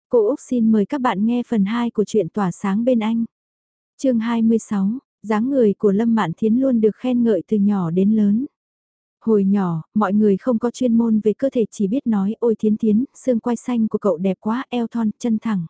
Cô Úc xin mời các bạn nghe phần 2 của truyện Tỏa sáng bên anh. Chương 26, dáng người của Lâm Mạn Thiến luôn được khen ngợi từ nhỏ đến lớn. Hồi nhỏ, mọi người không có chuyên môn về cơ thể chỉ biết nói ôi Thiến Thiến, xương quai xanh của cậu đẹp quá, eo thon, chân thẳng.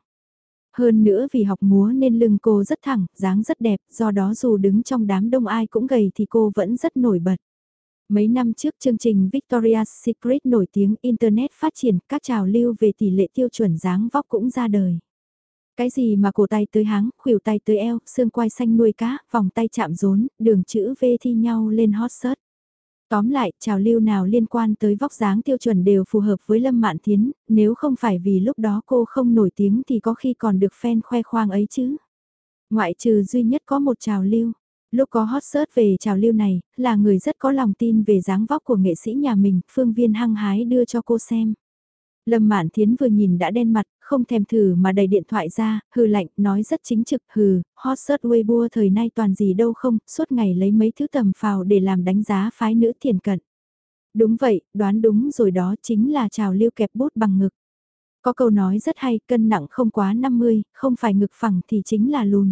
Hơn nữa vì học múa nên lưng cô rất thẳng, dáng rất đẹp, do đó dù đứng trong đám đông ai cũng gầy thì cô vẫn rất nổi bật. Mấy năm trước chương trình Victoria's Secret nổi tiếng, Internet phát triển, các trào lưu về tỷ lệ tiêu chuẩn dáng vóc cũng ra đời. Cái gì mà cổ tay tới háng, khuỷu tay tới eo, xương quai xanh nuôi cá, vòng tay chạm rốn, đường chữ V thi nhau lên hot search. Tóm lại, trào lưu nào liên quan tới vóc dáng tiêu chuẩn đều phù hợp với Lâm Mạn Thiến, nếu không phải vì lúc đó cô không nổi tiếng thì có khi còn được fan khoe khoang ấy chứ. Ngoại trừ duy nhất có một trào lưu. Lúc có hot search về trào lưu này, là người rất có lòng tin về dáng vóc của nghệ sĩ nhà mình, Phương Viên hăng hái đưa cho cô xem. Lâm Mạn Thiến vừa nhìn đã đen mặt, không thèm thử mà đầy điện thoại ra, hừ lạnh, nói rất chính trực, hot search Weibo thời nay toàn gì đâu không, suốt ngày lấy mấy thứ tầm phào để làm đánh giá phái nữ thiền cận. Đúng vậy, đoán đúng rồi, đó chính là trào lưu kẹp bút bằng ngực. Có câu nói rất hay, cân nặng không quá 50, không phải ngực phẳng thì chính là lùn.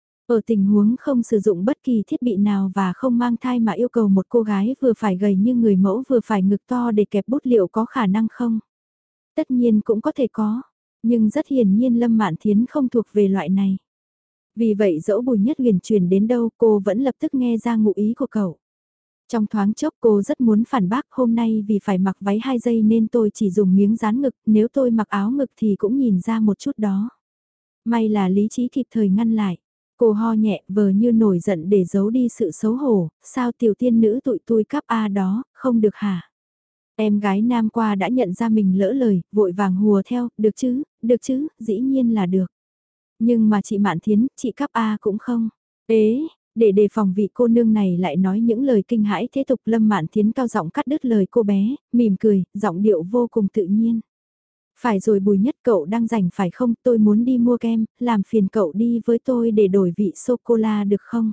Ở tình huống không sử dụng bất kỳ thiết bị nào và không mang thai mà yêu cầu một cô gái vừa phải gầy như người mẫu vừa phải ngực to để kẹp bút liệu có khả năng không? Tất nhiên cũng có thể có, nhưng rất hiển nhiên Lâm Mạn Thiến không thuộc về loại này. Vì vậy dẫu Bùi Nhất Huyền truyền đến đâu cô vẫn lập tức nghe ra ngụ ý của cậu. Trong thoáng chốc cô rất muốn phản bác, hôm nay vì phải mặc váy 2 giây nên tôi chỉ dùng miếng dán ngực, nếu tôi mặc áo ngực thì cũng nhìn ra một chút đó. May là lý trí kịp thời ngăn lại. Cô ho nhẹ vờ như nổi giận để giấu đi sự xấu hổ, sao tiểu tiên nữ tụi tôi cấp A đó, không được hả? Em gái nam qua đã nhận ra mình lỡ lời, vội vàng hùa theo, được chứ, dĩ nhiên là được. Nhưng mà chị Mạn Thiến, chị cấp A cũng không. Ế, để đề phòng vị cô nương này lại nói những lời kinh hãi thế tục, Lâm Mạn Thiến cao giọng cắt đứt lời cô bé, mỉm cười, giọng điệu vô cùng tự nhiên. Phải rồi Bùi Nhất, cậu đang rảnh phải không, tôi muốn đi mua kem, làm phiền cậu đi với tôi để đổi vị sô-cô-la được không?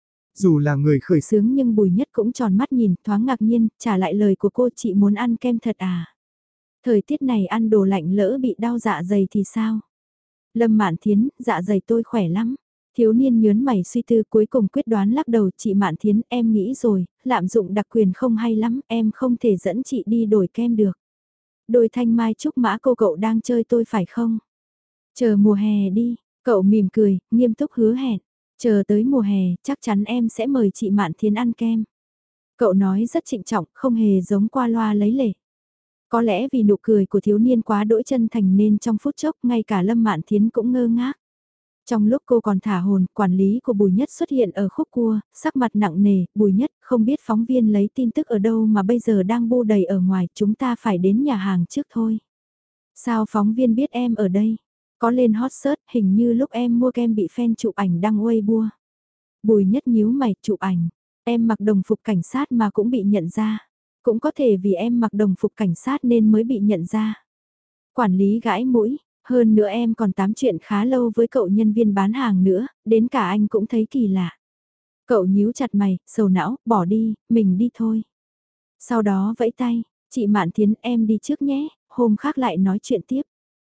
Dù là người khởi xướng nhưng Bùi Nhất cũng tròn mắt nhìn, thoáng ngạc nhiên, trả lại lời của cô, chị muốn ăn kem thật à? Thời tiết này ăn đồ lạnh lỡ bị đau dạ dày thì sao? Lâm Mạn Thiến, dạ dày tôi khỏe lắm. Thiếu niên nhớn mày suy tư cuối cùng quyết đoán lắc đầu, chị Mạn Thiến, em nghĩ rồi, lạm dụng đặc quyền không hay lắm, em không thể dẫn chị đi đổi kem được. Đôi thanh mai trúc mã cô cậu đang chơi tôi phải không? Chờ mùa hè đi, cậu mỉm cười, nghiêm túc hứa hẹn. Chờ tới mùa hè, chắc chắn em sẽ mời chị Mạn Thiến ăn kem. Cậu nói rất trịnh trọng, không hề giống qua loa lấy lệ. Có lẽ vì nụ cười của thiếu niên quá đỗi chân thành nên trong phút chốc ngay cả Lâm Mạn Thiến cũng ngơ ngác. Trong lúc cô còn thả hồn, quản lý của Bùi Nhất xuất hiện ở khúc cua, sắc mặt nặng nề, Bùi Nhất không biết phóng viên lấy tin tức ở đâu mà bây giờ đang bu đầy ở ngoài, chúng ta phải đến nhà hàng trước thôi. Sao phóng viên biết em ở đây? Có lên hot search, hình như lúc em mua kem bị fan chụp ảnh đăng Weibo. Bùi Nhất nhíu mày, chụp ảnh. Em mặc đồng phục cảnh sát mà cũng bị nhận ra. Cũng có thể vì em mặc đồng phục cảnh sát nên mới bị nhận ra. Quản lý gãi mũi, hơn nữa em còn tám chuyện khá lâu với cậu nhân viên bán hàng nữa, đến cả anh cũng thấy kỳ lạ. Cậu nhíu chặt mày, sầu não, bỏ đi, mình đi thôi. Sau đó vẫy tay, chị Mạn Thiến em đi trước nhé, hôm khác lại nói chuyện tiếp.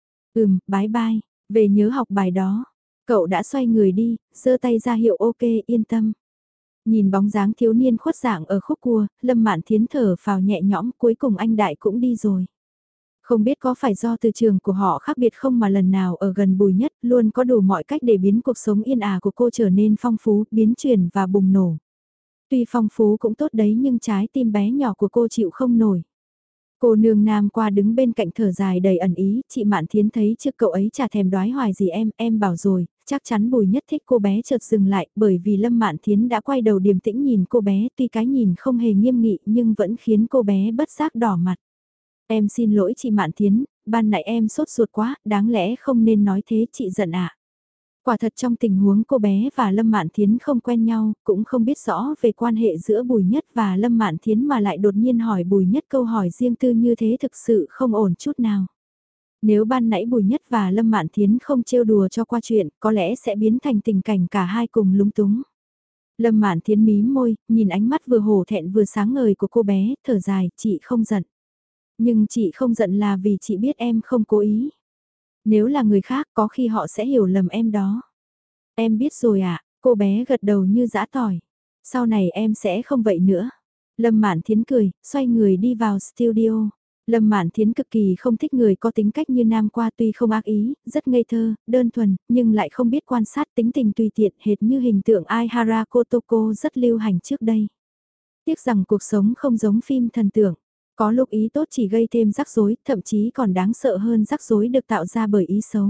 Bye bye, về nhớ học bài đó. Cậu đã xoay người đi, giơ tay ra hiệu ok, yên tâm. Nhìn bóng dáng thiếu niên khuất dạng ở khúc cua, Lâm Mạn Thiến thở phào nhẹ nhõm, cuối cùng anh Đại cũng đi rồi. Không biết có phải do từ trường của họ khác biệt không mà lần nào ở gần Bùi Nhất luôn có đủ mọi cách để biến cuộc sống yên ả của cô trở nên phong phú, biến chuyển và bùng nổ. Tuy phong phú cũng tốt đấy nhưng trái tim bé nhỏ của cô chịu không nổi. Cô nương nam qua đứng bên cạnh thở dài đầy ẩn ý, chị Mạn Thiến thấy trước cậu ấy chả thèm đoái hoài gì em bảo rồi, chắc chắn Bùi Nhất thích cô bé chợt dừng lại bởi vì Lâm Mạn Thiến đã quay đầu điềm tĩnh nhìn cô bé, tuy cái nhìn không hề nghiêm nghị nhưng vẫn khiến cô bé bất giác đỏ mặt. Em xin lỗi chị Mạn Thiến, ban nãy em sốt ruột quá, đáng lẽ không nên nói thế chị giận ạ. Quả thật trong tình huống cô bé và Lâm Mạn Thiến không quen nhau, cũng không biết rõ về quan hệ giữa Bùi Nhất và Lâm Mạn Thiến mà lại đột nhiên hỏi Bùi Nhất câu hỏi riêng tư như thế thực sự không ổn chút nào. Nếu ban nãy Bùi Nhất và Lâm Mạn Thiến không trêu đùa cho qua chuyện, có lẽ sẽ biến thành tình cảnh cả hai cùng lúng túng. Lâm Mạn Thiến mí môi, nhìn ánh mắt vừa hổ thẹn vừa sáng ngời của cô bé, thở dài, chị không giận. Nhưng chị không giận là vì chị biết em không cố ý. Nếu là người khác có khi họ sẽ hiểu lầm em đó. Em biết rồi ạ, cô bé gật đầu như giã tỏi. Sau này em sẽ không vậy nữa. Lâm Mạn Thiến cười, xoay người đi vào studio. Lâm Mạn Thiến cực kỳ không thích người có tính cách như Nam Qua, tuy không ác ý, rất ngây thơ, đơn thuần, nhưng lại không biết quan sát, tính tình tùy tiện, hệt như hình tượng Aihara Kotoko rất lưu hành trước đây. Tiếc rằng cuộc sống không giống phim thần tượng, có lúc ý tốt chỉ gây thêm rắc rối, thậm chí còn đáng sợ hơn rắc rối được tạo ra bởi ý xấu.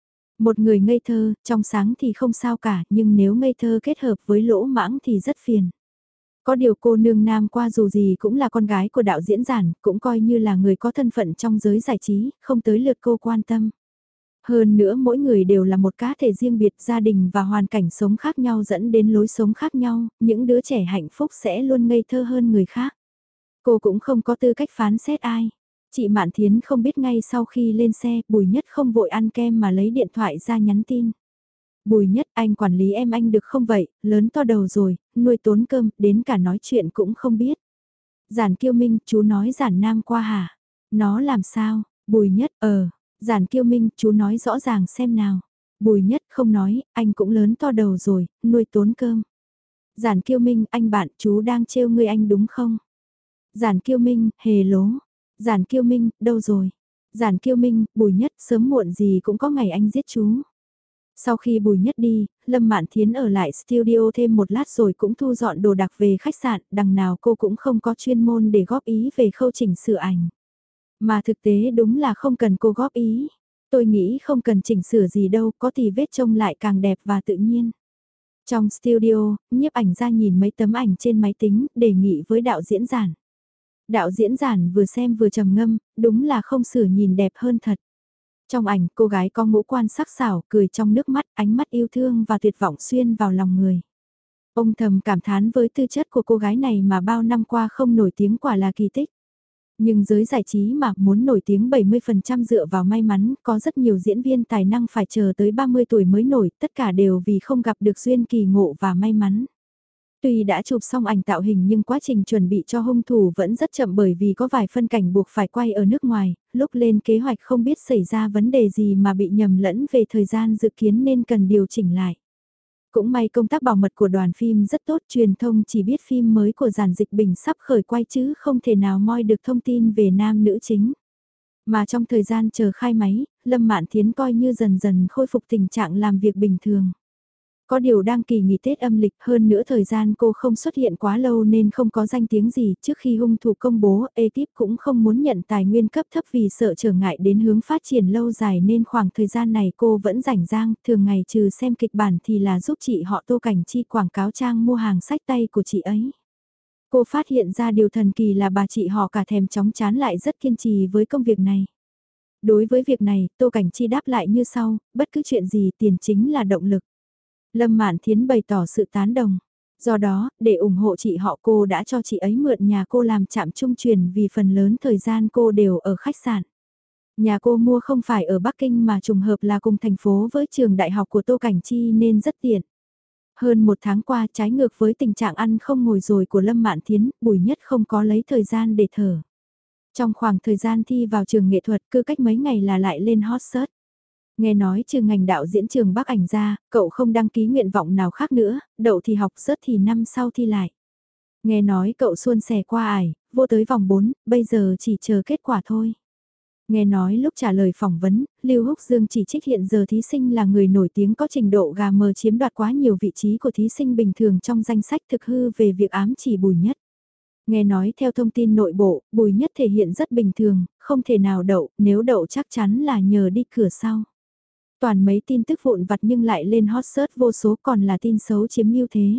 Một người ngây thơ, trong sáng thì không sao cả, nhưng nếu ngây thơ kết hợp với lỗ mãng thì rất phiền. Có điều cô nương Nam Qua dù gì cũng là con gái của đạo diễn Giản, cũng coi như là người có thân phận trong giới giải trí, không tới lượt cô quan tâm. Hơn nữa mỗi người đều là một cá thể riêng biệt, gia đình và hoàn cảnh sống khác nhau dẫn đến lối sống khác nhau, những đứa trẻ hạnh phúc sẽ luôn ngây thơ hơn người khác. Cô cũng không có tư cách phán xét ai. Chị Mạn Thiến không biết ngay sau khi lên xe, Bùi Nhất không vội ăn kem mà lấy điện thoại ra nhắn tin. Bùi Nhất, anh quản lý em anh được không vậy, lớn to đầu rồi, nuôi tốn cơm, đến cả nói chuyện cũng không biết. Giản Kiêu Minh, chú nói Giản Nam Qua hả? Nó làm sao? Bùi Nhất, Giản Kiêu Minh, chú nói rõ ràng xem nào. Bùi Nhất không nói, anh cũng lớn to đầu rồi, nuôi tốn cơm. Giản Kiêu Minh, anh bạn, chú đang trêu người anh đúng không? Giản Kiêu Minh, hề lố. Giản Kiêu Minh, đâu rồi? Giản Kiêu Minh, Bùi Nhất, sớm muộn gì cũng có ngày anh giết chú. Sau khi Bùi Nhất đi, Lâm Mạn Thiến ở lại studio thêm một lát rồi cũng thu dọn đồ đạc về khách sạn, đằng nào cô cũng không có chuyên môn để góp ý về khâu chỉnh sửa ảnh. Mà thực tế đúng là không cần cô góp ý. Tôi nghĩ không cần chỉnh sửa gì đâu, có thì vết trông lại càng đẹp và tự nhiên. Trong studio, nhiếp ảnh ra nhìn mấy tấm ảnh trên máy tính, đề nghị với đạo diễn Giản. Đạo diễn Giản vừa xem vừa trầm ngâm, đúng là không sửa nhìn đẹp hơn thật. Trong ảnh, cô gái có ngũ quan sắc sảo, cười trong nước mắt, ánh mắt yêu thương và tuyệt vọng xuyên vào lòng người. Ông thầm cảm thán với tư chất của cô gái này mà bao năm qua không nổi tiếng quả là kỳ tích. Nhưng giới giải trí mà muốn nổi tiếng 70% dựa vào may mắn, có rất nhiều diễn viên tài năng phải chờ tới 30 tuổi mới nổi, tất cả đều vì không gặp được duyên kỳ ngộ và may mắn. Tuy đã chụp xong ảnh tạo hình nhưng quá trình chuẩn bị cho hung thủ vẫn rất chậm bởi vì có vài phân cảnh buộc phải quay ở nước ngoài, lúc lên kế hoạch không biết xảy ra vấn đề gì mà bị nhầm lẫn về thời gian dự kiến nên cần điều chỉnh lại. Cũng may công tác bảo mật của đoàn phim rất tốt, truyền thông chỉ biết phim mới của Giản Dịch Bình sắp khởi quay chứ không thể nào moi được thông tin về nam nữ chính. Mà trong thời gian chờ khai máy, Lâm Mạn Thiến coi như dần dần khôi phục tình trạng làm việc bình thường. Có điều đang kỳ nghỉ Tết âm lịch hơn nữa thời gian cô không xuất hiện quá lâu nên không có danh tiếng gì. Trước khi hung thủ công bố, ekip cũng không muốn nhận tài nguyên cấp thấp vì sợ trở ngại đến hướng phát triển lâu dài nên khoảng thời gian này cô vẫn rảnh rang, thường ngày trừ xem kịch bản thì là giúp chị họ Tô Cảnh Chi quảng cáo trang mua hàng sách tay của chị ấy. Cô phát hiện ra điều thần kỳ là bà chị họ cả thèm chóng chán lại rất kiên trì với công việc này. Đối với việc này, Tô Cảnh Chi đáp lại như sau, bất cứ chuyện gì tiền chính là động lực. Lâm Mạn Thiến bày tỏ sự tán đồng. Do đó, để ủng hộ chị họ cô đã cho chị ấy mượn nhà cô làm trạm trung truyền vì phần lớn thời gian cô đều ở khách sạn. Nhà cô mua không phải ở Bắc Kinh mà trùng hợp là cùng thành phố với trường đại học của Tô Cảnh Chi nên rất tiện. Hơn một tháng qua trái ngược với tình trạng ăn không ngồi rồi của Lâm Mạn Thiến, Bùi Nhất không có lấy thời gian để thở. Trong khoảng thời gian thi vào trường nghệ thuật cứ cách mấy ngày là lại lên hot search. Nghe nói trường ngành đạo diễn trường Bắc ảnh ra, cậu không đăng ký nguyện vọng nào khác nữa, đậu thì học rớt thì năm sau thi lại. Nghe nói cậu suôn sẻ qua ải, vô tới vòng 4, bây giờ chỉ chờ kết quả thôi. Nghe nói lúc trả lời phỏng vấn, Lưu Húc Dương chỉ trích hiện giờ thí sinh là người nổi tiếng có trình độ gà mờ chiếm đoạt quá nhiều vị trí của thí sinh bình thường trong danh sách thực hư về việc ám chỉ Bùi Nhất. Nghe nói theo thông tin nội bộ, Bùi Nhất thể hiện rất bình thường, không thể nào đậu, nếu đậu chắc chắn là nhờ đi cửa sau. Toàn mấy tin tức vụn vặt nhưng lại lên hot search vô số còn là tin xấu chiếm ưu thế.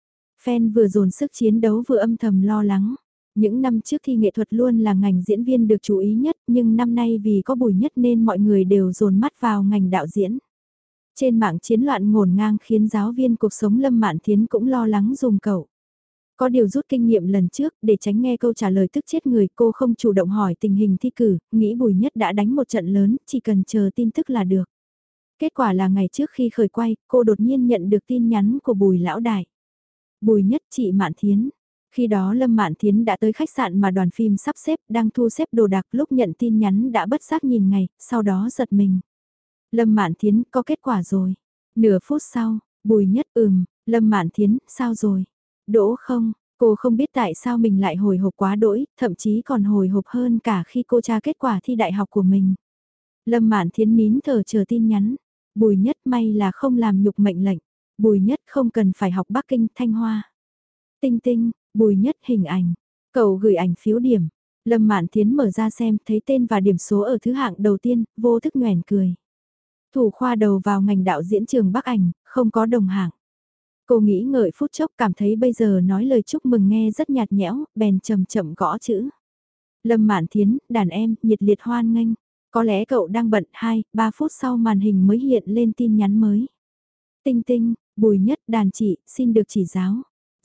Fan vừa dồn sức chiến đấu vừa âm thầm lo lắng. Những năm trước thi nghệ thuật luôn là ngành diễn viên được chú ý nhất nhưng năm nay vì có Bùi Nhất nên mọi người đều dồn mắt vào ngành đạo diễn. Trên mạng chiến loạn ngổn ngang khiến giáo viên cuộc sống Lâm Mạn Thiến cũng lo lắng dùm cậu. Có điều rút kinh nghiệm lần trước để tránh nghe câu trả lời tức chết người cô không chủ động hỏi tình hình thi cử, nghĩ Bùi Nhất đã đánh một trận lớn, chỉ cần chờ tin tức là được. Kết quả là ngày trước khi khởi quay, cô đột nhiên nhận được tin nhắn của Bùi lão đại. Bùi Nhất, chị Mạn Thiến. Khi đó Lâm Mạn Thiến đã tới khách sạn mà đoàn phim sắp xếp, đang thu xếp đồ đạc, lúc nhận tin nhắn đã bất giác nhìn ngày, sau đó giật mình. Lâm Mạn Thiến, có kết quả rồi. Nửa phút sau, Bùi Nhất Lâm Mạn Thiến, sao rồi? Đỗ không, cô không biết tại sao mình lại hồi hộp quá đỗi, thậm chí còn hồi hộp hơn cả khi cô tra kết quả thi đại học của mình. Lâm Mạn Thiến nín thở chờ tin nhắn. Bùi Nhất may là không làm nhục mệnh lệnh. Bùi Nhất không cần phải học Bắc Kinh, Thanh Hoa. Tinh tinh, Bùi Nhất hình ảnh. Cậu gửi ảnh phiếu điểm. Lâm Mạn Thiến mở ra xem, thấy tên và điểm số ở thứ hạng đầu tiên, vô thức nhoẻn cười. Thủ khoa đầu vào ngành đạo diễn trường Bắc Ảnh, không có đồng hạng. Cô nghĩ ngợi phút chốc, cảm thấy bây giờ nói lời chúc mừng nghe rất nhạt nhẽo, bèn chậm chậm gõ chữ. Lâm Mạn Thiến, đàn em, nhiệt liệt hoan nghênh. Có lẽ cậu đang bận 2-3 phút sau màn hình mới hiện lên tin nhắn mới. Tinh tinh, Bùi Nhất, đàn chị, xin được chỉ giáo.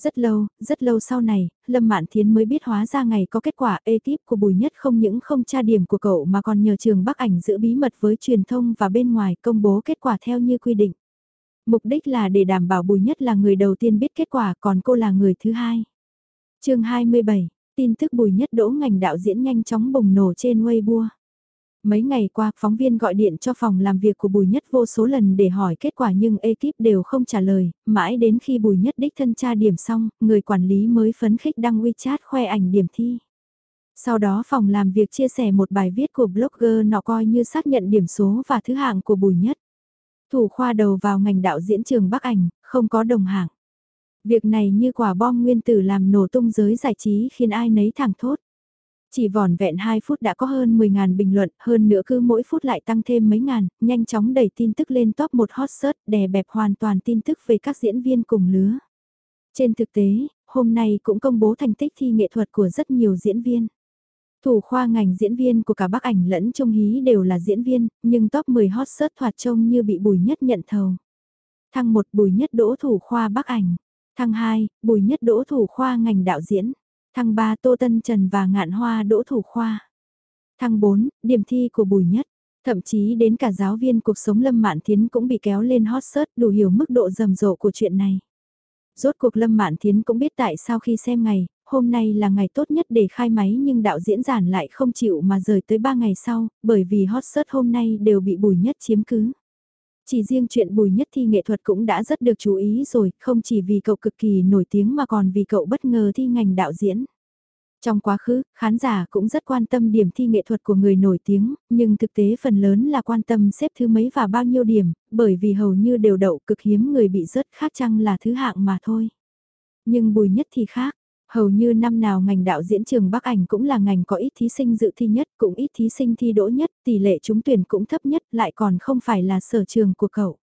Rất lâu sau này, Lâm Mạn Thiến mới biết hóa ra ngày có kết quả ekip của Bùi Nhất không những không tra điểm của cậu mà còn nhờ trường Bắc Ảnh giữ bí mật với truyền thông và bên ngoài công bố kết quả theo như quy định. Mục đích là để đảm bảo Bùi Nhất là người đầu tiên biết kết quả còn cô là người thứ hai. Chương 27, tin tức Bùi Nhất đỗ ngành đạo diễn nhanh chóng bùng nổ trên Weibo. Mấy ngày qua, phóng viên gọi điện cho phòng làm việc của Bùi Nhất vô số lần để hỏi kết quả nhưng ekip đều không trả lời, mãi đến khi Bùi Nhất đích thân tra điểm xong, người quản lý mới phấn khích đăng WeChat khoe ảnh điểm thi. Sau đó phòng làm việc chia sẻ một bài viết của blogger nọ coi như xác nhận điểm số và thứ hạng của Bùi Nhất. Thủ khoa đầu vào ngành đạo diễn trường Bắc Ảnh, không có đồng hạng. Việc này như quả bom nguyên tử làm nổ tung giới giải trí khiến ai nấy thảng thốt. Chỉ vỏn vẹn 2 phút đã có hơn 10.000 bình luận, hơn nữa cứ mỗi phút lại tăng thêm mấy ngàn, nhanh chóng đẩy tin tức lên top 1 hot search, đè bẹp hoàn toàn tin tức về các diễn viên cùng lứa. Trên thực tế, hôm nay cũng công bố thành tích thi nghệ thuật của rất nhiều diễn viên. Thủ khoa ngành diễn viên của cả Bắc Ảnh lẫn Trung Hí đều là diễn viên, nhưng top 10 hot search thoạt trông như bị Bùi Nhất nhận thầu. Thăng 1 Bùi Nhất đỗ thủ khoa Bắc Ảnh. Thăng 2, Bùi Nhất đỗ thủ khoa ngành đạo diễn. Thăng 3 Tô Tân Trần và Ngạn Hoa đỗ thủ khoa. Thăng 4, điểm thi của Bùi Nhất. Thậm chí đến cả giáo viên cuộc sống Lâm Mạn Thiến cũng bị kéo lên hot search đủ hiểu mức độ rầm rộ của chuyện này. Rốt cuộc Lâm Mạn Thiến cũng biết tại sao khi xem ngày, hôm nay là ngày tốt nhất để khai máy nhưng đạo diễn giản lại không chịu mà rời tới 3 ngày sau, bởi vì hot search hôm nay đều bị Bùi Nhất chiếm cứ. Chỉ riêng chuyện Bùi Nhất thi nghệ thuật cũng đã rất được chú ý rồi, không chỉ vì cậu cực kỳ nổi tiếng mà còn vì cậu bất ngờ thi ngành đạo diễn. Trong quá khứ, khán giả cũng rất quan tâm điểm thi nghệ thuật của người nổi tiếng, nhưng thực tế phần lớn là quan tâm xếp thứ mấy và bao nhiêu điểm, bởi vì hầu như đều đậu cực hiếm người bị rớt khác chăng là thứ hạng mà thôi. Nhưng Bùi Nhất thì khác. Hầu như năm nào ngành đạo diễn trường Bắc Ảnh cũng là ngành có ít thí sinh dự thi nhất, cũng ít thí sinh thi đỗ nhất, tỷ lệ trúng tuyển cũng thấp nhất, lại còn không phải là sở trường của cậu.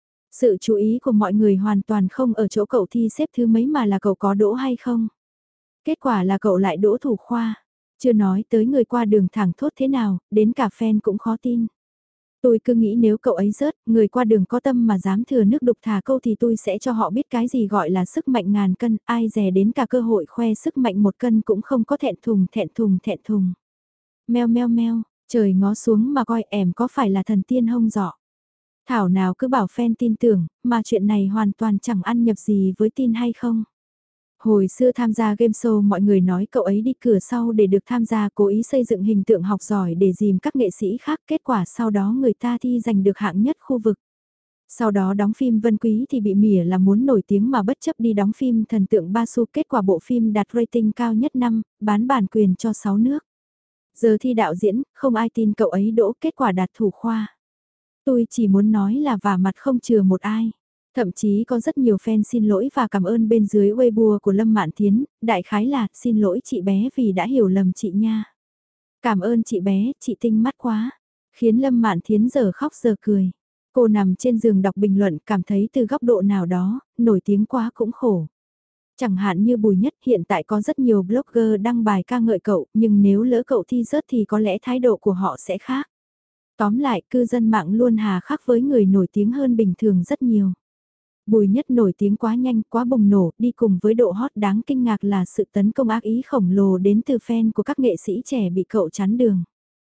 Sự chú ý của mọi người hoàn toàn không ở chỗ cậu thi xếp thứ mấy mà là cậu có đỗ hay không. Kết quả là cậu lại đỗ thủ khoa. Chưa nói tới người qua đường thẳng thốt thế nào, đến cả fan cũng khó tin. Tôi cứ nghĩ nếu cậu ấy rớt, người qua đường có tâm mà dám thừa nước đục thả câu thì tôi sẽ cho họ biết cái gì gọi là sức mạnh ngàn cân, ai dè đến cả cơ hội khoe sức mạnh 1 cân cũng không có thẹn thùng. Meo meo meo, trời ngó xuống mà coi em có phải là thần tiên hông dọ. Thảo nào cứ bảo fan tin tưởng, mà chuyện này hoàn toàn chẳng ăn nhập gì với tin hay không. Hồi xưa tham gia game show mọi người nói cậu ấy đi cửa sau để được tham gia cố ý xây dựng hình tượng học giỏi để dìm các nghệ sĩ khác, kết quả sau đó người ta thi giành được hạng nhất khu vực. Sau đó đóng phim Vân Quý thì bị mỉa là muốn nổi tiếng mà bất chấp đi đóng phim Thần tượng Ba Xu, kết quả bộ phim đạt rating cao nhất năm, bán bản quyền cho 6 nước. Giờ thi đạo diễn, không ai tin cậu ấy đỗ, kết quả đạt thủ khoa. Tôi chỉ muốn nói là vả mặt không chừa một ai. Thậm chí có rất nhiều fan xin lỗi và cảm ơn bên dưới Weibo của Lâm Mạn Thiến, đại khái là xin lỗi chị bé vì đã hiểu lầm chị nha. Cảm ơn chị bé, chị tinh mắt quá. Khiến Lâm Mạn Thiến giờ khóc giờ cười. Cô nằm trên giường đọc bình luận cảm thấy từ góc độ nào đó, nổi tiếng quá cũng khổ. Chẳng hạn như Bùi Nhất hiện tại có rất nhiều blogger đăng bài ca ngợi cậu, nhưng nếu lỡ cậu thi rớt thì có lẽ thái độ của họ sẽ khác. Tóm lại, cư dân mạng luôn hà khắc với người nổi tiếng hơn bình thường rất nhiều. Bùi Nhất nổi tiếng quá nhanh, quá bùng nổ, đi cùng với độ hot đáng kinh ngạc là sự tấn công ác ý khổng lồ đến từ fan của các nghệ sĩ trẻ bị cậu chắn đường.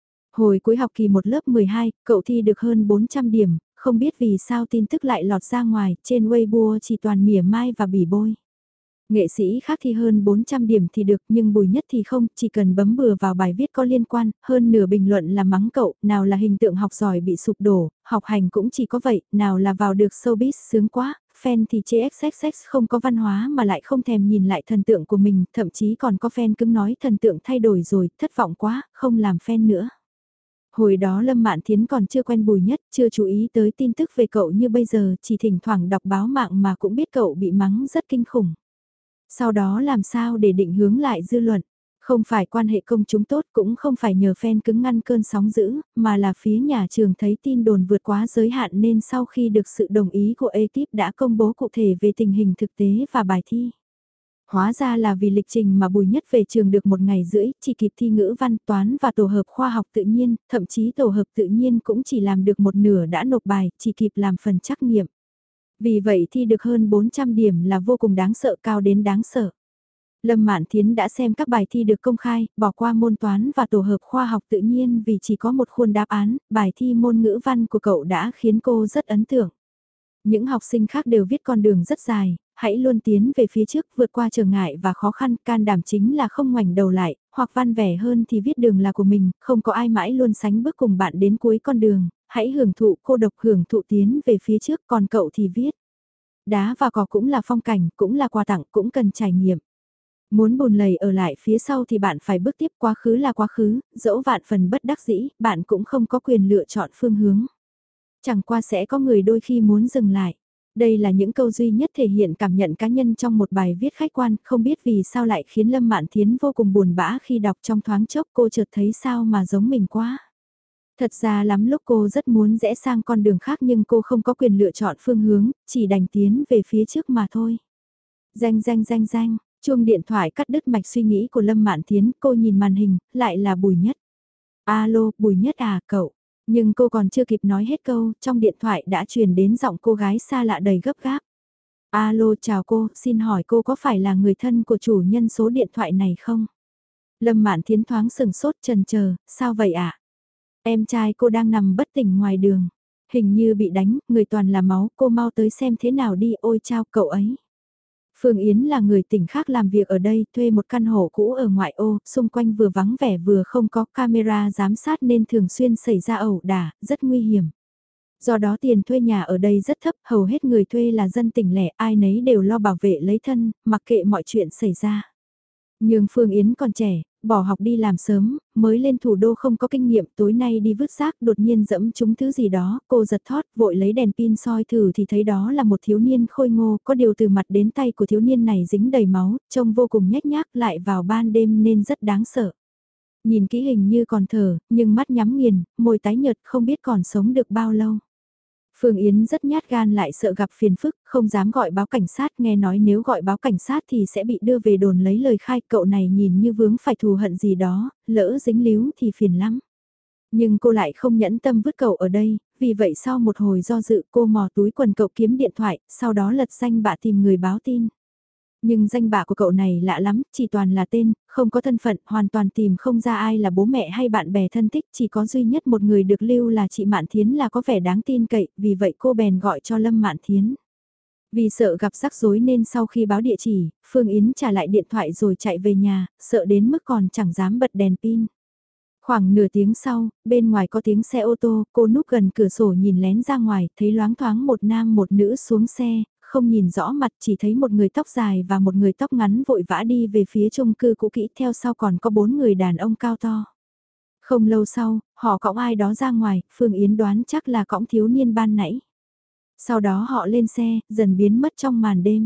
Hồi cuối học kỳ 1 lớp 12, cậu thi được hơn 400 điểm, không biết vì sao tin tức lại lọt ra ngoài, trên Weibo chỉ toàn mỉa mai và bỉ bôi. Nghệ sĩ khác thi hơn 400 điểm thì được nhưng Bùi Nhất thì không, chỉ cần bấm bừa vào bài viết có liên quan, hơn nửa bình luận là mắng cậu, nào là hình tượng học giỏi bị sụp đổ, học hành cũng chỉ có vậy, nào là vào được showbiz sướng quá, fan thì chê XXX không có văn hóa mà lại không thèm nhìn lại thần tượng của mình, thậm chí còn có fan cứng nói thần tượng thay đổi rồi, thất vọng quá, không làm fan nữa. Hồi đó Lâm Mạn Thiến còn chưa quen Bùi Nhất, chưa chú ý tới tin tức về cậu như bây giờ, chỉ thỉnh thoảng đọc báo mạng mà cũng biết cậu bị mắng rất kinh khủng. Sau đó làm sao để định hướng lại dư luận, không phải quan hệ công chúng tốt cũng không phải nhờ fan cứng ngăn cơn sóng dữ, mà là phía nhà trường thấy tin đồn vượt quá giới hạn nên sau khi được sự đồng ý của ekip đã công bố cụ thể về tình hình thực tế và bài thi. Hóa ra là vì lịch trình mà Bùi Nhất về trường được 1 ngày rưỡi, chỉ kịp thi ngữ văn toán và tổ hợp khoa học tự nhiên, thậm chí tổ hợp tự nhiên cũng chỉ làm được một nửa đã nộp bài, chỉ kịp làm phần trắc nghiệm. Vì vậy thi được hơn 400 điểm là vô cùng đáng sợ, cao đến đáng sợ. Lâm Mạn Thiến đã xem các bài thi được công khai, bỏ qua môn toán và tổ hợp khoa học tự nhiên vì chỉ có một khuôn đáp án, bài thi môn ngữ văn của cậu đã khiến cô rất ấn tượng. Những học sinh khác đều viết con đường rất dài, hãy luôn tiến về phía trước, vượt qua trở ngại và khó khăn, can đảm chính là không ngoảnh đầu lại, hoặc văn vẻ hơn thì viết đường là của mình, không có ai mãi luôn sánh bước cùng bạn đến cuối con đường, hãy hưởng thụ cô độc, hưởng thụ tiến về phía trước, còn cậu thì viết. Đá và cỏ cũng là phong cảnh, cũng là quà tặng, cũng cần trải nghiệm. Muốn bùn lầy ở lại phía sau thì bạn phải bước tiếp, quá khứ là quá khứ, dẫu vạn phần bất đắc dĩ, bạn cũng không có quyền lựa chọn phương hướng. Chẳng qua sẽ có người đôi khi muốn dừng lại. Đây là những câu duy nhất thể hiện cảm nhận cá nhân trong một bài viết khách quan, không biết vì sao lại khiến Lâm Mạn Thiến vô cùng buồn bã khi đọc, trong thoáng chốc cô chợt thấy sao mà giống mình quá. Thật ra lắm lúc cô rất muốn rẽ sang con đường khác nhưng cô không có quyền lựa chọn phương hướng, chỉ đành tiến về phía trước mà thôi. Danh danh danh danh, chuông điện thoại cắt đứt mạch suy nghĩ của Lâm Mạn Thiến, cô nhìn màn hình, lại là Bùi Nhất. Alo, Bùi Nhất à, cậu. Nhưng cô còn chưa kịp nói hết câu, trong điện thoại đã truyền đến giọng cô gái xa lạ đầy gấp gáp. Alo, chào cô, xin hỏi cô có phải là người thân của chủ nhân số điện thoại này không? Lâm Mạn Thiến thoáng sừng sốt chần chờ, sao vậy ạ? Em trai cô đang nằm bất tỉnh ngoài đường. Hình như bị đánh, người toàn là máu, cô mau tới xem thế nào đi, ôi chao cậu ấy. Phương Yến là người tỉnh khác làm việc ở đây, thuê một căn hộ cũ ở ngoại ô, xung quanh vừa vắng vẻ vừa không có camera giám sát nên thường xuyên xảy ra ẩu đả, rất nguy hiểm. Do đó tiền thuê nhà ở đây rất thấp, hầu hết người thuê là dân tỉnh lẻ, ai nấy đều lo bảo vệ lấy thân, mặc kệ mọi chuyện xảy ra. Nhưng Phương Yến còn trẻ, bỏ học đi làm sớm, mới lên thủ đô không có kinh nghiệm, tối nay đi vứt rác đột nhiên dẫm trúng thứ gì đó, cô giật thót, vội lấy đèn pin soi thử thì thấy đó là một thiếu niên khôi ngô, có điều từ mặt đến tay của thiếu niên này dính đầy máu, trông vô cùng nhếch nhác, lại vào ban đêm nên rất đáng sợ. Nhìn kỹ hình như còn thở, nhưng mắt nhắm nghiền, môi tái nhợt không biết còn sống được bao lâu. Phương Yến rất nhát gan lại sợ gặp phiền phức, không dám gọi báo cảnh sát, nghe nói nếu gọi báo cảnh sát thì sẽ bị đưa về đồn lấy lời khai, cậu này nhìn như vướng phải thù hận gì đó, lỡ dính líu thì phiền lắm. Nhưng cô lại không nhẫn tâm vứt cậu ở đây, vì vậy sau một hồi do dự cô mò túi quần cậu kiếm điện thoại, sau đó lật danh bạ tìm người báo tin. Nhưng danh bạ của cậu này lạ lắm, chỉ toàn là tên, không có thân phận, hoàn toàn tìm không ra ai là bố mẹ hay bạn bè thân thích, chỉ có duy nhất một người được lưu là chị Mạn Thiến là có vẻ đáng tin cậy, vì vậy cô bèn gọi cho Lâm Mạn Thiến. Vì sợ gặp rắc rối nên sau khi báo địa chỉ, Phương Yến trả lại điện thoại rồi chạy về nhà, sợ đến mức còn chẳng dám bật đèn pin. Khoảng nửa tiếng sau, bên ngoài có tiếng xe ô tô, cô núp gần cửa sổ nhìn lén ra ngoài, thấy loáng thoáng một nam một nữ xuống xe, không nhìn rõ mặt chỉ thấy một người tóc dài và một người tóc ngắn vội vã đi về phía chung cư cũ kỹ, theo sau còn có 4 người đàn ông cao to. Không lâu sau, họ cõng ai đó ra ngoài, Phương Yến đoán chắc là cõng thiếu niên ban nãy. Sau đó họ lên xe, dần biến mất trong màn đêm.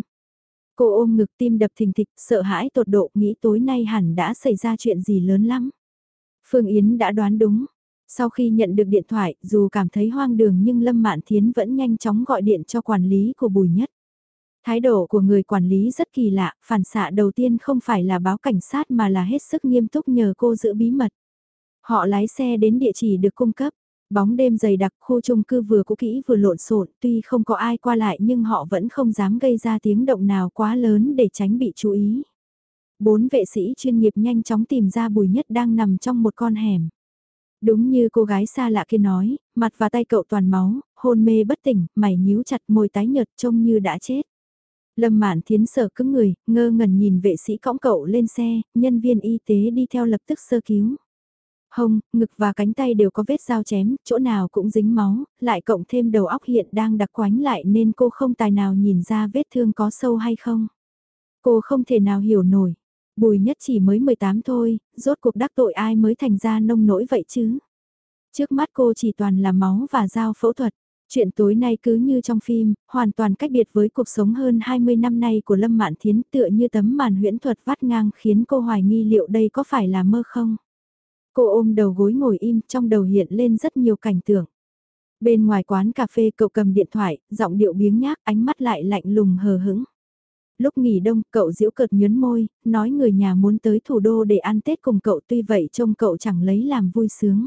Cô ôm ngực tim đập thình thịch, sợ hãi tột độ, nghĩ tối nay hẳn đã xảy ra chuyện gì lớn lắm. Phương Yến đã đoán đúng. Sau khi nhận được điện thoại, dù cảm thấy hoang đường nhưng Lâm Mạn Thiến vẫn nhanh chóng gọi điện cho quản lý của Bùi Nhất. Thái độ của người quản lý rất kỳ lạ, phản xạ đầu tiên không phải là báo cảnh sát mà là hết sức nghiêm túc nhờ cô giữ bí mật. Họ lái xe đến địa chỉ được cung cấp. Bóng đêm dày đặc, khu chung cư vừa cũ kỹ vừa lộn xộn, tuy không có ai qua lại nhưng họ vẫn không dám gây ra tiếng động nào quá lớn để tránh bị chú ý. 4 vệ sĩ chuyên nghiệp nhanh chóng tìm ra Bùi Nhất đang nằm trong một con hẻm. Đúng như cô gái xa lạ kia nói, mặt và tay cậu toàn máu, hôn mê bất tỉnh, mày nhíu chặt, môi tái nhợt trông như đã chết. Lâm Mạn Thiến sợ cứng người, ngơ ngẩn nhìn vệ sĩ cõng cậu lên xe, nhân viên y tế đi theo lập tức sơ cứu. Hông, ngực và cánh tay đều có vết dao chém, chỗ nào cũng dính máu, lại cộng thêm đầu óc hiện đang đặc quánh lại nên cô không tài nào nhìn ra vết thương có sâu hay không. Cô không thể nào hiểu nổi. Bùi Nhất chỉ mới 18 thôi, rốt cuộc đắc tội ai mới thành ra nông nỗi vậy chứ. Trước mắt cô chỉ toàn là máu và dao phẫu thuật. Chuyện tối nay cứ như trong phim, hoàn toàn cách biệt với cuộc sống hơn 20 năm nay của Lâm Mạn Thiến, tựa như tấm màn huyễn thuật vắt ngang khiến cô hoài nghi liệu đây có phải là mơ không. Cô ôm đầu gối ngồi im, trong đầu hiện lên rất nhiều cảnh tượng. Bên ngoài quán cà phê cậu cầm điện thoại, giọng điệu biếng nhác, ánh mắt lại lạnh lùng hờ hững. Lúc nghỉ đông, cậu giễu cợt nhớn môi, nói người nhà muốn tới thủ đô để ăn Tết cùng cậu, tuy vậy trông cậu chẳng lấy làm vui sướng.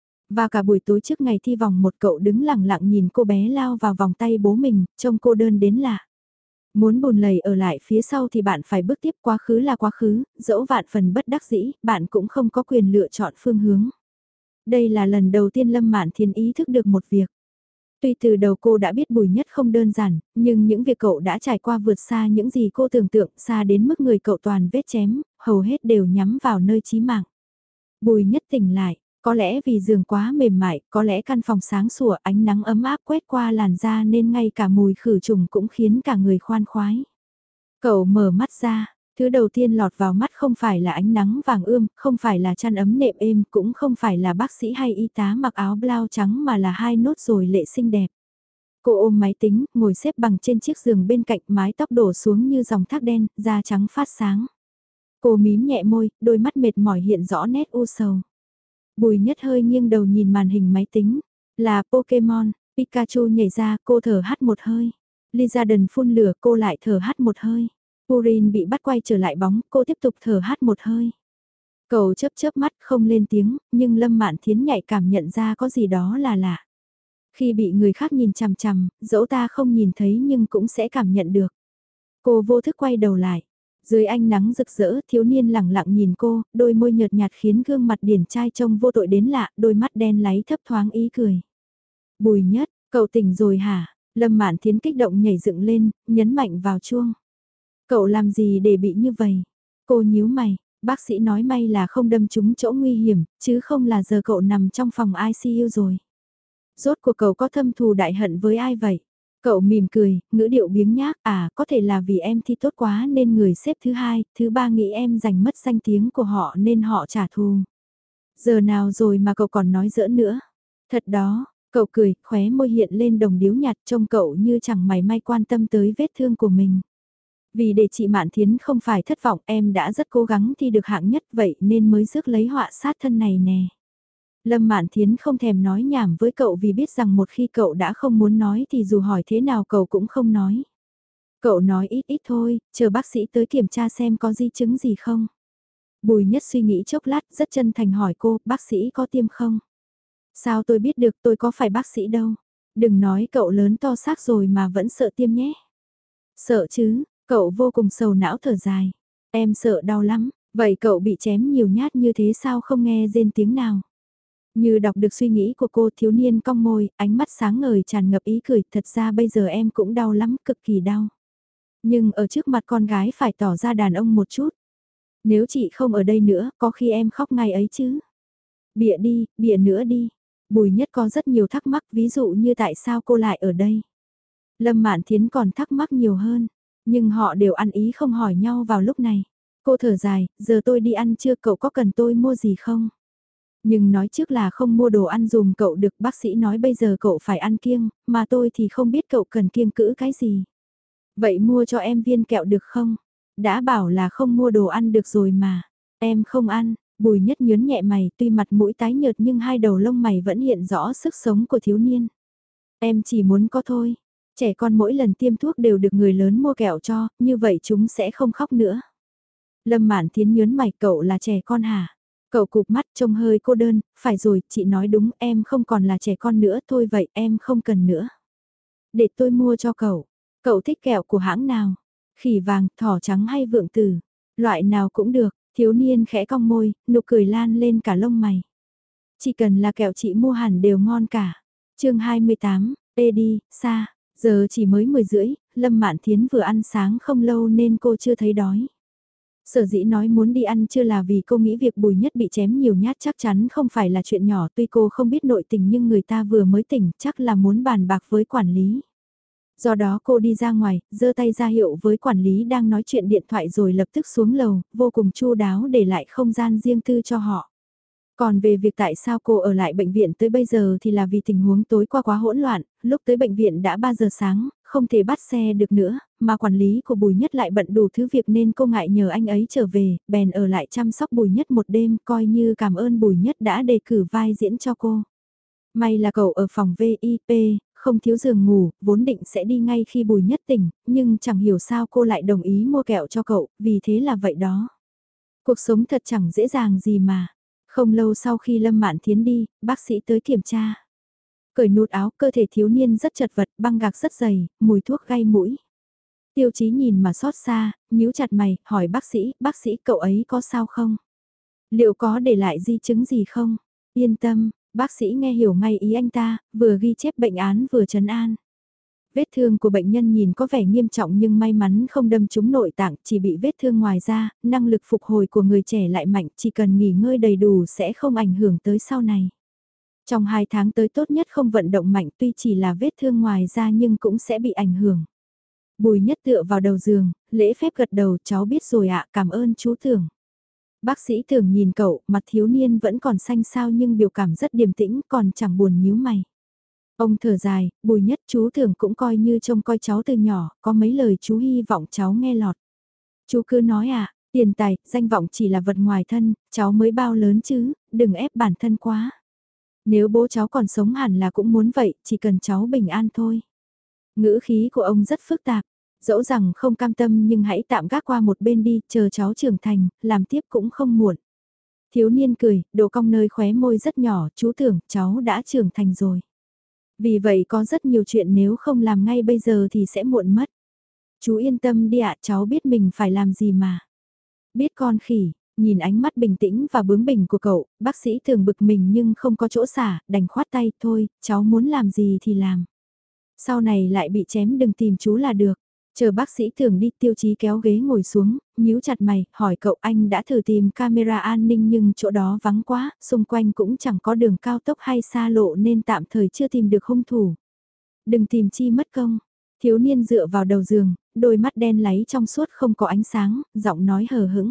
Và cả buổi tối trước ngày thi vòng một, cậu đứng lặng lặng nhìn cô bé lao vào vòng tay bố mình, trông cô đơn đến lạ. Muốn bùn lầy ở lại phía sau thì bạn phải bước tiếp, quá khứ là quá khứ, dẫu vạn phần bất đắc dĩ, bạn cũng không có quyền lựa chọn phương hướng. Đây là lần đầu tiên Lâm Mạn Thiến ý thức được một việc. Tuy từ đầu cô đã biết Bùi Nhất không đơn giản, nhưng những việc cậu đã trải qua vượt xa những gì cô tưởng tượng, xa đến mức người cậu toàn vết chém, hầu hết đều nhắm vào nơi chí mạng. Bùi Nhất tỉnh lại, có lẽ vì giường quá mềm mại, có lẽ căn phòng sáng sủa, ánh nắng ấm áp quét qua làn da nên ngay cả mùi khử trùng cũng khiến cả người khoan khoái. Cậu mở mắt ra, thứ đầu tiên lọt vào mắt không phải là ánh nắng vàng ươm, không phải là chăn ấm nệm êm, cũng không phải là bác sĩ hay y tá mặc áo blau trắng mà là hai nốt ruồi lệ xinh đẹp. Cô ôm máy tính, ngồi xếp bằng trên chiếc giường bên cạnh, mái tóc đổ xuống như dòng thác đen, da trắng phát sáng. Cô mím nhẹ môi, đôi mắt mệt mỏi hiện rõ nét u sầu. Bùi Nhất hơi nghiêng đầu nhìn màn hình máy tính. Là Pokemon, Pikachu nhảy ra, cô thở hắt một hơi. Lizardon phun lửa, cô lại thở hắt một hơi. Purin bị bắt quay trở lại bóng, cô tiếp tục thở hắt một hơi. Cậu chớp chớp mắt không lên tiếng, nhưng Lâm Mạn Thiến nhạy cảm nhận ra có gì đó là lạ. Khi bị người khác nhìn chằm chằm, dẫu ta không nhìn thấy nhưng cũng sẽ cảm nhận được. Cô vô thức quay đầu lại. Dưới ánh nắng rực rỡ, thiếu niên lẳng lặng nhìn cô, đôi môi nhợt nhạt khiến gương mặt điển trai trông vô tội đến lạ, đôi mắt đen láy thấp thoáng ý cười. Bùi Nhất, cậu tỉnh rồi hả? Lâm Mạn Thiến kích động nhảy dựng lên, nhấn mạnh vào chuông. Cậu làm gì để bị như vậy? Cô nhíu mày, bác sĩ nói may là không đâm trúng chỗ nguy hiểm, chứ không là giờ cậu nằm trong phòng ICU rồi. Rốt cuộc cậu có thâm thù đại hận với ai vậy? Cậu mỉm cười, ngữ điệu biếng nhác, có thể là vì em thi tốt quá nên người xếp thứ hai, thứ ba nghĩ em giành mất danh tiếng của họ nên họ trả thù. Giờ nào rồi mà cậu còn nói giỡn nữa? Thật đó, cậu cười, khóe môi hiện lên đồng điếu nhạt, trông cậu như chẳng mảy may quan tâm tới vết thương của mình. Vì để chị Mạn Thiến không phải thất vọng, em đã rất cố gắng thi được hạng nhất vậy nên mới rước lấy họa sát thân này nè. Lâm Mạn Thiến không thèm nói nhảm với cậu vì biết rằng một khi cậu đã không muốn nói thì dù hỏi thế nào cậu cũng không nói. Cậu nói ít ít thôi, chờ bác sĩ tới kiểm tra xem có di chứng gì không. Bùi Nhất suy nghĩ chốc lát rất chân thành hỏi cô, bác sĩ có tiêm không? Sao tôi biết được, tôi có phải bác sĩ đâu. Đừng nói cậu lớn to xác rồi mà vẫn sợ tiêm nhé. Sợ chứ, cậu vô cùng sầu não thở dài. Em sợ đau lắm, vậy cậu bị chém nhiều nhát như thế sao không nghe rên tiếng nào? Như đọc được suy nghĩ của cô, thiếu niên cong môi, ánh mắt sáng ngời tràn ngập ý cười, thật ra bây giờ em cũng đau lắm, cực kỳ đau. Nhưng ở trước mặt con gái phải tỏ ra đàn ông một chút. Nếu chị không ở đây nữa, có khi em khóc ngày ấy chứ. Bịa đi, bịa nữa đi. Bùi Nhất có rất nhiều thắc mắc, ví dụ như tại sao cô lại ở đây. Lâm Mạn Thiến còn thắc mắc nhiều hơn, nhưng họ đều ăn ý không hỏi nhau vào lúc này. Cô thở dài, giờ tôi đi ăn trưa, cậu có cần tôi mua gì không? Nhưng nói trước là không mua đồ ăn dùm cậu được, bác sĩ nói bây giờ cậu phải ăn kiêng, mà tôi thì không biết cậu cần kiêng cữ cái gì. Vậy mua cho em viên kẹo được không? Đã bảo là không mua đồ ăn được rồi mà. Em không ăn, Bùi Nhất nhớn nhẹ mày, tuy mặt mũi tái nhợt nhưng hai đầu lông mày vẫn hiện rõ sức sống của thiếu niên. Em chỉ muốn có thôi. Trẻ con mỗi lần tiêm thuốc đều được người lớn mua kẹo cho, như vậy chúng sẽ không khóc nữa. Lâm Mạn Thiến nhớn mày, cậu là trẻ con hả? Cậu cụp mắt trông hơi cô đơn, phải rồi, chị nói đúng, em không còn là trẻ con nữa, thôi vậy em không cần nữa. Để tôi mua cho cậu. Cậu thích kẹo của hãng nào? Khỉ vàng, thỏ trắng hay vượng tử? Loại nào cũng được, thiếu niên khẽ cong môi, nụ cười lan lên cả lông mày. Chỉ cần là kẹo chị mua hẳn đều ngon cả. Chương 28, ê đi, xa. Giờ chỉ mới 10 rưỡi, Lâm Mạn Thiến vừa ăn sáng không lâu nên cô chưa thấy đói. Sở dĩ nói muốn đi ăn chưa là vì cô nghĩ việc Bùi Nhất bị chém nhiều nhát chắc chắn không phải là chuyện nhỏ, tuy cô không biết nội tình nhưng người ta vừa mới tỉnh chắc là muốn bàn bạc với quản lý. Do đó cô đi ra ngoài, giơ tay ra hiệu với quản lý đang nói chuyện điện thoại rồi lập tức xuống lầu, vô cùng chu đáo để lại không gian riêng tư cho họ. Còn về việc tại sao cô ở lại bệnh viện tới bây giờ thì là vì tình huống tối qua quá hỗn loạn, lúc tới bệnh viện đã 3 giờ sáng, không thể bắt xe được nữa, mà quản lý của Bùi Nhất lại bận đủ thứ việc nên cô ngại nhờ anh ấy trở về, bèn ở lại chăm sóc Bùi Nhất một đêm coi như cảm ơn Bùi Nhất đã đề cử vai diễn cho cô. May là cậu ở phòng VIP, không thiếu giường ngủ, vốn định sẽ đi ngay khi Bùi Nhất tỉnh, nhưng chẳng hiểu sao cô lại đồng ý mua kẹo cho cậu, vì thế là vậy đó. Cuộc sống thật chẳng dễ dàng gì mà. Không lâu sau khi Lâm Mạn Thiến đi, bác sĩ tới kiểm tra. Cởi nút áo, cơ thể thiếu niên rất chật vật, băng gạc rất dày, mùi thuốc gây mũi. Tiêu Chí nhìn mà xót xa, nhíu chặt mày, hỏi bác sĩ cậu ấy có sao không? Liệu có để lại di chứng gì không? Yên tâm, bác sĩ nghe hiểu ngay ý anh ta, vừa ghi chép bệnh án vừa trấn an. Vết thương của bệnh nhân nhìn có vẻ nghiêm trọng nhưng may mắn không đâm trúng nội tạng, chỉ bị vết thương ngoài da, năng lực phục hồi của người trẻ lại mạnh, chỉ cần nghỉ ngơi đầy đủ sẽ không ảnh hưởng tới sau này. Trong 2 tháng tới tốt nhất không vận động mạnh tuy chỉ là vết thương ngoài da nhưng cũng sẽ bị ảnh hưởng. Bùi Nhất tựa vào đầu giường, lễ phép gật đầu cháu biết rồi ạ, cảm ơn chú Tưởng. Bác sĩ Tưởng nhìn cậu, mặt thiếu niên vẫn còn xanh xao nhưng biểu cảm rất điềm tĩnh còn chẳng buồn nhíu mày. Ông thở dài, Bùi Nhất chú Tưởng cũng coi như trông coi cháu từ nhỏ, có mấy lời chú hy vọng cháu nghe lọt. Chú cứ nói tiền tài, danh vọng chỉ là vật ngoài thân, cháu mới bao lớn chứ, đừng ép bản thân quá. Nếu bố cháu còn sống hẳn là cũng muốn vậy, chỉ cần cháu bình an thôi. Ngữ khí của ông rất phức tạp, dẫu rằng không cam tâm nhưng hãy tạm gác qua một bên đi, chờ cháu trưởng thành, làm tiếp cũng không muộn. Thiếu niên cười, độ cong nơi khóe môi rất nhỏ, chú Tưởng cháu đã trưởng thành rồi. Vì vậy có rất nhiều chuyện nếu không làm ngay bây giờ thì sẽ muộn mất. Chú yên tâm đi ạ, cháu biết mình phải làm gì mà. Biết con khỉ, nhìn ánh mắt bình tĩnh và bướng bỉnh của cậu, bác sĩ thường bực mình nhưng không có chỗ xả, đành khoát tay, thôi, cháu muốn làm gì thì làm. Sau này lại bị chém đừng tìm chú là được. Chờ bác sĩ thường đi, Tiêu Chí kéo ghế ngồi xuống, nhíu chặt mày, hỏi cậu anh đã thử tìm camera an ninh nhưng chỗ đó vắng quá, xung quanh cũng chẳng có đường cao tốc hay xa lộ nên tạm thời chưa tìm được hung thủ. Đừng tìm chi mất công. Thiếu niên dựa vào đầu giường, đôi mắt đen láy trong suốt không có ánh sáng, giọng nói hờ hững.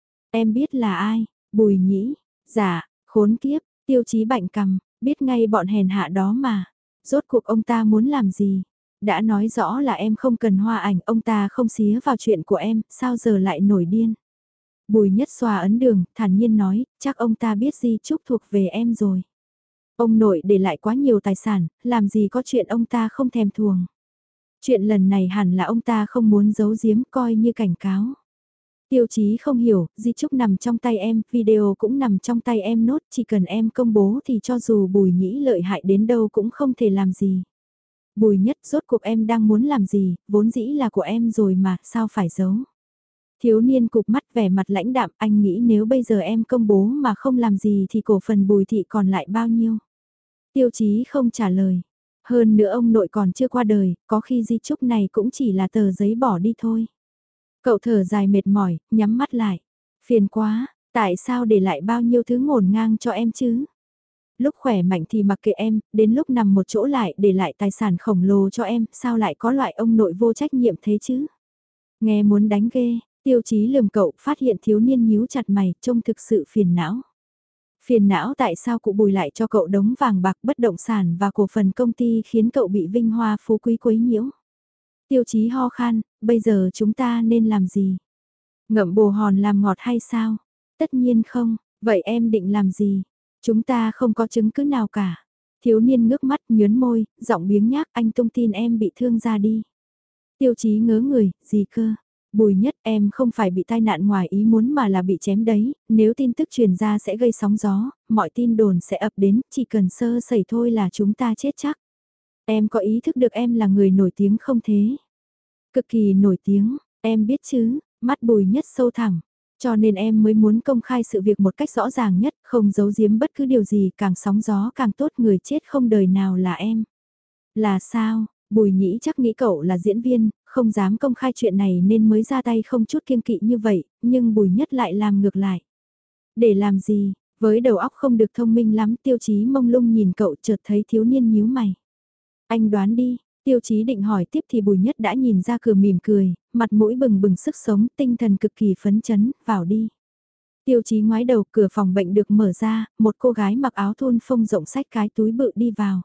Em biết là ai, Bùi Nhĩ, dạ, khốn kiếp, Tiêu Chí bạnh cằm, biết ngay bọn hèn hạ đó mà. Rốt cuộc ông ta muốn làm gì? Đã nói rõ là em không cần hoa ảnh, ông ta không xía vào chuyện của em, sao giờ lại nổi điên? Bùi Nhất xòa ấn đường, thản nhiên nói, chắc ông ta biết di chúc thuộc về em rồi. Ông nội để lại quá nhiều tài sản, làm gì có chuyện ông ta không thèm thuồng. Chuyện lần này hẳn là ông ta không muốn giấu giếm coi như cảnh cáo. Tiêu Chí không hiểu, di chúc nằm trong tay em, video cũng nằm trong tay em nốt, chỉ cần em công bố thì cho dù Bùi Nhĩ lợi hại đến đâu cũng không thể làm gì. Bùi Nhất rốt cuộc em đang muốn làm gì, vốn dĩ là của em rồi mà, sao phải giấu. Thiếu niên cụp mắt vẻ mặt lãnh đạm, anh nghĩ nếu bây giờ em công bố mà không làm gì thì cổ phần Bùi thị còn lại bao nhiêu. Tiêu Chí không trả lời. Hơn nữa ông nội còn chưa qua đời, có khi di chúc này cũng chỉ là tờ giấy bỏ đi thôi. Cậu thở dài mệt mỏi, nhắm mắt lại. Phiền quá, tại sao để lại bao nhiêu thứ ngổn ngang cho em chứ? Lúc khỏe mạnh thì mặc kệ em, đến lúc nằm một chỗ lại để lại tài sản khổng lồ cho em, sao lại có loại ông nội vô trách nhiệm thế chứ? Nghe muốn đánh ghê, Tiêu Chí lườm cậu phát hiện thiếu niên nhíu chặt mày, trông thực sự phiền não. Phiền não tại sao cụ Bùi lại cho cậu đống vàng bạc bất động sản và cổ phần công ty khiến cậu bị vinh hoa phú quý quấy nhiễu. Tiêu Chí ho khan, bây giờ chúng ta nên làm gì? Ngậm bồ hòn làm ngọt hay sao? Tất nhiên không, vậy em định làm gì? Chúng ta không có chứng cứ nào cả. Thiếu niên ngước mắt nhớn môi, giọng biếng nhác anh tung tin em bị thương ra đi. Tiêu Chí ngớ người, gì cơ? Bùi Nhất em không phải bị tai nạn ngoài ý muốn mà là bị chém đấy, nếu tin tức truyền ra sẽ gây sóng gió, mọi tin đồn sẽ ập đến, chỉ cần sơ sẩy thôi là chúng ta chết chắc. Em có ý thức được em là người nổi tiếng không thế? Cực kỳ nổi tiếng, em biết chứ, mắt Bùi Nhất sâu thẳm. Cho nên em mới muốn công khai sự việc một cách rõ ràng nhất, không giấu giếm bất cứ điều gì, càng sóng gió càng tốt, người chết không đời nào là em. Là sao? Bùi Nhĩ chắc nghĩ cậu là diễn viên, không dám công khai chuyện này nên mới ra tay không chút kiêng kỵ như vậy, nhưng Bùi Nhất lại làm ngược lại. Để làm gì, với đầu óc không được thông minh lắm, Tiêu Chí mông lung nhìn cậu chợt thấy thiếu niên nhíu mày. Anh đoán đi, Tiêu Chí định hỏi tiếp thì Bùi Nhất đã nhìn ra cửa mỉm cười, mặt mũi bừng bừng sức sống, tinh thần cực kỳ phấn chấn, vào đi. Tiêu Chí ngoái đầu, cửa phòng bệnh được mở ra, một cô gái mặc áo thun phông rộng xách cái túi bự đi vào.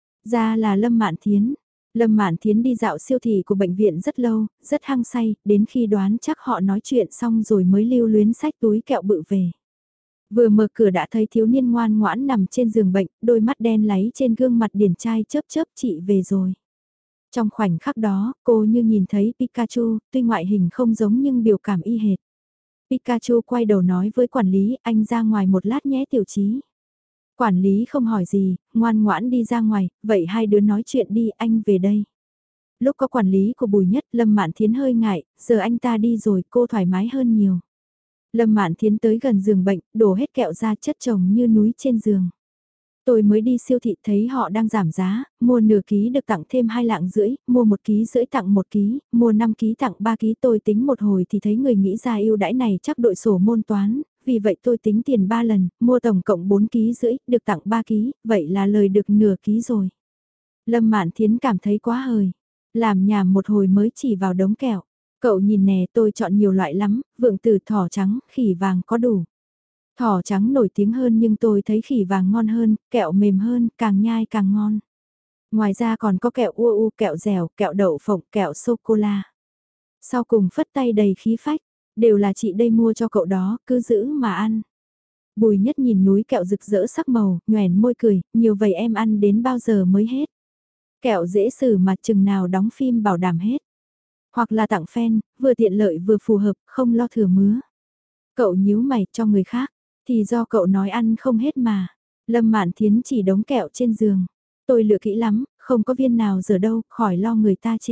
Ra là Lâm Mạn Thiến. Lâm Mạn Thiến đi dạo siêu thị của bệnh viện rất lâu, rất hăng say, đến khi đoán chắc họ nói chuyện xong rồi mới lưu luyến xách túi kẹo bự về. Vừa mở cửa đã thấy thiếu niên ngoan ngoãn nằm trên giường bệnh, đôi mắt đen láy trên gương mặt điển trai chớp chớp, chị về rồi. Trong khoảnh khắc đó, cô như nhìn thấy Pikachu, tuy ngoại hình không giống nhưng biểu cảm y hệt. Pikachu quay đầu nói với quản lý, anh ra ngoài một lát nhé Tiểu Chí. Quản lý không hỏi gì, ngoan ngoãn đi ra ngoài, vậy hai đứa nói chuyện đi, anh về đây. Lúc có quản lý của Bùi Nhất, Lâm Mạn Thiến hơi ngại, giờ anh ta đi rồi cô thoải mái hơn nhiều. Lâm Mạn Thiến tới gần giường bệnh, đổ hết kẹo ra chất chồng như núi trên giường. Tôi mới đi siêu thị thấy họ đang giảm giá, mua nửa ký được tặng thêm 2,5 lạng, mua 1,5 ký tặng 1 ký, mua 5 ký tặng 3 ký. Tôi tính một hồi thì thấy người nghĩ ra ưu đãi này chắc đội sổ môn toán, vì vậy tôi tính tiền 3 lần, mua tổng cộng 4,5 ký, được tặng 3 ký, vậy là lời được nửa ký rồi. Lâm Mạn Thiến cảm thấy quá hời, làm nhảm một hồi mới chỉ vào đống kẹo. Cậu nhìn nè, tôi chọn nhiều loại lắm, vượng tử, thỏ trắng, khỉ vàng có đủ. Thỏ trắng nổi tiếng hơn nhưng tôi thấy khỉ vàng ngon hơn, kẹo mềm hơn, càng nhai càng ngon. Ngoài ra còn có kẹo u, kẹo dẻo, kẹo đậu phộng, kẹo sô-cô-la. Sau cùng phất tay đầy khí phách, đều là chị đây mua cho cậu đó, cứ giữ mà ăn. Bùi Nhất nhìn núi kẹo rực rỡ sắc màu, nhoẻn môi cười, nhiều vậy em ăn đến bao giờ mới hết. Kẹo dễ xử mà chừng nào đóng phim bảo đảm hết. Hoặc là tặng fan, vừa tiện lợi vừa phù hợp, không lo thừa mứa. Cậu nhíu mày cho người khác, thì do cậu nói ăn không hết mà. Lâm Mạn Thiến chỉ đống kẹo trên giường. Tôi lựa kỹ lắm, không có viên nào dở đâu, khỏi lo người ta chê.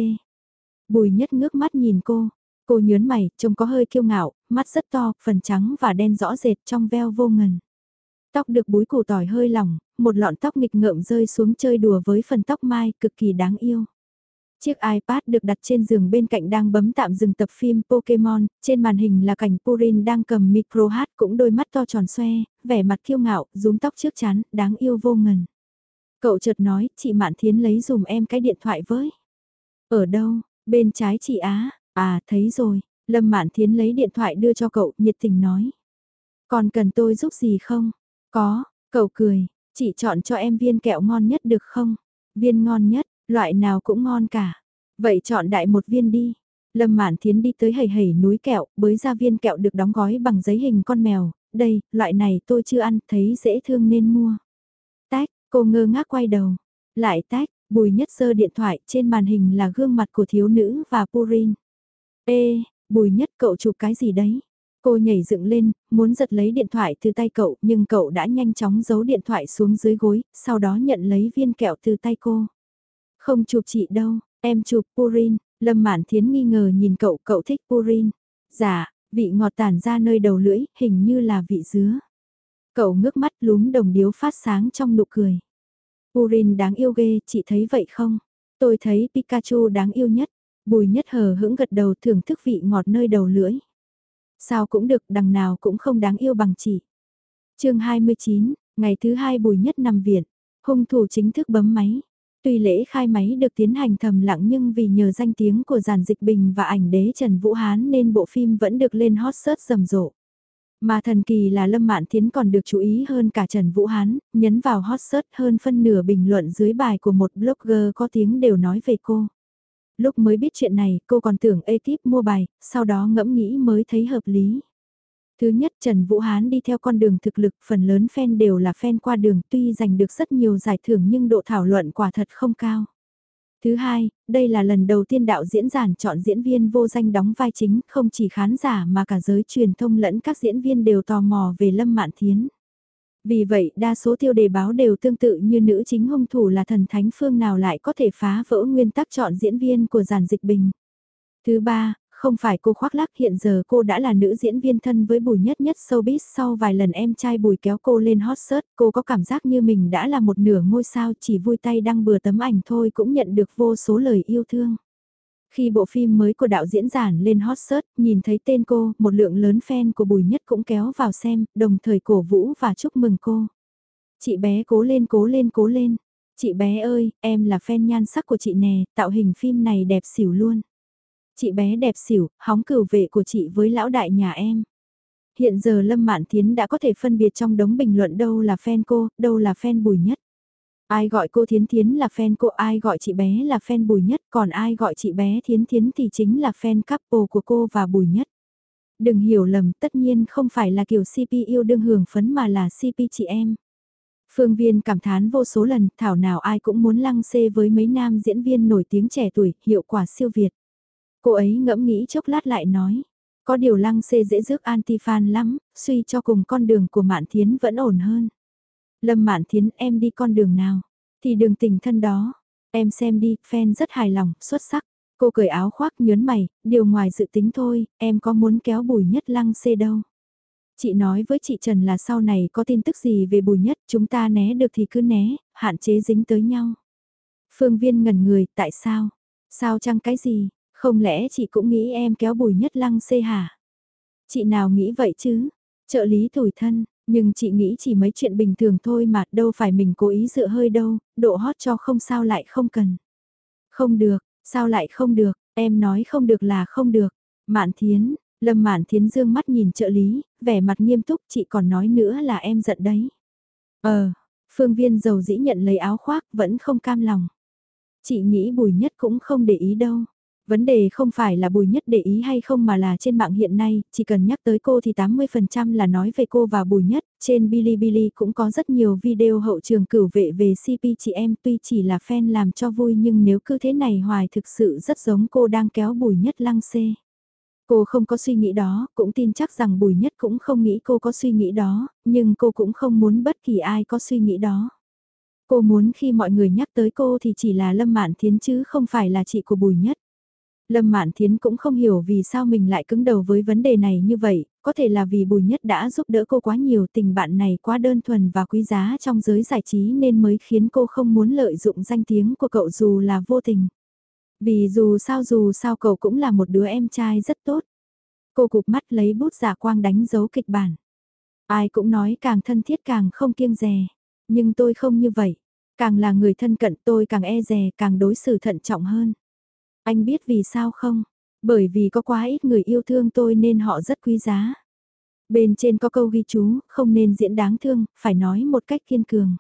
Bùi Nhất ngước mắt nhìn cô. Cô nhớn mày, trông có hơi kiêu ngạo, mắt rất to, phần trắng và đen rõ rệt trong veo vô ngần. Tóc được búi củ tỏi hơi lỏng, một lọn tóc nghịch ngợm rơi xuống chơi đùa với phần tóc mai, cực kỳ đáng yêu. Chiếc iPad được đặt trên giường bên cạnh đang bấm tạm dừng tập phim Pokemon, trên màn hình là cảnh Purin đang cầm micro hát, cũng đôi mắt to tròn xoe, vẻ mặt kiêu ngạo, rúm tóc trước trán, đáng yêu vô ngần. Cậu chợt nói, chị Mạn Thiến lấy dùm em cái điện thoại với. Ở đâu, bên trái chị Á, à thấy rồi, Lâm Mạn Thiến lấy điện thoại đưa cho cậu, nhiệt tình nói. Còn cần tôi giúp gì không? Có, cậu cười, chị chọn cho em viên kẹo ngon nhất được không? Viên ngon nhất, loại nào cũng ngon cả. Vậy chọn đại một viên đi. Lâm Mạn Thiến đi tới hầy hầy núi kẹo, bới ra viên kẹo được đóng gói bằng giấy hình con mèo. Đây, loại này tôi chưa ăn, thấy dễ thương nên mua. Tách, cô ngơ ngác quay đầu. Lại tách, Bùi Nhất giơ điện thoại, trên màn hình là gương mặt của thiếu nữ và Purin. Ê, Bùi Nhất cậu chụp cái gì đấy? Cô nhảy dựng lên, muốn giật lấy điện thoại từ tay cậu, nhưng cậu đã nhanh chóng giấu điện thoại xuống dưới gối, sau đó nhận lấy viên kẹo từ tay cô. Không chụp chị đâu, em chụp Purin. Lâm Mạn Thiến nghi ngờ nhìn cậu, cậu thích Purin. Dạ, vị ngọt tản ra nơi đầu lưỡi, hình như là vị dứa. Cậu ngước mắt lúm đồng điếu phát sáng trong nụ cười. Purin đáng yêu ghê, chị thấy vậy không? Tôi thấy Pikachu đáng yêu nhất. Bùi Nhất hờ hững gật đầu thưởng thức vị ngọt nơi đầu lưỡi. Sao cũng được, đằng nào cũng không đáng yêu bằng chị. Chương 29, ngày thứ 2 Bùi Nhất nằm viện. Hung thủ chính thức bấm máy. Tuy lễ khai máy được tiến hành thầm lặng nhưng vì nhờ danh tiếng của Giản Dịch Bình và ảnh đế Trần Vũ Hán nên bộ phim vẫn được lên hot search rầm rộ. Mà thần kỳ là Lâm Mạn Thiến còn được chú ý hơn cả Trần Vũ Hán, nhấn vào hot search hơn phân nửa bình luận dưới bài của một blogger có tiếng đều nói về cô. Lúc mới biết chuyện này cô còn tưởng ekip mua bài, sau đó ngẫm nghĩ mới thấy hợp lý. Thứ nhất, Trần Vũ Hán đi theo con đường thực lực, phần lớn fan đều là fan qua đường, tuy giành được rất nhiều giải thưởng nhưng độ thảo luận quả thật không cao. Thứ hai, đây là lần đầu tiên đạo diễn Giản chọn diễn viên vô danh đóng vai chính, không chỉ khán giả mà cả giới truyền thông lẫn các diễn viên đều tò mò về Lâm Mạn Thiến. Vì vậy, đa số tiêu đề báo đều tương tự như nữ chính hung thủ là thần thánh phương nào lại có thể phá vỡ nguyên tắc chọn diễn viên của Giản Dịch Bình. Thứ ba, Không phải cô khoác lác, hiện giờ cô đã là nữ diễn viên thân với Bùi Nhất Nhất showbiz, sau vài lần em trai Bùi kéo cô lên hot search, cô có cảm giác như mình đã là một nửa ngôi sao, chỉ vui tay đăng bừa tấm ảnh thôi cũng nhận được vô số lời yêu thương. Khi bộ phim mới của đạo diễn Giản lên hot search, nhìn thấy tên cô, một lượng lớn fan của Bùi Nhất cũng kéo vào xem, đồng thời cổ vũ và chúc mừng cô. Chị bé cố lên cố lên cố lên. Chị bé ơi, em là fan nhan sắc của chị nè, tạo hình phim này đẹp xỉu luôn. Chị bé đẹp xỉu, hóng cửu vệ của chị với lão đại nhà em. Hiện giờ Lâm Mạn Thiến đã có thể phân biệt trong đống bình luận đâu là fan cô, đâu là fan Bùi Nhất. Ai gọi cô Thiến Thiến là fan cô, ai gọi chị bé là fan Bùi Nhất, còn ai gọi chị bé Thiến Thiến thì chính là fan couple của cô và Bùi Nhất. Đừng hiểu lầm, tất nhiên không phải là kiểu CP yêu đương hưởng phấn mà là CP chị em. Phương Viên cảm thán vô số lần, thảo nào ai cũng muốn lăng xê với mấy nam diễn viên nổi tiếng trẻ tuổi, hiệu quả siêu việt. Cô ấy ngẫm nghĩ chốc lát lại nói, có điều lăng xê dễ rước anti-fan lắm, suy cho cùng con đường của Mạn Thiến vẫn ổn hơn. Lâm Mạn Thiến, em đi con đường nào? Thì đường tình thân đó. Em xem đi, fan rất hài lòng, xuất sắc. Cô cởi áo khoác nhớn mày, điều ngoài dự tính thôi, em có muốn kéo Bùi Nhất lăng xê đâu. Chị nói với chị Trần là sau này có tin tức gì về Bùi Nhất, chúng ta né được thì cứ né, hạn chế dính tới nhau. Phương Viên ngẩn người, tại sao? Sao chăng cái gì? Không lẽ chị cũng nghĩ em kéo Bùi Nhất lăng xê hả? Chị nào nghĩ vậy chứ? Trợ lý tủi thân, nhưng chị nghĩ chỉ mấy chuyện bình thường thôi mà, đâu phải mình cố ý dựa hơi đâu, độ hot cho không sao lại không cần. Không được, sao lại không được, em nói không được là không được. Mạn Thiến, Lâm Mạn Thiến dương mắt nhìn trợ lý, vẻ mặt nghiêm túc, chị còn nói nữa là em giận đấy. Phương Viên dầu dĩ nhận lấy áo khoác, vẫn không cam lòng. Chị nghĩ Bùi Nhất cũng không để ý đâu. Vấn đề không phải là Bùi Nhất để ý hay không mà là trên mạng hiện nay, chỉ cần nhắc tới cô thì 80% là nói về cô và Bùi Nhất. Trên Bilibili cũng có rất nhiều video hậu trường cửu vệ về CP chị em, tuy chỉ là fan làm cho vui nhưng nếu cứ thế này hoài thực sự rất giống cô đang kéo Bùi Nhất lăng xê. Cô không có suy nghĩ đó, cũng tin chắc rằng Bùi Nhất cũng không nghĩ cô có suy nghĩ đó, nhưng cô cũng không muốn bất kỳ ai có suy nghĩ đó. Cô muốn khi mọi người nhắc tới cô thì chỉ là Lâm Mạn Thiến chứ không phải là chị của Bùi Nhất. Lâm Mạn Thiến cũng không hiểu vì sao mình lại cứng đầu với vấn đề này như vậy, có thể là vì Bùi Nhất đã giúp đỡ cô quá nhiều, tình bạn này quá đơn thuần và quý giá trong giới giải trí nên mới khiến cô không muốn lợi dụng danh tiếng của cậu dù là vô tình. Vì dù sao cậu cũng là một đứa em trai rất tốt. Cô cụp mắt lấy bút dạ quang đánh dấu kịch bản. Ai cũng nói càng thân thiết càng không kiêng dè. Nhưng tôi không như vậy. Càng là người thân cận tôi càng e dè, càng đối xử thận trọng hơn. Anh biết vì sao không? Bởi vì có quá ít người yêu thương tôi nên họ rất quý giá. Bên trên có câu ghi chú, không nên diễn đáng thương, phải nói một cách kiên cường.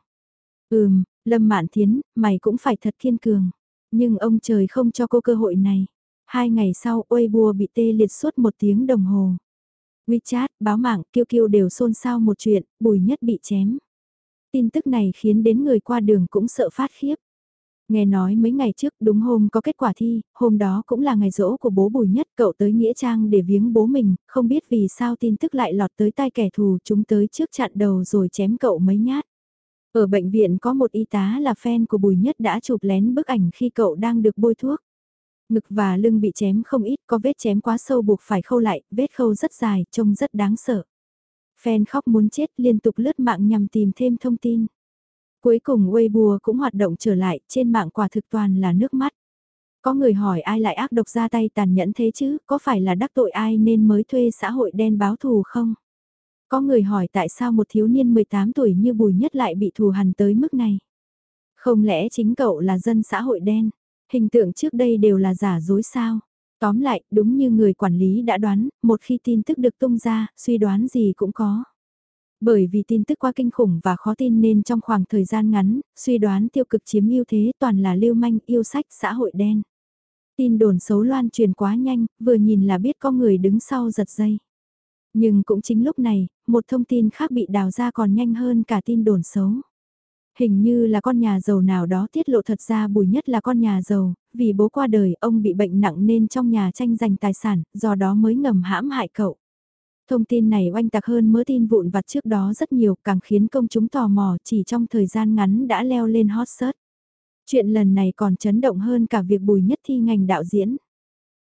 Lâm Mạn Thiến, mày cũng phải thật kiên cường. Nhưng ông trời không cho cô cơ hội này. 2 ngày sau, Weibo bị tê liệt suốt 1 tiếng đồng hồ. WeChat, báo mạng, Kiêu Kiêu đều xôn xao một chuyện, Bùi Nhất bị chém. Tin tức này khiến đến người qua đường cũng sợ phát khiếp. Nghe nói mấy ngày trước đúng hôm có kết quả thi, hôm đó cũng là ngày giỗ của bố Bùi Nhất, cậu tới Nghĩa Trang để viếng bố mình, không biết vì sao tin tức lại lọt tới tai kẻ thù, chúng tới trước chặn đầu rồi chém cậu mấy nhát. Ở bệnh viện có một y tá là fan của Bùi Nhất đã chụp lén bức ảnh khi cậu đang được bôi thuốc. Ngực và lưng bị chém không ít, có vết chém quá sâu buộc phải khâu lại, vết khâu rất dài, trông rất đáng sợ. Fan khóc muốn chết liên tục lướt mạng nhằm tìm thêm thông tin. Cuối cùng Weibo cũng hoạt động trở lại, trên mạng quả thực toàn là nước mắt. Có người hỏi ai lại ác độc ra tay tàn nhẫn thế chứ, có phải là đắc tội ai nên mới thuê xã hội đen báo thù không? Có người hỏi tại sao một thiếu niên 18 tuổi như Bùi Nhất lại bị thù hằn tới mức này? Không lẽ chính cậu là dân xã hội đen? Hình tượng trước đây đều là giả dối sao? Tóm lại, đúng như người quản lý đã đoán, một khi tin tức được tung ra, suy đoán gì cũng có. Bởi vì tin tức quá kinh khủng và khó tin nên trong khoảng thời gian ngắn, suy đoán tiêu cực chiếm ưu thế toàn là lưu manh yêu sách xã hội đen. Tin đồn xấu loan truyền quá nhanh, vừa nhìn là biết có người đứng sau giật dây. Nhưng cũng chính lúc này, một thông tin khác bị đào ra còn nhanh hơn cả tin đồn xấu. Hình như là con nhà giàu nào đó tiết lộ thật ra Bùi Nhất là con nhà giàu, vì bố qua đời ông bị bệnh nặng nên trong nhà tranh giành tài sản, do đó mới ngầm hãm hại cậu. Thông tin này oanh tạc hơn mớ tin vụn vặt trước đó rất nhiều, càng khiến công chúng tò mò chỉ trong thời gian ngắn đã leo lên hot search. Chuyện lần này còn chấn động hơn cả việc Bùi Nhất thi ngành đạo diễn.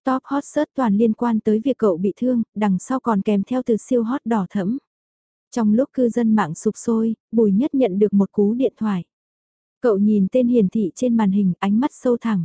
Top hot search toàn liên quan tới việc cậu bị thương, đằng sau còn kèm theo từ siêu hot đỏ thẫm. Trong lúc cư dân mạng sục sôi, Bùi Nhất nhận được một cú điện thoại. Cậu nhìn tên hiển thị trên màn hình, ánh mắt sâu thẳm.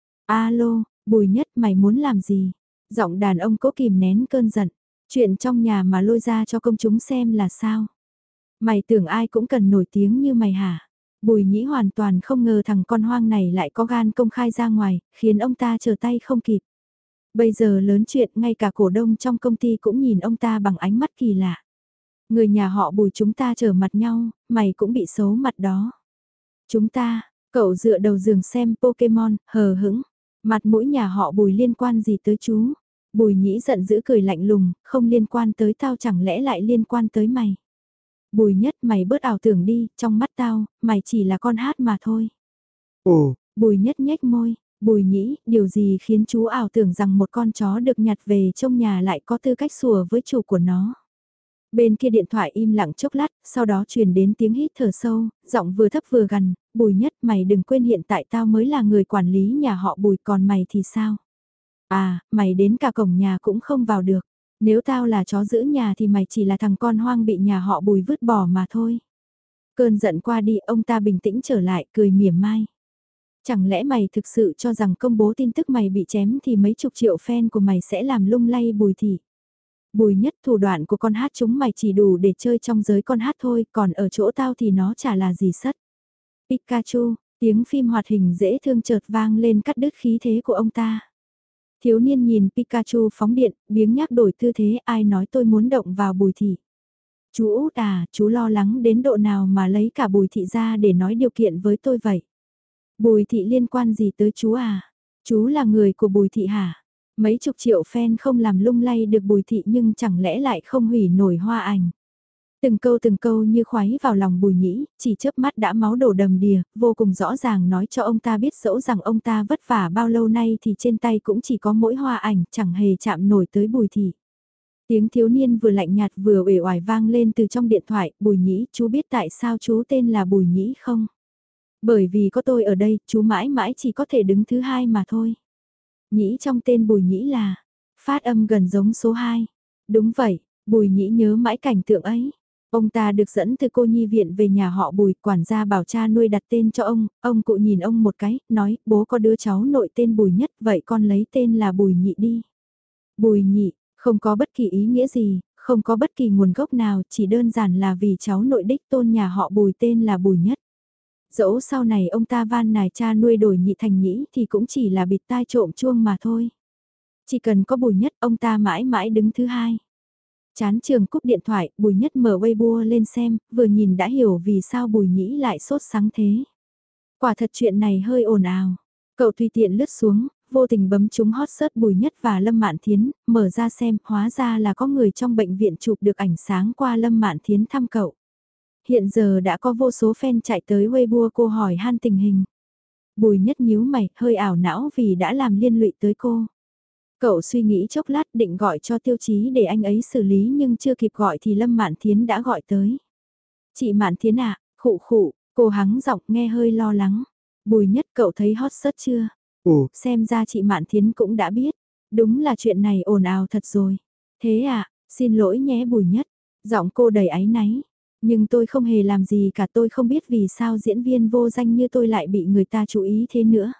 Alo, Bùi Nhất, mày muốn làm gì? Giọng đàn ông cố kìm nén cơn giận. Chuyện trong nhà mà lôi ra cho công chúng xem là sao? Mày tưởng ai cũng cần nổi tiếng như mày hả? Bùi Nhĩ hoàn toàn không ngờ thằng con hoang này lại có gan công khai ra ngoài, khiến ông ta trở tay không kịp. Bây giờ lớn chuyện, ngay cả cổ đông trong công ty cũng nhìn ông ta bằng ánh mắt kỳ lạ. Người nhà họ Bùi chúng ta trở mặt nhau, mày cũng bị xấu mặt đó. Chúng ta, cậu dựa đầu giường xem Pokemon, hờ hững. Mặt mũi nhà họ Bùi liên quan gì tới chú? Bùi Nhĩ giận dữ cười lạnh lùng, không liên quan tới tao chẳng lẽ lại liên quan tới mày? Bùi Nhất, mày bớt ảo tưởng đi, trong mắt tao, mày chỉ là con hát mà thôi. Ồ, Bùi Nhất nhếch môi, Bùi Nhĩ, điều gì khiến chú ảo tưởng rằng một con chó được nhặt về trong nhà lại có tư cách sủa với chủ của nó? Bên kia điện thoại im lặng chốc lát, sau đó truyền đến tiếng hít thở sâu, giọng vừa thấp vừa gần, Bùi Nhất, mày đừng quên hiện tại tao mới là người quản lý nhà họ Bùi, còn mày thì sao? À, mày đến cả cổng nhà cũng không vào được. Nếu tao là chó giữ nhà thì mày chỉ là thằng con hoang bị nhà họ Bùi vứt bỏ mà thôi. Cơn giận qua đi, ông ta bình tĩnh trở lại, cười mỉa mai. Chẳng lẽ mày thực sự cho rằng công bố tin tức mày bị chém thì mấy chục triệu fan của mày sẽ làm lung lay Bùi thị? Bùi Nhất, thủ đoạn của con hát chúng mày chỉ đủ để chơi trong giới con hát thôi, còn ở chỗ tao thì nó chả là gì sất. Pikachu, tiếng phim hoạt hình dễ thương chợt vang lên cắt đứt khí thế của ông ta. Thiếu niên nhìn Pikachu phóng điện, biếng nhác đổi tư thế, ai nói tôi muốn động vào Bùi thị. Chú Út à, chú lo lắng đến độ nào mà lấy cả Bùi thị ra để nói điều kiện với tôi vậy? Bùi thị liên quan gì tới chú à? Chú là người của Bùi thị hả? Mấy chục triệu fan không làm lung lay được Bùi thị nhưng chẳng lẽ lại không hủy nổi hoa ảnh. Từng câu như khoáy vào lòng Bùi Nhĩ, chỉ chớp mắt đã máu đổ đầm đìa, vô cùng rõ ràng nói cho ông ta biết dẫu rằng ông ta vất vả bao lâu nay thì trên tay cũng chỉ có mỗi hoa ảnh, chẳng hề chạm nổi tới Bùi thị. Tiếng thiếu niên vừa lạnh nhạt vừa uể oải vang lên từ trong điện thoại, Bùi Nhĩ, chú biết tại sao chú tên là Bùi Nhĩ không? Bởi vì có tôi ở đây, chú mãi mãi chỉ có thể đứng thứ hai mà thôi. Nhĩ trong tên Bùi Nhĩ là, phát âm gần giống số 2. Đúng vậy, Bùi Nhĩ nhớ mãi cảnh tượng ấy. Ông ta được dẫn từ cô nhi viện về nhà họ Bùi, quản gia bảo cha nuôi đặt tên cho ông cụ nhìn ông một cái, nói, bố có đứa cháu nội tên Bùi Nhất, vậy con lấy tên là Bùi Nhĩ đi. Bùi Nhĩ, không có bất kỳ ý nghĩa gì, không có bất kỳ nguồn gốc nào, chỉ đơn giản là vì cháu nội đích tôn nhà họ Bùi tên là Bùi Nhất. Dẫu sau này ông ta van nài cha nuôi đổi Nhĩ thành Nhĩ thì cũng chỉ là bịt tai trộm chuông mà thôi. Chỉ cần có Bùi Nhất ông ta mãi mãi đứng thứ hai. Chán trường cúp điện thoại, Bùi Nhất mở Weibo lên xem, vừa nhìn đã hiểu vì sao Bùi Nhĩ lại sốt sắng thế. Quả thật chuyện này hơi ồn ào. Cậu tùy tiện lướt xuống, vô tình bấm trúng hot search Bùi Nhất và Lâm Mạn Thiến, mở ra xem, hóa ra là có người trong bệnh viện chụp được ảnh sáng qua Lâm Mạn Thiến thăm cậu. Hiện giờ đã có vô số fan chạy tới Weibo cô hỏi han tình hình. Bùi Nhất nhíu mày, hơi ảo não vì đã làm liên lụy tới cô. Cậu suy nghĩ chốc lát định gọi cho Tiêu Chí để anh ấy xử lý nhưng chưa kịp gọi thì Lâm Mạn Thiến đã gọi tới. Chị Mạn Thiến à, khụ khụ, cô hắng giọng nghe hơi lo lắng. Bùi Nhất cậu thấy hot search chưa? Ồ, xem ra chị Mạn Thiến cũng đã biết. Đúng là chuyện này ồn ào thật rồi. Thế à, xin lỗi nhé Bùi Nhất. Giọng cô đầy áy náy. Nhưng tôi không hề làm gì cả, tôi không biết vì sao diễn viên vô danh như tôi lại bị người ta chú ý thế nữa.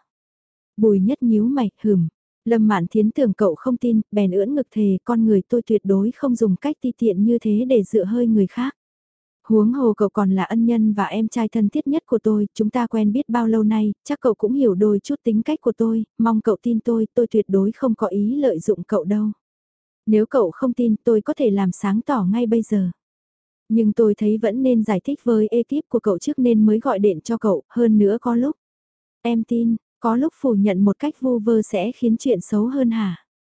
Bùi Nhất nhíu mày, hừm. Lâm Mạn Thiến tưởng cậu không tin, bèn ưỡn ngực thề con người tôi tuyệt đối không dùng cách ti tiện như thế để dựa hơi người khác. Huống hồ cậu còn là ân nhân và em trai thân thiết nhất của tôi, chúng ta quen biết bao lâu nay, chắc cậu cũng hiểu đôi chút tính cách của tôi, mong cậu tin tôi tuyệt đối không có ý lợi dụng cậu đâu. Nếu cậu không tin tôi có thể làm sáng tỏ ngay bây giờ. Nhưng tôi thấy vẫn nên giải thích với ekip của cậu trước nên mới gọi điện cho cậu, hơn nữa có lúc. Em tin, có lúc phủ nhận một cách vu vơ sẽ khiến chuyện xấu hơn hả?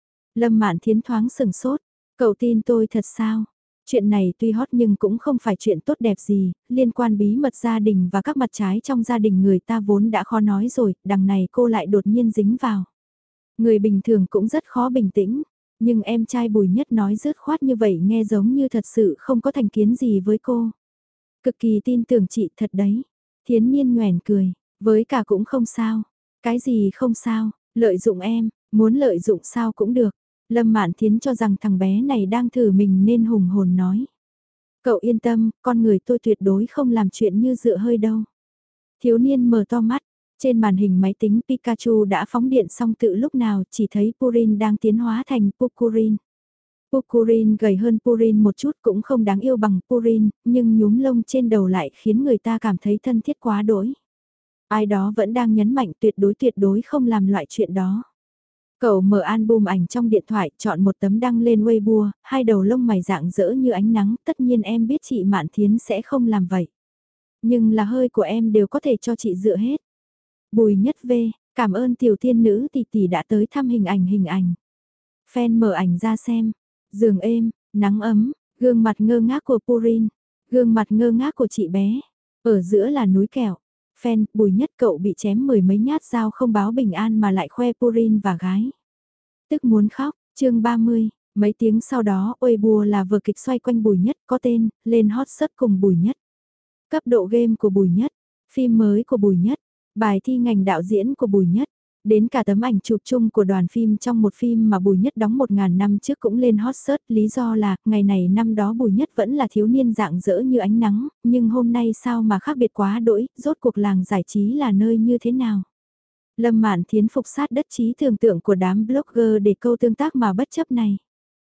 Lâm Mạn Thiến thoáng sừng sốt, cậu tin tôi thật sao? Chuyện này tuy hot nhưng cũng không phải chuyện tốt đẹp gì, liên quan bí mật gia đình và các mặt trái trong gia đình người ta vốn đã khó nói rồi, đằng này cô lại đột nhiên dính vào. Người bình thường cũng rất khó bình tĩnh, nhưng em trai Bùi Nhất nói dứt khoát như vậy nghe giống như thật sự không có thành kiến gì với cô. Cực kỳ tin tưởng chị thật đấy. Thiến Nhiên nhoẻn cười, với cả cũng không sao. Cái gì không sao, lợi dụng em, Muốn lợi dụng sao cũng được. Lâm Mạn Thiến cho rằng thằng bé này đang thử mình nên hùng hồn nói. Cậu yên tâm, con người tôi tuyệt đối không làm chuyện như dựa hơi đâu. Thiếu niên mở to mắt, trên màn hình máy tính Pikachu đã phóng điện xong tự lúc nào chỉ thấy Purin đang tiến hóa thành Pukurin. Pukurin gầy hơn Purin một chút cũng không đáng yêu bằng Purin, nhưng nhúm lông trên đầu lại khiến người ta cảm thấy thân thiết quá đỗi. Ai đó vẫn đang nhấn mạnh tuyệt đối không làm loại chuyện đó. Cậu mở album ảnh trong điện thoại, chọn một tấm đăng lên Weibo, hai đầu lông mày rạng rỡ như ánh nắng, tất nhiên em biết chị Mạn Thiến sẽ không làm vậy. Nhưng là hơi của em đều có thể cho chị dựa hết. Bùi Nhất V, cảm ơn tiểu tiên nữ tỷ tỷ đã tới thăm hình ảnh. Fan mở ảnh ra xem, giường êm, nắng ấm, gương mặt ngơ ngác của Purin, gương mặt ngơ ngác của chị bé, ở giữa là núi kẹo. Fan, Bùi Nhất cậu bị chém mười mấy nhát dao không báo bình an mà lại khoe Purin và gái. Tức muốn khóc, chương 30, mấy tiếng sau đó Weibo là vở kịch xoay quanh Bùi Nhất có tên, lên hot search cùng Bùi Nhất. Cấp độ game của Bùi Nhất, phim mới của Bùi Nhất, bài thi ngành đạo diễn của Bùi Nhất. Đến cả tấm ảnh chụp chung của đoàn phim trong một phim mà Bùi Nhất đóng 1000 năm trước cũng lên hot search, lý do là, ngày này năm đó Bùi Nhất vẫn là thiếu niên rạng rỡ như ánh nắng, nhưng hôm nay sao mà khác biệt quá đỗi, rốt cuộc làng giải trí là nơi như thế nào. Lâm Mạn Thiến phục sát đất trí tưởng tượng của đám blogger để câu tương tác mà bất chấp này.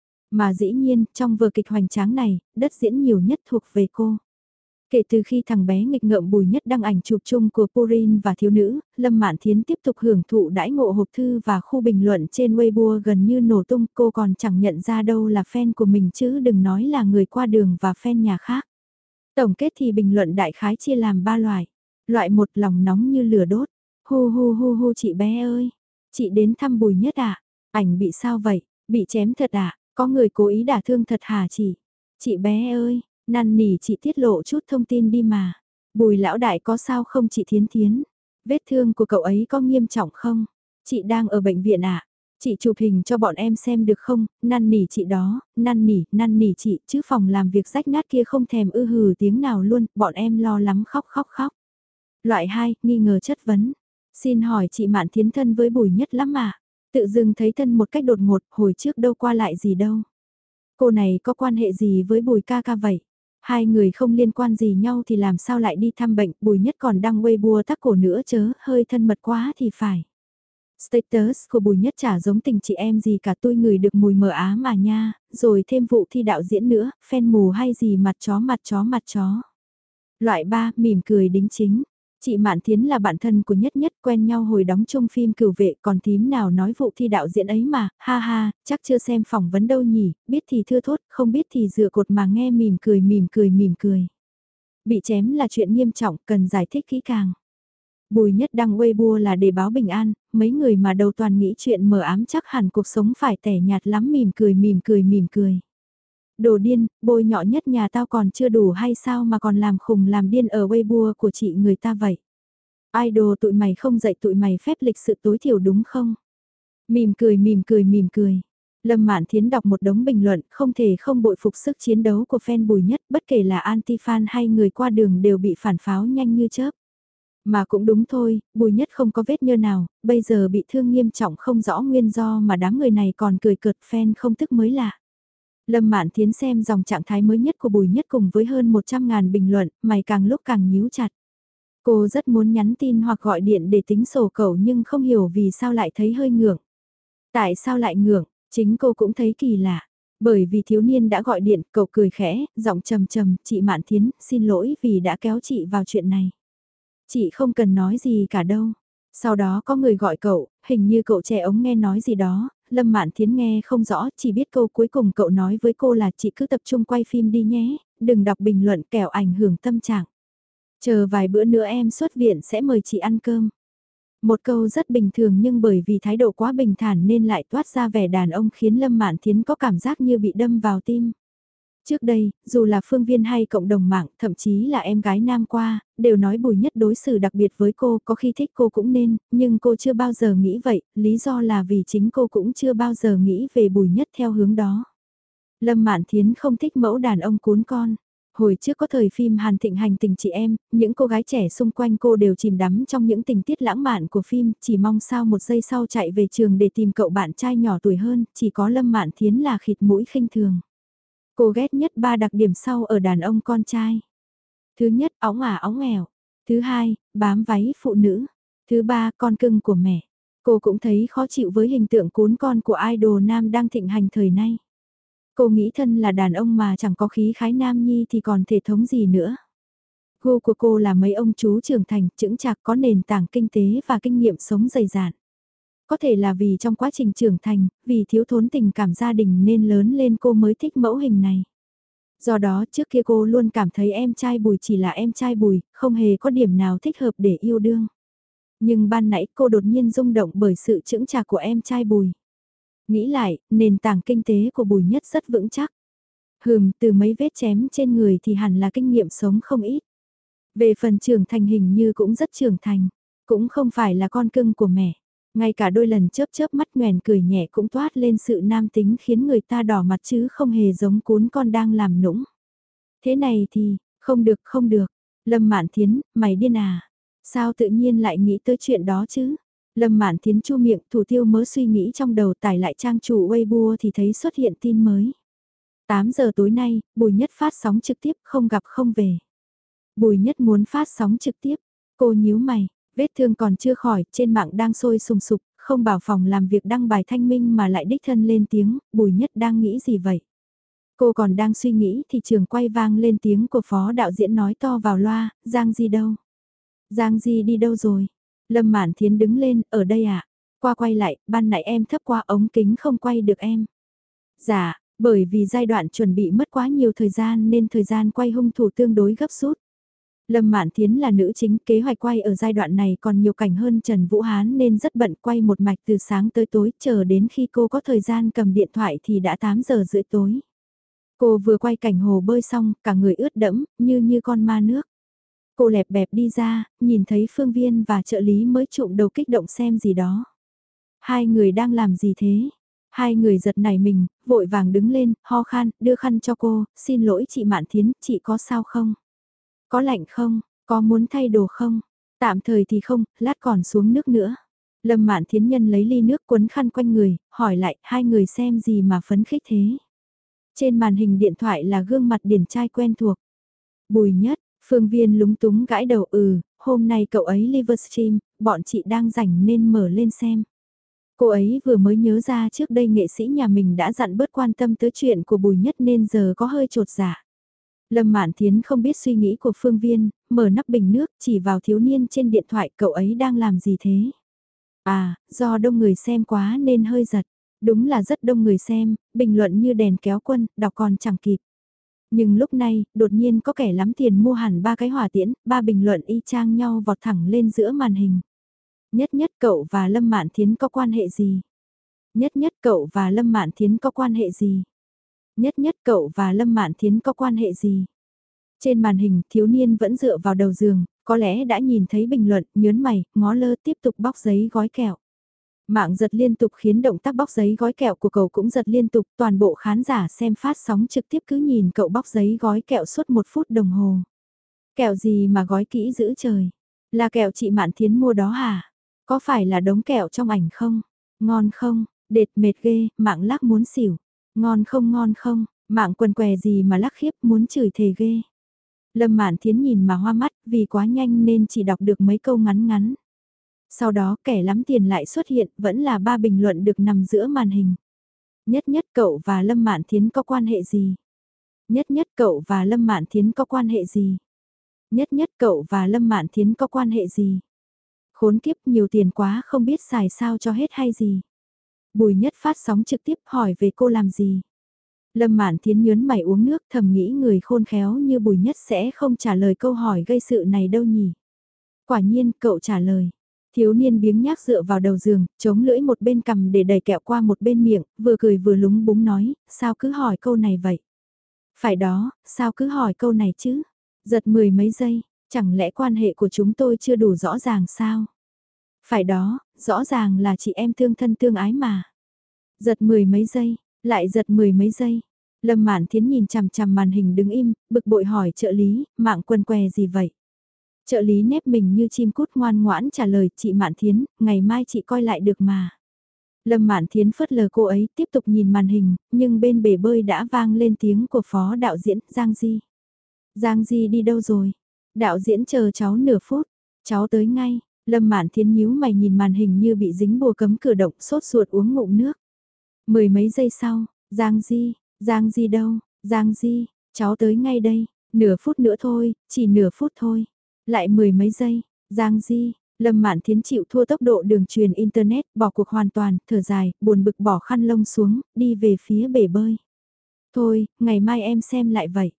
Mà dĩ nhiên, trong vở kịch hoành tráng này, đất diễn nhiều nhất thuộc về cô. Kể từ khi thằng bé nghịch ngợm Bùi Nhất đăng ảnh chụp chung của Purin và thiếu nữ, Lâm Mạn Thiến tiếp tục hưởng thụ đãi ngộ hộp thư và khu bình luận trên Weibo gần như nổ tung, cô còn chẳng nhận ra đâu là fan của mình chứ đừng nói là người qua đường và fan nhà khác. Tổng kết thì bình luận đại khái chia làm 3 loại. Loại 1 lòng nóng như lửa đốt. Hu hu hu hu chị bé ơi. Chị đến thăm Bùi Nhất à? Ảnh bị sao vậy? Bị chém thật à? Có người cố ý đả thương thật hả chị? Chị bé ơi, năn nỉ chị tiết lộ chút thông tin đi mà. Bùi lão đại có sao không chị Thiến Thiến? Vết thương của cậu ấy có nghiêm trọng không? Chị đang ở bệnh viện à? Chị chụp hình cho bọn em xem được không? Năn nỉ chị đó, năn nỉ chị, chứ phòng làm việc rách nát kia không thèm ư hừ tiếng nào luôn, bọn em lo lắng khóc khóc khóc. Loại 2, nghi ngờ chất vấn. Xin hỏi chị Mạn Thiến thân với Bùi Nhất lắm mà. Tự dưng thấy thân một cách đột ngột, hồi trước đâu qua lại gì đâu. Cô này có quan hệ gì với Bùi ca ca vậy? Hai người không liên quan gì nhau thì làm sao lại đi thăm bệnh, Bùi Nhất còn đăng Weibo tắc cổ nữa chớ, hơi thân mật quá thì phải. Status của Bùi Nhất chả giống tình chị em gì cả, tôi ngửi được mùi mờ ám mà nha, rồi thêm vụ thi đạo diễn nữa, fan mù hay gì mặt chó. Loại 3, mỉm cười đính chính. Chị Mạn Thiến là bạn thân của Nhất Nhất, quen nhau hồi đóng chung phim Cửu Vệ, còn thím nào nói vụ thi đạo diễn ấy mà, ha ha, chắc chưa xem phỏng vấn đâu nhỉ, biết thì thưa thốt, không biết thì dựa cột mà nghe mỉm cười. Bị chém là chuyện nghiêm trọng, cần giải thích kỹ càng. Bùi Nhất đăng Weibo là để báo bình an, mấy người mà đầu toàn nghĩ chuyện mờ ám chắc hẳn cuộc sống phải tẻ nhạt lắm, mỉm cười. Đồ điên, bôi nhọ Nhất nhà tao còn chưa đủ hay sao mà còn làm khùng làm điên ở Weibo của chị người ta vậy? Idol tụi mày không dạy tụi mày phép lịch sự tối thiểu đúng không? Mỉm cười. Lâm Mạn Thiến đọc một đống bình luận, không thể không bội phục sức chiến đấu của fan Bùi Nhất, bất kể là anti-fan hay người qua đường đều bị phản pháo nhanh như chớp. Mà cũng đúng thôi, Bùi Nhất không có vết nhơ nào, bây giờ bị thương nghiêm trọng không rõ nguyên do mà đám người này còn cười cợt, fan không tức mới lạ. Lâm Mạn Thiến xem dòng trạng thái mới nhất của Bùi Nhất cùng với hơn 100.000 bình luận, mày càng lúc càng nhíu chặt. Cô rất muốn nhắn tin hoặc gọi điện để tính sổ cậu nhưng không hiểu vì sao lại thấy hơi ngượng. Tại sao lại ngượng, chính cô cũng thấy kỳ lạ. Bởi vì thiếu niên đã gọi điện, cậu cười khẽ, giọng trầm trầm, chị Mạn Thiến, xin lỗi vì đã kéo chị vào chuyện này. Chị không cần nói gì cả đâu. Sau đó có người gọi cậu, hình như cậu che ống nghe nói gì đó, Lâm Mạn Thiến nghe không rõ, chỉ biết câu cuối cùng cậu nói với cô là chị cứ tập trung quay phim đi nhé, đừng đọc bình luận kẻo ảnh hưởng tâm trạng. Chờ vài bữa nữa em xuất viện sẽ mời chị ăn cơm. Một câu rất bình thường nhưng bởi vì thái độ quá bình thản nên lại toát ra vẻ đàn ông khiến Lâm Mạn Thiến có cảm giác như bị đâm vào tim. Trước đây, dù là phương viên hay cộng đồng mạng, thậm chí là em gái nam qua, đều nói Bùi Nhất đối xử đặc biệt với cô, có khi thích cô cũng nên, nhưng cô chưa bao giờ nghĩ vậy, lý do là vì chính cô cũng chưa bao giờ nghĩ về Bùi Nhất theo hướng đó. Lâm Mạn Thiến không thích mẫu đàn ông cuốn con. Hồi trước có thời phim Hàn Thịnh hành tình chị em, những cô gái trẻ xung quanh cô đều chìm đắm trong những tình tiết lãng mạn của phim, chỉ mong sao một giây sau chạy về trường để tìm cậu bạn trai nhỏ tuổi hơn, chỉ có Lâm Mạn Thiến là khịt mũi khinh thường. Cô ghét nhất 3 đặc điểm sau ở đàn ông con trai. Thứ nhất, óng ả óng ẻo. Thứ hai, bám váy phụ nữ. Thứ ba, con cưng của mẹ. Cô cũng thấy khó chịu với hình tượng cún con của idol nam đang thịnh hành thời nay. Cô nghĩ thân là đàn ông mà chẳng có khí khái nam nhi thì còn thể thống gì nữa. Gu của cô là mấy ông chú trưởng thành, chững chạc có nền tảng kinh tế và kinh nghiệm sống dày dạn. Có thể là vì trong quá trình trưởng thành, vì thiếu thốn tình cảm gia đình nên lớn lên cô mới thích mẫu hình này. Do đó trước kia cô luôn cảm thấy em trai Bùi chỉ là em trai Bùi, không hề có điểm nào thích hợp để yêu đương. Nhưng ban nãy cô đột nhiên rung động bởi sự chững chạc của em trai Bùi. Nghĩ lại, nền tảng kinh tế của Bùi Nhất rất vững chắc. Từ mấy vết chém trên người thì hẳn là kinh nghiệm sống không ít. Về phần trưởng thành hình như cũng rất trưởng thành, cũng không phải là con cưng của mẹ. Ngay cả đôi lần chớp chớp mắt nhoẻn cười nhẹ cũng toát lên sự nam tính khiến người ta đỏ mặt chứ không hề giống cún con đang làm nũng. Thế này thì, không được không được. Lâm Mạn Thiến, mày điên à? Sao tự nhiên lại nghĩ tới chuyện đó chứ? Lâm Mạn Thiến chu miệng, Thủ Tiêu mới suy nghĩ trong đầu tải lại trang chủ Weibo thì thấy xuất hiện tin mới. 8 giờ tối nay, Bùi Nhất phát sóng trực tiếp không gặp không về. Bùi Nhất muốn phát sóng trực tiếp. Cô nhíu mày, vết thương còn chưa khỏi, trên mạng đang sôi sùng sục, không bảo phòng làm việc đăng bài thanh minh mà lại đích thân lên tiếng, Bùi Nhất đang nghĩ gì vậy? Cô còn đang suy nghĩ thì trường quay vang lên tiếng của phó đạo diễn nói to vào loa, Giang Di đâu? Giang Di đi đâu rồi? Lâm Mạn Thiến đứng lên, ở đây ạ. Qua quay lại, ban nãy em thấp qua ống kính không quay được em. Dạ, bởi vì giai đoạn chuẩn bị mất quá nhiều thời gian nên thời gian quay hung thủ tương đối gấp rút. Lâm Mạn Thiến là nữ chính, kế hoạch quay ở giai đoạn này còn nhiều cảnh hơn Trần Vũ Hán nên rất bận quay một mạch từ sáng tới tối, chờ đến khi cô có thời gian cầm điện thoại thì đã 8 giờ rưỡi tối. Cô vừa quay cảnh hồ bơi xong, cả người ướt đẫm, như con ma nước. Cô lẹp bẹp đi ra, nhìn thấy Phương Viên và trợ lý mới trụm đầu kích động xem gì đó. Hai người đang làm gì thế? Hai người giật nảy mình, vội vàng đứng lên, ho khan, đưa khăn cho cô, xin lỗi chị Mạn Thiến, chị có sao không? Có lạnh không? Có muốn thay đồ không? Tạm thời thì không, lát còn xuống nước nữa. Lâm Mạn Thiến Nhân lấy ly nước quấn khăn quanh người, hỏi lại hai người xem gì mà phấn khích thế. Trên màn hình điện thoại là gương mặt điển trai quen thuộc. Bùi Nhất, Phương Viên lúng túng gãi đầu hôm nay cậu ấy livestream, bọn chị đang rảnh nên mở lên xem. Cô ấy vừa mới nhớ ra trước đây nghệ sĩ nhà mình đã dặn bớt quan tâm tới chuyện của Bùi Nhất nên giờ có hơi trột dạ. Lâm Mạn Thiến không biết suy nghĩ của Phương Viên, mở nắp bình nước chỉ vào thiếu niên trên điện thoại cậu ấy đang làm gì thế. À, do đông người xem quá nên hơi giật. Đúng là rất đông người xem, bình luận như đèn kéo quân, đọc còn chẳng kịp. Nhưng lúc này, đột nhiên có kẻ lắm tiền mua hẳn 3 cái hỏa tiễn, 3 bình luận y chang nhau vọt thẳng lên giữa màn hình. Nhất nhất cậu và Lâm Mạn Thiến có quan hệ gì? Nhất nhất cậu và Lâm Mạn Thiến có quan hệ gì? Nhất nhất cậu và Lâm Mạn Thiến có quan hệ gì? Trên màn hình, thiếu niên vẫn dựa vào đầu giường, có lẽ đã nhìn thấy bình luận, nhớn mày, ngó lơ tiếp tục bóc giấy gói kẹo. Mạng giật liên tục khiến động tác bóc giấy gói kẹo của cậu cũng giật liên tục, toàn bộ khán giả xem phát sóng trực tiếp cứ nhìn cậu bóc giấy gói kẹo suốt 1 phút đồng hồ. Kẹo gì mà gói kỹ dữ trời? Là kẹo chị Mạn Thiến mua đó hả? Có phải là đống kẹo trong ảnh không? Ngon không? Đệt mệt ghê, mạng lắc muốn xỉu. Ngon không, mạng quần què gì mà lắc khiếp muốn chửi thề ghê. Lâm Mạn Thiến nhìn mà hoa mắt vì quá nhanh nên chỉ đọc được mấy câu ngắn ngắn. Sau đó kẻ lắm tiền lại xuất hiện vẫn là 3 bình luận được nằm giữa màn hình. Nhất nhất cậu và Lâm Mạn Thiến có quan hệ gì? Nhất nhất cậu và Lâm Mạn Thiến có quan hệ gì? Nhất nhất cậu và Lâm Mạn Thiến có quan hệ gì? Khốn kiếp nhiều tiền quá không biết xài sao cho hết hay gì. Bùi Nhất phát sóng trực tiếp hỏi về cô làm gì. Lâm Mạn Thiến nhớn mày uống nước thầm nghĩ người khôn khéo như Bùi Nhất sẽ không trả lời câu hỏi gây sự này đâu nhỉ. Quả nhiên cậu trả lời. Thiếu niên biếng nhác dựa vào đầu giường, chống lưỡi một bên cằm để đẩy kẹo qua một bên miệng, vừa cười vừa lúng búng nói, sao cứ hỏi câu này vậy? Phải đó, sao cứ hỏi câu này chứ? Giật 10 mấy giây, chẳng lẽ quan hệ của chúng tôi chưa đủ rõ ràng sao? Phải đó, rõ ràng là chị em tương thân tương ái mà. Giật 10 mấy giây, lại giật 10 mấy giây. Lâm Mạn Thiến nhìn chằm chằm màn hình đứng im, bực bội hỏi trợ lý, mạng quần què gì vậy? Trợ lý nép mình như chim cút ngoan ngoãn trả lời, chị Mạn Thiến, ngày mai chị coi lại được mà. Lâm Mạn Thiến phớt lờ cô ấy, tiếp tục nhìn màn hình, nhưng bên bể bơi đã vang lên tiếng của phó đạo diễn Giang Di. Giang Di đi đâu rồi? Đạo diễn chờ cháu nửa phút, cháu tới ngay. Lâm Mạn Thiến nhíu mày nhìn màn hình như bị dính bùa cấm cửa động, sốt ruột uống ngụm nước. Mười mấy giây sau, Giang Di đâu? Giang Di, cháu tới ngay đây, nửa phút nữa thôi, chỉ nửa phút thôi. Lại mười mấy giây, Giang Di, Lâm Mạn Thiến chịu thua tốc độ đường truyền Internet, bỏ cuộc hoàn toàn, thở dài, buồn bực bỏ khăn lông xuống, đi về phía bể bơi. Thôi, ngày mai em xem lại vậy.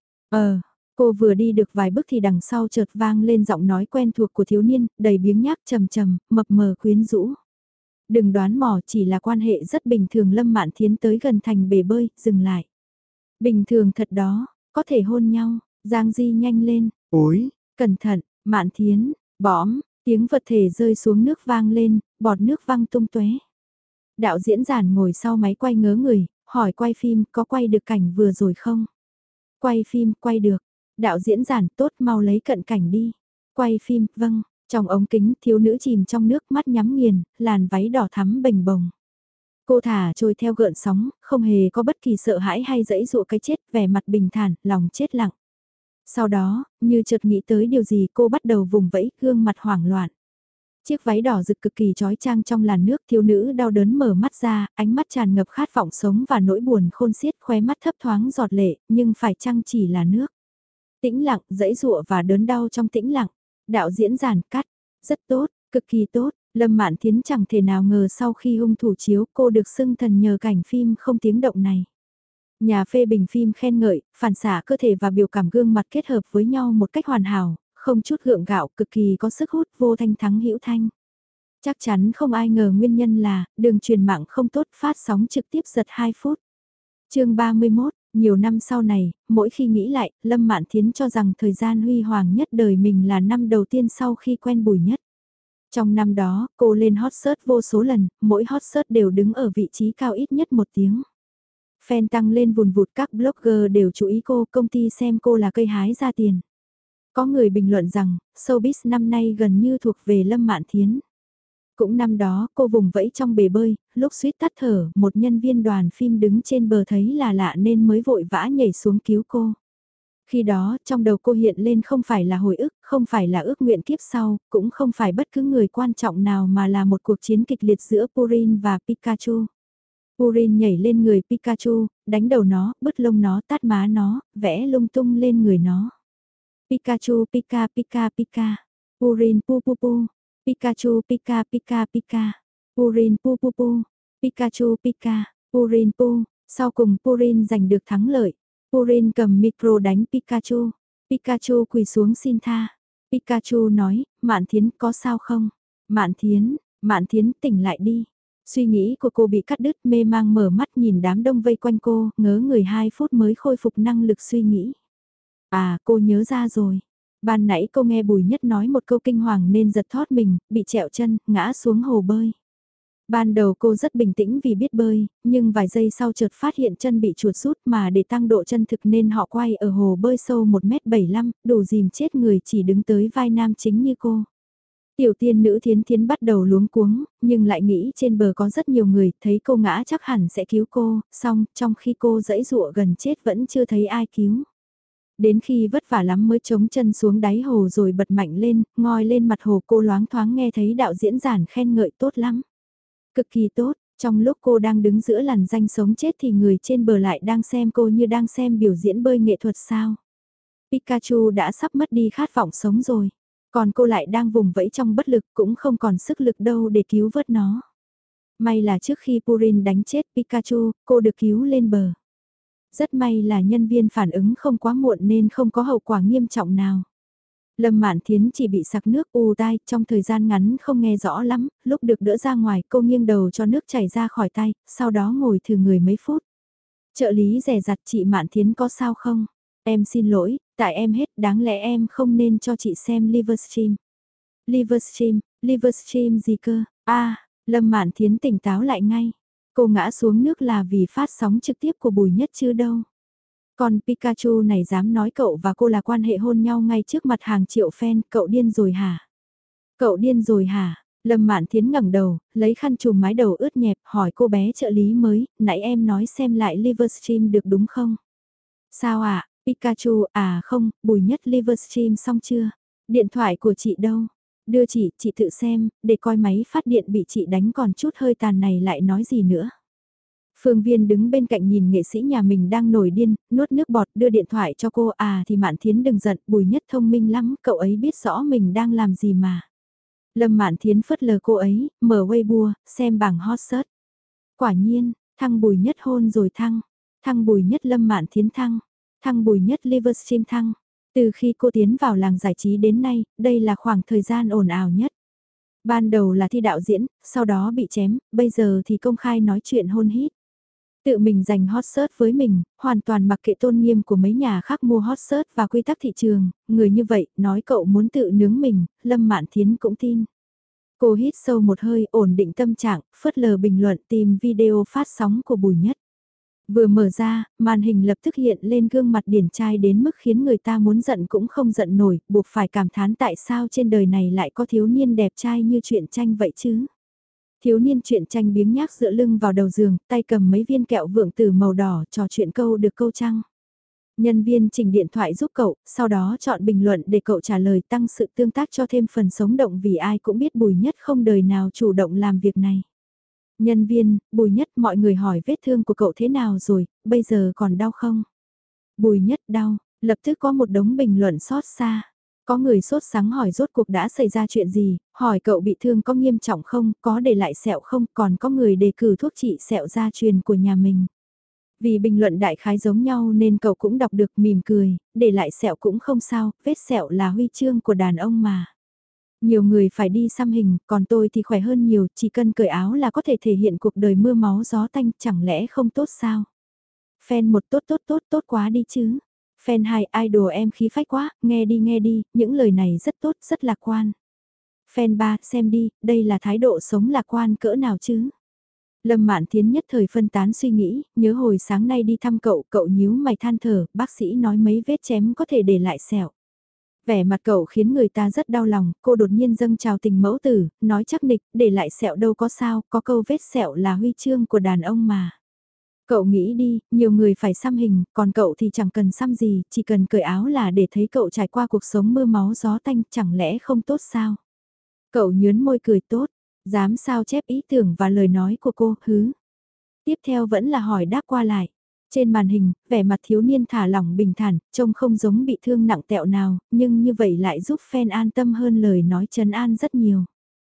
Cô vừa đi được vài bước thì đằng sau chợt vang lên giọng nói quen thuộc của thiếu niên, đầy biếng nhác trầm trầm, mập mờ quyến rũ. Đừng đoán mò, chỉ là quan hệ rất bình thường. Lâm Mạn Thiến tới gần thành bể bơi, dừng lại. Bình thường thật đó, có thể hôn nhau. Giang Di nhanh lên. Ôi, cẩn thận, Mạn Thiến, bõm, tiếng vật thể rơi xuống nước vang lên, bọt nước văng tung tóe. Đạo diễn Giản ngồi sau máy quay ngớ người, hỏi quay phim có quay được cảnh vừa rồi không? Quay phim, quay được. Đạo diễn Giản, tốt, mau lấy cận cảnh đi. Quay phim, vâng. Trong ống kính, thiếu nữ chìm trong nước, mắt nhắm nghiền, làn váy đỏ thắm bềnh bồng. Cô thả trôi theo gợn sóng, không hề có bất kỳ sợ hãi hay dẫy dụa cái chết, vẻ mặt bình thản, lòng chết lặng. Sau đó, như chợt nghĩ tới điều gì, cô bắt đầu vùng vẫy, gương mặt hoảng loạn. Chiếc váy đỏ rực cực kỳ chói chang trong làn nước, thiếu nữ đau đớn mở mắt ra, ánh mắt tràn ngập khát vọng sống và nỗi buồn khôn xiết, khóe mắt thấp thoáng giọt lệ, nhưng phải chăng chỉ là nước. Tĩnh lặng, dẫy dụa và đớn đau trong tĩnh lặng. Đạo diễn Giản cắt, rất tốt, cực kỳ tốt. Lâm Mạn Thiến chẳng thể nào ngờ sau khi hung thủ chiếu cô được xưng thần nhờ cảnh phim không tiếng động này. Nhà phê bình phim khen ngợi, phản xạ cơ thể và biểu cảm gương mặt kết hợp với nhau một cách hoàn hảo, không chút gượng gạo, cực kỳ có sức hút, vô thanh thắng hữu thanh. Chắc chắn không ai ngờ nguyên nhân là đường truyền mạng không tốt, phát sóng trực tiếp giật 2 phút. Chương 31, nhiều năm sau này, mỗi khi nghĩ lại, Lâm Mạn Thiến cho rằng thời gian huy hoàng nhất đời mình là năm đầu tiên sau khi quen Bùi Nhất. Trong năm đó, cô lên hot search vô số lần, mỗi hot search đều đứng ở vị trí cao ít nhất một tiếng. Fan tăng lên vùn vụt, các blogger đều chú ý cô, công ty xem cô là cây hái ra tiền. Có người bình luận rằng, showbiz năm nay gần như thuộc về Lâm Mạn Thiến. Cũng năm đó, cô vùng vẫy trong bể bơi, lúc suýt tắt thở, một nhân viên đoàn phim đứng trên bờ thấy là lạ nên mới vội vã nhảy xuống cứu cô. Khi đó, trong đầu cô hiện lên không phải là hồi ức, không phải là ước nguyện kiếp sau, cũng không phải bất cứ người quan trọng nào mà là một cuộc chiến kịch liệt giữa Purin và Pikachu. Purin nhảy lên người Pikachu, đánh đầu nó, bứt lông nó, tát má nó, vẽ lung tung lên người nó. Pikachu Pika Pika Pika. Purin pu pu pu. Pikachu Pika Pika Pika. Purin pu pu pu. Pikachu Pika. Purin pu. Sau cùng Purin giành được thắng lợi. Purin cầm micro đánh Pikachu. Pikachu quỳ xuống xin tha. Pikachu nói, Mạn Thiến có sao không? Mạn Thiến tỉnh lại đi. Suy nghĩ của cô bị cắt đứt, mê mang mở mắt nhìn đám đông vây quanh cô, ngớ người 2 phút mới khôi phục năng lực suy nghĩ. À, cô nhớ ra rồi. Ban nãy cô nghe Bùi Nhất nói một câu kinh hoàng nên giật thót mình, bị trẹo chân, ngã xuống hồ bơi. Ban đầu cô rất bình tĩnh vì biết bơi, nhưng vài giây sau chợt phát hiện chân bị chuột rút mà để tăng độ chân thực nên họ quay ở hồ bơi sâu 1m75, đủ dìm chết người chỉ đứng tới vai nam chính như cô. Tiểu tiên nữ Thiến Thiến bắt đầu luống cuống, nhưng lại nghĩ trên bờ có rất nhiều người, thấy cô ngã chắc hẳn sẽ cứu cô, xong trong khi cô giãy giụa gần chết vẫn chưa thấy ai cứu. Đến khi vất vả lắm mới chống chân xuống đáy hồ rồi bật mạnh lên, ngoi lên mặt hồ, cô loáng thoáng nghe thấy đạo diễn Giản khen ngợi tốt lắm. Cực kỳ tốt, trong lúc cô đang đứng giữa làn danh sống chết thì người trên bờ lại đang xem cô như đang xem biểu diễn bơi nghệ thuật sao. Pikachu đã sắp mất đi khát vọng sống rồi, còn cô lại đang vùng vẫy trong bất lực, cũng không còn sức lực đâu để cứu vớt nó. May là trước khi Purin đánh chết Pikachu, cô được cứu lên bờ. Rất may là nhân viên phản ứng không quá muộn nên không có hậu quả nghiêm trọng nào. Lâm Mạn Thiến chỉ bị sặc nước ù tai, trong thời gian ngắn không nghe rõ lắm, lúc được đỡ ra ngoài cô nghiêng đầu cho nước chảy ra khỏi tay, sau đó ngồi thử người mấy phút. Trợ lý dè dặt, chị Mạn Thiến có sao không? Em xin lỗi, tại em hết, đáng lẽ em không nên cho chị xem Livestream. Livestream gì cơ? Lâm Mạn Thiến tỉnh táo lại ngay. Cô ngã xuống nước là vì phát sóng trực tiếp của Bùi Nhất chứ đâu. Con Pikachu này dám nói cậu và cô là quan hệ hôn nhau ngay trước mặt hàng triệu fan, cậu điên rồi hả? Cậu điên rồi hả? Lâm Mạn Thiến ngẩng đầu, lấy khăn trùm mái đầu ướt nhẹp, hỏi cô bé trợ lý mới, nãy em nói xem lại Livestream được đúng không? Sao ạ? Pikachu, à không, Bùi Nhất Livestream xong chưa? Điện thoại của chị đâu? Đưa chị tự xem, để coi máy phát điện bị chị đánh còn chút hơi tàn này lại nói gì nữa. Phương Viên đứng bên cạnh nhìn nghệ sĩ nhà mình đang nổi điên, nuốt nước bọt đưa điện thoại cho cô thì Mạn Thiến đừng giận, Bùi Nhất thông minh lắm, cậu ấy biết rõ mình đang làm gì mà. Lâm Mạn Thiến phớt lờ cô ấy, mở Weibo, xem bảng hot search. Quả nhiên, thăng Bùi Nhất hôn rồi thăng Bùi Nhất Lâm Mạn Thiến thăng Bùi Nhất Livestream thăng. Từ khi cô tiến vào làng giải trí đến nay, đây là khoảng thời gian ồn ào nhất. Ban đầu là thi đạo diễn, sau đó bị chém, bây giờ thì công khai nói chuyện hôn hít. Tự mình giành hot search với mình, hoàn toàn mặc kệ tôn nghiêm của mấy nhà khác mua hot search và quy tắc thị trường, người như vậy, nói cậu muốn tự nướng mình, Lâm Mạn Thiến cũng tin. Cô hít sâu một hơi, ổn định tâm trạng, phớt lờ bình luận tìm video phát sóng của Bùi Nhất. Vừa mở ra, màn hình lập tức hiện lên gương mặt điển trai đến mức khiến người ta muốn giận cũng không giận nổi, buộc phải cảm thán tại sao trên đời này lại có thiếu niên đẹp trai như truyện tranh vậy chứ. Thiếu niên truyện tranh biếng nhác dựa lưng vào đầu giường, tay cầm mấy viên kẹo vượng tử màu đỏ trò chuyện câu được câu trăng. Nhân viên trình điện thoại giúp cậu, sau đó chọn bình luận để cậu trả lời tăng sự tương tác cho thêm phần sống động vì ai cũng biết Bùi Nhất không đời nào chủ động làm việc này. Nhân viên, Bùi Nhất mọi người hỏi vết thương của cậu thế nào rồi, bây giờ còn đau không? Bùi Nhất đau, lập tức có một đống bình luận xót xa. Có người sốt sắng hỏi rốt cuộc đã xảy ra chuyện gì, hỏi cậu bị thương có nghiêm trọng không, có để lại sẹo không, còn có người đề cử thuốc trị sẹo gia truyền của nhà mình. Vì bình luận đại khái giống nhau nên cậu cũng đọc được mỉm cười, để lại sẹo cũng không sao, vết sẹo là huy chương của đàn ông mà. Nhiều người phải đi xăm hình, còn tôi thì khỏe hơn nhiều, chỉ cần cởi áo là có thể thể hiện cuộc đời mưa máu gió tanh, chẳng lẽ không tốt sao? Fan một tốt quá đi chứ. Fan 2 idol em khí phách quá, nghe đi, những lời này rất tốt, rất lạc quan. Fan 3 xem đi, đây là thái độ sống lạc quan cỡ nào chứ? Lâm Mạn Thiến nhất thời phân tán suy nghĩ, nhớ hồi sáng nay đi thăm cậu, cậu nhíu mày than thở, bác sĩ nói mấy vết chém có thể để lại sẹo. Vẻ mặt cậu khiến người ta rất đau lòng, cô đột nhiên dâng chào tình mẫu tử, nói chắc nịch, để lại sẹo đâu có sao, có câu vết sẹo là huy chương của đàn ông mà. Cậu nghĩ đi, nhiều người phải xăm hình, còn cậu thì chẳng cần xăm gì, chỉ cần cởi áo là để thấy cậu trải qua cuộc sống mưa máu gió tanh, chẳng lẽ không tốt sao? Cậu nhớn môi cười tốt, dám sao chép ý tưởng và lời nói của cô, hứ. Tiếp theo vẫn là hỏi đáp qua lại. Trên màn hình, vẻ mặt thiếu niên thả lỏng bình thản, trông không giống bị thương nặng tẹo nào, nhưng như vậy lại giúp fan an tâm hơn lời nói trấn an rất nhiều.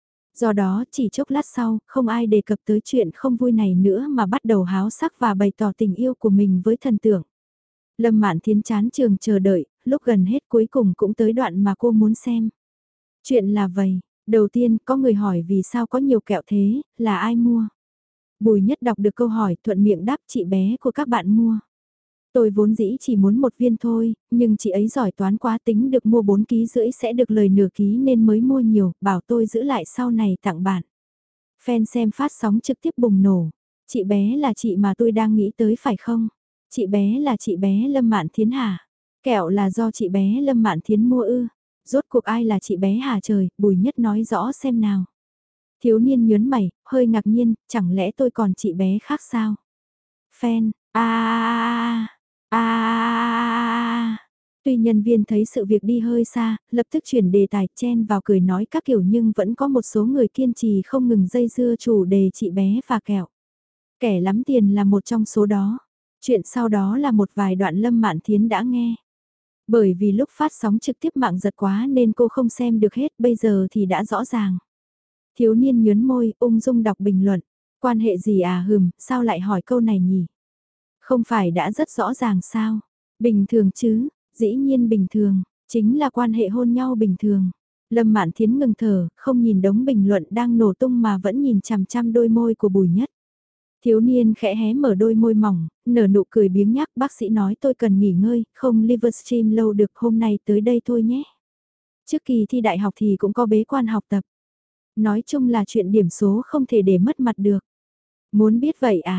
Do đó chỉ chốc lát sau, không ai đề cập tới chuyện không vui này nữa mà bắt đầu háo sắc và bày tỏ tình yêu của mình với thần tượng. Lâm Mạn Thiến chán trường chờ đợi, lúc gần hết cuối cùng cũng tới đoạn mà cô muốn xem. Chuyện là vậy, đầu tiên có người hỏi vì sao có nhiều kẹo thế, là ai mua? Bùi Nhất đọc được câu hỏi thuận miệng đáp chị bé của các bạn mua. Tôi vốn dĩ chỉ muốn một viên thôi, nhưng chị ấy giỏi toán quá tính được mua 4,5 ký sẽ được lời nửa ký nên mới mua nhiều, bảo tôi giữ lại sau này tặng bạn. Fan xem phát sóng trực tiếp bùng nổ. Chị bé là chị mà tôi đang nghĩ tới phải không? Chị bé là chị bé Lâm Mạn Thiến hả? Kẹo là do chị bé Lâm Mạn Thiến mua ư? Rốt cuộc ai là chị bé hả trời, Bùi Nhất nói rõ xem nào. Thiếu niên nhớn mày, hơi ngạc nhiên, chẳng lẽ tôi còn chị bé khác sao? Fan, Tuy nhân viên thấy sự việc đi hơi xa, lập tức chuyển đề tài chen vào cười nói các kiểu nhưng vẫn có một số người kiên trì không ngừng dây dưa chủ đề chị bé và kẹo. Kẻ lắm tiền là một trong số đó. Chuyện sau đó là một vài đoạn Lâm Mạn Thiến đã nghe. Bởi vì lúc phát sóng trực tiếp mạng giật quá nên cô không xem được hết, bây giờ thì đã rõ ràng. Thiếu niên nhớn môi, ung dung đọc bình luận. Quan hệ gì à sao lại hỏi câu này nhỉ? Không phải đã rất rõ ràng sao? Bình thường chứ, dĩ nhiên bình thường, chính là quan hệ hôn nhau bình thường. Lâm Mạn Thiến ngừng thở, không nhìn đống bình luận đang nổ tung mà vẫn nhìn chằm chằm đôi môi của Bùi Nhất. Thiếu niên khẽ hé mở đôi môi mỏng, nở nụ cười biếng nhác, bác sĩ nói tôi cần nghỉ ngơi, không Livestream lâu được, hôm nay tới đây thôi nhé. Trước kỳ thi đại học thì cũng có bế quan học tập. Nói chung là chuyện điểm số không thể để mất mặt được. Muốn biết vậy à,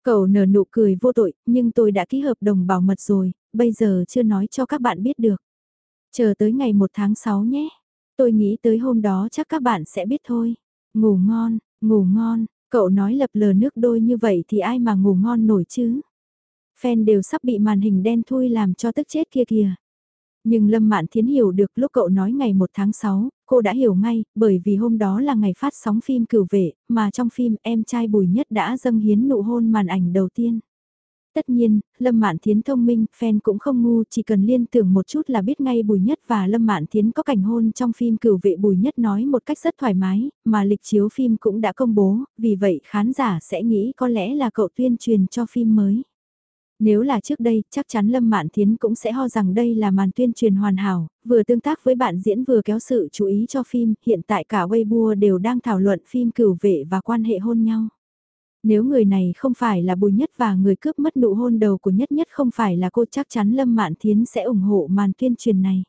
Cậu nở nụ cười vô tội, nhưng tôi đã ký hợp đồng bảo mật rồi, bây giờ chưa nói cho các bạn biết được. Chờ tới ngày 1 tháng 6 nhé. Tôi nghĩ tới hôm đó chắc các bạn sẽ biết thôi. Ngủ ngon, ngủ ngon, cậu nói lập lờ nước đôi như vậy thì ai mà ngủ ngon nổi chứ. Fan đều sắp bị màn hình đen thui làm cho tức chết kia kìa. Nhưng Lâm Mạn Thiến hiểu được lúc cậu nói ngày 1 tháng 6, cô đã hiểu ngay, bởi vì hôm đó là ngày phát sóng phim Cửu Vệ, mà trong phim em trai Bùi Nhất đã dâng hiến nụ hôn màn ảnh đầu tiên. Tất nhiên, Lâm Mạn Thiến thông minh, fan cũng không ngu, chỉ cần liên tưởng một chút là biết ngay Bùi Nhất và Lâm Mạn Thiến có cảnh hôn trong phim Cửu Vệ. Bùi Nhất nói một cách rất thoải mái, mà lịch chiếu phim cũng đã công bố, vì vậy khán giả sẽ nghĩ có lẽ là cậu tuyên truyền cho phim mới. Nếu là trước đây, chắc chắn Lâm Mạn Thiến cũng sẽ ho rằng đây là màn tuyên truyền hoàn hảo, vừa tương tác với bạn diễn vừa kéo sự chú ý cho phim, hiện tại cả Weibo đều đang thảo luận phim Cửu Vệ và quan hệ hôn nhau. Nếu người này không phải là Bùi Nhất và người cướp mất nụ hôn đầu của Nhất Nhất không phải là cô, chắc chắn Lâm Mạn Thiến sẽ ủng hộ màn tuyên truyền này.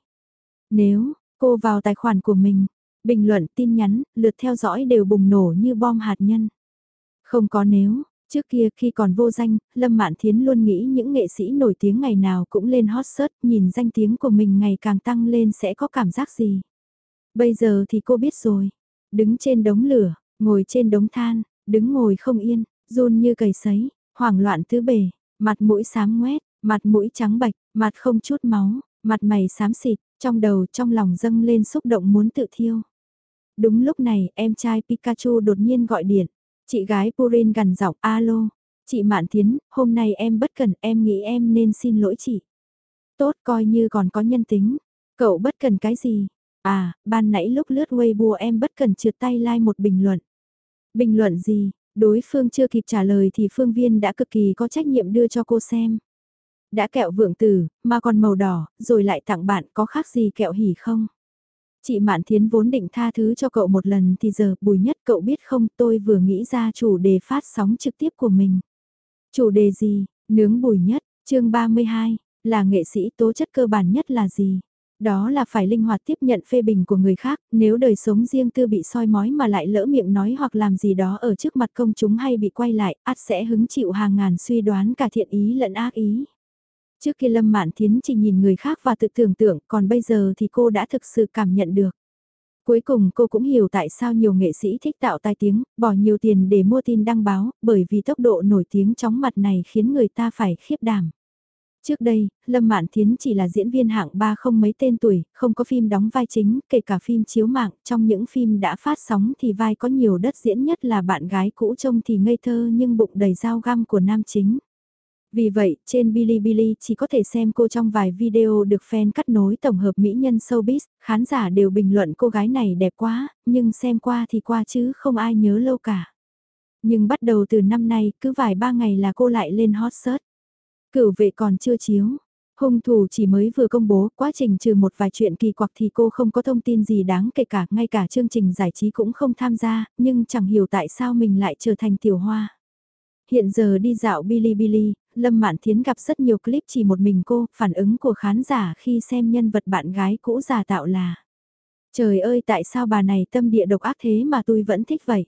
Nếu, cô vào tài khoản của mình, bình luận tin nhắn, lượt theo dõi đều bùng nổ như bom hạt nhân. Không có nếu, trước kia khi còn vô danh, Lâm Mạn Thiến luôn nghĩ những nghệ sĩ nổi tiếng ngày nào cũng lên hot search, nhìn danh tiếng của mình ngày càng tăng lên sẽ có cảm giác gì. Bây giờ thì cô biết rồi, đứng trên đống lửa, ngồi trên đống than, đứng ngồi không yên, run như cầy sấy, hoảng loạn tứ bề, mặt mũi xám ngoét, mặt mũi trắng bạch, mặt không chút máu, mặt mày xám xịt, trong đầu trong lòng dâng lên xúc động muốn tự thiêu. Đúng lúc này, em trai Pikachu đột nhiên gọi điện. Chị gái Purin gằn giọng, alo, chị Mạn Thiến, hôm nay em bất cần, em nghĩ em nên xin lỗi chị. Tốt, coi như còn có nhân tính. Cậu bất cần cái gì? À, ban nãy lúc lướt Weibo em bất cần trượt tay like một bình luận. Bình luận gì? Đối phương chưa kịp trả lời thì Phương Viên đã cực kỳ có trách nhiệm đưa cho cô xem. Đã kẹo vượng tử, mà còn màu đỏ, rồi lại tặng bạn, có khác gì kẹo hỉ không? Chị Mạn Thiến vốn định tha thứ cho cậu một lần thì giờ Bùi Nhất, cậu biết không, tôi vừa nghĩ ra chủ đề phát sóng trực tiếp của mình. Chủ đề gì? Nướng Bùi Nhất, chương 32, là nghệ sĩ tố chất cơ bản nhất là gì? Đó là phải linh hoạt tiếp nhận phê bình của người khác, nếu đời sống riêng tư bị soi mói mà lại lỡ miệng nói hoặc làm gì đó ở trước mặt công chúng hay bị quay lại, ắt sẽ hứng chịu hàng ngàn suy đoán cả thiện ý lẫn ác ý. Trước kia Lâm Mạn Thiến chỉ nhìn người khác và tự tưởng tượng, còn bây giờ thì cô đã thực sự cảm nhận được. Cuối cùng cô cũng hiểu tại sao nhiều nghệ sĩ thích tạo tai tiếng, bỏ nhiều tiền để mua tin đăng báo, bởi vì tốc độ nổi tiếng chóng mặt này khiến người ta phải khiếp đảm. Trước đây, Lâm Mạn Thiến chỉ là diễn viên hạng 3 không mấy tên tuổi, không có phim đóng vai chính, kể cả phim chiếu mạng, trong những phim đã phát sóng thì vai có nhiều đất diễn nhất là bạn gái cũ trông thì ngây thơ nhưng bụng đầy dao găm của nam chính. Vì vậy, trên Bilibili chỉ có thể xem cô trong vài video được fan cắt nối tổng hợp mỹ nhân showbiz, khán giả đều bình luận cô gái này đẹp quá, nhưng xem qua thì qua chứ không ai nhớ lâu cả. Nhưng bắt đầu từ năm nay, cứ vài ba ngày là cô lại lên hot search. Cửu Vệ còn chưa chiếu. Hung thủ chỉ mới vừa công bố, quá trình trừ một vài chuyện kỳ quặc thì cô không có thông tin gì đáng kể cả, ngay cả chương trình giải trí cũng không tham gia, nhưng chẳng hiểu tại sao mình lại trở thành tiểu hoa. Hiện giờ đi dạo Bilibili, Lâm Mạn Thiến gặp rất nhiều clip chỉ một mình cô, phản ứng của khán giả khi xem nhân vật bạn gái cũ giả tạo là: trời ơi, tại sao bà này tâm địa độc ác thế mà tôi vẫn thích vậy?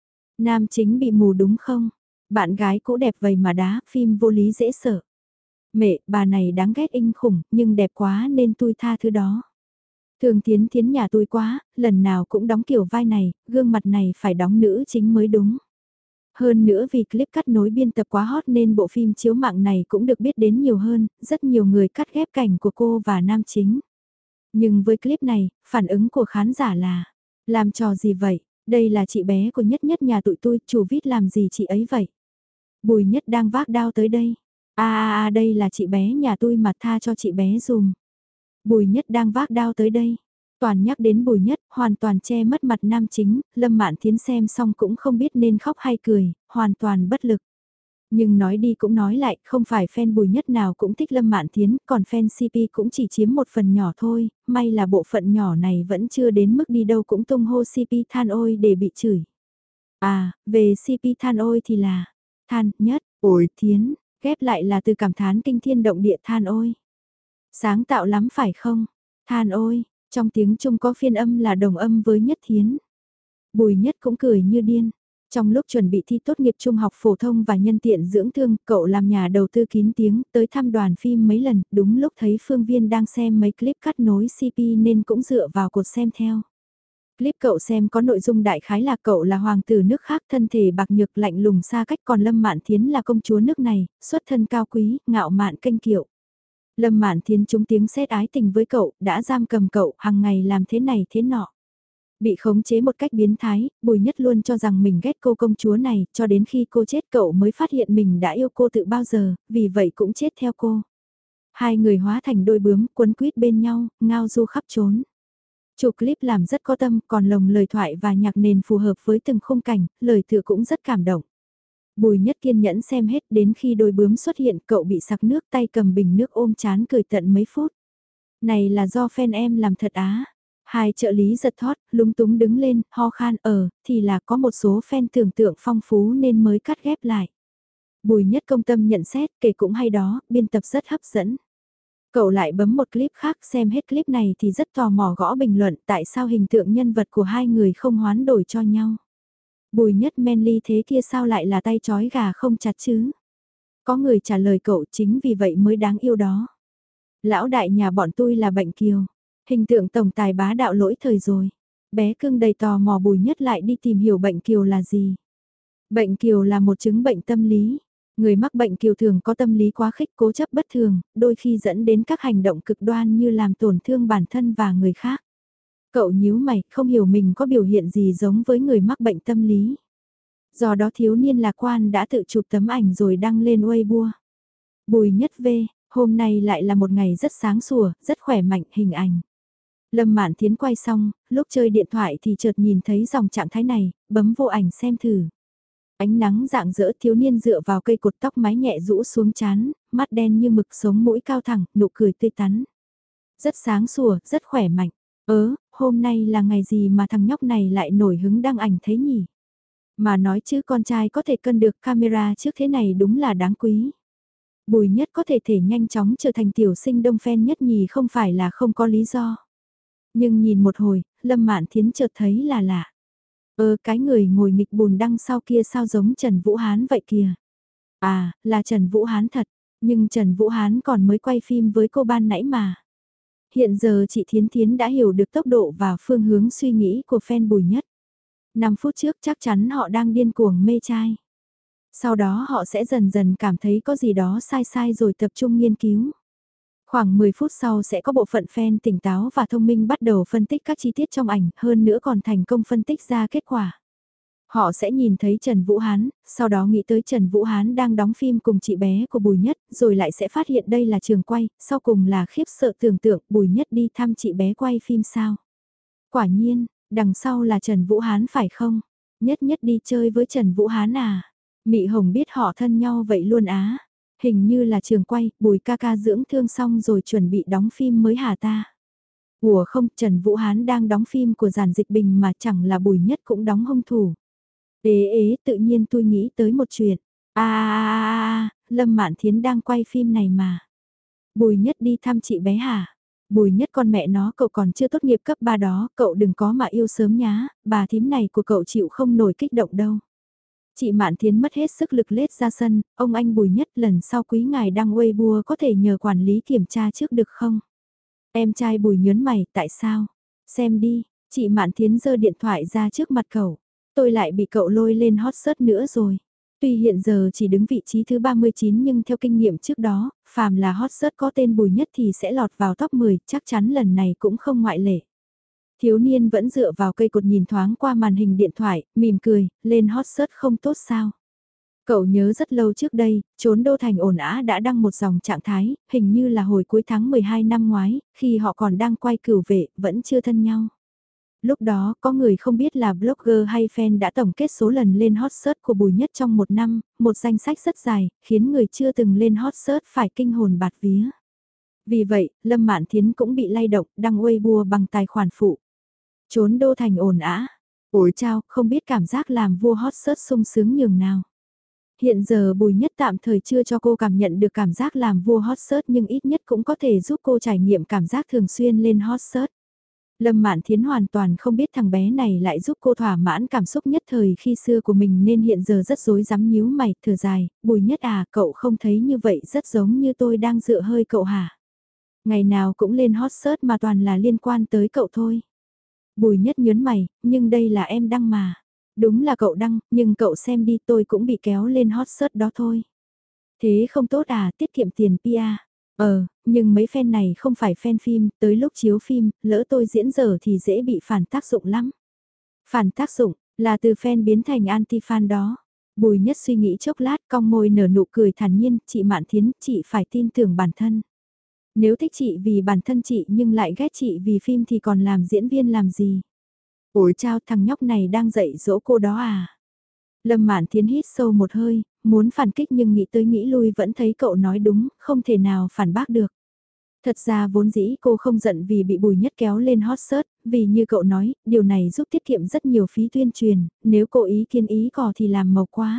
Nam chính bị mù đúng không? Bạn gái cũ đẹp vậy mà đá, phim vô lý dễ sợ. Mẹ, bà này đáng ghét kinh khủng, nhưng đẹp quá nên tôi tha thứ đó. Thường Thiến Thiến nhà tôi quá, lần nào cũng đóng kiểu vai này, gương mặt này phải đóng nữ chính mới đúng. Hơn nữa vì clip cắt nối biên tập quá hot nên bộ phim chiếu mạng này cũng được biết đến nhiều hơn, rất nhiều người cắt ghép cảnh của cô và nam chính. Nhưng với clip này, phản ứng của khán giả là: làm trò gì vậy? Đây là chị bé của Nhất Nhất nhà tụi tôi, chủ vít làm gì chị ấy vậy? Bùi Nhất đang vác đao tới đây. Đây là chị bé nhà tôi mà, tha cho chị bé dùm. Bùi Nhất đang vác đao tới đây. Toàn nhắc đến Bùi Nhất, hoàn toàn che mất mặt nam chính, Lâm Mạn Thiến xem xong cũng không biết nên khóc hay cười, hoàn toàn bất lực. Nhưng nói đi cũng nói lại, không phải fan Bùi Nhất nào cũng thích Lâm Mạn Thiến, còn fan CP cũng chỉ chiếm một phần nhỏ thôi, may là bộ phận nhỏ này vẫn chưa đến mức đi đâu cũng tung hô CP than ôi để bị chửi. À, về CP than ôi thì là than, Nhất, ôi, Thiến, ghép lại là từ cảm thán kinh thiên động địa than ôi. Sáng tạo lắm phải không? Than ôi. Trong tiếng Trung có phiên âm là đồng âm với Nhất Thiến. Bùi Nhất cũng cười như điên. Trong lúc chuẩn bị thi tốt nghiệp trung học phổ thông và nhân tiện dưỡng thương, cậu làm nhà đầu tư kín tiếng tới thăm đoàn phim mấy lần, đúng lúc thấy Phương Viên đang xem mấy clip cắt nối CP nên cũng dựa vào cột xem theo. Clip cậu xem có nội dung đại khái là cậu là hoàng tử nước khác, thân thể bạc nhược lạnh lùng xa cách, còn Lâm Mạn Thiến là công chúa nước này, xuất thân cao quý, ngạo mạn kênh kiệu. Lâm Mạn Thiến trúng tiếng sét ái tình với cậu, đã giam cầm cậu, hàng ngày làm thế này thế nọ. Bị khống chế một cách biến thái, Bùi Nhất luôn cho rằng mình ghét cô công chúa này, cho đến khi cô chết cậu mới phát hiện mình đã yêu cô từ bao giờ, vì vậy cũng chết theo cô. Hai người hóa thành đôi bướm, quấn quýt bên nhau, ngao du khắp trốn. Chụp clip làm rất có tâm, còn lồng lời thoại và nhạc nền phù hợp với từng khung cảnh, lời tựa cũng rất cảm động. Bùi Nhất kiên nhẫn xem hết, đến khi đôi bướm xuất hiện cậu bị sặc nước, tay cầm bình nước ôm chán cười tận mấy phút. Này là do fan em làm thật á. Hai trợ lý giật thót, lúng túng đứng lên, ho khan thì là có một số fan tưởng tượng phong phú nên mới cắt ghép lại. Bùi Nhất công tâm nhận xét, kể cũng hay đó, biên tập rất hấp dẫn. Cậu lại bấm một clip khác, xem hết clip này thì rất tò mò gõ bình luận tại sao hình tượng nhân vật của hai người không hoán đổi cho nhau. Bùi Nhất manly thế kia sao lại là tay trói gà không chặt chứ? Có người trả lời cậu, chính vì vậy mới đáng yêu đó. Lão đại nhà bọn tôi là Bệnh Kiều. Hình tượng tổng tài bá đạo lỗi thời rồi. Bé cưng đầy tò mò. Bùi Nhất lại đi tìm hiểu Bệnh Kiều là gì. Bệnh Kiều là một chứng bệnh tâm lý. Người mắc bệnh Kiều thường có tâm lý quá khích, cố chấp bất thường, đôi khi dẫn đến các hành động cực đoan như làm tổn thương bản thân và người khác. Cậu nhíu mày, không hiểu mình có biểu hiện gì giống với người mắc bệnh tâm lý. Do đó thiếu niên lạc quan đã tự chụp tấm ảnh rồi đăng lên Weibo. Bùi Nhất V, hôm nay lại là một ngày rất sáng sủa, rất khỏe mạnh, hình ảnh. Lâm Mạn Thiến quay xong, lúc chơi điện thoại thì chợt nhìn thấy dòng trạng thái này, bấm vô ảnh xem thử. Ánh nắng rạng rỡ, thiếu niên dựa vào cây cột tóc mái nhẹ rũ xuống trán, mắt đen như mực, sống mũi cao thẳng, nụ cười tươi tắn. Rất sáng sủa, rất khỏe mạnh. Hôm nay là ngày gì mà thằng nhóc này lại nổi hứng đăng ảnh thế nhỉ? Mà nói chứ con trai có thể cân được camera trước thế này đúng là đáng quý. Bùi Nhất có thể nhanh chóng trở thành tiểu sinh đông fan nhất nhì không phải là không có lý do. Nhưng nhìn một hồi, Lâm Mạn Thiến chợt thấy là lạ. Cái người ngồi nghịch bùn đăng sau kia sao giống Trần Vũ Hán vậy kìa. À, là Trần Vũ Hán thật, nhưng Trần Vũ Hán còn mới quay phim với cô ban nãy mà. Hiện giờ chị Thiến Thiến đã hiểu được tốc độ và phương hướng suy nghĩ của fan Bùi Nhất. 5 phút trước chắc chắn họ đang điên cuồng mê trai. Sau đó họ sẽ dần dần cảm thấy có gì đó sai sai rồi tập trung nghiên cứu. Khoảng 10 phút sau sẽ có bộ phận fan tỉnh táo và thông minh bắt đầu phân tích các chi tiết trong ảnh, hơn nữa còn thành công phân tích ra kết quả. Họ sẽ nhìn thấy Trần Vũ Hán, sau đó nghĩ tới Trần Vũ Hán đang đóng phim cùng chị bé của Bùi Nhất, rồi lại sẽ phát hiện đây là trường quay, sau cùng là khiếp sợ tưởng tượng Bùi Nhất đi thăm chị bé quay phim sao. Quả nhiên, đằng sau là Trần Vũ Hán phải không? Nhất Nhất đi chơi với Trần Vũ Hán à? Mị Hồng biết họ thân nhau vậy luôn á. Hình như là trường quay, Bùi ca ca dưỡng thương xong rồi chuẩn bị đóng phim mới hả ta? Ủa không, Trần Vũ Hán đang đóng phim của Giản Dịch Bình mà chẳng là Bùi Nhất cũng đóng hung thủ. Tự nhiên tôi nghĩ tới một chuyện. Lâm Mạn Thiến đang quay phim này mà. Bùi Nhất đi thăm chị bé hả? Bùi Nhất con mẹ nó, cậu còn chưa tốt nghiệp cấp 3 đó, cậu đừng có mà yêu sớm nhá, bà thím này của cậu chịu không nổi kích động đâu. Chị Mạn Thiến mất hết sức lực lết ra sân, ông anh Bùi Nhất lần sau quý ngài đăng Weibo có thể nhờ quản lý kiểm tra trước được không? Em trai Bùi nhớn mày, tại sao? Xem đi, chị Mạn Thiến giơ điện thoại ra trước mặt cậu. Tôi lại bị cậu lôi lên hot search nữa rồi. Tuy hiện giờ chỉ đứng vị trí thứ 39 nhưng theo kinh nghiệm trước đó, phàm là hot search có tên Bùi Nhất thì sẽ lọt vào top 10, chắc chắn lần này cũng không ngoại lệ. Thiếu niên vẫn dựa vào cây cột nhìn thoáng qua màn hình điện thoại, mỉm cười, lên hot search không tốt sao. Cậu nhớ rất lâu trước đây, Trốn Đô Thành ồn ào đã đăng một dòng trạng thái, hình như là hồi cuối tháng 12 năm ngoái, khi họ còn đang quay Cửu Vệ, vẫn chưa thân nhau. Lúc đó, có người không biết là blogger hay fan đã tổng kết số lần lên hot search của Bùi Nhất trong một năm, một danh sách rất dài, khiến người chưa từng lên hot search phải kinh hồn bạt vía. Vì vậy, Lâm Mạn Thiến cũng bị lay động, đăng Weibo bằng tài khoản phụ. Trốn Đô Thành ồn ào. Ôi chao, không biết cảm giác làm vua hot search sung sướng nhường nào. Hiện giờ Bùi Nhất tạm thời chưa cho cô cảm nhận được cảm giác làm vua hot search nhưng ít nhất cũng có thể giúp cô trải nghiệm cảm giác thường xuyên lên hot search. Lâm Mạn Thiến hoàn toàn không biết thằng bé này lại giúp cô thỏa mãn cảm xúc nhất thời khi xưa của mình nên hiện giờ rất rối rắm nhíu mày, thở dài, Bùi Nhất à, cậu không thấy như vậy rất giống như tôi đang dựa hơi cậu hả? Ngày nào cũng lên hot search mà toàn là liên quan tới cậu thôi. Bùi Nhất nhớn mày, nhưng đây là em đăng mà. Đúng là cậu đăng, nhưng cậu xem đi tôi cũng bị kéo lên hot search đó thôi. Thế không tốt à, tiết kiệm tiền PR. Nhưng mấy fan này không phải fan phim, tới lúc chiếu phim, lỡ tôi diễn dở thì dễ bị phản tác dụng lắm. Phản tác dụng, là từ fan biến thành anti-fan đó. Bùi Nhất suy nghĩ chốc lát, cong môi nở nụ cười thản nhiên, chị Mạn Thiến, chị phải tin tưởng bản thân. Nếu thích chị vì bản thân chị nhưng lại ghét chị vì phim thì còn làm diễn viên làm gì? Ủi chao, thằng nhóc này đang dạy dỗ cô đó à? Lâm Mạn Thiến hít sâu một hơi, muốn phản kích nhưng nghĩ tới nghĩ lui vẫn thấy cậu nói đúng, không thể nào phản bác được. Thật ra vốn dĩ cô không giận vì bị Bùi Nhất kéo lên hot search, vì như cậu nói, điều này giúp tiết kiệm rất nhiều phí tuyên truyền, nếu cô ý kiến ý cò thì làm màu quá.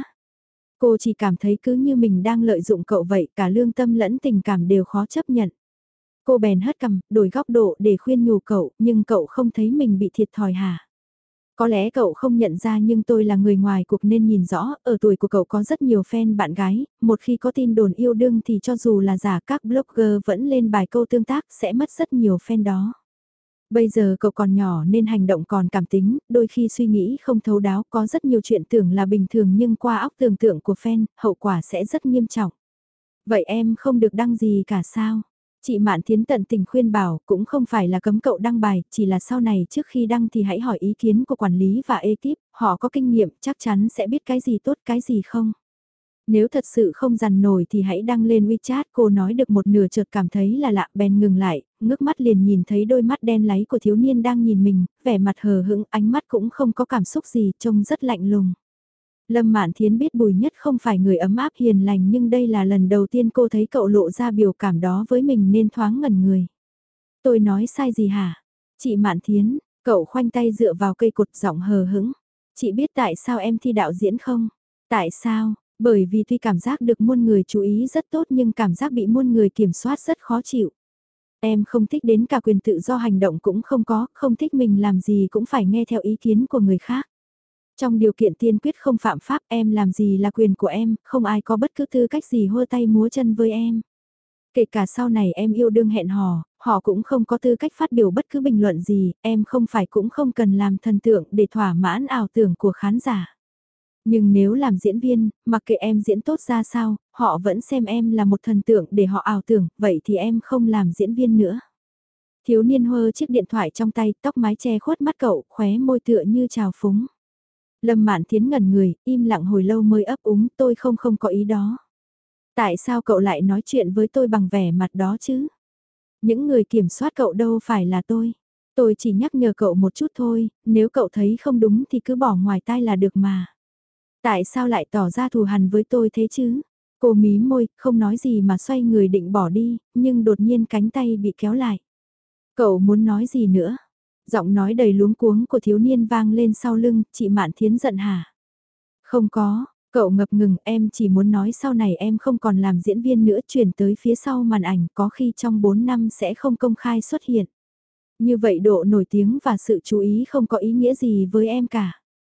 Cô chỉ cảm thấy cứ như mình đang lợi dụng cậu vậy, cả lương tâm lẫn tình cảm đều khó chấp nhận. Cô bèn hất cằm, đổi góc độ để khuyên nhủ cậu, nhưng cậu không thấy mình bị thiệt thòi hả? Có lẽ cậu không nhận ra nhưng tôi là người ngoài cuộc nên nhìn rõ, ở tuổi của cậu có rất nhiều fan bạn gái, một khi có tin đồn yêu đương thì cho dù là giả các blogger vẫn lên bài câu tương tác sẽ mất rất nhiều fan đó. Bây giờ cậu còn nhỏ nên hành động còn cảm tính, đôi khi suy nghĩ không thấu đáo có rất nhiều chuyện tưởng là bình thường nhưng qua óc tưởng tượng của fan, hậu quả sẽ rất nghiêm trọng. Vậy em không được đăng gì cả sao? Chị Mạn Thiến tận tình khuyên bảo cũng không phải là cấm cậu đăng bài, chỉ là sau này trước khi đăng thì hãy hỏi ý kiến của quản lý và ekip, họ có kinh nghiệm chắc chắn sẽ biết cái gì tốt cái gì không. Nếu thật sự không dằn nổi thì hãy đăng lên WeChat, cô nói được một nửa chợt cảm thấy là lạ bèn ngừng lại, ngước mắt liền nhìn thấy đôi mắt đen láy của thiếu niên đang nhìn mình, vẻ mặt hờ hững, ánh mắt cũng không có cảm xúc gì, trông rất lạnh lùng. Lâm Mạn Thiến biết Bùi Nhất không phải người ấm áp hiền lành nhưng đây là lần đầu tiên cô thấy cậu lộ ra biểu cảm đó với mình nên thoáng ngẩn người. Tôi nói sai gì hả? Chị Mạn Thiến, cậu khoanh tay dựa vào cây cột giọng hờ hững. Chị biết tại sao em thi đạo diễn không? Tại sao? Bởi vì tuy cảm giác được muôn người chú ý rất tốt nhưng cảm giác bị muôn người kiểm soát rất khó chịu. Em không thích đến cả quyền tự do hành động cũng không có, không thích mình làm gì cũng phải nghe theo ý kiến của người khác. Trong điều kiện tiên quyết không phạm pháp em làm gì là quyền của em, không ai có bất cứ tư cách gì hô tay múa chân với em. Kể cả sau này em yêu đương hẹn hò, họ cũng không có tư cách phát biểu bất cứ bình luận gì, em không phải cũng không cần làm thần tượng để thỏa mãn ảo tưởng của khán giả. Nhưng nếu làm diễn viên, mặc kệ em diễn tốt ra sao, họ vẫn xem em là một thần tượng để họ ảo tưởng, vậy thì em không làm diễn viên nữa. Thiếu niên hơ chiếc điện thoại trong tay, tóc mái che khuất mắt cậu, khóe môi tựa như trào phúng. Lâm Mạn Thiến ngẩn người, im lặng hồi lâu mới ấp úng, tôi không có ý đó. Tại sao cậu lại nói chuyện với tôi bằng vẻ mặt đó chứ? Những người kiểm soát cậu đâu phải là tôi. Tôi chỉ nhắc nhở cậu một chút thôi, nếu cậu thấy không đúng thì cứ bỏ ngoài tai là được mà. Tại sao lại tỏ ra thù hằn với tôi thế chứ? Cô mí môi, không nói gì mà xoay người định bỏ đi, nhưng đột nhiên cánh tay bị kéo lại. Cậu muốn nói gì nữa? Giọng nói đầy luống cuống của thiếu niên vang lên sau lưng, chị Mạn Thiến giận hả? Không có, cậu ngập ngừng, em chỉ muốn nói sau này em không còn làm diễn viên nữa, chuyển tới phía sau màn ảnh, có khi trong 4 năm sẽ không công khai xuất hiện. Như vậy độ nổi tiếng và sự chú ý không có ý nghĩa gì với em cả.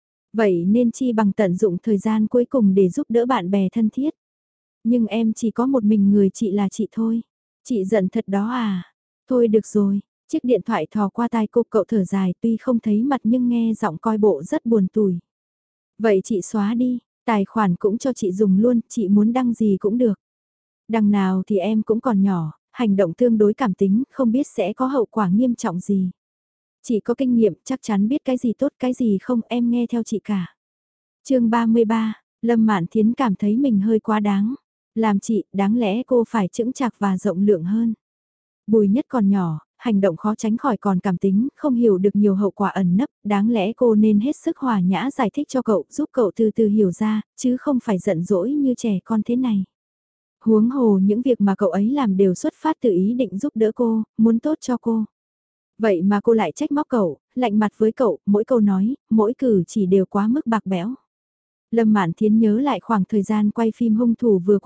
Vậy nên chi bằng tận dụng thời gian cuối cùng để giúp đỡ bạn bè thân thiết. Nhưng em chỉ có một mình người chị là chị thôi. Chị giận thật đó à? Thôi được rồi, chiếc điện thoại thò qua tai cô, cậu thở dài, tuy không thấy mặt nhưng nghe giọng coi bộ rất buồn tủi. Vậy chị xóa đi, tài khoản cũng cho chị dùng luôn, chị muốn đăng gì cũng được. Đằng nào thì em cũng còn nhỏ, hành động tương đối cảm tính, không biết sẽ có hậu quả nghiêm trọng gì. Chị có kinh nghiệm, chắc chắn biết cái gì tốt cái gì không, em nghe theo chị cả. Chương 33, Lâm Mạn Thiến cảm thấy mình hơi quá đáng. Làm chị, đáng lẽ cô phải chững chạc và rộng lượng hơn. Bùi Nhất còn nhỏ, hành động khó tránh khỏi còn cảm tính, không hiểu được nhiều hậu quả ẩn nấp, đáng lẽ cô nên hết sức hòa nhã giải thích cho cậu, giúp cậu từ từ hiểu ra, chứ không phải giận dỗi như trẻ con thế này. Huống hồ những việc mà cậu ấy làm đều xuất phát từ ý định giúp đỡ cô, muốn tốt cho cô. Vậy mà cô lại trách móc cậu, lạnh mặt với cậu, mỗi câu nói, mỗi cử chỉ đều quá mức bạc bẽo. Lâm Mạn Thiến nhớ lại khoảng thời gian quay phim hung thủ vừa qua,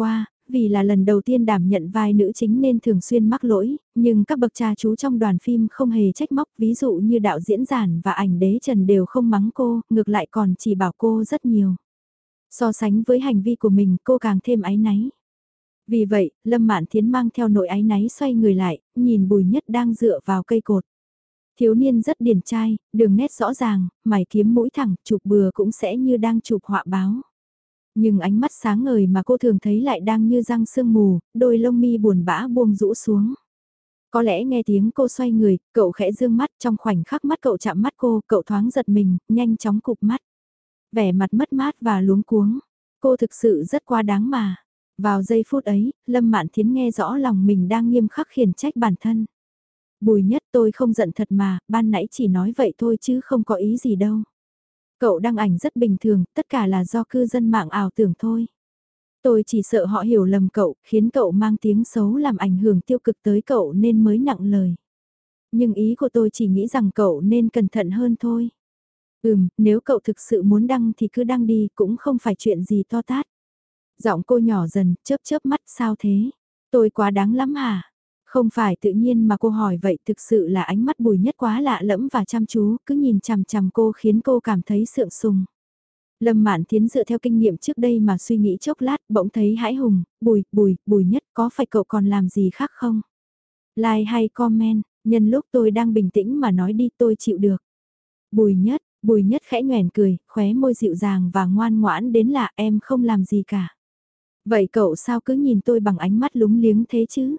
vì là lần đầu tiên đảm nhận vai nữ chính nên thường xuyên mắc lỗi, nhưng các bậc cha chú trong đoàn phim không hề trách móc, ví dụ như đạo diễn Giản và ảnh đế Trần đều không mắng cô, ngược lại còn chỉ bảo cô rất nhiều. So sánh với hành vi của mình cô càng thêm áy náy. Vì vậy, Lâm Mạn Thiến mang theo nỗi áy náy xoay người lại, nhìn Bùi Nhất đang dựa vào cây cột. Thiếu niên rất điển trai, đường nét rõ ràng, mày kiếm mũi thẳng, chụp bừa cũng sẽ như đang chụp họa báo. Nhưng ánh mắt sáng ngời mà cô thường thấy lại đang như răng sương mù, đôi lông mi buồn bã buông rũ xuống. Có lẽ nghe tiếng cô xoay người, cậu khẽ dương mắt, trong khoảnh khắc mắt cậu chạm mắt cô, cậu thoáng giật mình, nhanh chóng cụp mắt. Vẻ mặt mất mát và luống cuống. Cô thực sự rất quá đáng mà. Vào giây phút ấy, Lâm Mạn Thiến nghe rõ lòng mình đang nghiêm khắc khiển trách bản thân. Bùi Nhất, tôi không giận thật mà, ban nãy chỉ nói vậy thôi chứ không có ý gì đâu. Cậu đăng ảnh rất bình thường, tất cả là do cư dân mạng ảo tưởng thôi. Tôi chỉ sợ họ hiểu lầm cậu, khiến cậu mang tiếng xấu làm ảnh hưởng tiêu cực tới cậu nên mới nặng lời. Nhưng ý của tôi chỉ nghĩ rằng cậu nên cẩn thận hơn thôi. Nếu cậu thực sự muốn đăng thì cứ đăng đi, cũng không phải chuyện gì to tát. Giọng cô nhỏ dần, chớp chớp mắt, sao thế? Tôi quá đáng lắm hả? Không phải tự nhiên mà cô hỏi vậy, thực sự là ánh mắt Bùi Nhất quá lạ lẫm và chăm chú, cứ nhìn chằm chằm cô khiến cô cảm thấy sượng sùng. Lâm Mạn Thiến dựa theo kinh nghiệm trước đây mà suy nghĩ chốc lát, bỗng thấy hãi hùng, Bùi Nhất, có phải cậu còn làm gì khác không? Like hay comment, nhân lúc tôi đang bình tĩnh mà nói đi, tôi chịu được. Bùi Nhất khẽ nhoẻn cười, khóe môi dịu dàng và ngoan ngoãn đến lạ, em không làm gì cả. Vậy cậu sao cứ nhìn tôi bằng ánh mắt lúng liếng thế chứ?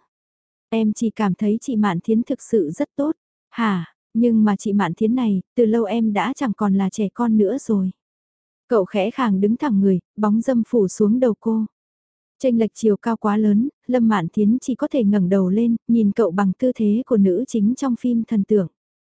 Em chỉ cảm thấy chị Mạn Thiến thực sự rất tốt. Hả, nhưng mà chị Mạn Thiến này, từ lâu em đã chẳng còn là trẻ con nữa rồi. Cậu khẽ khàng đứng thẳng người, bóng dâm phủ xuống đầu cô. Chênh lệch chiều cao quá lớn, Lâm Mạn Thiến chỉ có thể ngẩng đầu lên, nhìn cậu bằng tư thế của nữ chính trong phim thần tượng.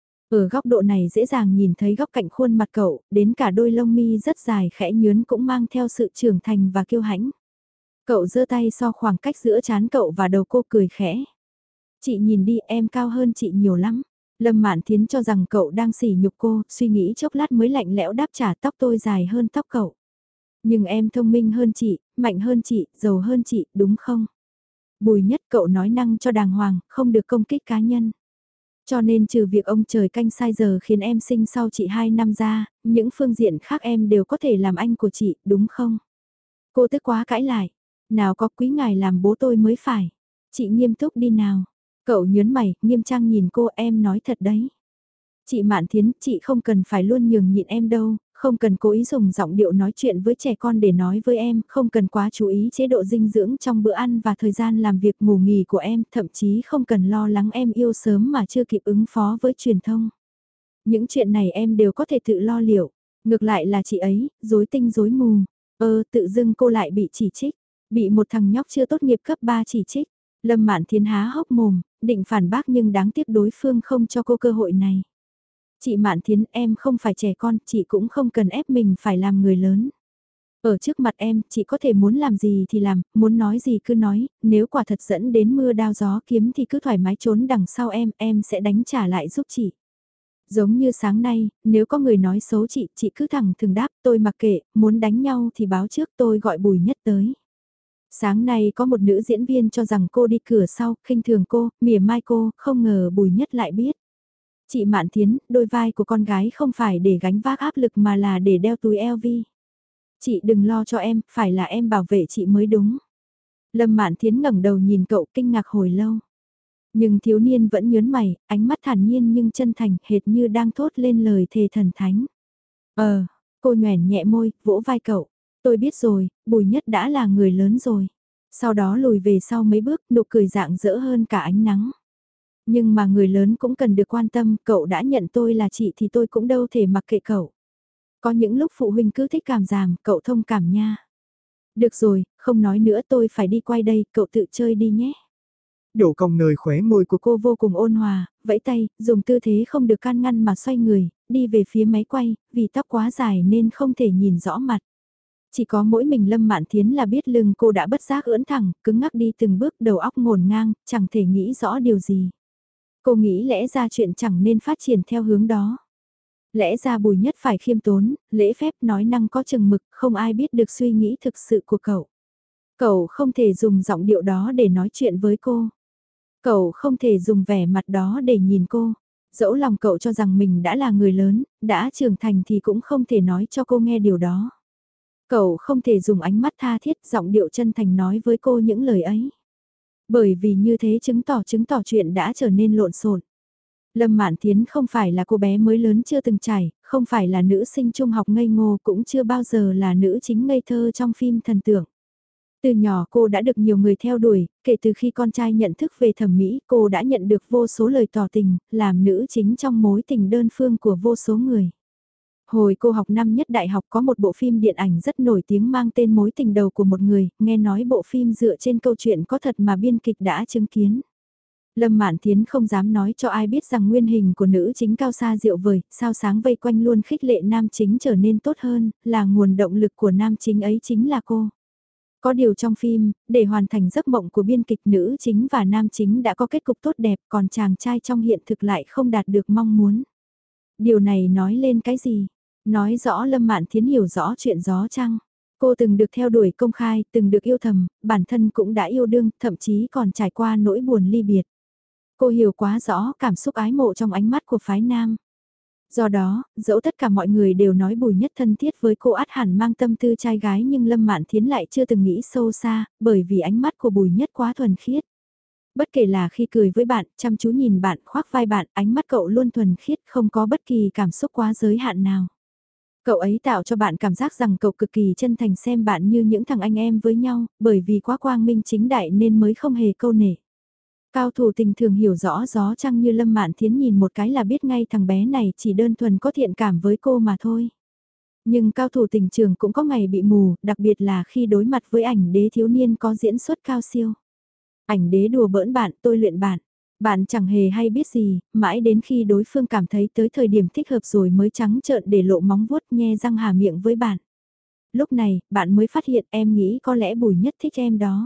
Ở góc độ này dễ dàng nhìn thấy góc cạnh khuôn mặt cậu, đến cả đôi lông mi rất dài khẽ nhướn cũng mang theo sự trưởng thành và kiêu hãnh. Cậu giơ tay so khoảng cách giữa trán cậu và đầu cô, cười khẽ. Chị nhìn đi, em cao hơn chị nhiều lắm. Lâm Mạn Thiến cho rằng cậu đang sỉ nhục cô, suy nghĩ chốc lát mới lạnh lẽo đáp trả, tóc tôi dài hơn tóc cậu. Nhưng em thông minh hơn chị, mạnh hơn chị, giàu hơn chị, đúng không? Bùi Nhất, cậu nói năng cho đàng hoàng, không được công kích cá nhân. Cho nên trừ việc ông trời canh sai giờ khiến em sinh sau chị 2 năm ra, những phương diện khác em đều có thể làm anh của chị, đúng không? Cô tức quá cãi lại. Nào có, quý ngài làm bố tôi mới phải. Chị nghiêm túc đi nào. Cậu nhớn mày, nghiêm trang nhìn cô, em nói thật đấy. Chị Mạn Thiến, chị không cần phải luôn nhường nhịn em đâu, không cần cố ý dùng giọng điệu nói chuyện với trẻ con để nói với em, không cần quá chú ý chế độ dinh dưỡng trong bữa ăn và thời gian làm việc ngủ nghỉ của em, thậm chí không cần lo lắng em yêu sớm mà chưa kịp ứng phó với truyền thông. Những chuyện này em đều có thể tự lo liệu, ngược lại là chị ấy, rối tinh rối mù. Tự dưng cô lại bị chỉ trích, bị một thằng nhóc chưa tốt nghiệp cấp 3 chỉ trích. Lâm Mạn Thiến há hốc mồm, định phản bác nhưng đáng tiếc đối phương không cho cô cơ hội này. Chị Mạn Thiến, em không phải trẻ con, chị cũng không cần ép mình phải làm người lớn. Ở trước mặt em, chị có thể muốn làm gì thì làm, muốn nói gì cứ nói, nếu quả thật dẫn đến mưa đao gió kiếm thì cứ thoải mái trốn đằng sau em sẽ đánh trả lại giúp chị. Giống như sáng nay, nếu có người nói xấu chị cứ thẳng thừng đáp, tôi mặc kệ, muốn đánh nhau thì báo trước, tôi gọi Bùi Nhất tới. Sáng nay có một nữ diễn viên cho rằng cô đi cửa sau, khinh thường cô, mỉa mai cô, không ngờ Bùi Nhất lại biết. Chị Mạn Thiến, đôi vai của con gái không phải để gánh vác áp lực mà là để đeo túi LV. Chị đừng lo cho em, phải là em bảo vệ chị mới đúng. Lâm Mạn Thiến ngẩng đầu nhìn cậu kinh ngạc hồi lâu. Nhưng thiếu niên vẫn nhớn mày, ánh mắt thản nhiên nhưng chân thành, hệt như đang thốt lên lời thề thần thánh. Cô nhoẻn nhẹ môi, vỗ vai cậu. Tôi biết rồi, Bùi Nhất đã là người lớn rồi. Sau đó lùi về sau mấy bước, nụ cười rạng rỡ hơn cả ánh nắng. Nhưng mà người lớn cũng cần được quan tâm, cậu đã nhận tôi là chị thì tôi cũng đâu thể mặc kệ cậu. Có những lúc phụ huynh cứ thích cảm giảm, cậu thông cảm nha. Được rồi, không nói nữa, tôi phải đi quay đây, cậu tự chơi đi nhé. Độ cong nơi khóe môi của cô vô cùng ôn hòa, vẫy tay, dùng tư thế không được can ngăn mà xoay người, đi về phía máy quay, vì tóc quá dài nên không thể nhìn rõ mặt. Chỉ có mỗi mình Lâm Mạn Thiến là biết lưng cô đã bất giác ưỡn thẳng, cứng ngắc đi từng bước, đầu óc ngổn ngang, chẳng thể nghĩ rõ điều gì. Cô nghĩ lẽ ra chuyện chẳng nên phát triển theo hướng đó. Lẽ ra Bùi Nhất phải khiêm tốn, lễ phép, nói năng có chừng mực, không ai biết được suy nghĩ thực sự của cậu. Cậu không thể dùng giọng điệu đó để nói chuyện với cô. Cậu không thể dùng vẻ mặt đó để nhìn cô. Dẫu lòng cậu cho rằng mình đã là người lớn, đã trưởng thành thì cũng không thể nói cho cô nghe điều đó. Cậu không thể dùng ánh mắt tha thiết, giọng điệu chân thành nói với cô những lời ấy. Bởi vì như thế chứng tỏ chuyện đã trở nên lộn xộn. Lâm Mạn Thiến không phải là cô bé mới lớn chưa từng trải, không phải là nữ sinh trung học ngây ngô, cũng chưa bao giờ là nữ chính ngây thơ trong phim thần tượng. Từ nhỏ cô đã được nhiều người theo đuổi, kể từ khi con trai nhận thức về thẩm mỹ, cô đã nhận được vô số lời tỏ tình, làm nữ chính trong mối tình đơn phương của vô số người. Hồi cô học năm nhất đại học có một bộ phim điện ảnh rất nổi tiếng mang tên Mối tình đầu của một người, nghe nói bộ phim dựa trên câu chuyện có thật mà biên kịch đã chứng kiến. Lâm Mạn Thiến không dám nói cho ai biết rằng nguyên hình của nữ chính cao xa diệu vời, sao sáng vây quanh luôn khích lệ nam chính trở nên tốt hơn, là nguồn động lực của nam chính ấy chính là cô. Có điều trong phim, để hoàn thành giấc mộng của biên kịch nữ chính và nam chính đã có kết cục tốt đẹp, còn chàng trai trong hiện thực lại không đạt được mong muốn. Điều này nói lên cái gì? Nói rõ Lâm Mạn Thiến hiểu rõ chuyện gió trăng. Cô từng được theo đuổi công khai, từng được yêu thầm, bản thân cũng đã yêu đương, thậm chí còn trải qua nỗi buồn ly biệt. Cô hiểu quá rõ cảm xúc ái mộ trong ánh mắt của phái nam. Do đó, dẫu tất cả mọi người đều nói Bùi Nhất thân thiết với cô ắt hẳn mang tâm tư trai gái nhưng Lâm Mạn Thiến lại chưa từng nghĩ sâu xa, bởi vì ánh mắt của Bùi Nhất quá thuần khiết. Bất kể là khi cười với bạn, chăm chú nhìn bạn, khoác vai bạn, ánh mắt cậu luôn thuần khiết, không có bất kỳ cảm xúc quá giới hạn nào. Cậu ấy tạo cho bạn cảm giác rằng cậu cực kỳ chân thành xem bạn như những thằng anh em với nhau, bởi vì quá quang minh chính đại nên mới không hề câu nể. Cao thủ tình thường hiểu rõ gió trăng như Lâm Mạn Thiến nhìn một cái là biết ngay thằng bé này chỉ đơn thuần có thiện cảm với cô mà thôi. Nhưng cao thủ tình trường cũng có ngày bị mù, đặc biệt là khi đối mặt với ảnh đế thiếu niên có diễn xuất cao siêu. Ảnh đế đùa bỡn bạn, tôi luyện bạn. Bạn chẳng hề hay biết gì, mãi đến khi đối phương cảm thấy tới thời điểm thích hợp rồi mới trắng trợn để lộ móng vuốt nhe răng hà miệng với bạn. Lúc này, bạn mới phát hiện em nghĩ có lẽ Bùi Nhất thích em đó.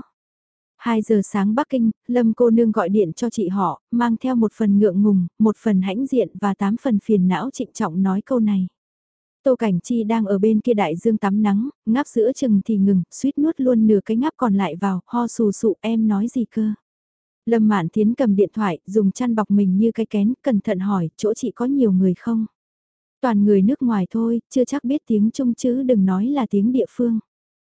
2 giờ sáng Bắc Kinh, Lâm cô nương gọi điện cho chị họ, mang theo một phần ngượng ngùng, một phần hãnh diện và 8 phần phiền não trịnh trọng nói câu này. Tô Cảnh Chi đang ở bên kia đại dương tắm nắng, ngáp giữa chừng thì ngừng, suýt nuốt luôn nửa cái ngáp còn lại vào, ho sù sụ em nói gì cơ. Lâm Mạn Thiến cầm điện thoại, dùng chăn bọc mình như cái kén, cẩn thận hỏi, chỗ chị có nhiều người không? Toàn người nước ngoài thôi, chưa chắc biết tiếng Trung chứ đừng nói là tiếng địa phương.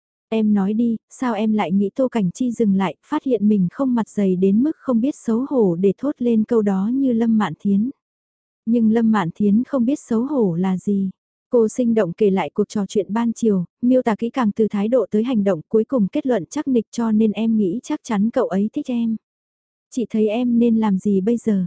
Em nói đi, sao em lại nghĩ Tô Cảnh Chi dừng lại, phát hiện mình không mặt dày đến mức không biết xấu hổ để thốt lên câu đó như Lâm Mạn Thiến. Nhưng Lâm Mạn Thiến không biết xấu hổ là gì. Cô sinh động kể lại cuộc trò chuyện ban chiều, miêu tả kỹ càng từ thái độ tới hành động cuối cùng kết luận chắc nịch cho nên em nghĩ chắc chắn cậu ấy thích em. Chị thấy em nên làm gì bây giờ?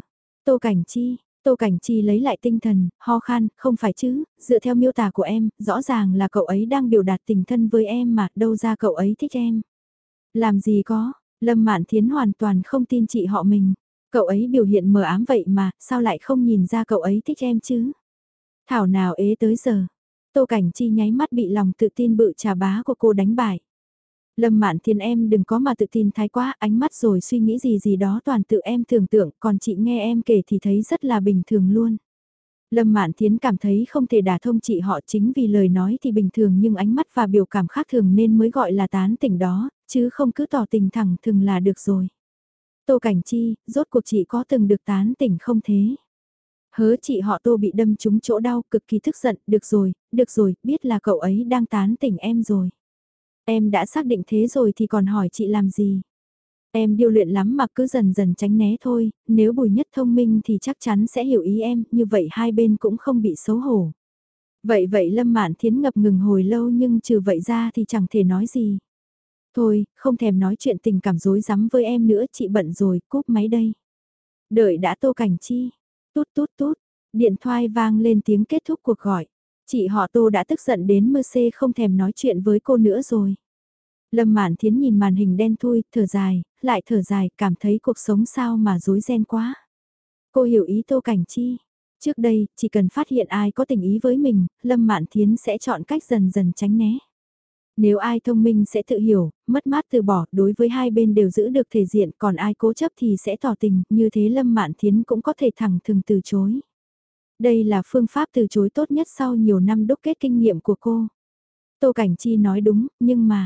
Tô Cảnh Chi lấy lại tinh thần, ho khan, không phải chứ, dựa theo miêu tả của em, rõ ràng là cậu ấy đang biểu đạt tình thân với em mà, đâu ra cậu ấy thích em. Làm gì có, Lâm Mạn Thiến hoàn toàn không tin chị họ mình. Cậu ấy biểu hiện mờ ám vậy mà, sao lại không nhìn ra cậu ấy thích em chứ? Thảo nào ế tới giờ. Tô Cảnh Chi nháy mắt bị lòng tự tin bự trà bá của cô đánh bại. Lâm Mạn Thiến em đừng có mà tự tin thái quá, ánh mắt rồi suy nghĩ gì gì đó toàn tự em tưởng tượng, còn chị nghe em kể thì thấy rất là bình thường luôn. Lâm Mạn Thiến cảm thấy không thể đả thông chị họ chính vì lời nói thì bình thường nhưng ánh mắt và biểu cảm khác thường nên mới gọi là tán tỉnh đó, chứ không cứ tỏ tình thẳng thừng là được rồi. Tô Cảnh Chi, rốt cuộc chị có từng được tán tỉnh không thế? Hớ chị họ Tô bị đâm trúng chỗ đau cực kỳ tức giận, được rồi, biết là cậu ấy đang tán tỉnh em rồi. Em đã xác định thế rồi thì còn hỏi chị làm gì? Em điêu luyện lắm mà cứ dần dần tránh né thôi, nếu Bùi Nhất thông minh thì chắc chắn sẽ hiểu ý em, như vậy hai bên cũng không bị xấu hổ. Vậy Lâm Mạn Thiến ngập ngừng hồi lâu nhưng trừ vậy ra thì chẳng thể nói gì. Thôi, không thèm nói chuyện tình cảm rối rắm với em nữa, chị bận rồi, cúp máy đây. Đợi đã Tô Cảnh Chi. Tút tút tút, điện thoại vang lên tiếng kết thúc cuộc gọi. Chị họ Tô đã tức giận đến mơ xê không thèm nói chuyện với cô nữa rồi. Lâm Mạn Thiến nhìn màn hình đen thui, thở dài, lại thở dài, cảm thấy cuộc sống sao mà rối ren quá. Cô hiểu ý Tô Cảnh Chi. Trước đây, chỉ cần phát hiện ai có tình ý với mình, Lâm Mạn Thiến sẽ chọn cách dần dần tránh né. Nếu ai thông minh sẽ tự hiểu, mất mát từ bỏ, đối với hai bên đều giữ được thể diện, còn ai cố chấp thì sẽ tỏ tình, như thế Lâm Mạn Thiến cũng có thể thẳng thừng từ chối. Đây là phương pháp từ chối tốt nhất sau nhiều năm đúc kết kinh nghiệm của cô. Tô Cảnh Chi nói đúng, nhưng mà,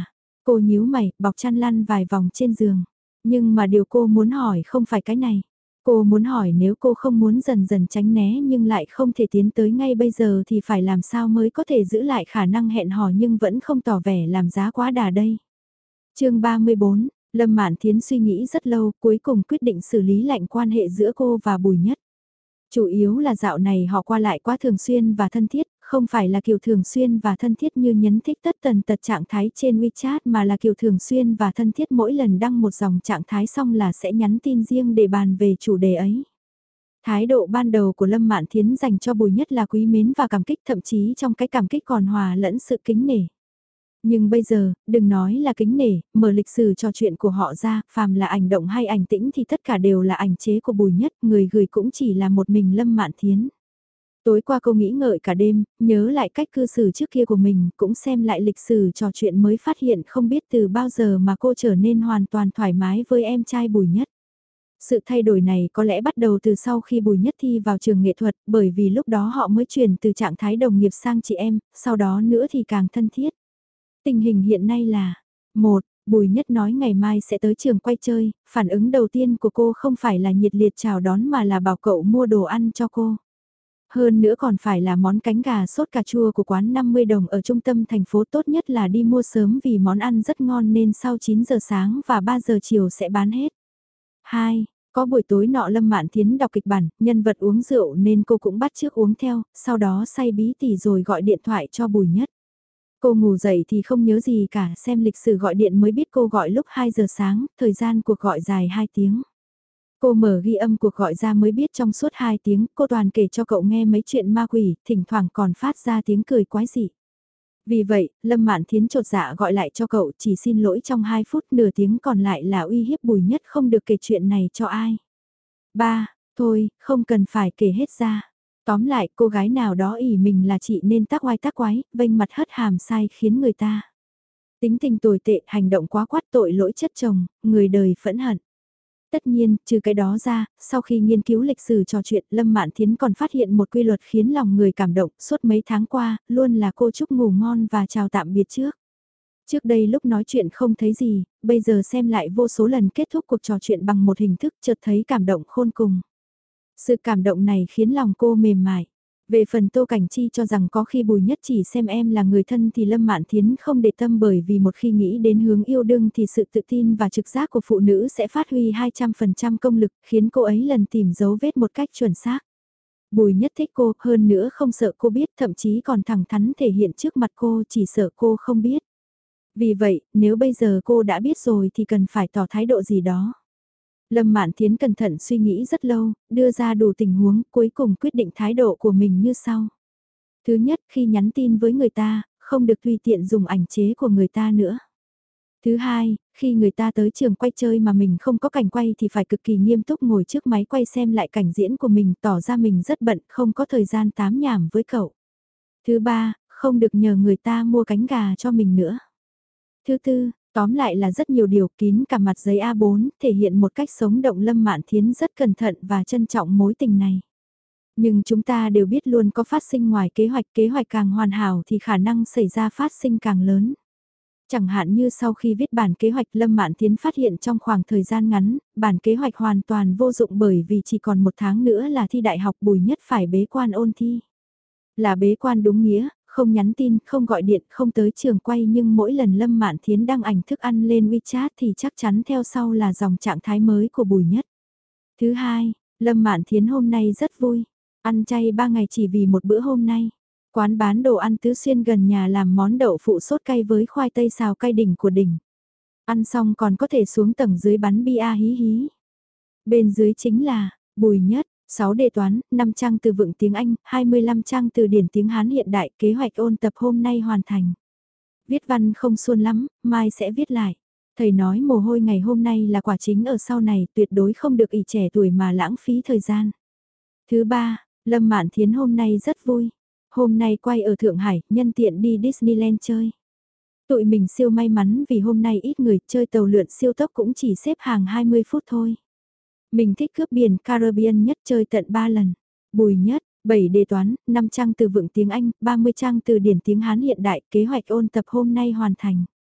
Cô nhíu mày, bọc chăn lăn vài vòng trên giường. Nhưng mà điều cô muốn hỏi không phải cái này. Cô muốn hỏi nếu cô không muốn dần dần tránh né nhưng lại không thể tiến tới ngay bây giờ thì phải làm sao mới có thể giữ lại khả năng hẹn hò nhưng vẫn không tỏ vẻ làm giá quá đà đây. chương 34, Lâm Mạn Thiến suy nghĩ rất lâu cuối cùng quyết định xử lý lạnh quan hệ giữa cô và Bùi Nhất. Chủ yếu là dạo này họ qua lại quá thường xuyên và thân thiết, không phải là kiểu thường xuyên và thân thiết như nhấn thích tất tần tật trạng thái trên WeChat mà là kiểu thường xuyên và thân thiết mỗi lần đăng một dòng trạng thái xong là sẽ nhắn tin riêng để bàn về chủ đề ấy. Thái độ ban đầu của Lâm Mạn Thiến dành cho Bùi Nhất là quý mến và cảm kích, thậm chí trong cái cảm kích còn hòa lẫn sự kính nể. Nhưng bây giờ, đừng nói là kính nể, mở lịch sử trò chuyện của họ ra, phàm là ảnh động hay ảnh tĩnh thì tất cả đều là ảnh chế của Bùi Nhất, người gửi cũng chỉ là một mình Lâm Mạn Thiến. Tối qua cô nghĩ ngợi cả đêm, nhớ lại cách cư xử trước kia của mình, cũng xem lại lịch sử trò chuyện mới phát hiện không biết từ bao giờ mà cô trở nên hoàn toàn thoải mái với em trai Bùi Nhất. Sự thay đổi này có lẽ bắt đầu từ sau khi Bùi Nhất thi vào trường nghệ thuật, bởi vì lúc đó họ mới chuyển từ trạng thái đồng nghiệp sang chị em, sau đó nữa thì càng thân thiết. Tình hình hiện nay là, một, Bùi Nhất nói ngày mai sẽ tới trường quay chơi, phản ứng đầu tiên của cô không phải là nhiệt liệt chào đón mà là bảo cậu mua đồ ăn cho cô. Hơn nữa còn phải là món cánh gà sốt cà chua của quán 50 đồng ở trung tâm thành phố, tốt nhất là đi mua sớm vì món ăn rất ngon nên sau 9 giờ sáng và 3 giờ chiều sẽ bán hết. 2. Có buổi tối nọ Lâm Mạn Thiến đọc kịch bản, nhân vật uống rượu nên cô cũng bắt chước uống theo, sau đó say bí tỉ rồi gọi điện thoại cho Bùi Nhất. Cô ngủ dậy thì không nhớ gì cả, xem lịch sử gọi điện mới biết cô gọi lúc 2 giờ sáng, thời gian cuộc gọi dài 2 tiếng. Cô mở ghi âm cuộc gọi ra mới biết trong suốt 2 tiếng, cô toàn kể cho cậu nghe mấy chuyện ma quỷ, thỉnh thoảng còn phát ra tiếng cười quái dị. Vì vậy, Lâm Mạn Thiến chột dạ gọi lại cho cậu, chỉ xin lỗi trong 2 phút, nửa tiếng còn lại là uy hiếp Bùi Nhất không được kể chuyện này cho ai. 3. Thôi, không cần phải kể hết ra. Tóm lại, cô gái nào đó ỷ mình là chị nên tác oai tác quái, vênh mặt hất hàm sai khiến người ta. Tính tình tồi tệ, hành động quá quát, tội lỗi chất chồng, người đời phẫn hận. Tất nhiên, trừ cái đó ra, sau khi nghiên cứu lịch sử trò chuyện, Lâm Mạn Thiến còn phát hiện một quy luật khiến lòng người cảm động, suốt mấy tháng qua, luôn là cô chúc ngủ ngon và chào tạm biệt trước. Trước đây lúc nói chuyện không thấy gì, bây giờ xem lại vô số lần kết thúc cuộc trò chuyện bằng một hình thức chợt thấy cảm động khôn cùng. Sự cảm động này khiến lòng cô mềm mại. Về phần Tô Cảnh Chi cho rằng có khi Bùi Nhất chỉ xem em là người thân thì Lâm Mạn Thiến không để tâm, bởi vì một khi nghĩ đến hướng yêu đương thì sự tự tin và trực giác của phụ nữ sẽ phát huy 200% công lực, khiến cô ấy lần tìm dấu vết một cách chuẩn xác. Bùi Nhất thích cô, hơn nữa không sợ cô biết, thậm chí còn thẳng thắn thể hiện trước mặt cô, chỉ sợ cô không biết. Vì vậy, nếu bây giờ cô đã biết rồi thì cần phải tỏ thái độ gì đó. Lâm Mạn Thiến cẩn thận suy nghĩ rất lâu, đưa ra đủ tình huống, cuối cùng quyết định thái độ của mình như sau. Thứ nhất, khi nhắn tin với người ta, không được tùy tiện dùng ảnh chế của người ta nữa. Thứ hai, khi người ta tới trường quay chơi mà mình không có cảnh quay thì phải cực kỳ nghiêm túc ngồi trước máy quay xem lại cảnh diễn của mình, tỏ ra mình rất bận, không có thời gian tám nhảm với cậu. Thứ ba, không được nhờ người ta mua cánh gà cho mình nữa. Thứ tư, tóm lại là rất nhiều điều, kín cả mặt giấy A4, thể hiện một cách sống động. Lâm Mạn Thiến rất cẩn thận và trân trọng mối tình này. Nhưng chúng ta đều biết luôn có phát sinh ngoài kế hoạch càng hoàn hảo thì khả năng xảy ra phát sinh càng lớn. Chẳng hạn như sau khi viết bản kế hoạch, Lâm Mạn Thiến phát hiện trong khoảng thời gian ngắn, bản kế hoạch hoàn toàn vô dụng bởi vì chỉ còn 1 tháng nữa là thi đại học. Bùi Nhất phải bế quan ôn thi. Là bế quan đúng nghĩa, không nhắn tin, không gọi điện, không tới trường quay, nhưng mỗi lần Lâm Mạn Thiến đăng ảnh thức ăn lên WeChat thì chắc chắn theo sau là dòng trạng thái mới của Bùi Nhất. Thứ hai, Lâm Mạn Thiến hôm nay rất vui, ăn chay 3 ngày chỉ vì một bữa hôm nay. Quán bán đồ ăn Tứ Xuyên gần nhà làm món đậu phụ sốt cay với khoai tây xào cay đỉnh của đỉnh. Ăn xong còn có thể xuống tầng dưới bắn bia hí hí. Bên dưới chính là, Bùi Nhất. 6 đề toán, 5 trang từ vựng tiếng Anh, 25 trang từ điển tiếng Hán hiện đại, kế hoạch ôn tập hôm nay hoàn thành. Viết văn không suôn lắm, mai sẽ viết lại. Thầy nói mồ hôi ngày hôm nay là quả chính ở sau này, tuyệt đối không được ỷ trẻ tuổi mà lãng phí thời gian. Thứ ba, Lâm Mạn Thiến hôm nay rất vui. Hôm nay quay ở Thượng Hải, nhân tiện đi Disneyland chơi. Tụi mình siêu may mắn vì hôm nay ít người, chơi tàu lượn siêu tốc cũng chỉ xếp hàng 20 phút thôi. Mình thích cướp biển Caribbean nhất, chơi tận 3 lần. Bùi Nhất, 7 đề toán, 5 trang từ vựng tiếng Anh, 30 trang từ điển tiếng Hán hiện đại, kế hoạch ôn tập hôm nay hoàn thành.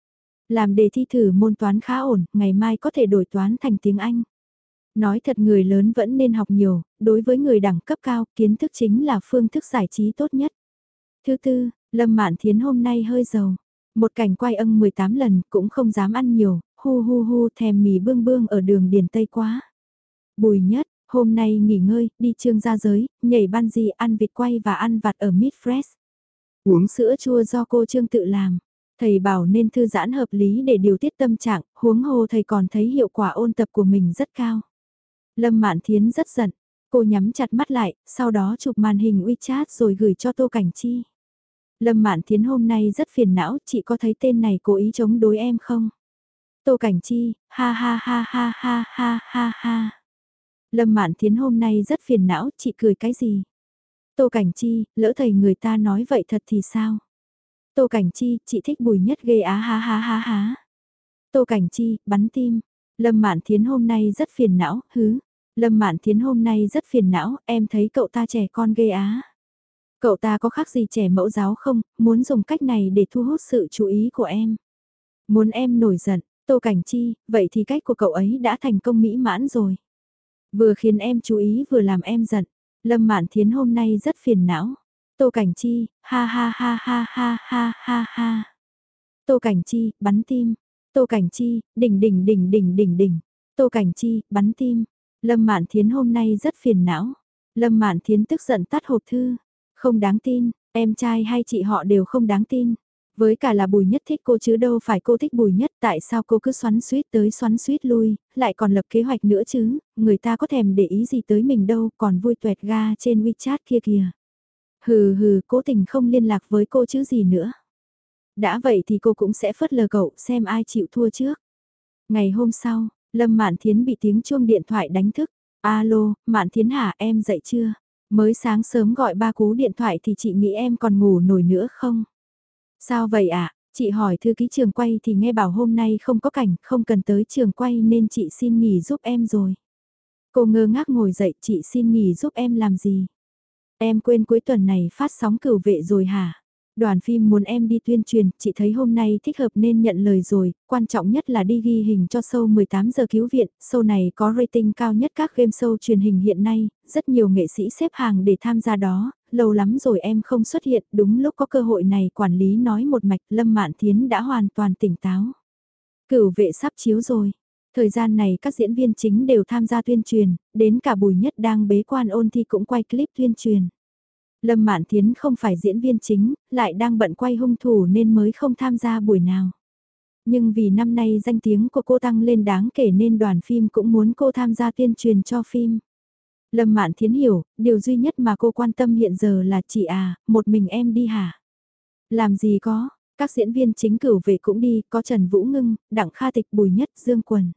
Làm đề thi thử môn toán khá ổn, ngày mai có thể đổi toán thành tiếng Anh. Nói thật người lớn vẫn nên học nhiều, đối với người đẳng cấp cao, kiến thức chính là phương thức giải trí tốt nhất. Thứ tư, Lâm Mạn Thiến hôm nay hơi giàu. Một cảnh quay âng 18 lần cũng không dám ăn nhiều, hu hu hu thèm mì bương bương ở đường Điền Tây quá. Bùi Nhất, hôm nay nghỉ ngơi, đi Trương Gia Giới, nhảy bungee ăn vịt quay và ăn vặt ở Meat Fresh. Uống sữa chua do cô Trương tự làm. Thầy bảo nên thư giãn hợp lý để điều tiết tâm trạng, huống hồ thầy còn thấy hiệu quả ôn tập của mình rất cao. Lâm Mạn Thiến rất giận, cô nhắm chặt mắt lại, sau đó chụp màn hình WeChat rồi gửi cho Tô Cảnh Chi. Lâm Mạn Thiến hôm nay rất phiền não, chị có thấy tên này cố ý chống đối em không? Tô Cảnh Chi, ha ha ha ha ha ha ha ha. Lâm Mạn Thiến hôm nay rất phiền não, chị cười cái gì? Tô Cảnh Chi, lỡ thầy người ta nói vậy thật thì sao? Tô Cảnh Chi, chị thích Bùi Nhất ghê á ha ha ha ha. Tô Cảnh Chi, bắn tim. Lâm Mạn Thiến hôm nay rất phiền não, hứ. Lâm Mạn Thiến hôm nay rất phiền não, em thấy cậu ta trẻ con ghê á. Cậu ta có khác gì trẻ mẫu giáo không, muốn dùng cách này để thu hút sự chú ý của em. Muốn em nổi giận, Tô Cảnh Chi, vậy thì cách của cậu ấy đã thành công mỹ mãn rồi. Vừa khiến em chú ý vừa làm em giận. Lâm Mạn Thiến hôm nay rất phiền não. Tô Cảnh Chi, ha ha ha ha ha ha ha ha. Tô Cảnh Chi, bắn tim. Tô Cảnh Chi, đỉnh đỉnh đỉnh đỉnh đỉnh đỉnh. Tô Cảnh Chi, bắn tim. Lâm Mạn Thiến hôm nay rất phiền não. Lâm Mạn Thiến tức giận tắt hộp thư. Không đáng tin, em trai hay chị họ đều không đáng tin. Với cả là Bùi Nhất thích cô chứ đâu phải cô thích Bùi Nhất, tại sao cô cứ xoắn xuýt tới xoắn xuýt lui, lại còn lập kế hoạch nữa chứ, người ta có thèm để ý gì tới mình đâu, còn vui tuẹt ga trên WeChat kia kìa. Hừ hừ, cố tình không liên lạc với cô chứ gì nữa. Đã vậy thì cô cũng sẽ phớt lờ cậu xem ai chịu thua trước. Ngày hôm sau, Lâm Mạn Thiến bị tiếng chuông điện thoại đánh thức. Alo, Mạn Thiến hả, em dậy chưa? Mới sáng sớm gọi 3 cú điện thoại thì chị nghĩ em còn ngủ nổi nữa không? Sao vậy ạ? Chị hỏi thư ký trường quay thì nghe bảo hôm nay không có cảnh, không cần tới trường quay nên chị xin nghỉ giúp em rồi. Cô ngơ ngác ngồi dậy, chị xin nghỉ giúp em làm gì? Em quên cuối tuần này phát sóng Cửu Vệ rồi hả? Đoàn phim muốn em đi tuyên truyền, chị thấy hôm nay thích hợp nên nhận lời rồi, quan trọng nhất là đi ghi hình cho show 18 giờ cứu viện, show này có rating cao nhất các game show truyền hình hiện nay, rất nhiều nghệ sĩ xếp hàng để tham gia đó, lâu lắm rồi em không xuất hiện, đúng lúc có cơ hội này quản lý nói một mạch Lâm Mạn Thiến đã hoàn toàn tỉnh táo. Cửu Vệ sắp chiếu rồi. Thời gian này các diễn viên chính đều tham gia tuyên truyền, đến cả Bùi Nhất đang bế quan ôn thi cũng quay clip tuyên truyền. Lâm Mạn Thiến không phải diễn viên chính, lại đang bận quay hung thủ nên mới không tham gia buổi nào. Nhưng vì năm nay danh tiếng của cô tăng lên đáng kể nên đoàn phim cũng muốn cô tham gia tuyên truyền cho phim. Lâm Mạn Thiến hiểu, điều duy nhất mà cô quan tâm hiện giờ là chị à, một mình em đi hả? Làm gì có, các diễn viên chính Cửu Vệ cũng đi, có Trần Vũ Ngưng, Đặng Kha Tịch, Bùi Nhất, Dương Quần.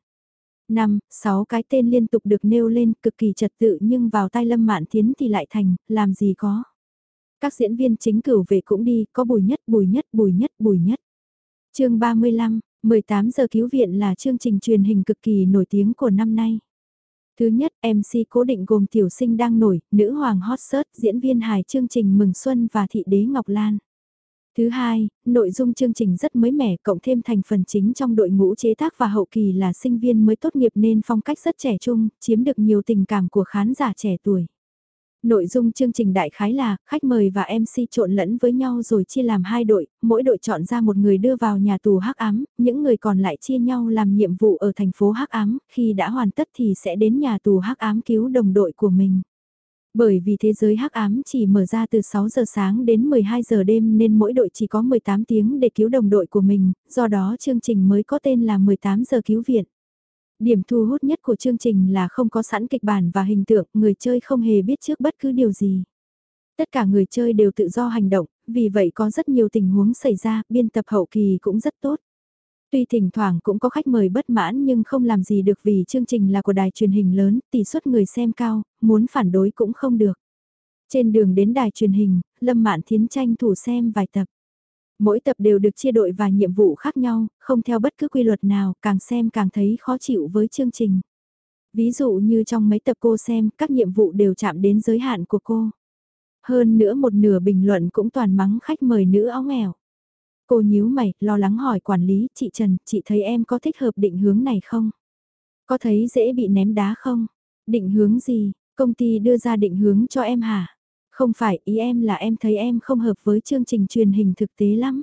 5, 6 cái tên liên tục được nêu lên cực kỳ trật tự nhưng vào tai Lâm Mạn Thiến thì lại thành, làm gì có. Các diễn viên chính Cửu Vệ cũng đi, có Bùi Nhất, Bùi Nhất, Bùi Nhất, Bùi Nhất. Chương 35, 18 giờ cứu viện là chương trình truyền hình cực kỳ nổi tiếng của năm nay. Thứ nhất, MC cố định gồm Tiểu Sinh đang nổi, nữ hoàng hot search, diễn viên hài chương trình Mừng Xuân và Thị Đế Ngọc Lan. Thứ hai, nội dung chương trình rất mới mẻ, cộng thêm thành phần chính trong đội ngũ chế tác và hậu kỳ là sinh viên mới tốt nghiệp nên phong cách rất trẻ trung, chiếm được nhiều tình cảm của khán giả trẻ tuổi. Nội dung chương trình đại khái là, khách mời và MC trộn lẫn với nhau rồi chia làm hai đội, mỗi đội chọn ra một người đưa vào nhà tù hắc ám, những người còn lại chia nhau làm nhiệm vụ ở thành phố hắc ám, khi đã hoàn tất thì sẽ đến nhà tù hắc ám cứu đồng đội của mình. Bởi vì thế giới hắc ám chỉ mở ra từ 6 giờ sáng đến 12 giờ đêm nên mỗi đội chỉ có 18 tiếng để cứu đồng đội của mình, do đó chương trình mới có tên là 18 giờ cứu viện. Điểm thu hút nhất của chương trình là không có sẵn kịch bản và hình tượng, người chơi không hề biết trước bất cứ điều gì. Tất cả người chơi đều tự do hành động, vì vậy có rất nhiều tình huống xảy ra, biên tập hậu kỳ cũng rất tốt. Tuy thỉnh thoảng cũng có khách mời bất mãn nhưng không làm gì được vì chương trình là của đài truyền hình lớn, tỷ suất người xem cao, muốn phản đối cũng không được. Trên đường đến đài truyền hình, Lâm Mạn Thiến tranh thủ xem vài tập. Mỗi tập đều được chia đội và nhiệm vụ khác nhau, không theo bất cứ quy luật nào, càng xem càng thấy khó chịu với chương trình. Ví dụ như trong mấy tập cô xem, các nhiệm vụ đều chạm đến giới hạn của cô. Hơn nữa một nửa bình luận cũng toàn mắng khách mời nữ óng ẻo. Cô nhíu mày, lo lắng hỏi quản lý, chị Trần, chị thấy em có thích hợp định hướng này không? Có thấy dễ bị ném đá không? Định hướng gì? Công ty đưa ra định hướng cho em hả? Không phải, ý em là em thấy em không hợp với chương trình truyền hình thực tế lắm.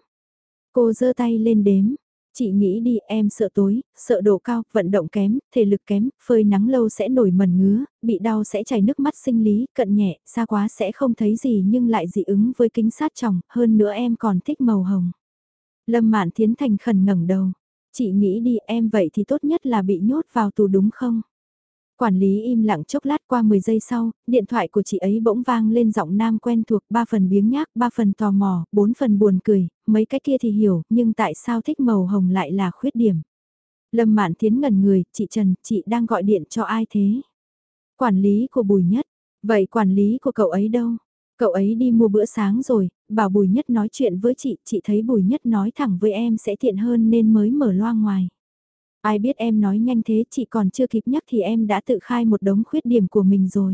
Cô giơ tay lên đếm. Chị nghĩ đi, em sợ tối, sợ độ cao, vận động kém, thể lực kém, phơi nắng lâu sẽ nổi mẩn ngứa, bị đau sẽ chảy nước mắt sinh lý, cận nhẹ, xa quá sẽ không thấy gì nhưng lại dị ứng với kính sát tròng, hơn nữa em còn thích màu hồng. Lâm Mạn Thiến thành khẩn ngẩng đầu. Chị nghĩ đi em vậy thì tốt nhất là bị nhốt vào tù đúng không? Quản lý im lặng chốc lát qua 10 giây sau, điện thoại của chị ấy bỗng vang lên giọng nam quen thuộc 3 phần biếng nhác, 3 phần tò mò, 4 phần buồn cười, mấy cái kia thì hiểu, nhưng tại sao thích màu hồng lại là khuyết điểm? Lâm Mạn Thiến ngẩn người, chị Trần, chị đang gọi điện cho ai thế? Quản lý của Bùi Nhất. Vậy quản lý của cậu ấy đâu? Cậu ấy đi mua bữa sáng rồi, bảo Bùi Nhất nói chuyện với chị thấy Bùi Nhất nói thẳng với em sẽ tiện hơn nên mới mở loa ngoài. Ai biết em nói nhanh thế chị còn chưa kịp nhắc thì em đã tự khai một đống khuyết điểm của mình rồi.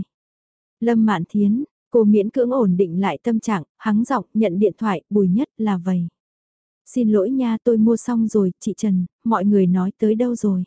Lâm Mạn Thiến, cô miễn cưỡng ổn định lại tâm trạng, hắng giọng nhận điện thoại, Bùi Nhất là vậy. Xin lỗi nha tôi mua xong rồi, chị Trần, mọi người nói tới đâu rồi.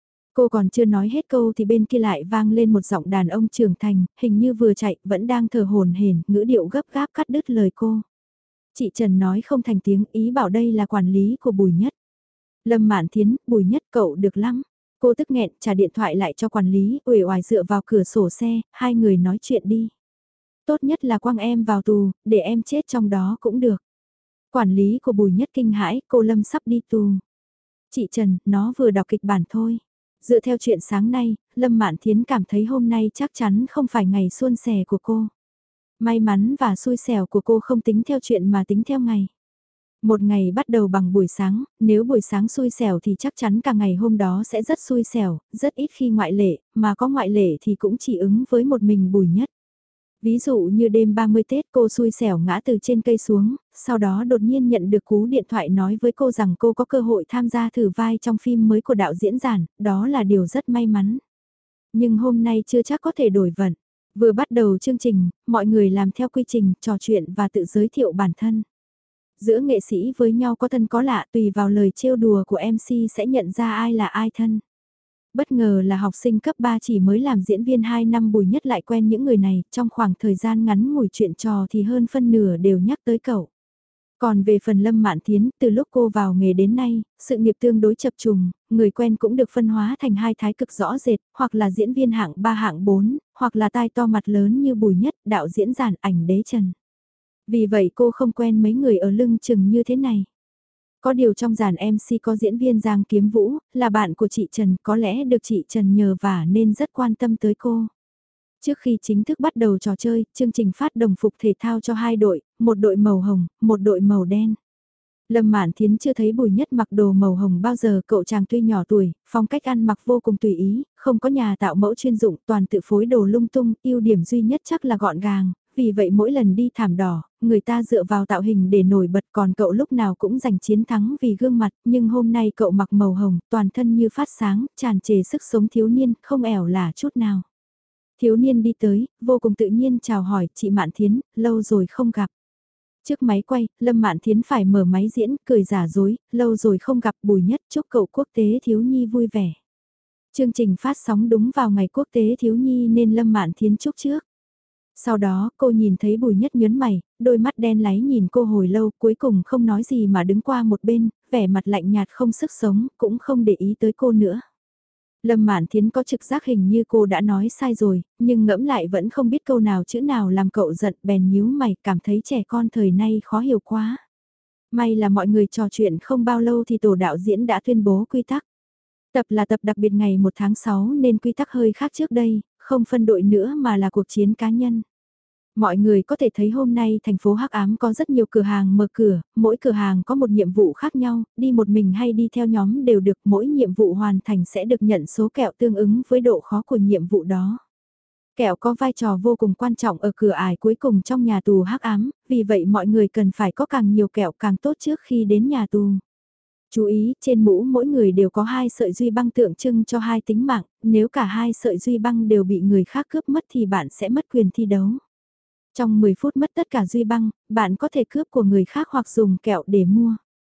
Cô còn chưa nói hết câu thì bên kia lại vang lên một giọng đàn ông trưởng thành, hình như vừa chạy, vẫn đang thở hổn hển, ngữ điệu gấp gáp cắt đứt lời cô. Chị Trần nói không thành tiếng ý bảo đây là quản lý của Bùi Nhất. Lâm Mạn Thiến, Bùi Nhất cậu được lắm. Cô tức nghẹn trả điện thoại lại cho quản lý, uể oải dựa vào cửa sổ xe, hai người nói chuyện đi. Tốt nhất là quăng em vào tù, để em chết trong đó cũng được. Quản lý của Bùi Nhất kinh hãi, cô Lâm sắp đi tù. Chị Trần, nó vừa đọc kịch bản thôi. Dựa theo chuyện sáng nay, Lâm Mạn Thiến cảm thấy hôm nay chắc chắn không phải ngày suôn sẻ của cô. May mắn và xui xẻo của cô không tính theo chuyện mà tính theo ngày. Một ngày bắt đầu bằng buổi sáng, nếu buổi sáng xui xẻo thì chắc chắn cả ngày hôm đó sẽ rất xui xẻo, rất ít khi ngoại lệ, mà có ngoại lệ thì cũng chỉ ứng với một mình Bùi Nhất. Ví dụ như đêm 30 Tết cô xui xẻo ngã từ trên cây xuống, sau đó đột nhiên nhận được cú điện thoại nói với cô rằng cô có cơ hội tham gia thử vai trong phim mới của đạo diễn Giản, đó là điều rất may mắn. Nhưng hôm nay chưa chắc có thể đổi vận. Vừa bắt đầu chương trình, mọi người làm theo quy trình, trò chuyện và tự giới thiệu bản thân. Giữa nghệ sĩ với nhau có thân có lạ tùy vào lời trêu đùa của MC sẽ nhận ra ai là ai thân. Bất ngờ là học sinh cấp 3 chỉ mới làm diễn viên 2 năm Bùi Nhất lại quen những người này, trong khoảng thời gian ngắn ngủi chuyện trò thì hơn phân nửa đều nhắc tới cậu. Còn về phần Lâm Mạn Thiến, từ lúc cô vào nghề đến nay, sự nghiệp tương đối chập trùng, người quen cũng được phân hóa thành hai thái cực rõ rệt, hoặc là diễn viên hạng 3 hạng 4, hoặc là tai to mặt lớn như Bùi Nhất, đạo diễn Giản ảnh Đế Trần. Vì vậy cô không quen mấy người ở lưng chừng như thế này. Có điều trong dàn MC có diễn viên Giang Kiếm Vũ, là bạn của chị Trần, có lẽ được chị Trần nhờ vả nên rất quan tâm tới cô. Trước khi chính thức bắt đầu trò chơi, chương trình phát đồng phục thể thao cho hai đội, một đội màu hồng, một đội màu đen. Lâm Mạn Thiến chưa thấy Bùi Nhất mặc đồ màu hồng bao giờ, cậu chàng tuy nhỏ tuổi, phong cách ăn mặc vô cùng tùy ý, không có nhà tạo mẫu chuyên dụng, toàn tự phối đồ lung tung, ưu điểm duy nhất chắc là gọn gàng, vì vậy mỗi lần đi thảm đỏ, người ta dựa vào tạo hình để nổi bật, còn cậu lúc nào cũng giành chiến thắng vì gương mặt, nhưng hôm nay cậu mặc màu hồng, toàn thân như phát sáng, tràn trề sức sống thiếu niên, không ẻo lả chút nào. Thiếu niên đi tới, vô cùng tự nhiên chào hỏi, chị Mạn Thiến, lâu rồi không gặp. Trước máy quay, Lâm Mạn Thiến phải mở máy diễn, cười giả dối, lâu rồi không gặp Bùi Nhất, chúc cậu quốc tế thiếu nhi vui vẻ. Chương trình phát sóng đúng vào ngày quốc tế thiếu nhi nên Lâm Mạn Thiến chúc trước. Sau đó, cô nhìn thấy Bùi Nhất nhớn mày, đôi mắt đen láy nhìn cô hồi lâu, cuối cùng không nói gì mà đứng qua một bên, vẻ mặt lạnh nhạt không sức sống, cũng không để ý tới cô nữa. Lâm Mạn Thiến có trực giác hình như cô đã nói sai rồi, nhưng ngẫm lại vẫn không biết câu nào chữ nào làm cậu giận, bèn nhíu mày, cảm thấy trẻ con thời nay khó hiểu quá. May là mọi người trò chuyện không bao lâu thì tổ đạo diễn đã tuyên bố quy tắc. Tập là tập đặc biệt ngày 1 tháng 6 nên quy tắc hơi khác trước đây, không phân đội nữa mà là cuộc chiến cá nhân. Mọi người có thể thấy hôm nay thành phố Hắc Ám có rất nhiều cửa hàng mở cửa, mỗi cửa hàng có một nhiệm vụ khác nhau, đi một mình hay đi theo nhóm đều được, mỗi nhiệm vụ hoàn thành sẽ được nhận số kẹo tương ứng với độ khó của nhiệm vụ đó. Kẹo có vai trò vô cùng quan trọng ở cửa ải cuối cùng trong nhà tù Hắc Ám, vì vậy mọi người cần phải có càng nhiều kẹo càng tốt trước khi đến nhà tù. Chú ý, trên mũ mỗi người đều có 2 sợi duy băng tượng trưng cho 2 tính mạng, nếu cả 2 sợi duy băng đều bị người khác cướp mất thì bạn sẽ mất quyền thi đấu. Trong 10 phút mất tất cả duy băng, bạn có thể cướp của người khác hoặc dùng kẹo để mua.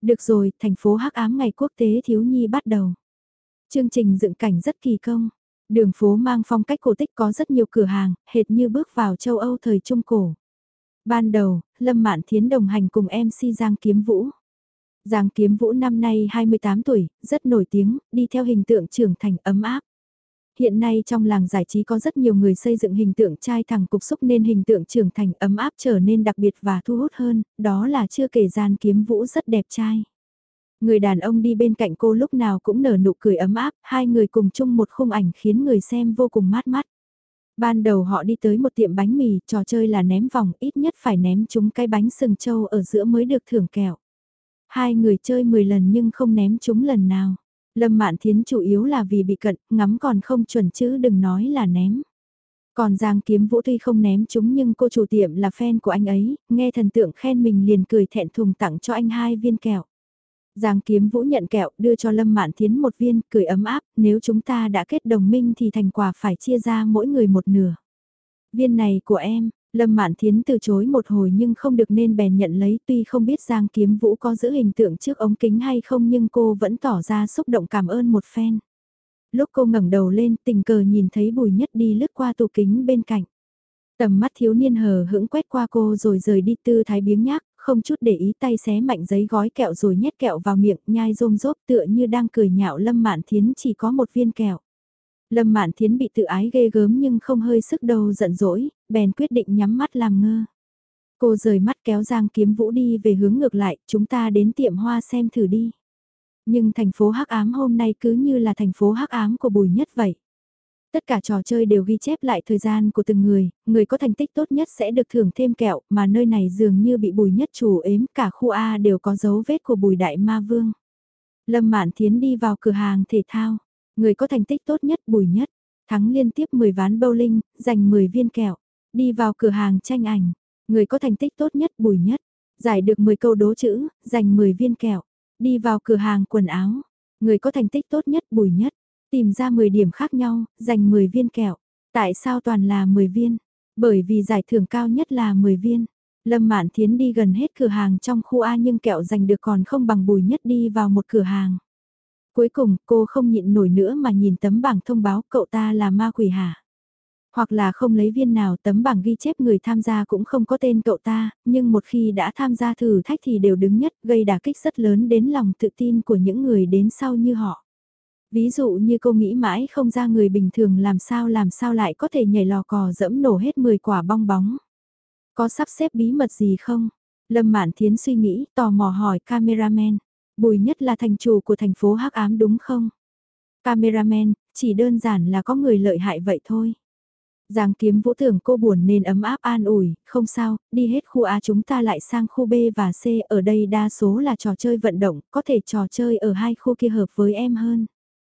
Được rồi, thành phố hắc ám ngày quốc tế thiếu nhi bắt đầu. Chương trình dựng cảnh rất kỳ công. Đường phố mang phong cách cổ tích có rất nhiều cửa hàng, hệt như bước vào châu Âu thời Trung Cổ. Ban đầu, Lâm Mạn Thiến đồng hành cùng MC Giang Kiếm Vũ. Giang Kiếm Vũ năm nay 28 tuổi, rất nổi tiếng, đi theo hình tượng trưởng thành ấm áp. Hiện nay trong làng giải trí có rất nhiều người xây dựng hình tượng trai thẳng cục xúc nên hình tượng trưởng thành ấm áp trở nên đặc biệt và thu hút hơn, đó là chưa kể Giang Kiếm Vũ rất đẹp trai. Người đàn ông đi bên cạnh cô lúc nào cũng nở nụ cười ấm áp, hai người cùng chung một khung ảnh khiến người xem vô cùng mát mắt. Ban đầu họ đi tới một tiệm bánh mì, trò chơi là ném vòng, ít nhất phải ném trúng cái bánh sừng trâu ở giữa mới được thưởng kẹo. Hai người chơi 10 lần nhưng không ném trúng lần nào. Lâm Mạn Thiến chủ yếu là vì bị cận, ngắm còn không chuẩn chứ đừng nói là ném. Còn Giang Kiếm Vũ tuy không ném trúng nhưng cô chủ tiệm là fan của anh ấy, nghe thần tượng khen mình liền cười thẹn thùng tặng cho anh 2 viên kẹo. Giang Kiếm Vũ nhận kẹo, đưa cho Lâm Mạn Thiến một viên, cười ấm áp, nếu chúng ta đã kết đồng minh thì thành quả phải chia ra mỗi người một nửa. Viên này của em, Lâm Mạn Thiến từ chối một hồi nhưng không được nên bèn nhận lấy, tuy không biết Giang Kiếm Vũ có giữ hình tượng trước ống kính hay không nhưng cô vẫn tỏ ra xúc động cảm ơn một phen. Lúc cô ngẩng đầu lên tình cờ nhìn thấy Bùi Nhất đi lướt qua tủ kính bên cạnh. Tầm mắt thiếu niên hờ hững quét qua cô rồi rời đi tư thái biếng nhác, không chút để ý tay xé mạnh giấy gói kẹo rồi nhét kẹo vào miệng nhai rôm rốp tựa như đang cười nhạo Lâm Mạn Thiến chỉ có một viên kẹo. Lâm Mạn Thiến bị tự ái ghê gớm nhưng không hơi sức đâu giận dỗi, bèn quyết định nhắm mắt làm ngơ. Cô rời mắt kéo Giang Kiếm Vũ đi về hướng ngược lại, chúng ta đến tiệm hoa xem thử đi. Nhưng thành phố hắc ám hôm nay cứ như là thành phố hắc ám của Bùi Nhất vậy. Tất cả trò chơi đều ghi chép lại thời gian của từng người, người có thành tích tốt nhất sẽ được thưởng thêm kẹo, mà nơi này dường như bị Bùi Nhất chủ ếm, cả khu A đều có dấu vết của Bùi Đại Ma Vương. Lâm Mạn Thiến đi vào cửa hàng thể thao, người có thành tích tốt nhất Bùi Nhất, thắng liên tiếp 10 ván bowling, giành 10 viên kẹo. Đi vào cửa hàng tranh ảnh, người có thành tích tốt nhất Bùi Nhất, giải được 10 câu đố chữ, giành 10 viên kẹo. Đi vào cửa hàng quần áo, người có thành tích tốt nhất Bùi Nhất, tìm ra 10 điểm khác nhau, giành 10 viên kẹo. Tại sao toàn là 10 viên? Bởi vì giải thưởng cao nhất là 10 viên. Lâm Mạn Thiến đi gần hết cửa hàng trong khu A nhưng kẹo giành được còn không bằng Bùi Nhất đi vào một cửa hàng. Cuối cùng cô không nhịn nổi nữa mà nhìn tấm bảng thông báo cậu ta là ma quỷ hả? Hoặc là không lấy viên nào, tấm bảng ghi chép người tham gia cũng không có tên cậu ta, nhưng một khi đã tham gia thử thách thì đều đứng nhất, gây đả kích rất lớn đến lòng tự tin của những người đến sau như họ. Ví dụ như cô nghĩ mãi không ra người bình thường làm sao lại có thể nhảy lò cò dẫm nổ hết 10 quả bong bóng. Có sắp xếp bí mật gì không? Lâm Mạn Thiến suy nghĩ, tò mò hỏi cameraman. Bùi Nhất là thành chủ của thành phố hắc ám đúng không? Cameraman, chỉ đơn giản là có người lợi hại vậy thôi. Giang Kiếm Vũ tưởng cô buồn nên ấm áp an ủi, không sao, đi hết khu A chúng ta lại sang khu B và C, ở đây đa số là trò chơi vận động, có thể trò chơi ở hai khu kia hợp với em hơn.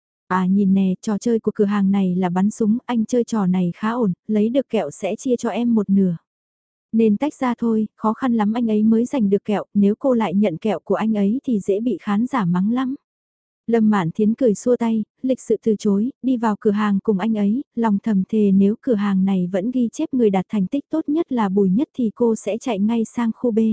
À nhìn nè, trò chơi của cửa hàng này là bắn súng, anh chơi trò này khá ổn, lấy được kẹo sẽ chia cho em một nửa. Nên tách ra thôi, khó khăn lắm anh ấy mới giành được kẹo, nếu cô lại nhận kẹo của anh ấy thì dễ bị khán giả mắng lắm. Lâm Mạn Thiến cười xua tay, lịch sự từ chối, đi vào cửa hàng cùng anh ấy, lòng thầm thề nếu cửa hàng này vẫn ghi chép người đạt thành tích tốt nhất là Bùi Nhất thì cô sẽ chạy ngay sang khu B.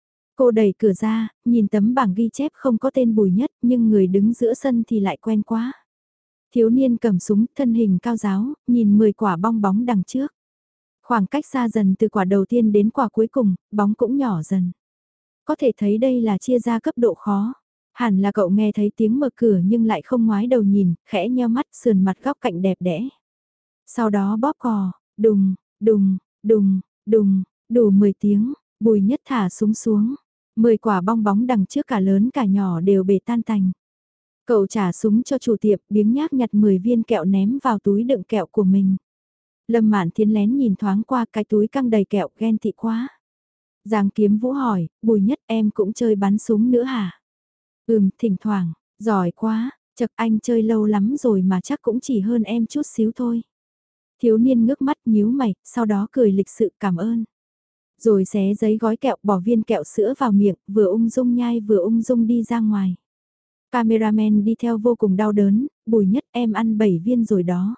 Cô đẩy cửa ra, nhìn tấm bảng ghi chép không có tên Bùi Nhất nhưng người đứng giữa sân thì lại quen quá. Thiếu niên cầm súng, thân hình cao giáo, nhìn 10 quả bong bóng đằng trước. Khoảng cách xa dần từ quả đầu tiên đến quả cuối cùng, bóng cũng nhỏ dần. Có thể thấy đây là chia ra cấp độ khó. Hẳn là cậu nghe thấy tiếng mở cửa nhưng lại không ngoái đầu nhìn, khẽ nheo mắt sườn mặt góc cạnh đẹp đẽ. Sau đó bóp cò, đùng, đùng, đùng, đùng, đủ 10 tiếng, Bùi Nhất thả súng xuống. 10 quả bong bóng đằng trước cả lớn cả nhỏ đều bể tan tành. Cậu trả súng cho chủ tiệm, biếng nhác nhặt 10 viên kẹo ném vào túi đựng kẹo của mình. Lâm Mạn Thiến lén nhìn thoáng qua cái túi căng đầy kẹo, ghen tị quá. Giang Kiếm Vũ hỏi, Bùi Nhất em cũng chơi bắn súng nữa hả? Thỉnh thoảng, giỏi quá, chật anh chơi lâu lắm rồi mà chắc cũng chỉ hơn em chút xíu thôi. Thiếu niên ngước mắt nhíu mày, sau đó cười lịch sự cảm ơn. Rồi xé giấy gói kẹo bỏ viên kẹo sữa vào miệng, vừa ung dung nhai vừa ung dung đi ra ngoài. Cameraman đi theo vô cùng đau đớn, Bùi Nhất em ăn 7 viên rồi đó.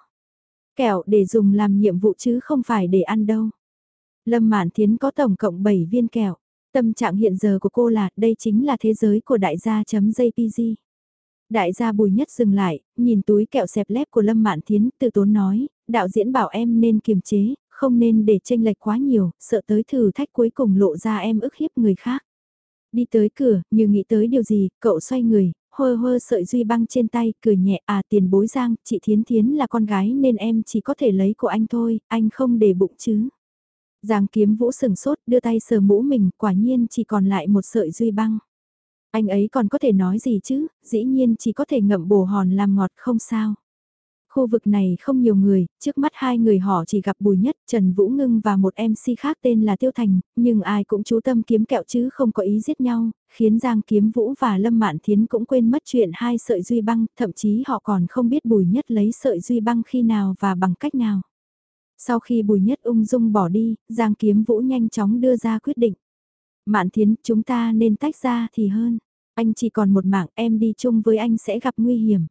Kẹo để dùng làm nhiệm vụ chứ không phải để ăn đâu. Lâm Mạn Thiến có tổng cộng 7 viên kẹo. Tâm trạng hiện giờ của cô là đây chính là thế giới của đại gia.jpg. Đại gia Bùi Nhất dừng lại, nhìn túi kẹo xẹp lép của Lâm Mạn Thiến, từ tốn nói, đạo diễn bảo em nên kiềm chế, không nên để chênh lệch quá nhiều, sợ tới thử thách cuối cùng lộ ra em ức hiếp người khác. Đi tới cửa, như nghĩ tới điều gì, cậu xoay người, hơ hơ sợi duy băng trên tay, cười nhẹ, tiền bối Giang, chị Thiến Thiến là con gái nên em chỉ có thể lấy của anh thôi, anh không để bụng chứ. Giang Kiếm Vũ sừng sốt, đưa tay sờ mũ mình, quả nhiên chỉ còn lại một sợi duy băng. Anh ấy còn có thể nói gì chứ, dĩ nhiên chỉ có thể ngậm bồ hòn làm ngọt không sao. Khu vực này không nhiều người, trước mắt hai người họ chỉ gặp Bùi Nhất, Trần Vũ Ngưng và một MC khác tên là Tiêu Thành, nhưng ai cũng chú tâm kiếm kẹo chứ không có ý giết nhau, khiến Giang Kiếm Vũ và Lâm Mạn Thiến cũng quên mất chuyện hai sợi duy băng, thậm chí họ còn không biết Bùi Nhất lấy sợi duy băng khi nào và bằng cách nào. Sau khi Bùi Nhất ung dung bỏ đi, Giang Kiếm Vũ nhanh chóng đưa ra quyết định. Mạn Thiến, chúng ta nên tách ra thì hơn. Anh chỉ còn một mạng, em đi chung với anh sẽ gặp nguy hiểm.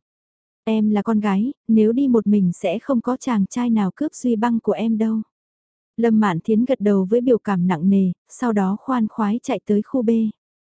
Em là con gái, nếu đi một mình sẽ không có chàng trai nào cướp duy băng của em đâu. Lâm Mạn Thiến gật đầu với biểu cảm nặng nề, sau đó khoan khoái chạy tới khu B.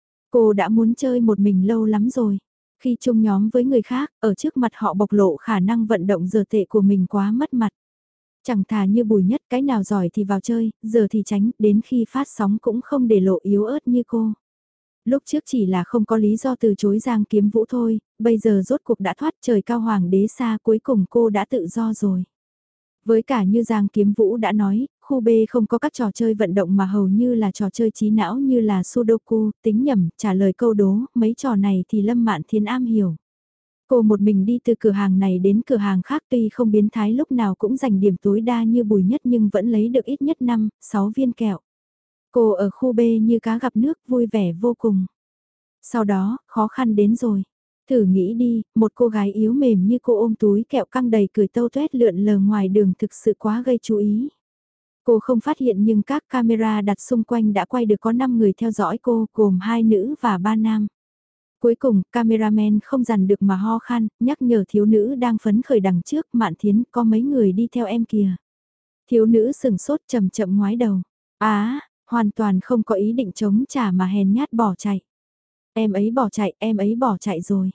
Cô đã muốn chơi một mình lâu lắm rồi. Khi chung nhóm với người khác, ở trước mặt họ bộc lộ khả năng vận động giờ tệ của mình quá mất mặt. Chẳng thà như Bùi Nhất, cái nào giỏi thì vào chơi, giờ thì tránh, đến khi phát sóng cũng không để lộ yếu ớt như cô. Lúc trước chỉ là không có lý do từ chối Giang Kiếm Vũ thôi, bây giờ rốt cuộc đã thoát trời cao hoàng đế xa, cuối cùng cô đã tự do rồi. Với cả như Giang Kiếm Vũ đã nói, khu B không có các trò chơi vận động mà hầu như là trò chơi trí não như là Sudoku, tính nhẩm, trả lời câu đố, mấy trò này thì Lâm Mạn Thiến am hiểu. Cô một mình đi từ cửa hàng này đến cửa hàng khác tuy không biến thái lúc nào cũng giành điểm tối đa như Bùi Nhất nhưng vẫn lấy được ít nhất 5, 6 viên kẹo. Cô ở khu B như cá gặp nước vui vẻ vô cùng. Sau đó, khó khăn đến rồi. Thử nghĩ đi, một cô gái yếu mềm như cô ôm túi kẹo căng đầy cười tâu tuét lượn lờ ngoài đường thực sự quá gây chú ý. Cô không phát hiện nhưng các camera đặt xung quanh đã quay được có 5 người theo dõi cô, gồm 2 nữ và 3 nam. Cuối cùng, cameraman không dằn được mà ho khan, nhắc nhở thiếu nữ đang phấn khởi đằng trước, Mạn Thiến, có mấy người đi theo em kìa. Thiếu nữ sừng sốt chậm chậm ngoái đầu. Hoàn toàn không có ý định chống trả mà hèn nhát bỏ chạy. Em ấy bỏ chạy rồi.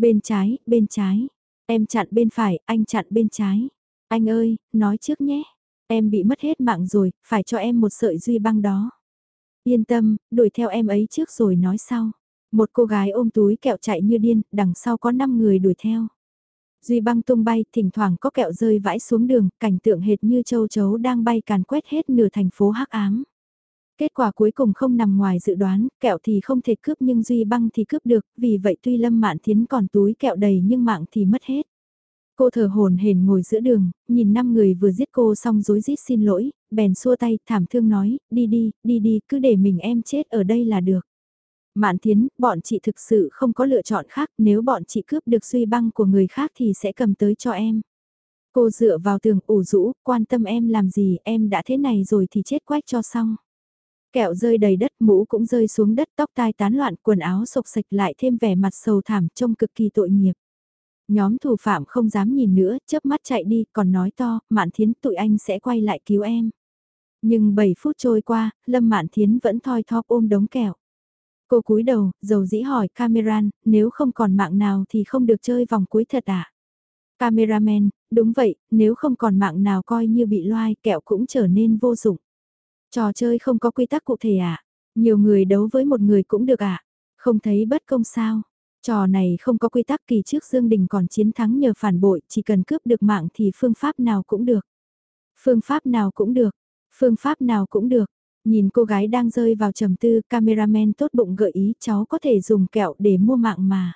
Bên trái. Em chặn bên phải, anh chặn bên trái. Anh ơi, nói trước nhé. Em bị mất hết mạng rồi, phải cho em một sợi duy băng đó. Yên tâm, đuổi theo em ấy trước rồi nói sau. Một cô gái ôm túi kẹo chạy như điên, đằng sau có 5 người đuổi theo. Duy băng tung bay, thỉnh thoảng có kẹo rơi vãi xuống đường, cảnh tượng hệt như châu chấu đang bay càn quét hết nửa thành phố hắc ám. Kết quả cuối cùng không nằm ngoài dự đoán, kẹo thì không thể cướp nhưng Duy băng thì cướp được, vì vậy tuy Lâm Mạn Thiến còn túi kẹo đầy nhưng mạng thì mất hết. Cô thở hổn hển ngồi giữa đường, nhìn 5 người vừa giết cô xong rối rít xin lỗi, bèn xua tay, thảm thương nói, đi, cứ để mình em chết ở đây là được. Mạn Thiến, bọn chị thực sự không có lựa chọn khác, nếu bọn chị cướp được Duy băng của người khác thì sẽ cầm tới cho em. Cô dựa vào tường ủ rũ, quan tâm em làm gì, em đã thế này rồi thì chết quách cho xong. Kẹo rơi đầy đất, mũ cũng rơi xuống đất, tóc tai tán loạn, quần áo sộc sạch lại thêm vẻ mặt sầu thảm, trông cực kỳ tội nghiệp. Nhóm thủ phạm không dám nhìn nữa, chớp mắt chạy đi, còn nói to, Mạn Thiến tụi anh sẽ quay lại cứu em. Nhưng 7 phút trôi qua, Lâm Mạn Thiến vẫn thoi thóp ôm đống kẹo. Cô cúi đầu, dầu dĩ hỏi cameraman, nếu không còn mạng nào thì không được chơi vòng cuối thật à? Cameraman, đúng vậy, nếu không còn mạng nào coi như bị loai, kẹo cũng trở nên vô dụng. Trò chơi không có quy tắc cụ thể à? Nhiều người đấu với một người cũng được à? Không thấy bất công sao? Trò này không có quy tắc, kỳ trước Dương Đình còn chiến thắng nhờ phản bội, chỉ cần cướp được mạng thì phương pháp nào cũng được. Phương pháp nào cũng được, phương pháp nào cũng được. Nhìn cô gái đang rơi vào trầm tư, cameraman tốt bụng gợi ý cháu có thể dùng kẹo để mua mạng mà.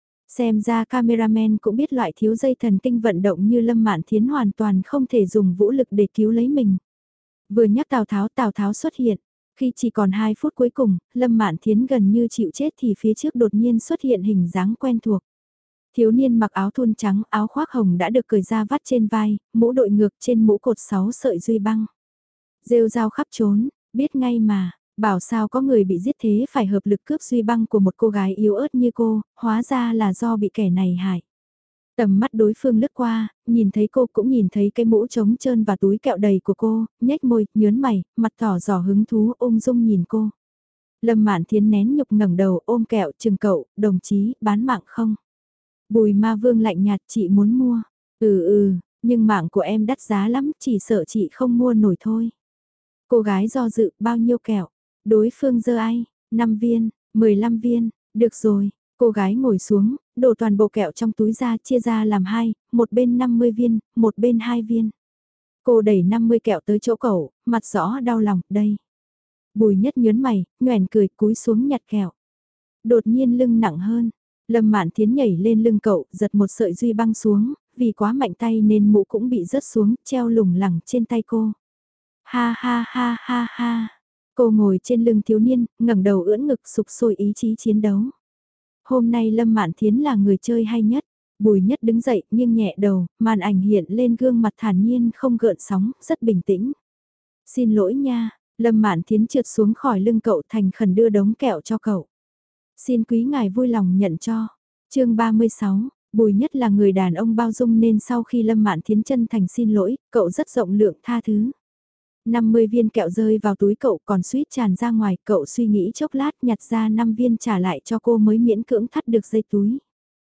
Xem ra cameraman cũng biết loại thiếu dây thần kinh vận động như Lâm Mạn Thiến hoàn toàn không thể dùng vũ lực để cứu lấy mình. Vừa nhắc Tào Tháo xuất hiện. Khi chỉ còn 2 phút cuối cùng, Lâm Mạn Thiến gần như chịu chết thì phía trước đột nhiên xuất hiện hình dáng quen thuộc. Thiếu niên mặc áo thun trắng, áo khoác hồng đã được cởi ra vắt trên vai, mũ đội ngược trên mũ cột 6 sợi duy băng. Rêu rao khắp trốn, biết ngay mà, bảo sao có người bị giết thế phải hợp lực cướp duy băng của một cô gái yếu ớt như cô, hóa ra là do bị kẻ này hại. Tầm mắt đối phương lướt qua, nhìn thấy cô cũng nhìn thấy cái mũ trống trơn và túi kẹo đầy của cô, nhếch môi, nhớn mày, mặt tỏ giỏ hứng thú ung dung nhìn cô. Lâm Mạn Thiến nén nhục ngẩng đầu ôm kẹo chừng cậu, đồng chí, bán mạng không? Bùi Ma Vương lạnh nhạt, chị muốn mua. Nhưng mạng của em đắt giá lắm, chỉ sợ chị không mua nổi thôi. Cô gái do dự, bao nhiêu kẹo? Đối phương giơ ai? 5 viên, 15 viên, được rồi. Cô gái ngồi xuống, đổ toàn bộ kẹo trong túi ra chia ra làm hai, một bên 50 viên, một bên 2 viên. Cô đẩy 50 kẹo tới chỗ cậu, mặt rõ đau lòng, đây. Bùi Nhất nhớn mày, nhoẻn cười cúi xuống nhặt kẹo. Đột nhiên lưng nặng hơn, Lâm Mạn Thiến nhảy lên lưng cậu, giật một sợi duy băng xuống, vì quá mạnh tay nên mũ cũng bị rớt xuống, treo lủng lẳng trên tay cô. Ha ha ha ha ha. Cô ngồi trên lưng thiếu niên, ngẩng đầu ưỡn ngực sục sôi ý chí chiến đấu. Hôm nay Lâm Mạn Thiến là người chơi hay nhất. Bùi Nhất đứng dậy, nghiêng nhẹ đầu, màn ảnh hiện lên gương mặt thản nhiên không gợn sóng, rất bình tĩnh. Xin lỗi nha, Lâm Mạn Thiến trượt xuống khỏi lưng cậu thành khẩn đưa đống kẹo cho cậu. Xin quý ngài vui lòng nhận cho. Chương 36, Bùi Nhất là người đàn ông bao dung nên sau khi Lâm Mạn Thiến chân thành xin lỗi, cậu rất rộng lượng tha thứ. 50 viên kẹo rơi vào túi cậu còn suýt tràn ra ngoài, cậu suy nghĩ chốc lát nhặt ra 5 viên trả lại cho cô mới miễn cưỡng thắt được dây túi.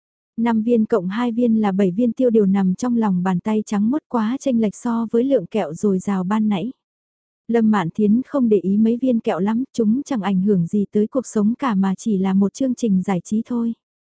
5 viên cộng 2 viên là 7 viên tiêu điều nằm trong lòng bàn tay trắng mốt quá chênh lệch so với lượng kẹo rồi rào ban nãy. Lâm Mạn Thiến không để ý mấy viên kẹo lắm, chúng chẳng ảnh hưởng gì tới cuộc sống cả mà chỉ là một chương trình giải trí thôi.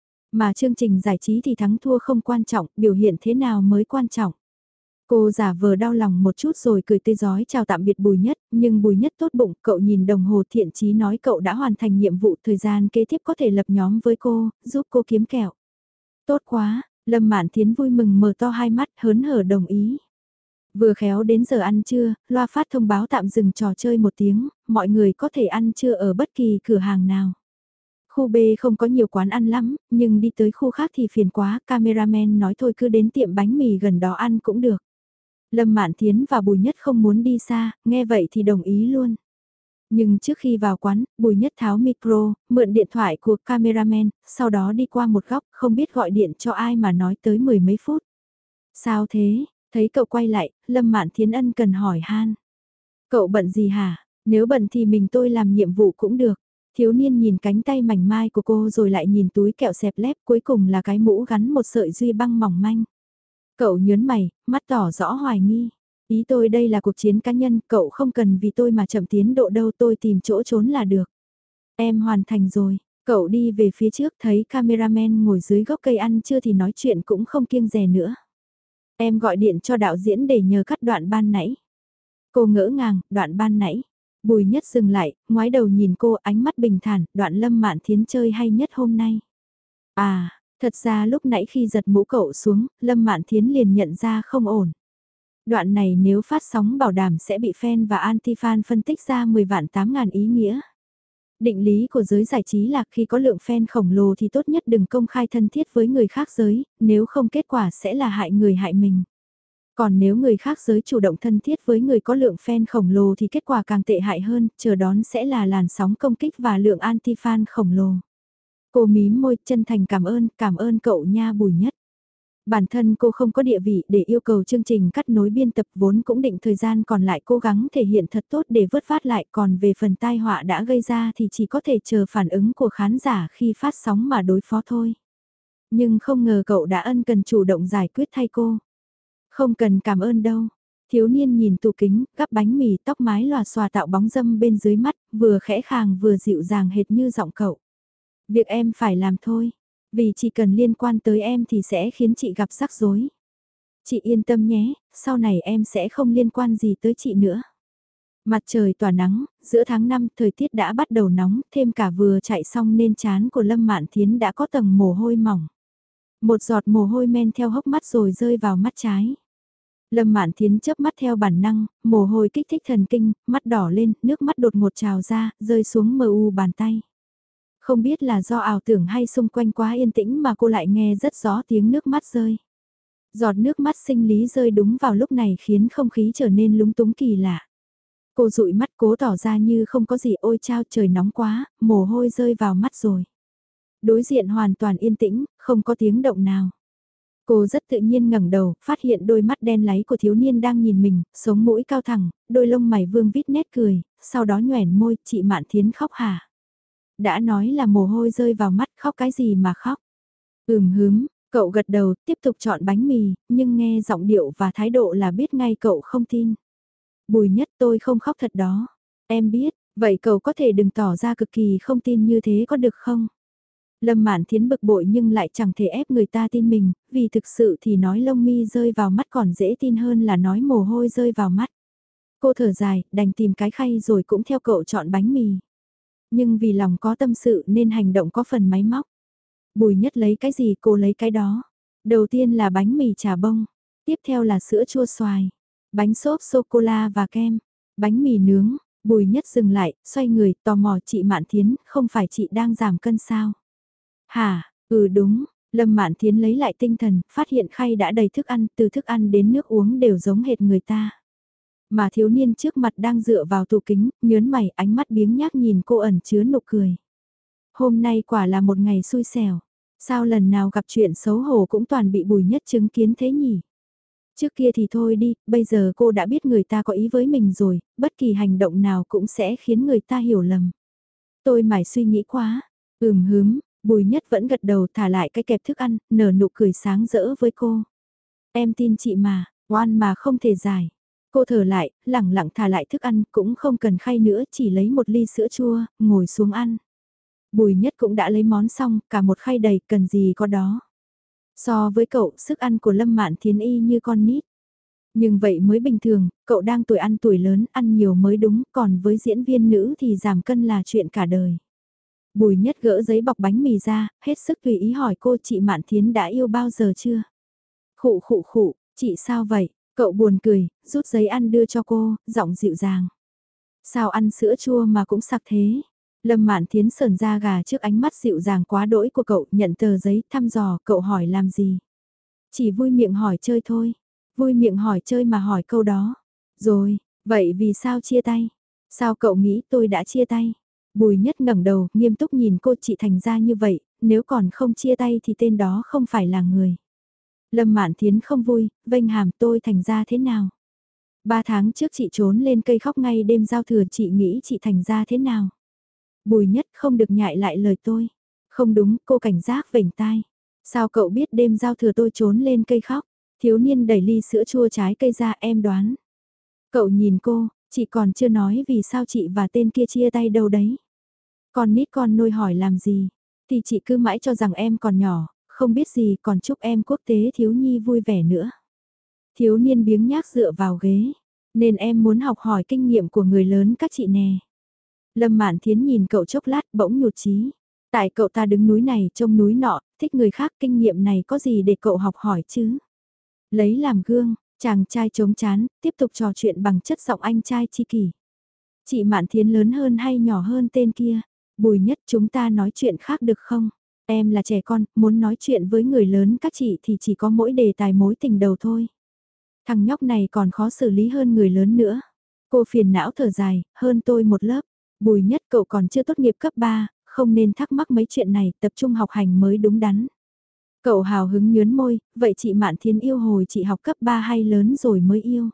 Mà chương trình giải trí thì thắng thua không quan trọng, biểu hiện thế nào mới quan trọng. Cô giả vờ đau lòng một chút rồi cười tươi giói chào tạm biệt Bùi Nhất, nhưng Bùi Nhất tốt bụng, cậu nhìn đồng hồ thiện chí nói cậu đã hoàn thành nhiệm vụ, thời gian kế tiếp có thể lập nhóm với cô, giúp cô kiếm kẹo. Tốt quá, Lâm Mạn Thiến vui mừng mở to hai mắt hớn hở đồng ý. Vừa khéo đến giờ ăn trưa, loa phát thông báo tạm dừng trò chơi một tiếng, mọi người có thể ăn trưa ở bất kỳ cửa hàng nào. Khu B không có nhiều quán ăn lắm, nhưng đi tới khu khác thì phiền quá, cameraman nói thôi cứ đến tiệm bánh mì gần đó ăn cũng được. Lâm Mạn Thiến và Bùi Nhất không muốn đi xa, nghe vậy thì đồng ý luôn. Nhưng trước khi vào quán, Bùi Nhất tháo micro, mượn điện thoại của cameraman, sau đó đi qua một góc, không biết gọi điện cho ai mà nói tới 10 mấy phút. Sao thế? Thấy cậu quay lại, Lâm Mạn Thiến ân cần hỏi han. Cậu bận gì hả? Nếu bận thì mình tôi làm nhiệm vụ cũng được. Thiếu niên nhìn cánh tay mảnh mai của cô rồi lại nhìn túi kẹo xẹp lép cuối cùng là cái mũ gắn một sợi duy băng mỏng manh. Cậu nhớn mày, mắt tỏ rõ hoài nghi. Ý tôi đây là cuộc chiến cá nhân, cậu không cần vì tôi mà chậm tiến độ đâu, tôi tìm chỗ trốn là được. Em hoàn thành rồi, cậu đi về phía trước thấy cameraman ngồi dưới gốc cây ăn trưa thì nói chuyện cũng không kiêng dè nữa. Em gọi điện cho đạo diễn để nhờ cắt đoạn ban nãy. Cô ngỡ ngàng, đoạn ban nãy. Bùi Nhất dừng lại, ngoái đầu nhìn cô ánh mắt bình thản, đoạn Lâm Mạn Thiến chơi hay nhất hôm nay. À, thật ra lúc nãy khi giật mũ cậu xuống, Lâm Mạn Thiến liền nhận ra không ổn. Đoạn này nếu phát sóng bảo đảm sẽ bị fan và anti-fan phân tích ra 10 vạn 8 ngàn ý nghĩa. Định lý của giới giải trí là khi có lượng fan khổng lồ thì tốt nhất đừng công khai thân thiết với người khác giới, nếu không kết quả sẽ là hại người hại mình. Còn nếu người khác giới chủ động thân thiết với người có lượng fan khổng lồ thì kết quả càng tệ hại hơn, chờ đón sẽ là làn sóng công kích và lượng anti-fan khổng lồ. Cô mím môi chân thành cảm ơn cậu nha Bùi Nhất. Bản thân cô không có địa vị để yêu cầu chương trình cắt nối biên tập vốn cũng định thời gian còn lại cố gắng thể hiện thật tốt để vớt vát lại, còn về phần tai họa đã gây ra thì chỉ có thể chờ phản ứng của khán giả khi phát sóng mà đối phó thôi. Nhưng không ngờ cậu đã ân cần chủ động giải quyết thay cô. Không cần cảm ơn đâu. Thiếu niên nhìn tủ kính, gắp bánh mì tóc mái lòa xòa tạo bóng dâm bên dưới mắt, vừa khẽ khàng vừa dịu dàng hệt như giọng cậu. Việc em phải làm thôi. Vì chỉ cần liên quan tới em thì sẽ khiến chị gặp rắc rối. Chị yên tâm nhé, sau này em sẽ không liên quan gì tới chị nữa. Mặt trời tỏa nắng, giữa tháng 5 thời tiết đã bắt đầu nóng, thêm cả vừa chạy xong nên trán của Lâm Mạn Thiến đã có tầng mồ hôi mỏng. Một giọt mồ hôi men theo hốc mắt rồi rơi vào mắt trái. Lâm Mạn Thiến chớp mắt theo bản năng, mồ hôi kích thích thần kinh, mắt đỏ lên, nước mắt đột ngột trào ra, rơi xuống mờ u bàn tay. Không biết là do ảo tưởng hay xung quanh quá yên tĩnh mà cô lại nghe rất rõ tiếng nước mắt rơi. Giọt nước mắt sinh lý rơi đúng vào lúc này khiến không khí trở nên lúng túng kỳ lạ. Cô dụi mắt cố tỏ ra như không có gì, ôi chao trời nóng quá, mồ hôi rơi vào mắt rồi. Đối diện hoàn toàn yên tĩnh, không có tiếng động nào. Cô rất tự nhiên ngẩng đầu, phát hiện đôi mắt đen láy của thiếu niên đang nhìn mình, sống mũi cao thẳng, đôi lông mày vương vít nét cười, sau đó nhoẻn môi, chị Mạn Thiến khóc hả? Đã nói là mồ hôi rơi vào mắt, khóc cái gì mà khóc. Hứm, cậu gật đầu, tiếp tục chọn bánh mì, nhưng nghe giọng điệu và thái độ là biết ngay cậu không tin. Bùi Nhất, tôi không khóc thật đó. Em biết, vậy cậu có thể đừng tỏ ra cực kỳ không tin như thế có được không? Lâm Mạn Thiến bực bội nhưng lại chẳng thể ép người ta tin mình, vì thực sự thì nói lông mi rơi vào mắt còn dễ tin hơn là nói mồ hôi rơi vào mắt. Cô thở dài, đành tìm cái khay rồi cũng theo cậu chọn bánh mì. Nhưng vì lòng có tâm sự nên hành động có phần máy móc. Bùi Nhất lấy cái gì cô lấy cái đó. Đầu tiên là bánh mì chả bông, tiếp theo là sữa chua xoài, bánh xốp sô-cô-la và kem, bánh mì nướng. Bùi Nhất dừng lại, xoay người, tò mò chị Mạn Thiến, không phải chị đang giảm cân sao? Hả, đúng, Lâm Mạn Thiến lấy lại tinh thần, phát hiện khay đã đầy thức ăn, từ thức ăn đến nước uống đều giống hệt người ta. Mà thiếu niên trước mặt đang dựa vào tủ kính, nhớn mày, ánh mắt biếng nhác nhìn cô ẩn chứa nụ cười. Hôm nay quả là một ngày xui xẻo, sao lần nào gặp chuyện xấu hổ cũng toàn bị Bùi Nhất chứng kiến thế nhỉ? Trước kia thì thôi đi, bây giờ cô đã biết người ta có ý với mình rồi, bất kỳ hành động nào cũng sẽ khiến người ta hiểu lầm. Tôi mải suy nghĩ quá, hứm, Bùi Nhất vẫn gật đầu thả lại cái kẹp thức ăn, nở nụ cười sáng rỡ với cô. Em tin chị mà, oan mà không thể giải. Cô thở lại, lẳng lặng thả lại thức ăn, cũng không cần khay nữa, chỉ lấy một ly sữa chua, ngồi xuống ăn. Bùi Nhất cũng đã lấy món xong, cả một khay đầy, cần gì có đó. So với cậu, sức ăn của Lâm Mạn Thiến y như con nít. Nhưng vậy mới bình thường, cậu đang tuổi ăn tuổi lớn, ăn nhiều mới đúng, còn với diễn viên nữ thì giảm cân là chuyện cả đời. Bùi Nhất gỡ giấy bọc bánh mì ra, hết sức tùy ý hỏi cô chị Mạn Thiến đã yêu bao giờ chưa? Khụ, chị sao vậy? Cậu buồn cười, rút giấy ăn đưa cho cô, giọng dịu dàng. Sao ăn sữa chua mà cũng sặc thế? Lâm Mạn Thiến sờn da gà trước ánh mắt dịu dàng quá đỗi của cậu, nhận tờ giấy thăm dò, cậu hỏi làm gì? Chỉ vui miệng hỏi chơi thôi. Vui miệng hỏi chơi mà hỏi câu đó. Rồi, vậy vì sao chia tay? Sao cậu nghĩ tôi đã chia tay? Bùi Nhất ngẩng đầu, nghiêm túc nhìn cô chị thành ra như vậy, nếu còn không chia tay thì tên đó không phải là người. Lâm Mạn Thiến không vui, vênh hàm tôi thành ra thế nào? 3 tháng trước chị trốn lên cây khóc ngay đêm giao thừa chị nghĩ chị thành ra thế nào? Bùi Nhất không được nhại lại lời tôi. Không đúng, cô cảnh giác vểnh tai. Sao cậu biết đêm giao thừa tôi trốn lên cây khóc? Thiếu niên đẩy ly sữa chua trái cây ra em đoán. Cậu nhìn cô, chị còn chưa nói vì sao chị và tên kia chia tay đâu đấy. Con nít con nôi hỏi làm gì? Thì chị cứ mãi cho rằng em còn nhỏ, không biết gì còn chúc em quốc tế thiếu nhi vui vẻ nữa. Thiếu niên biếng nhác dựa vào ghế, nên em muốn học hỏi kinh nghiệm của người lớn các chị nè. Lâm Mạn Thiến nhìn cậu chốc lát bỗng nhụt chí. Tại cậu ta đứng núi này trông núi nọ, thích người khác kinh nghiệm này có gì để cậu học hỏi chứ? Lấy làm gương, chàng trai chống chán, tiếp tục trò chuyện bằng chất giọng anh trai chi kỷ. Chị Mạn Thiến lớn hơn hay nhỏ hơn tên kia? Bùi Nhất chúng ta nói chuyện khác được không? Em là trẻ con, muốn nói chuyện với người lớn các chị thì chỉ có mỗi đề tài mối tình đầu thôi. Thằng nhóc này còn khó xử lý hơn người lớn nữa. Cô phiền não thở dài, hơn tôi một lớp. Bùi Nhất cậu còn chưa tốt nghiệp cấp 3, không nên thắc mắc mấy chuyện này, tập trung học hành mới đúng đắn. Cậu hào hứng nhớn môi, vậy chị Mạn Thiến yêu hồi chị học cấp 3 hay lớn rồi mới yêu?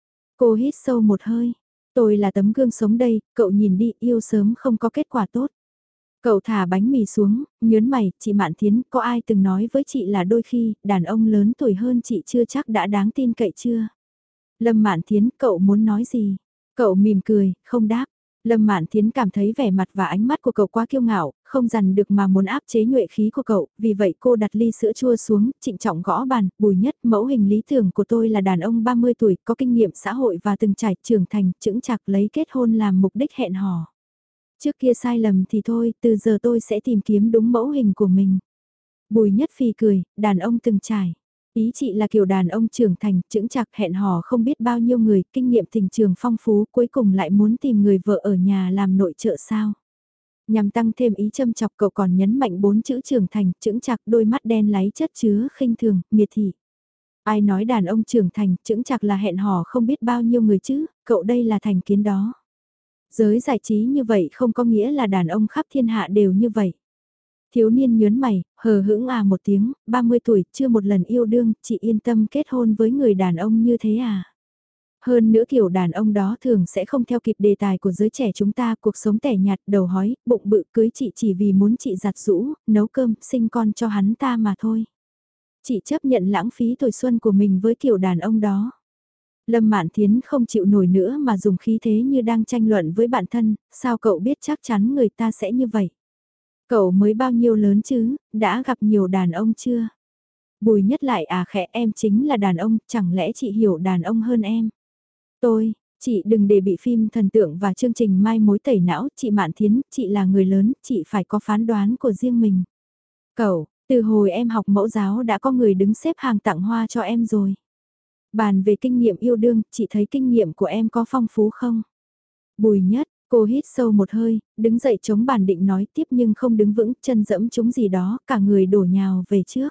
Cô hít sâu một hơi. Tôi là tấm gương sống đây, cậu nhìn đi, yêu sớm không có kết quả tốt. Cậu thả bánh mì xuống, nhớn mày, chị Mạn Thiến, có ai từng nói với chị là đôi khi, đàn ông lớn tuổi hơn chị chưa chắc đã đáng tin cậy chưa? Lâm Mạn Thiến, cậu muốn nói gì? Cậu mỉm cười, không đáp. Lâm Mạn Thiến cảm thấy vẻ mặt và ánh mắt của cậu quá kiêu ngạo, không dằn được mà muốn áp chế nhuệ khí của cậu, vì vậy cô đặt ly sữa chua xuống, trịnh trọng gõ bàn, Bùi Nhất, mẫu hình lý tưởng của tôi là đàn ông 30 tuổi, có kinh nghiệm xã hội và từng trải trưởng thành, chững chạc lấy kết hôn làm mục đích hẹn hò. Trước kia sai lầm thì thôi, từ giờ tôi sẽ tìm kiếm đúng mẫu hình của mình. Bùi Nhất phì cười, đàn ông từng trải. Ý chị là kiểu đàn ông trưởng thành, chững chạc hẹn hò không biết bao nhiêu người, kinh nghiệm tình trường phong phú, cuối cùng lại muốn tìm người vợ ở nhà làm nội trợ sao. Nhằm tăng thêm ý châm chọc cậu còn nhấn mạnh 4 chữ trưởng thành, chững chạc, đôi mắt đen láy chất chứa khinh thường, miệt thị. Ai nói đàn ông trưởng thành, chững chạc là hẹn hò không biết bao nhiêu người chứ, cậu đây là thành kiến đó. Giới giải trí như vậy không có nghĩa là đàn ông khắp thiên hạ đều như vậy. Thiếu niên nhớn mày, hờ hững à một tiếng, 30 tuổi, chưa một lần yêu đương, chị yên tâm kết hôn với người đàn ông như thế à? Hơn nữa kiểu đàn ông đó thường sẽ không theo kịp đề tài của giới trẻ chúng ta, cuộc sống tẻ nhạt, đầu hói, bụng bự, cưới chị chỉ vì muốn chị giặt giũ, nấu cơm, sinh con cho hắn ta mà thôi. Chị chấp nhận lãng phí tuổi xuân của mình với kiểu đàn ông đó. Lâm Mạn Thiến không chịu nổi nữa mà dùng khí thế như đang tranh luận với bạn thân, sao cậu biết chắc chắn người ta sẽ như vậy? Cậu mới bao nhiêu lớn chứ, đã gặp nhiều đàn ông chưa? Bùi Nhất lại khẽ em chính là đàn ông, chẳng lẽ chị hiểu đàn ông hơn em? Chị đừng để bị phim thần tượng và chương trình mai mối tẩy não, chị Mạn Thiến, chị là người lớn, chị phải có phán đoán của riêng mình. Cậu, từ hồi em học mẫu giáo đã có người đứng xếp hàng tặng hoa cho em rồi. Bàn về kinh nghiệm yêu đương, chị thấy kinh nghiệm của em có phong phú không? Bùi Nhất, cô hít sâu một hơi, đứng dậy chống bàn định nói tiếp nhưng không đứng vững, chân dẫm chúng gì đó, cả người đổ nhào về trước.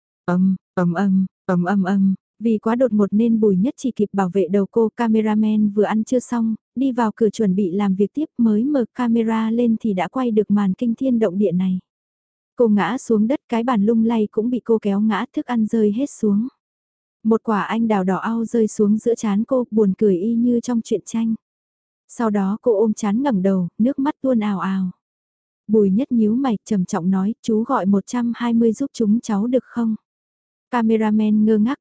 Vì quá đột ngột nên Bùi Nhất chỉ kịp bảo vệ đầu cô, cameraman vừa ăn chưa xong, đi vào cửa chuẩn bị làm việc tiếp mới mở camera lên thì đã quay được màn kinh thiên động địa này. Cô ngã xuống đất, cái bàn lung lay cũng bị cô kéo ngã, thức ăn rơi hết xuống. Một quả anh đào đỏ au rơi xuống giữa trán cô, buồn cười y như trong truyện tranh. Sau đó cô ôm trán ngẩng đầu, nước mắt tuôn ào ào. Bùi Nhất nhíu mày, trầm trọng nói, chú gọi 120 giúp chúng cháu được không? Cameraman ngơ ngác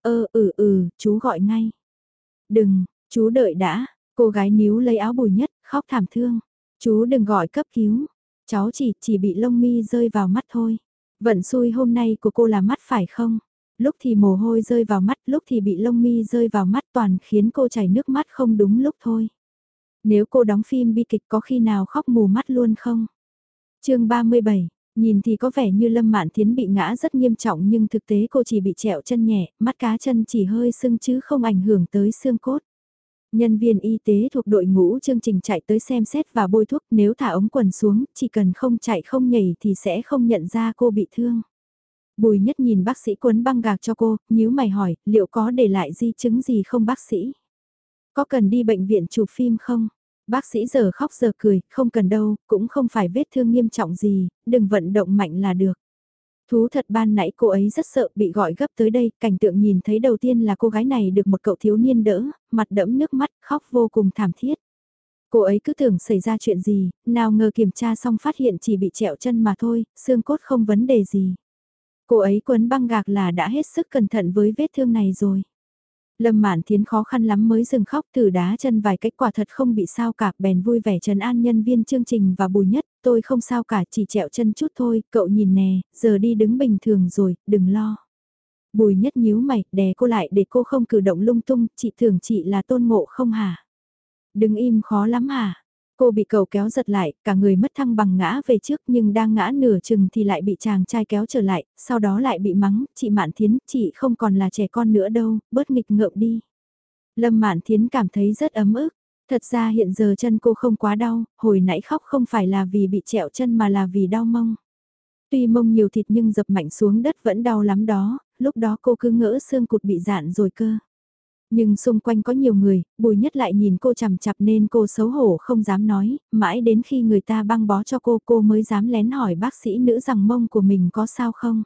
chú gọi ngay. Đừng, chú đợi đã, cô gái níu lấy áo Bùi Nhất, khóc thảm thương. Chú đừng gọi cấp cứu, cháu chỉ bị lông mi rơi vào mắt thôi. Vận xui hôm nay của cô là mắt phải không? Lúc thì mồ hôi rơi vào mắt, lúc thì bị lông mi rơi vào mắt toàn khiến cô chảy nước mắt không đúng lúc thôi. Nếu cô đóng phim bi kịch có khi nào khóc mù mắt luôn không? Chương 37, nhìn thì có vẻ như Lâm Mạn Thiến bị ngã rất nghiêm trọng nhưng thực tế cô chỉ bị trẹo chân nhẹ, mắt cá chân chỉ hơi sưng chứ không ảnh hưởng tới xương cốt. Nhân viên y tế thuộc đội ngũ chương trình chạy tới xem xét và bôi thuốc, nếu thả ống quần xuống, chỉ cần không chạy không nhảy thì sẽ không nhận ra cô bị thương. Bùi Nhất nhìn bác sĩ quấn băng gạc cho cô, nhíu mày hỏi, liệu có để lại di chứng gì không bác sĩ? Có cần đi bệnh viện chụp phim không? Bác sĩ giờ khóc giờ cười, không cần đâu, cũng không phải vết thương nghiêm trọng gì, đừng vận động mạnh là được. Thú thật ban nãy cô ấy rất sợ bị gọi gấp tới đây, cảnh tượng nhìn thấy đầu tiên là cô gái này được một cậu thiếu niên đỡ, mặt đẫm nước mắt, khóc vô cùng thảm thiết. Cô ấy cứ tưởng xảy ra chuyện gì, nào ngờ kiểm tra xong phát hiện chỉ bị trẹo chân mà thôi, xương cốt không vấn đề gì. Cô ấy quấn băng gạc là đã hết sức cẩn thận với vết thương này rồi. Lâm Mạn Thiến khó khăn lắm mới dừng khóc, thử đá chân vài cách quả thật không bị sao cả, bèn vui vẻ trấn an nhân viên chương trình và Bùi Nhất, tôi không sao cả, chỉ trẹo chân chút thôi, cậu nhìn nè, giờ đi đứng bình thường rồi, đừng lo. Bùi Nhất nhíu mày, đè cô lại để cô không cử động lung tung, chị tưởng chị là Tôn Ngộ không hả? Đứng im khó lắm hả? Cô bị cậu kéo giật lại, cả người mất thăng bằng ngã về trước nhưng đang ngã nửa chừng thì lại bị chàng trai kéo trở lại, sau đó lại bị mắng, chị Mạn Thiến, chị không còn là trẻ con nữa đâu, bớt nghịch ngợm đi. Lâm Mạn Thiến cảm thấy rất ấm ức, thật ra hiện giờ chân cô không quá đau, hồi nãy khóc không phải là vì bị trẹo chân mà là vì đau mông. Tuy mông nhiều thịt nhưng dập mạnh xuống đất vẫn đau lắm đó, lúc đó cô cứ ngỡ xương cụt bị dạn rồi cơ. Nhưng xung quanh có nhiều người, Bùi Nhất lại nhìn cô chằm chặp nên cô xấu hổ không dám nói, mãi đến khi người ta băng bó cho cô mới dám lén hỏi bác sĩ nữ rằng mông của mình có sao không.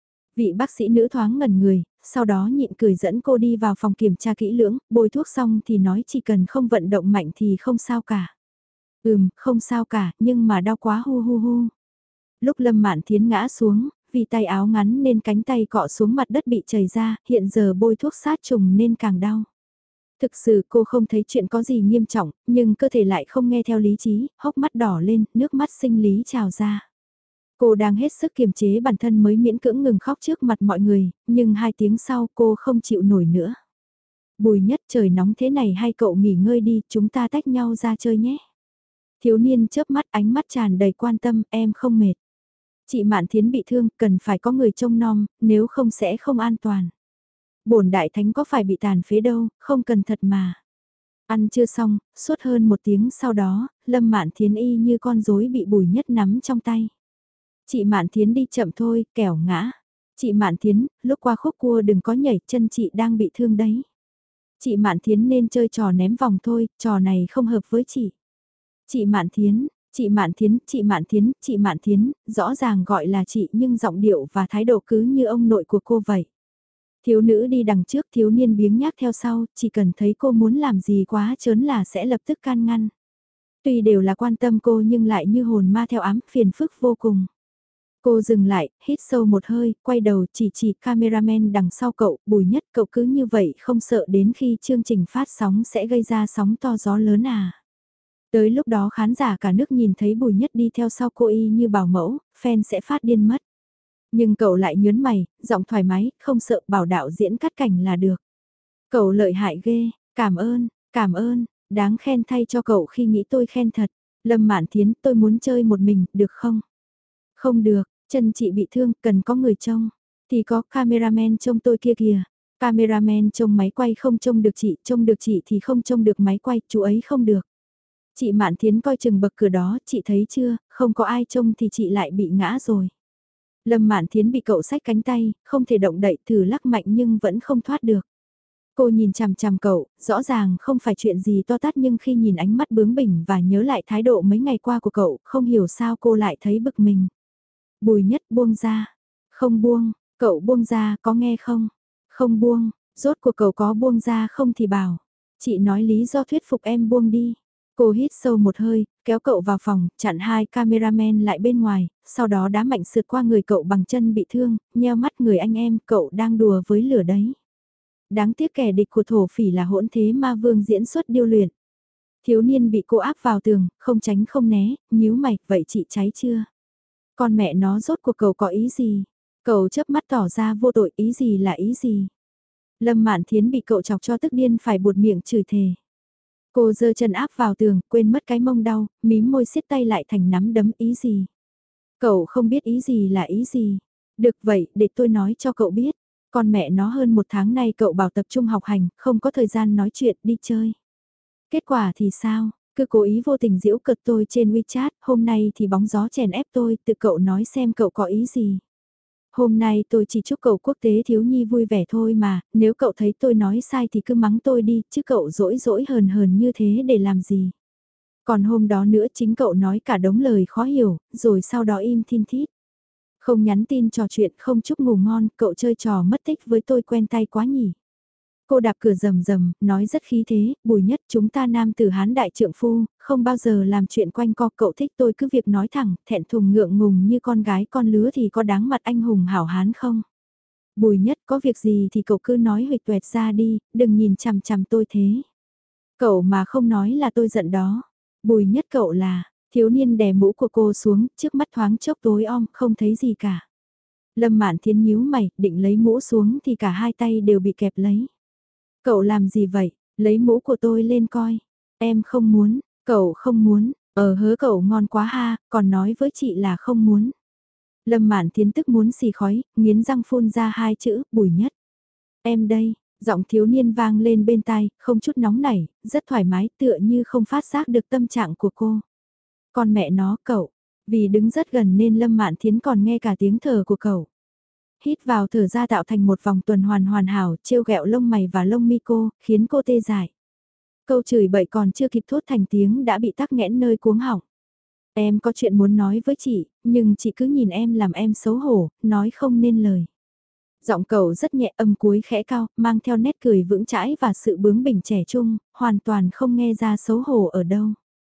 Vị bác sĩ nữ thoáng ngẩn người, sau đó nhịn cười dẫn cô đi vào phòng kiểm tra kỹ lưỡng, bôi thuốc xong thì nói chỉ cần không vận động mạnh thì không sao cả. Không sao cả, nhưng mà đau quá hu hu hu. Lúc Lâm Mạn Thiến ngã xuống, vì tay áo ngắn nên cánh tay cọ xuống mặt đất bị chảy ra, hiện giờ bôi thuốc sát trùng nên càng đau. Thực sự cô không thấy chuyện có gì nghiêm trọng, nhưng cơ thể lại không nghe theo lý trí, hốc mắt đỏ lên, nước mắt sinh lý trào ra. Cô đang hết sức kiềm chế bản thân mới miễn cưỡng ngừng khóc trước mặt mọi người, nhưng 2 tiếng sau cô không chịu nổi nữa. Bùi Nhất, trời nóng thế này hay cậu nghỉ ngơi đi, chúng ta tách nhau ra chơi nhé. Thiếu niên chớp mắt, ánh mắt tràn đầy quan tâm, em không mệt. Chị Mạn Thiến bị thương, cần phải có người trông nom, nếu không sẽ không an toàn. Bổn đại thánh có phải bị tàn phế đâu, không cần thật mà. Ăn chưa xong, suốt hơn 1 tiếng sau đó, Lâm Mạn Thiến y như con rối bị Bùi Nhất nắm trong tay. Chị Mạn Thiến đi chậm thôi, kẻo ngã. Chị Mạn Thiến, lúc qua khúc cua đừng có nhảy, chân chị đang bị thương đấy. Chị Mạn Thiến nên chơi trò ném vòng thôi, trò này không hợp với chị. Chị Mạn Thiến, chị Mạn Thiến, chị Mạn Thiến, chị Mạn Thiến, rõ ràng gọi là chị nhưng giọng điệu và thái độ cứ như ông nội của cô vậy. Thiếu nữ đi đằng trước, thiếu niên biếng nhác theo sau, chỉ cần thấy cô muốn làm gì quá trớn là sẽ lập tức can ngăn. Tuy đều là quan tâm cô nhưng lại như hồn ma theo ám, phiền phức vô cùng. Cô dừng lại, hít sâu một hơi, quay đầu chỉ cameraman đằng sau cậu, Bùi Nhất, cậu cứ như vậy không sợ đến khi chương trình phát sóng sẽ gây ra sóng to gió lớn à. Tới lúc đó khán giả cả nước nhìn thấy Bùi Nhất đi theo sau cô y như bảo mẫu, fan sẽ phát điên mất. Nhưng cậu lại nhớn mày, giọng thoải mái, không sợ, bảo đạo diễn cắt cảnh là được. Cậu lợi hại ghê, cảm ơn, đáng khen thay cho cậu khi nghĩ tôi khen thật. Lâm Mạn Thiến, tôi muốn chơi một mình, được không? Không được, chân chị bị thương, cần có người trông. Thì có cameraman trông tôi kia kìa. Cameraman trông máy quay không trông được chị thì không trông được máy quay, chú ấy không được. Chị Mạn Thiến coi chừng bậc cửa đó, chị thấy chưa, không có ai trông thì chị lại bị ngã rồi. Lâm Mạn Thiến bị cậu xách cánh tay, không thể động đậy, thử lắc mạnh nhưng vẫn không thoát được. Cô nhìn chằm chằm cậu, rõ ràng không phải chuyện gì to tát nhưng khi nhìn ánh mắt bướng bỉnh và nhớ lại thái độ mấy ngày qua của cậu, không hiểu sao cô lại thấy bực mình. Bùi Nhất buông ra. Không buông, cậu buông ra, có nghe không? Không buông, rốt cuộc cậu có buông ra không thì bảo. Chị nói lý do thuyết phục em buông đi. Cô hít sâu một hơi, kéo cậu vào phòng, chặn hai cameraman lại bên ngoài, sau đó đá mạnh sượt qua người cậu bằng chân bị thương, nheo mắt người anh em, cậu đang đùa với lửa đấy. Đáng tiếc kẻ địch của thổ phỉ là hỗn thế ma vương diễn xuất điêu luyện. Thiếu niên bị cô áp vào tường, không tránh không né, nhíu mày, vậy chị cháy chưa? Con mẹ nó rốt cuộc cậu có ý gì? Cậu chớp mắt tỏ ra vô tội, ý gì là ý gì? Lâm Mạn Thiến bị cậu chọc cho tức điên phải buột miệng chửi thề. Cô giơ chân áp vào tường, quên mất cái mông đau, mím môi siết tay lại thành nắm đấm, ý gì? Cậu không biết ý gì là ý gì? Được vậy, để tôi nói cho cậu biết. Con mẹ nó hơn một tháng nay cậu bảo tập trung học hành, không có thời gian nói chuyện, đi chơi. Kết quả thì sao? Cứ cố ý vô tình giễu cợt tôi trên WeChat, hôm nay thì bóng gió chèn ép tôi, tự cậu nói xem cậu có ý gì. Hôm nay tôi chỉ chúc cậu quốc tế thiếu nhi vui vẻ thôi mà, nếu cậu thấy tôi nói sai thì cứ mắng tôi đi, chứ cậu dỗi dỗi hờn hờn như thế để làm gì. Còn hôm đó nữa chính cậu nói cả đống lời khó hiểu, rồi sau đó im thin thít. Không nhắn tin trò chuyện, không chúc ngủ ngon, cậu chơi trò mất tích với tôi quen tay quá nhỉ. Cô đạp cửa rầm rầm, nói rất khí thế, Bùi Nhất, chúng ta nam tử hán đại trượng phu, không bao giờ làm chuyện quanh co, cậu thích tôi cứ việc nói thẳng, thẹn thùng ngượng ngùng như con gái con lứa thì có đáng mặt anh hùng hảo hán không? Bùi Nhất, có việc gì thì cậu cứ nói huỵch toẹt ra đi, đừng nhìn chằm chằm tôi thế. Cậu mà không nói là tôi giận đó. Bùi Nhất, cậu là, thiếu niên đè mũ của cô xuống, trước mắt thoáng chốc tối om, không thấy gì cả. Lâm Mạn Thiến nhíu mày, định lấy mũ xuống thì cả hai tay đều bị kẹp lấy. Cậu làm gì vậy? Lấy mũ của tôi lên coi. Em không muốn, cậu không muốn, hớ cậu ngon quá ha, còn nói với chị là không muốn. Lâm Mạn Thiến tức muốn xì khói, nghiến răng phun ra hai chữ, Bùi Nhất. Em đây, giọng thiếu niên vang lên bên tai, không chút nóng nảy, rất thoải mái tựa như không phát giác được tâm trạng của cô. Con mẹ nó, cậu, vì đứng rất gần nên Lâm Mạn Thiến còn nghe cả tiếng thở của cậu. Hít vào thở ra tạo thành một vòng tuần hoàn hoàn hảo, trêu ghẹo lông mày và lông mi cô, khiến cô tê dại. Câu chửi bậy còn chưa kịp thốt thành tiếng đã bị tắc nghẽn nơi cuống họng. Em có chuyện muốn nói với chị, nhưng chị cứ nhìn em làm em xấu hổ, nói không nên lời. Giọng cậu rất nhẹ, âm cuối khẽ cao, mang theo nét cười vững chãi và sự bướng bỉnh trẻ trung, hoàn toàn không nghe ra xấu hổ ở đâu.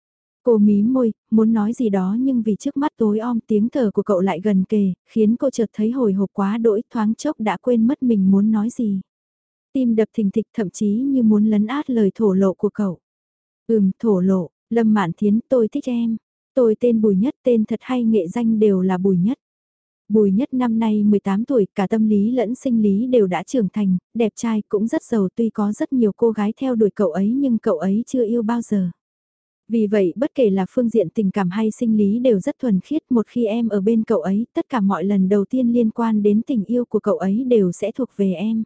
Cô mím môi, muốn nói gì đó nhưng vì trước mắt tối om tiếng thở của cậu lại gần kề, khiến cô chợt thấy hồi hộp quá đỗi, thoáng chốc đã quên mất mình muốn nói gì. Tim đập thình thịch, thậm chí như muốn lấn át lời thổ lộ của cậu. Thổ lộ, Lâm Mạn Thiến, tôi thích em. Tôi tên Bùi Nhất, tên thật hay nghệ danh đều là Bùi Nhất. Bùi Nhất năm nay 18 tuổi, cả tâm lý lẫn sinh lý đều đã trưởng thành, đẹp trai cũng rất giàu, tuy có rất nhiều cô gái theo đuổi cậu ấy nhưng cậu ấy chưa yêu bao giờ. Vì vậy bất kể là phương diện tình cảm hay sinh lý đều rất thuần khiết, một khi em ở bên cậu ấy, tất cả mọi lần đầu tiên liên quan đến tình yêu của cậu ấy đều sẽ thuộc về em.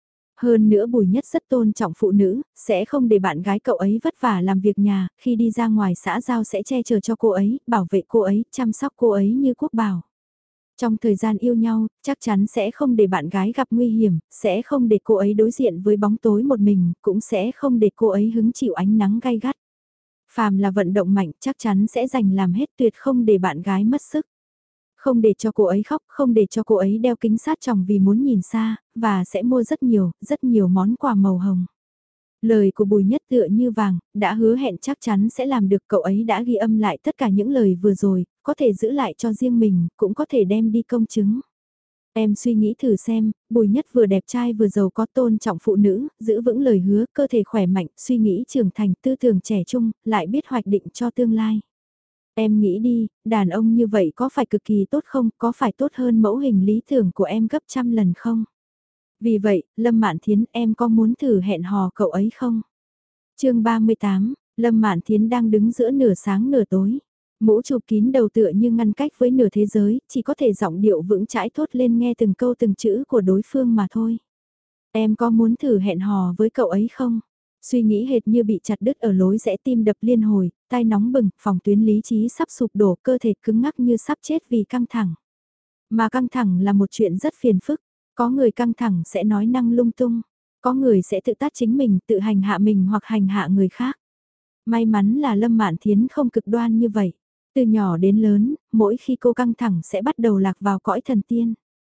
Hơn nữa Bùi Nhất rất tôn trọng phụ nữ, sẽ không để bạn gái cậu ấy vất vả làm việc nhà, khi đi ra ngoài xã giao sẽ che chở cho cô ấy, bảo vệ cô ấy, chăm sóc cô ấy như quốc bảo. Trong thời gian yêu nhau, chắc chắn sẽ không để bạn gái gặp nguy hiểm, sẽ không để cô ấy đối diện với bóng tối một mình, cũng sẽ không để cô ấy hứng chịu ánh nắng gay gắt. Phàm là vận động mạnh chắc chắn sẽ dành làm hết, tuyệt không để bạn gái mất sức. Không để cho cô ấy khóc, không để cho cô ấy đeo kính sát tròng vì muốn nhìn xa, và sẽ mua rất nhiều món quà màu hồng. Lời của Bùi Nhất tựa như vàng, đã hứa hẹn chắc chắn sẽ làm được, cậu ấy đã ghi âm lại tất cả những lời vừa rồi, có thể giữ lại cho riêng mình, cũng có thể đem đi công chứng. Em suy nghĩ thử xem, Bùi Nhất vừa đẹp trai vừa giàu có, tôn trọng phụ nữ, giữ vững lời hứa, cơ thể khỏe mạnh, suy nghĩ trưởng thành, tư tưởng trẻ trung, lại biết hoạch định cho tương lai. Em nghĩ đi, đàn ông như vậy có phải cực kỳ tốt không, có phải tốt hơn mẫu hình lý tưởng của em gấp trăm lần không? Vì vậy, Lâm Mạn Thiến, em có muốn thử hẹn hò cậu ấy không? chương 38, Lâm Mạn Thiến đang đứng giữa nửa sáng nửa tối. Mũ chụp kín đầu tựa như ngăn cách với nửa thế giới, chỉ có thể giọng điệu vững chãi thốt lên nghe từng câu từng chữ của đối phương mà thôi. Em có muốn thử hẹn hò với cậu ấy không? Suy nghĩ hệt như bị chặt đứt ở lối rẽ, tim đập liên hồi, tai nóng bừng, phòng tuyến lý trí sắp sụp đổ, cơ thể cứng ngắc như sắp chết vì căng thẳng. Mà căng thẳng là một chuyện rất phiền phức, có người căng thẳng sẽ nói năng lung tung, có người sẽ tự tát chính mình, tự hành hạ mình hoặc hành hạ người khác. May mắn là Lâm Mạn Thiến không cực đoan như vậy. Từ nhỏ đến lớn, mỗi khi cô căng thẳng sẽ bắt đầu lạc vào cõi thần tiên.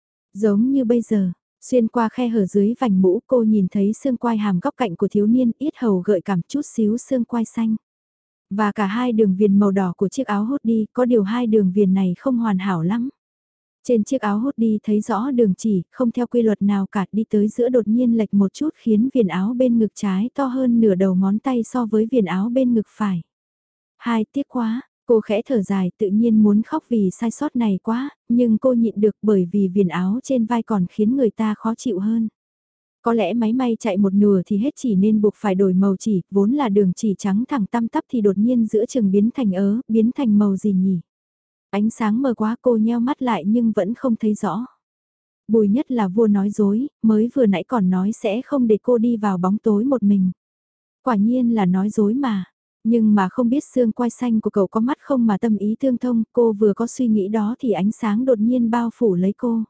Giống như bây giờ, xuyên qua khe hở dưới vành mũ, cô nhìn thấy xương quai hàm góc cạnh của thiếu niên, yết hầu gợi cảm chút xíu xương quai xanh. Và cả hai đường viền màu đỏ của chiếc áo hoodie, có điều hai đường viền này không hoàn hảo lắm. Trên chiếc áo hoodie thấy rõ đường chỉ, không theo quy luật nào cả, đi tới giữa đột nhiên lệch một chút khiến viền áo bên ngực trái to hơn nửa đầu ngón tay so với viền áo bên ngực phải. Hai, tiếc quá, cô khẽ thở dài, tự nhiên muốn khóc vì sai sót này quá, nhưng cô nhịn được bởi vì viền áo trên vai còn khiến người ta khó chịu hơn. Có lẽ máy may chạy một nửa thì hết chỉ nên buộc phải đổi màu chỉ, vốn là đường chỉ trắng thẳng tăm tắp thì đột nhiên giữa chừng biến thành biến thành màu gì nhỉ? Ánh sáng mờ quá, cô nheo mắt lại nhưng vẫn không thấy rõ. Bùi Nhất là vua nói dối, mới vừa nãy còn nói sẽ không để cô đi vào bóng tối một mình. Quả nhiên là nói dối mà. Nhưng mà không biết xương quai xanh của cậu có mắt không mà tâm ý tương thông, cô vừa có suy nghĩ đó thì ánh sáng đột nhiên bao phủ lấy cô.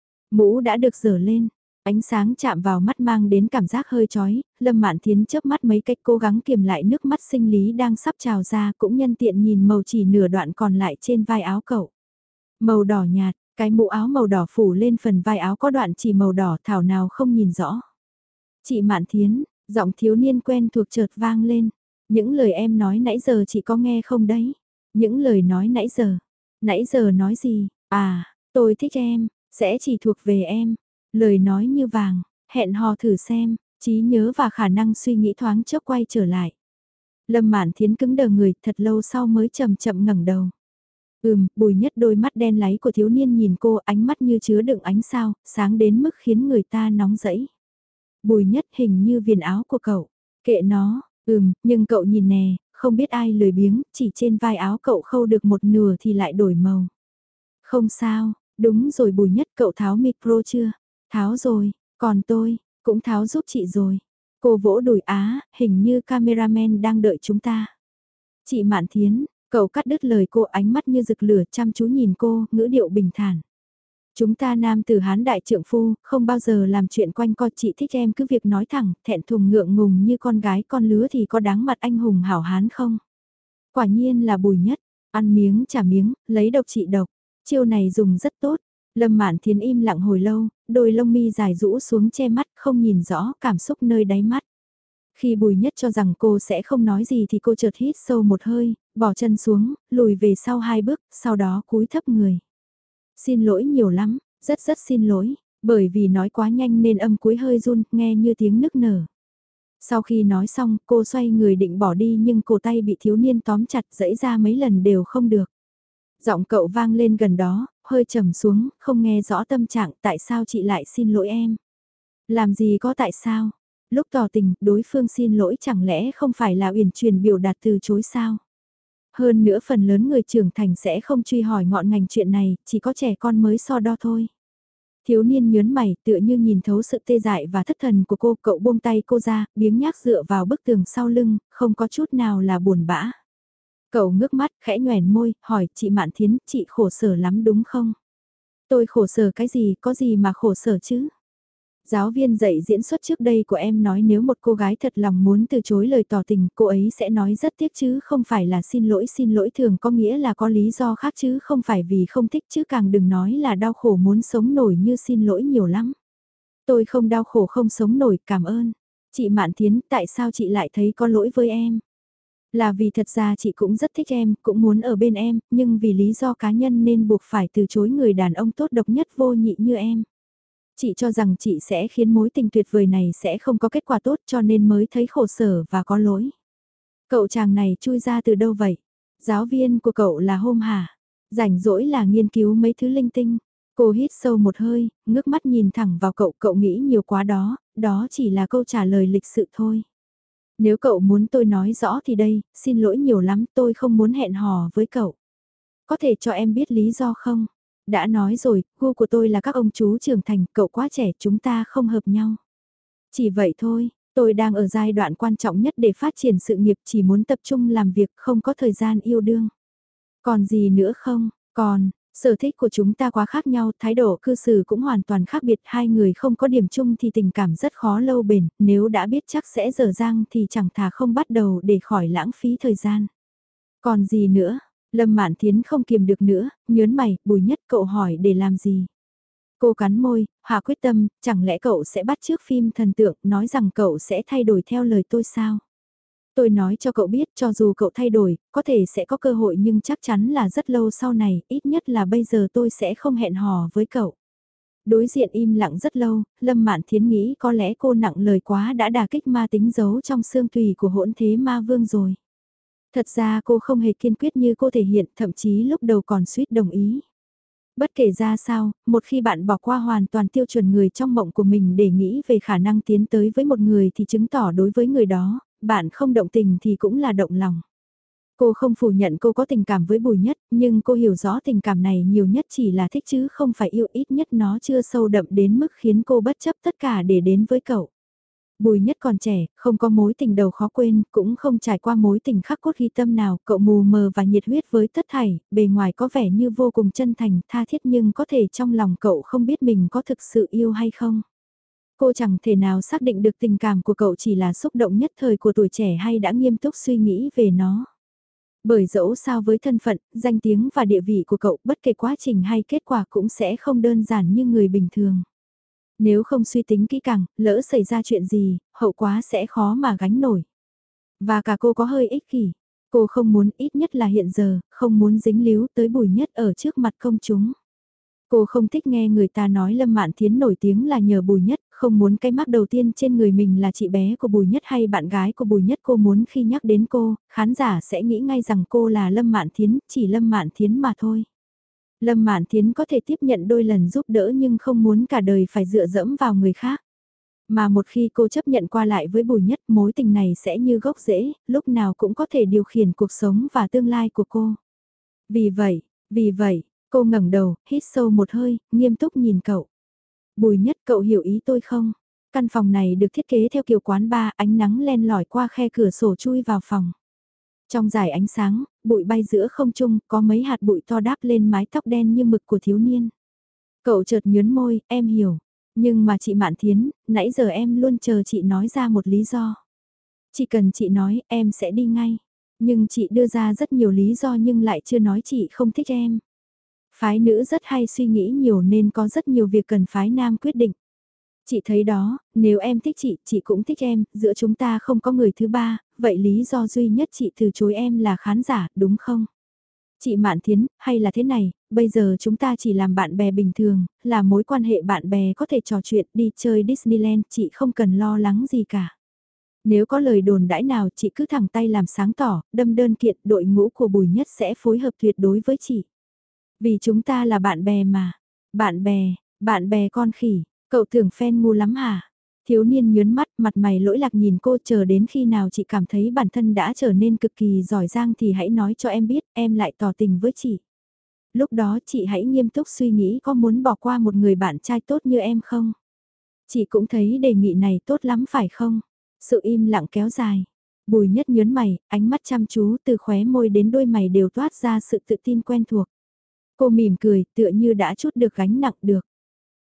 Mũ đã được dở lên, ánh sáng chạm vào mắt mang đến cảm giác hơi chói, Lâm Mạn Thiến chớp mắt mấy cách cố gắng kiềm lại nước mắt sinh lý đang sắp trào ra, cũng nhân tiện nhìn màu chỉ nửa đoạn còn lại trên vai áo cậu. Màu đỏ nhạt, cái mũ áo màu đỏ phủ lên phần vai áo có đoạn chỉ màu đỏ, thảo nào không nhìn rõ. Chị Mạn Thiến, giọng thiếu niên quen thuộc chợt vang lên. Những lời em nói nãy giờ chị có nghe không đấy? Những lời nói nãy giờ nói gì? À, tôi thích em, sẽ chỉ thuộc về em. Lời nói như vàng, hẹn hò thử xem, trí nhớ và khả năng suy nghĩ thoáng chốc quay trở lại. Lâm Mạn Thiến cứng đờ người, thật lâu sau mới chậm chậm ngẩng đầu. Bùi Nhất, đôi mắt đen láy của thiếu niên nhìn cô, ánh mắt như chứa đựng ánh sao, sáng đến mức khiến người ta nóng rẫy. Bùi Nhất, hình như viền áo của cậu, kệ nó, nhưng cậu nhìn nè, không biết ai lười biếng, chỉ trên vai áo cậu khâu được một nửa thì lại đổi màu. Không sao, đúng rồi Bùi Nhất, cậu tháo micro chưa? Tháo rồi, còn tôi, cũng tháo giúp chị rồi. Cô vỗ đùi, hình như cameraman đang đợi chúng ta. Chị Mạn Thiến, cậu cắt đứt lời cô, ánh mắt như rực lửa chăm chú nhìn cô, ngữ điệu bình thản. Chúng ta nam tử Hán đại trượng phu, không bao giờ làm chuyện quanh co, chị thích em cứ việc nói thẳng, thẹn thùng ngượng ngùng như con gái con lứa thì có đáng mặt anh hùng hảo hán không? Quả nhiên là Bùi Nhất, ăn miếng trả miếng, lấy độc trị độc, chiêu này dùng rất tốt. Lâm Mạn Thiến im lặng hồi lâu, đôi lông mi dài rũ xuống che mắt, không nhìn rõ cảm xúc nơi đáy mắt. Khi Bùi Nhất cho rằng cô sẽ không nói gì thì cô chợt hít sâu một hơi, bỏ chân xuống, lùi về sau 2 bước, sau đó cúi thấp người. Xin lỗi nhiều lắm, rất rất xin lỗi, bởi vì nói quá nhanh nên âm cuối hơi run, nghe như tiếng nức nở. Sau khi nói xong, cô xoay người định bỏ đi nhưng cổ tay bị thiếu niên tóm chặt, giãy ra mấy lần đều không được. Giọng cậu vang lên gần đó, hơi trầm xuống, không nghe rõ tâm trạng, tại sao chị lại xin lỗi em? Làm gì có tại sao? Lúc tỏ tình, đối phương xin lỗi chẳng lẽ không phải là uyển chuyển biểu đạt từ chối sao? Hơn nữa phần lớn người trưởng thành sẽ không truy hỏi ngọn ngành chuyện này, chỉ có trẻ con mới so đo thôi. Thiếu niên nhớn mày, tựa như nhìn thấu sự tê dại và thất thần của cô, cậu buông tay cô ra, biếng nhác dựa vào bức tường sau lưng, không có chút nào là buồn bã. Cậu ngước mắt, khẽ nhoẻn môi, hỏi, chị Mạn Thiến, chị khổ sở lắm đúng không? Tôi khổ sở cái gì, có gì mà khổ sở chứ? Giáo viên dạy diễn xuất trước đây của em nói nếu một cô gái thật lòng muốn từ chối lời tỏ tình, cô ấy sẽ nói rất tiếc chứ không phải là xin lỗi thường có nghĩa là có lý do khác chứ không phải vì không thích chứ càng đừng nói là đau khổ muốn sống nổi như xin lỗi nhiều lắm. Tôi không đau khổ không sống nổi, cảm ơn. Chị Mạn Thiến, tại sao chị lại thấy có lỗi với em? Là vì thật ra chị cũng rất thích em, cũng muốn ở bên em, nhưng vì lý do cá nhân nên buộc phải từ chối người đàn ông tốt độc nhất vô nhị như em. Chị cho rằng chị sẽ khiến mối tình tuyệt vời này sẽ không có kết quả tốt cho nên mới thấy khổ sở và có lỗi. Cậu chàng này chui ra từ đâu vậy? Giáo viên của cậu là Hôm hả? Rảnh rỗi là nghiên cứu mấy thứ linh tinh. Cô hít sâu một hơi, ngước mắt nhìn thẳng vào cậu, cậu nghĩ nhiều quá đó, đó chỉ là câu trả lời lịch sự thôi. Nếu cậu muốn tôi nói rõ thì đây, xin lỗi nhiều lắm, tôi không muốn hẹn hò với cậu. Có thể cho em biết lý do không? Đã nói rồi, gu của tôi là các ông chú trưởng thành, cậu quá trẻ, chúng ta không hợp nhau. Chỉ vậy thôi, tôi đang ở giai đoạn quan trọng nhất để phát triển sự nghiệp, chỉ muốn tập trung làm việc, không có thời gian yêu đương. Còn gì nữa không? Còn, sở thích của chúng ta quá khác nhau, thái độ cư xử cũng hoàn toàn khác biệt, hai người không có điểm chung thì tình cảm rất khó lâu bền, nếu đã biết chắc sẽ dở dang thì chẳng thà không bắt đầu để khỏi lãng phí thời gian. Còn gì nữa? Lâm Mạn Thiến không kiềm được nữa, nhớn mày, Bùi Nhất cậu hỏi để làm gì? Cô cắn môi, hạ quyết tâm, chẳng lẽ cậu sẽ bắt chước phim thần tượng, nói rằng cậu sẽ thay đổi theo lời tôi sao? Tôi nói cho cậu biết cho dù cậu thay đổi, có thể sẽ có cơ hội nhưng chắc chắn là rất lâu sau này, ít nhất là bây giờ tôi sẽ không hẹn hò với cậu. Đối diện im lặng rất lâu, Lâm Mạn Thiến nghĩ có lẽ cô nặng lời quá đã đả kích ma tính giấu trong xương tùy của hỗn thế ma vương rồi. Thật ra cô không hề kiên quyết như cô thể hiện, thậm chí lúc đầu còn suýt đồng ý. Bất kể ra sao, một khi bạn bỏ qua hoàn toàn tiêu chuẩn người trong mộng của mình để nghĩ về khả năng tiến tới với một người thì chứng tỏ đối với người đó, bạn không động tình thì cũng là động lòng. Cô không phủ nhận cô có tình cảm với Bùi Nhất, nhưng cô hiểu rõ tình cảm này nhiều nhất chỉ là thích chứ không phải yêu, ít nhất nó chưa sâu đậm đến mức khiến cô bất chấp tất cả để đến với cậu. Bùi Nhất còn trẻ, không có mối tình đầu khó quên, cũng không trải qua mối tình khắc cốt ghi tâm nào, cậu mù mờ và nhiệt huyết với tất thảy, bề ngoài có vẻ như vô cùng chân thành, tha thiết nhưng có thể trong lòng cậu không biết mình có thực sự yêu hay không. Cô chẳng thể nào xác định được tình cảm của cậu chỉ là xúc động nhất thời của tuổi trẻ hay đã nghiêm túc suy nghĩ về nó. Bởi dẫu sao với thân phận, danh tiếng và địa vị của cậu, bất kể quá trình hay kết quả cũng sẽ không đơn giản như người bình thường. Nếu không suy tính kỹ càng, lỡ xảy ra chuyện gì, hậu quả sẽ khó mà gánh nổi. Và cả cô có hơi ích kỷ. Cô không muốn ít nhất là hiện giờ, không muốn dính líu tới Bùi Nhất ở trước mặt công chúng. Cô không thích nghe người ta nói Lâm Mạn Thiến nổi tiếng là nhờ Bùi Nhất, không muốn cái mác đầu tiên trên người mình là chị bé của Bùi Nhất hay bạn gái của Bùi Nhất. Cô muốn khi nhắc đến cô, khán giả sẽ nghĩ ngay rằng cô là Lâm Mạn Thiến, chỉ Lâm Mạn Thiến mà thôi. Lâm Mạn Thiến có thể tiếp nhận đôi lần giúp đỡ nhưng không muốn cả đời phải dựa dẫm vào người khác. Mà một khi cô chấp nhận qua lại với Bùi Nhất, mối tình này sẽ như gốc rễ, lúc nào cũng có thể điều khiển cuộc sống và tương lai của cô. Vì vậy, cô ngẩng đầu, hít sâu một hơi, nghiêm túc nhìn cậu. Bùi Nhất, cậu hiểu ý tôi không? Căn phòng này được thiết kế theo kiểu quán bar, ánh nắng len lỏi qua khe cửa sổ chui vào phòng. Trong dải ánh sáng, bụi bay giữa không trung, có mấy hạt bụi to đáp lên mái tóc đen như mực của thiếu niên. Cậu chợt nhớn môi, em hiểu. Nhưng mà chị Mạn Thiến, nãy giờ em luôn chờ chị nói ra một lý do. Chỉ cần chị nói, em sẽ đi ngay. Nhưng chị đưa ra rất nhiều lý do nhưng lại chưa nói chị không thích em. Phái nữ rất hay suy nghĩ nhiều nên có rất nhiều việc cần phái nam quyết định. Chị thấy đó, nếu em thích chị cũng thích em, giữa chúng ta không có người thứ ba, vậy lý do duy nhất chị từ chối em là khán giả, đúng không? Chị Mạn Thiến, hay là thế này, bây giờ chúng ta chỉ làm bạn bè bình thường, là mối quan hệ bạn bè có thể trò chuyện đi chơi Disneyland, chị không cần lo lắng gì cả. Nếu có lời đồn đãi nào chị cứ thẳng tay làm sáng tỏ, đâm đơn kiện đội ngũ của Bùi Nhất sẽ phối hợp tuyệt đối với chị. Vì chúng ta là bạn bè mà. Bạn bè con khỉ, cậu tưởng fan ngu lắm hả? Thiếu niên nhớn mắt, mặt mày lỗi lạc nhìn cô, chờ đến khi nào chị cảm thấy bản thân đã trở nên cực kỳ giỏi giang thì hãy nói cho em biết, em lại tỏ tình với chị. Lúc đó chị hãy nghiêm túc suy nghĩ có muốn bỏ qua một người bạn trai tốt như em không? Chị cũng thấy đề nghị này tốt lắm phải không? Sự im lặng kéo dài. Bùi Nhất nhớn mày, ánh mắt chăm chú từ khóe môi đến đôi mày đều toát ra sự tự tin quen thuộc. Cô mỉm cười, tựa như đã chút được gánh nặng được.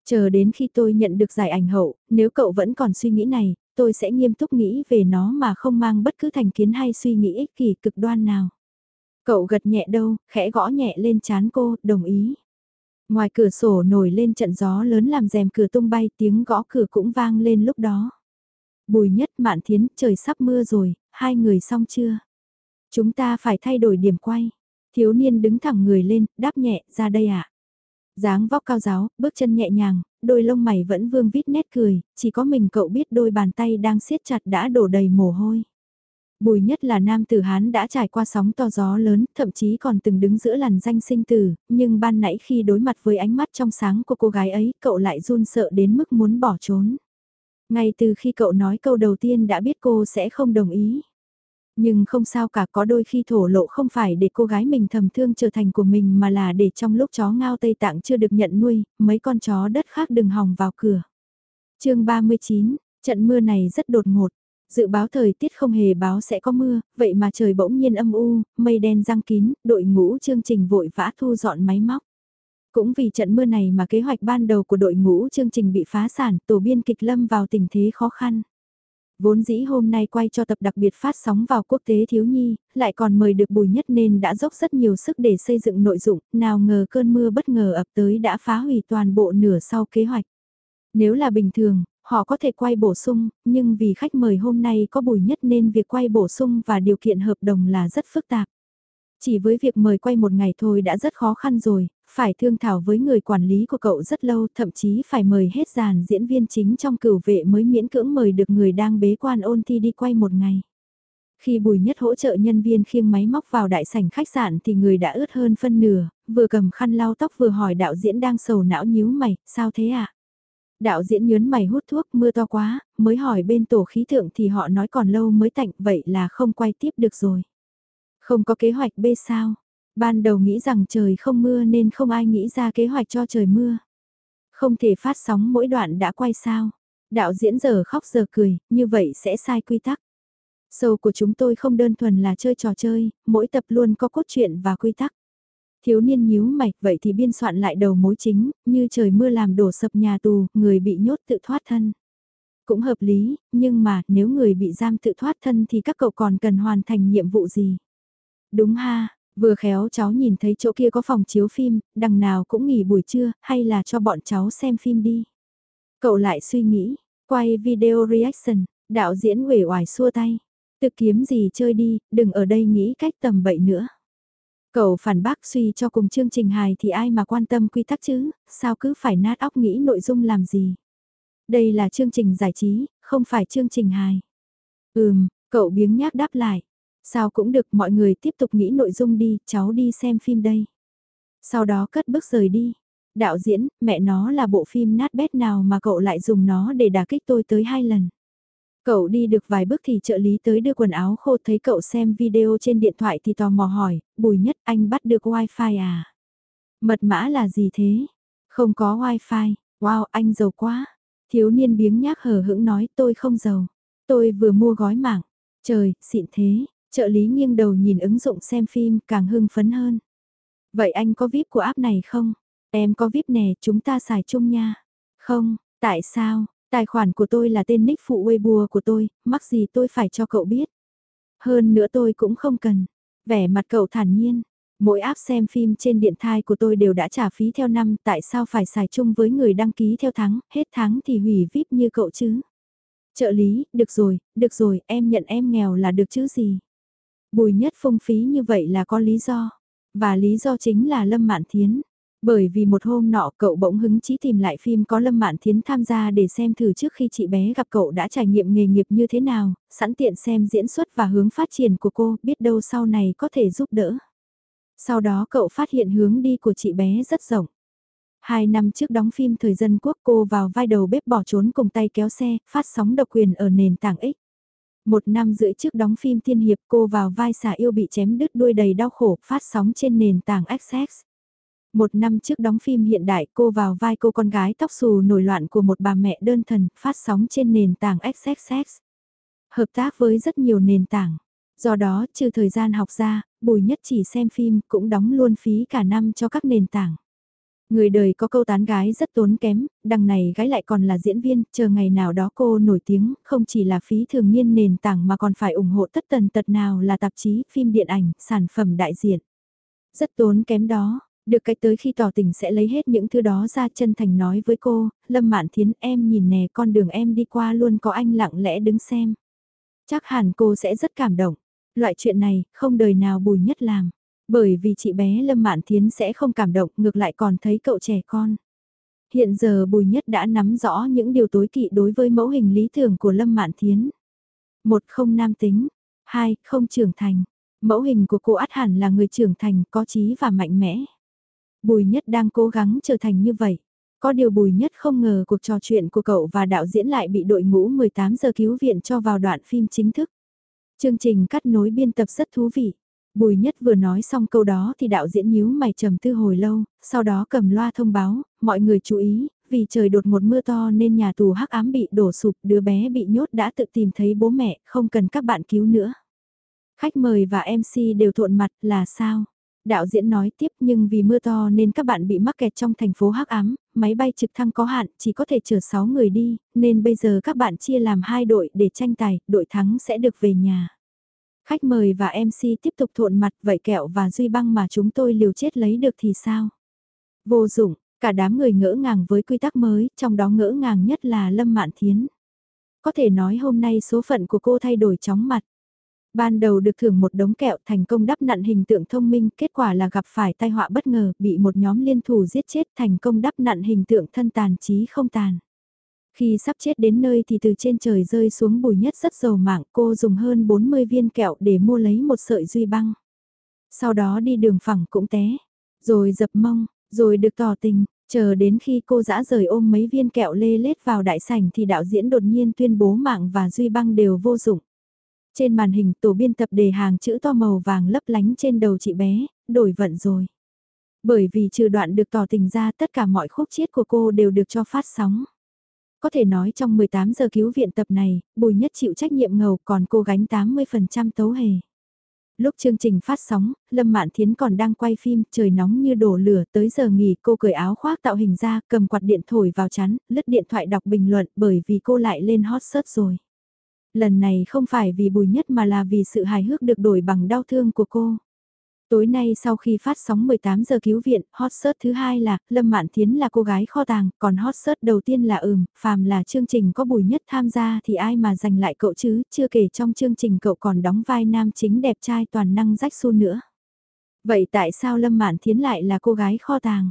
Chờ đến khi tôi nhận được giải ảnh hậu, nếu cậu vẫn còn suy nghĩ này, tôi sẽ nghiêm túc nghĩ về nó mà không mang bất cứ thành kiến hay suy nghĩ ích kỷ cực đoan nào. Cậu gật nhẹ đầu, khẽ gõ nhẹ lên trán cô, đồng ý. Ngoài cửa sổ nổi lên trận gió lớn làm rèm cửa tung bay, tiếng gõ cửa cũng vang lên lúc đó. Bùi Nhất, Mạn Thiến, trời sắp mưa rồi, hai người xong chưa? Chúng ta phải thay đổi điểm quay. Thiếu niên đứng thẳng người lên, đáp nhẹ, ra đây ạ. Dáng vóc cao giáo, bước chân nhẹ nhàng, đôi lông mày vẫn vương vít nét cười, chỉ có mình cậu biết đôi bàn tay đang siết chặt đã đổ đầy mồ hôi. Bùi Nhất là nam tử Hán đã trải qua sóng to gió lớn, thậm chí còn từng đứng giữa làn danh sinh tử, nhưng ban nãy khi đối mặt với ánh mắt trong sáng của cô gái ấy, cậu lại run sợ đến mức muốn bỏ trốn. Ngay từ khi cậu nói câu đầu tiên đã biết cô sẽ không đồng ý. Nhưng không sao cả, có đôi khi thổ lộ không phải để cô gái mình thầm thương trở thành của mình mà là để trong lúc chó ngao Tây Tạng chưa được nhận nuôi, mấy con chó đất khác đừng hòng vào cửa. chương 39, trận mưa này rất đột ngột. Dự báo thời tiết không hề báo sẽ có mưa, vậy mà trời bỗng nhiên âm u, mây đen giăng kín, đội ngũ chương trình vội vã thu dọn máy móc. Cũng vì trận mưa này mà kế hoạch ban đầu của đội ngũ chương trình bị phá sản, tổ biên kịch lâm vào tình thế khó khăn. Vốn dĩ hôm nay quay cho tập đặc biệt phát sóng vào quốc tế thiếu nhi, lại còn mời được Bùi Nhất nên đã dốc rất nhiều sức để xây dựng nội dung, nào ngờ cơn mưa bất ngờ ập tới đã phá hủy toàn bộ nửa sau kế hoạch. Nếu là bình thường, họ có thể quay bổ sung, nhưng vì khách mời hôm nay có Bùi Nhất nên việc quay bổ sung và điều kiện hợp đồng là rất phức tạp. Chỉ với việc mời quay một ngày thôi đã rất khó khăn rồi, phải thương thảo với người quản lý của cậu rất lâu, thậm chí phải mời hết dàn diễn viên chính trong Cửu Vệ mới miễn cưỡng mời được người đang bế quan ôn thi đi quay một ngày. Khi Bùi Nhất hỗ trợ nhân viên khiêng máy móc vào đại sảnh khách sạn thì người đã ướt hơn phân nửa, vừa cầm khăn lau tóc vừa hỏi đạo diễn đang sầu não nhíu mày, sao thế ạ? Đạo diễn nhớn mày hút thuốc, mưa to quá, mới hỏi bên tổ khí tượng thì họ nói còn lâu mới tạnh, vậy là không quay tiếp được rồi. Không có kế hoạch B sao? Ban đầu nghĩ rằng trời không mưa nên không ai nghĩ ra kế hoạch cho trời mưa. Không thể phát sóng mỗi đoạn đã quay sao? Đạo diễn giờ khóc giờ cười, như vậy sẽ sai quy tắc. Show của chúng tôi không đơn thuần là chơi trò chơi, mỗi tập luôn có cốt truyện và quy tắc. Thiếu niên nhíu mày, vậy thì biên soạn lại đầu mối chính, như trời mưa làm đổ sập nhà tù, người bị nhốt tự thoát thân. Cũng hợp lý, nhưng mà nếu người bị giam tự thoát thân thì các cậu còn cần hoàn thành nhiệm vụ gì? Đúng ha, vừa khéo cháu nhìn thấy chỗ kia có phòng chiếu phim, đằng nào cũng nghỉ buổi trưa, hay là cho bọn cháu xem phim đi. Cậu lại suy nghĩ, quay video reaction, đạo diễn uể oải xua tay. Tự kiếm gì chơi đi, đừng ở đây nghĩ cách tầm bậy nữa. Cậu phản bác suy cho cùng chương trình hài thì ai mà quan tâm quy tắc chứ, sao cứ phải nát óc nghĩ nội dung làm gì. Đây là chương trình giải trí, không phải chương trình hài. Cậu biếng nhác đáp lại. Sao cũng được, mọi người tiếp tục nghĩ nội dung đi, cháu đi xem phim đây. Sau đó cất bước rời đi. Đạo diễn, mẹ nó là bộ phim nát bét nào mà cậu lại dùng nó để đả kích tôi tới 2 lần. Cậu đi được vài bước thì trợ lý tới đưa quần áo khô, thấy cậu xem video trên điện thoại thì tò mò hỏi, Bùi Nhất, anh bắt được wifi à? Mật mã là gì thế? Không có wifi, wow anh giàu quá. Thiếu niên biếng nhác hờ hững nói tôi không giàu. Tôi vừa mua gói mạng. Trời, xịn thế. Trợ lý nghiêng đầu nhìn ứng dụng xem phim càng hưng phấn hơn. Vậy anh có VIP của app này không? Em có VIP nè, chúng ta xài chung nha. Không, tại sao? Tài khoản của tôi là tên nick phụ Weibo của tôi, mắc gì tôi phải cho cậu biết. Hơn nữa tôi cũng không cần. Vẻ mặt cậu thản nhiên. Mỗi app xem phim trên điện thoại của tôi đều đã trả phí theo năm, tại sao phải xài chung với người đăng ký theo tháng, hết tháng thì hủy VIP như cậu chứ? Trợ lý, được rồi, em nhận em nghèo là được chứ gì? Bùi Nhất phung phí như vậy là có lý do. Và lý do chính là Lâm Mạn Thiến. Bởi vì một hôm nọ cậu bỗng hứng chí tìm lại phim có Lâm Mạn Thiến tham gia để xem thử trước khi chị bé gặp cậu đã trải nghiệm nghề nghiệp như thế nào, sẵn tiện xem diễn xuất và hướng phát triển của cô, biết đâu sau này có thể giúp đỡ. Sau đó cậu phát hiện hướng đi của chị bé rất rộng. 2 năm trước đóng phim Thời Dân Quốc cô vào vai đầu bếp bỏ trốn cùng tay kéo xe, phát sóng độc quyền ở nền tảng X. 1 năm rưỡi trước đóng phim Thiên Hiệp cô vào vai xà yêu bị chém đứt đuôi đầy đau khổ, phát sóng trên nền tảng XX. 1 năm trước đóng phim hiện đại cô vào vai cô con gái tóc xù nổi loạn của một bà mẹ đơn thần, phát sóng trên nền tảng XXX. Hợp tác với rất nhiều nền tảng. Do đó, trừ thời gian học ra, Bùi Nhất chỉ xem phim cũng đóng luôn phí cả năm cho các nền tảng. Người đời có câu tán gái rất tốn kém, đằng này gái lại còn là diễn viên, chờ ngày nào đó cô nổi tiếng, không chỉ là phí thường niên nền tảng mà còn phải ủng hộ tất tần tật nào là tạp chí, phim điện ảnh, sản phẩm đại diện. Rất tốn kém đó, được cái tới khi tỏ tình sẽ lấy hết những thứ đó ra, chân thành nói với cô, Lâm Mạn Thiến em nhìn nè, con đường em đi qua luôn có anh lặng lẽ đứng xem. Chắc hẳn cô sẽ rất cảm động. Loại chuyện này, không đời nào Bùi Nhất làm. Bởi vì chị bé Lâm Mạn Thiến sẽ không cảm động, ngược lại còn thấy cậu trẻ con. Hiện giờ Bùi Nhất đã nắm rõ những điều tối kỵ đối với mẫu hình lý tưởng của Lâm Mạn Thiến. Một, không nam tính. Hai, không trưởng thành. Mẫu hình của cô ắt hẳn là người trưởng thành, có chí và mạnh mẽ. Bùi Nhất đang cố gắng trở thành như vậy. Có điều Bùi Nhất không ngờ cuộc trò chuyện của cậu và đạo diễn lại bị đội ngũ 18 giờ cứu viện cho vào đoạn phim chính thức. Chương trình cắt nối biên tập rất thú vị. Bùi Nhất vừa nói xong câu đó thì đạo diễn nhíu mày trầm tư hồi lâu, sau đó cầm loa thông báo, mọi người chú ý, vì trời đột một mưa to nên nhà tù hắc ám bị đổ sụp, đứa bé bị nhốt đã tự tìm thấy bố mẹ, không cần các bạn cứu nữa. Khách mời và MC đều thộn mặt là sao? Đạo diễn nói tiếp, nhưng vì mưa to nên các bạn bị mắc kẹt trong thành phố hắc ám, máy bay trực thăng có hạn, chỉ có thể chở 6 người đi, nên bây giờ các bạn chia làm 2 đội để tranh tài, đội thắng sẽ được về nhà. Khách mời và MC tiếp tục thộn mặt, vậy Kẹo và Duy Băng mà chúng tôi liều chết lấy được thì sao? Vô dụng, cả đám người ngỡ ngàng với quy tắc mới, trong đó ngỡ ngàng nhất là Lâm Mạn Thiến. Có thể nói hôm nay số phận của cô thay đổi chóng mặt. Ban đầu được thưởng một đống kẹo, thành công đắp nặn hình tượng thông minh, kết quả là gặp phải tai họa bất ngờ, bị một nhóm liên thủ giết chết, thành công đắp nặn hình tượng thân tàn chí không tàn. Khi sắp chết đến nơi thì từ trên trời rơi xuống. Bùi Nhất rất giàu mạng, cô dùng hơn 40 viên kẹo để mua lấy một sợi duy băng. Sau đó đi đường phẳng cũng té, rồi dập mông, rồi được tỏ tình, chờ đến khi cô dã rời ôm mấy viên kẹo lê lết vào đại sảnh thì đạo diễn đột nhiên tuyên bố mạng và duy băng đều vô dụng. Trên màn hình tổ biên tập đề hàng chữ to màu vàng lấp lánh trên đầu chị bé, đổi vận rồi. Bởi vì trừ đoạn được tỏ tình ra, tất cả mọi khúc chiết của cô đều được cho phát sóng. Có thể nói trong 18 giờ cứu viện tập này, Bùi Nhất chịu trách nhiệm ngầu, còn cô gánh 80% tấu hề. Lúc chương trình phát sóng, Lâm Mạn Thiến còn đang quay phim, trời nóng như đổ lửa, tới giờ nghỉ cô cởi áo khoác tạo hình ra, cầm quạt điện thổi vào chắn, lướt điện thoại đọc bình luận, bởi vì cô lại lên hot search rồi. Lần này không phải vì Bùi Nhất mà là vì sự hài hước được đổi bằng đau thương của cô. Tối nay sau khi phát sóng 18 giờ cứu viện, hot search thứ hai là Lâm Mạn Thiến là cô gái kho tàng, còn hot search đầu tiên là phàm là chương trình có Bùi Nhất tham gia thì ai mà giành lại cậu chứ, chưa kể trong chương trình cậu còn đóng vai nam chính đẹp trai toàn năng rách xu nữa. Vậy tại sao Lâm Mạn Thiến lại là cô gái kho tàng?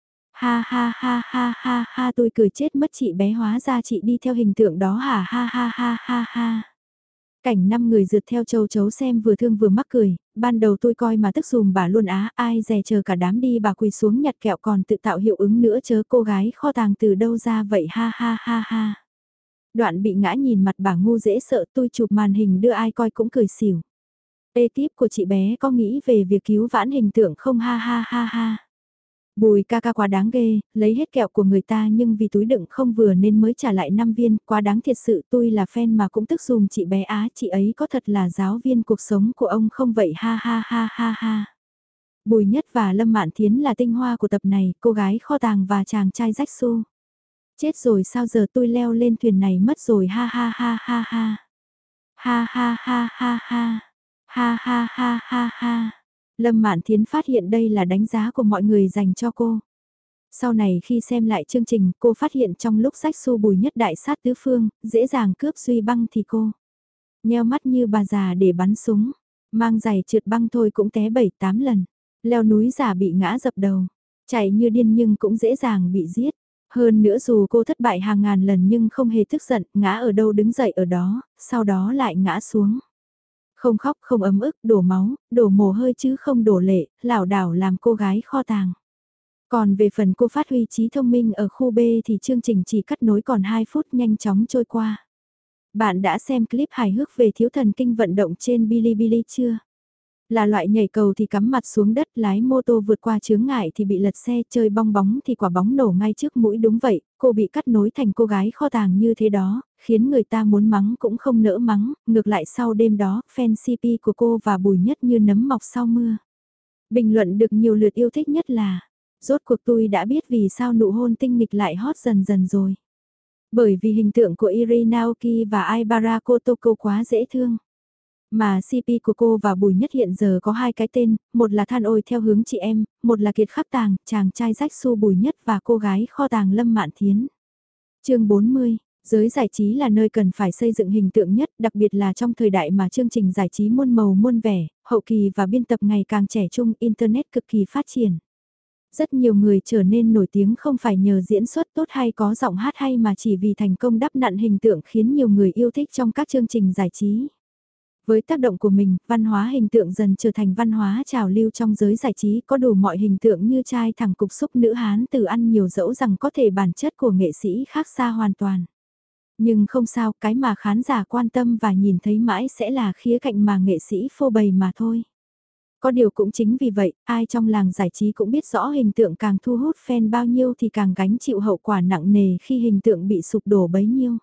Ha ha ha ha ha ha, tôi cười chết mất, chị bé hóa ra chị đi theo hình tượng đó hả, ha ha ha ha ha. Cảnh 5 người rượt theo châu chấu xem vừa thương vừa mắc cười, ban đầu tôi coi mà tức dùm bà luôn á, ai dè chờ cả đám đi bà quỳ xuống nhặt kẹo còn tự tạo hiệu ứng nữa chớ, cô gái kho tàng từ đâu ra vậy, ha ha ha ha. Đoạn bị ngã nhìn mặt bà ngu dễ sợ, tôi chụp màn hình đưa ai coi cũng cười xỉu. Ekip của chị bé có nghĩ về việc cứu vãn hình tượng không, ha ha ha ha. Bùi ca ca quá đáng ghê, lấy hết kẹo của người ta nhưng vì túi đựng không vừa nên mới trả lại 5 viên, quá đáng thiệt sự, tôi là fan mà cũng tức dùm chị bé á, chị ấy có thật là giáo viên cuộc sống của ông không vậy, ha ha ha ha ha. Bùi Nhất và Lâm Mạn Thiến là tinh hoa của tập này, cô gái kho tàng và chàng trai rách xu. Chết rồi, sao giờ tôi leo lên thuyền này mất rồi, ha ha ha ha ha. Ha ha ha ha ha. Ha ha ha ha ha. Lâm Mạn Thiến phát hiện đây là đánh giá của mọi người dành cho cô. Sau này khi xem lại chương trình, cô phát hiện trong lúc rách xu Bùi Nhất đại sát tứ phương, dễ dàng cướp duy băng thì cô nheo mắt như bà già để bắn súng, mang giày trượt băng thôi cũng té 7-8 lần, leo núi giả bị ngã dập đầu, chạy như điên nhưng cũng dễ dàng bị giết. Hơn nữa dù cô thất bại hàng ngàn lần nhưng không hề tức giận, ngã ở đâu đứng dậy ở đó, sau đó lại ngã xuống. Không khóc không ấm ức, đổ máu, đổ mồ hôi chứ không đổ lệ, lảo đảo làm cô gái kho tàng. Còn về phần cô phát huy trí thông minh ở khu B thì chương trình chỉ cắt nối còn 2 phút nhanh chóng trôi qua. Bạn đã xem clip hài hước về thiếu thần kinh vận động trên Bilibili chưa? Là loại nhảy cầu thì cắm mặt xuống đất, lái mô tô vượt qua chướng ngại thì bị lật xe, chơi bong bóng thì quả bóng nổ ngay trước mũi, đúng vậy, cô bị cắt nối thành cô gái kho tàng như thế đó, khiến người ta muốn mắng cũng không nỡ mắng, ngược lại sau đêm đó, fan CP của cô và Bùi Nhất như nấm mọc sau mưa. Bình luận được nhiều lượt yêu thích nhất là Rốt cuộc tôi đã biết vì sao nụ hôn tinh nghịch lại hot dần dần rồi. Bởi vì hình tượng của Irina Naoki và Aibara Kotoko quá dễ thương. Mà CP của cô và Bùi Nhất hiện giờ có hai cái tên, một là Than Ôi theo hướng chị em, một là Kiệt Khắc Tàng, chàng trai rách su Bùi Nhất và cô gái kho tàng Lâm Mạn Thiến. Chương 40. Giới giải trí là nơi cần phải xây dựng hình tượng nhất, đặc biệt là trong thời đại mà chương trình giải trí muôn màu muôn vẻ, hậu kỳ và biên tập ngày càng trẻ trung, Internet cực kỳ phát triển. Rất nhiều người trở nên nổi tiếng không phải nhờ diễn xuất tốt hay có giọng hát hay mà chỉ vì thành công đắp nặn hình tượng khiến nhiều người yêu thích trong các chương trình giải trí. Với tác động của mình, văn hóa hình tượng dần trở thành văn hóa trào lưu trong giới giải trí, có đủ mọi hình tượng như trai thẳng cục xúc nữ hán từ ăn nhiều dẫu rằng có thể bản chất của nghệ sĩ khác xa hoàn toàn. Nhưng không sao, cái mà khán giả quan tâm và nhìn thấy mãi sẽ là khía cạnh mà nghệ sĩ phô bày mà thôi. Có điều cũng chính vì vậy, ai trong làng giải trí cũng biết rõ hình tượng càng thu hút fan bao nhiêu thì càng gánh chịu hậu quả nặng nề khi hình tượng bị sụp đổ bấy nhiêu.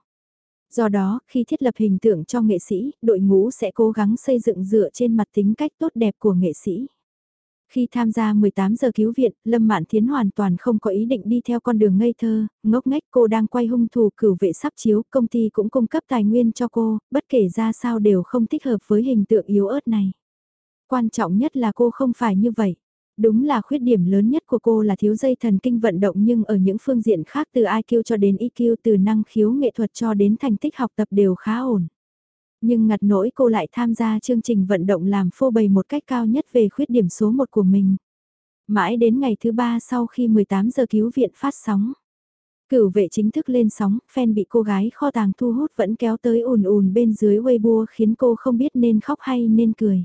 Do đó, khi thiết lập hình tượng cho nghệ sĩ, đội ngũ sẽ cố gắng xây dựng dựa trên mặt tính cách tốt đẹp của nghệ sĩ. Khi tham gia 18 giờ cứu viện, Lâm Mạn Thiến hoàn toàn không có ý định đi theo con đường ngây thơ, ngốc nghếch. Cô đang quay hung thủ cửu vệ sắp chiếu, công ty cũng cung cấp tài nguyên cho cô, bất kể ra sao đều không thích hợp với hình tượng yếu ớt này. Quan trọng nhất là cô không phải như vậy. Đúng là khuyết điểm lớn nhất của cô là thiếu dây thần kinh vận động, nhưng ở những phương diện khác từ IQ cho đến EQ, từ năng khiếu nghệ thuật cho đến thành tích học tập đều khá ổn. Nhưng ngặt nỗi cô lại tham gia chương trình vận động làm phô bày một cách cao nhất về khuyết điểm số 1 của mình. Mãi đến ngày thứ 3 sau khi 18 giờ cứu viện phát sóng. Cửu vệ chính thức lên sóng, fan bị cô gái kho tàng thu hút vẫn kéo tới ùn ùn bên dưới Weibo khiến cô không biết nên khóc hay nên cười.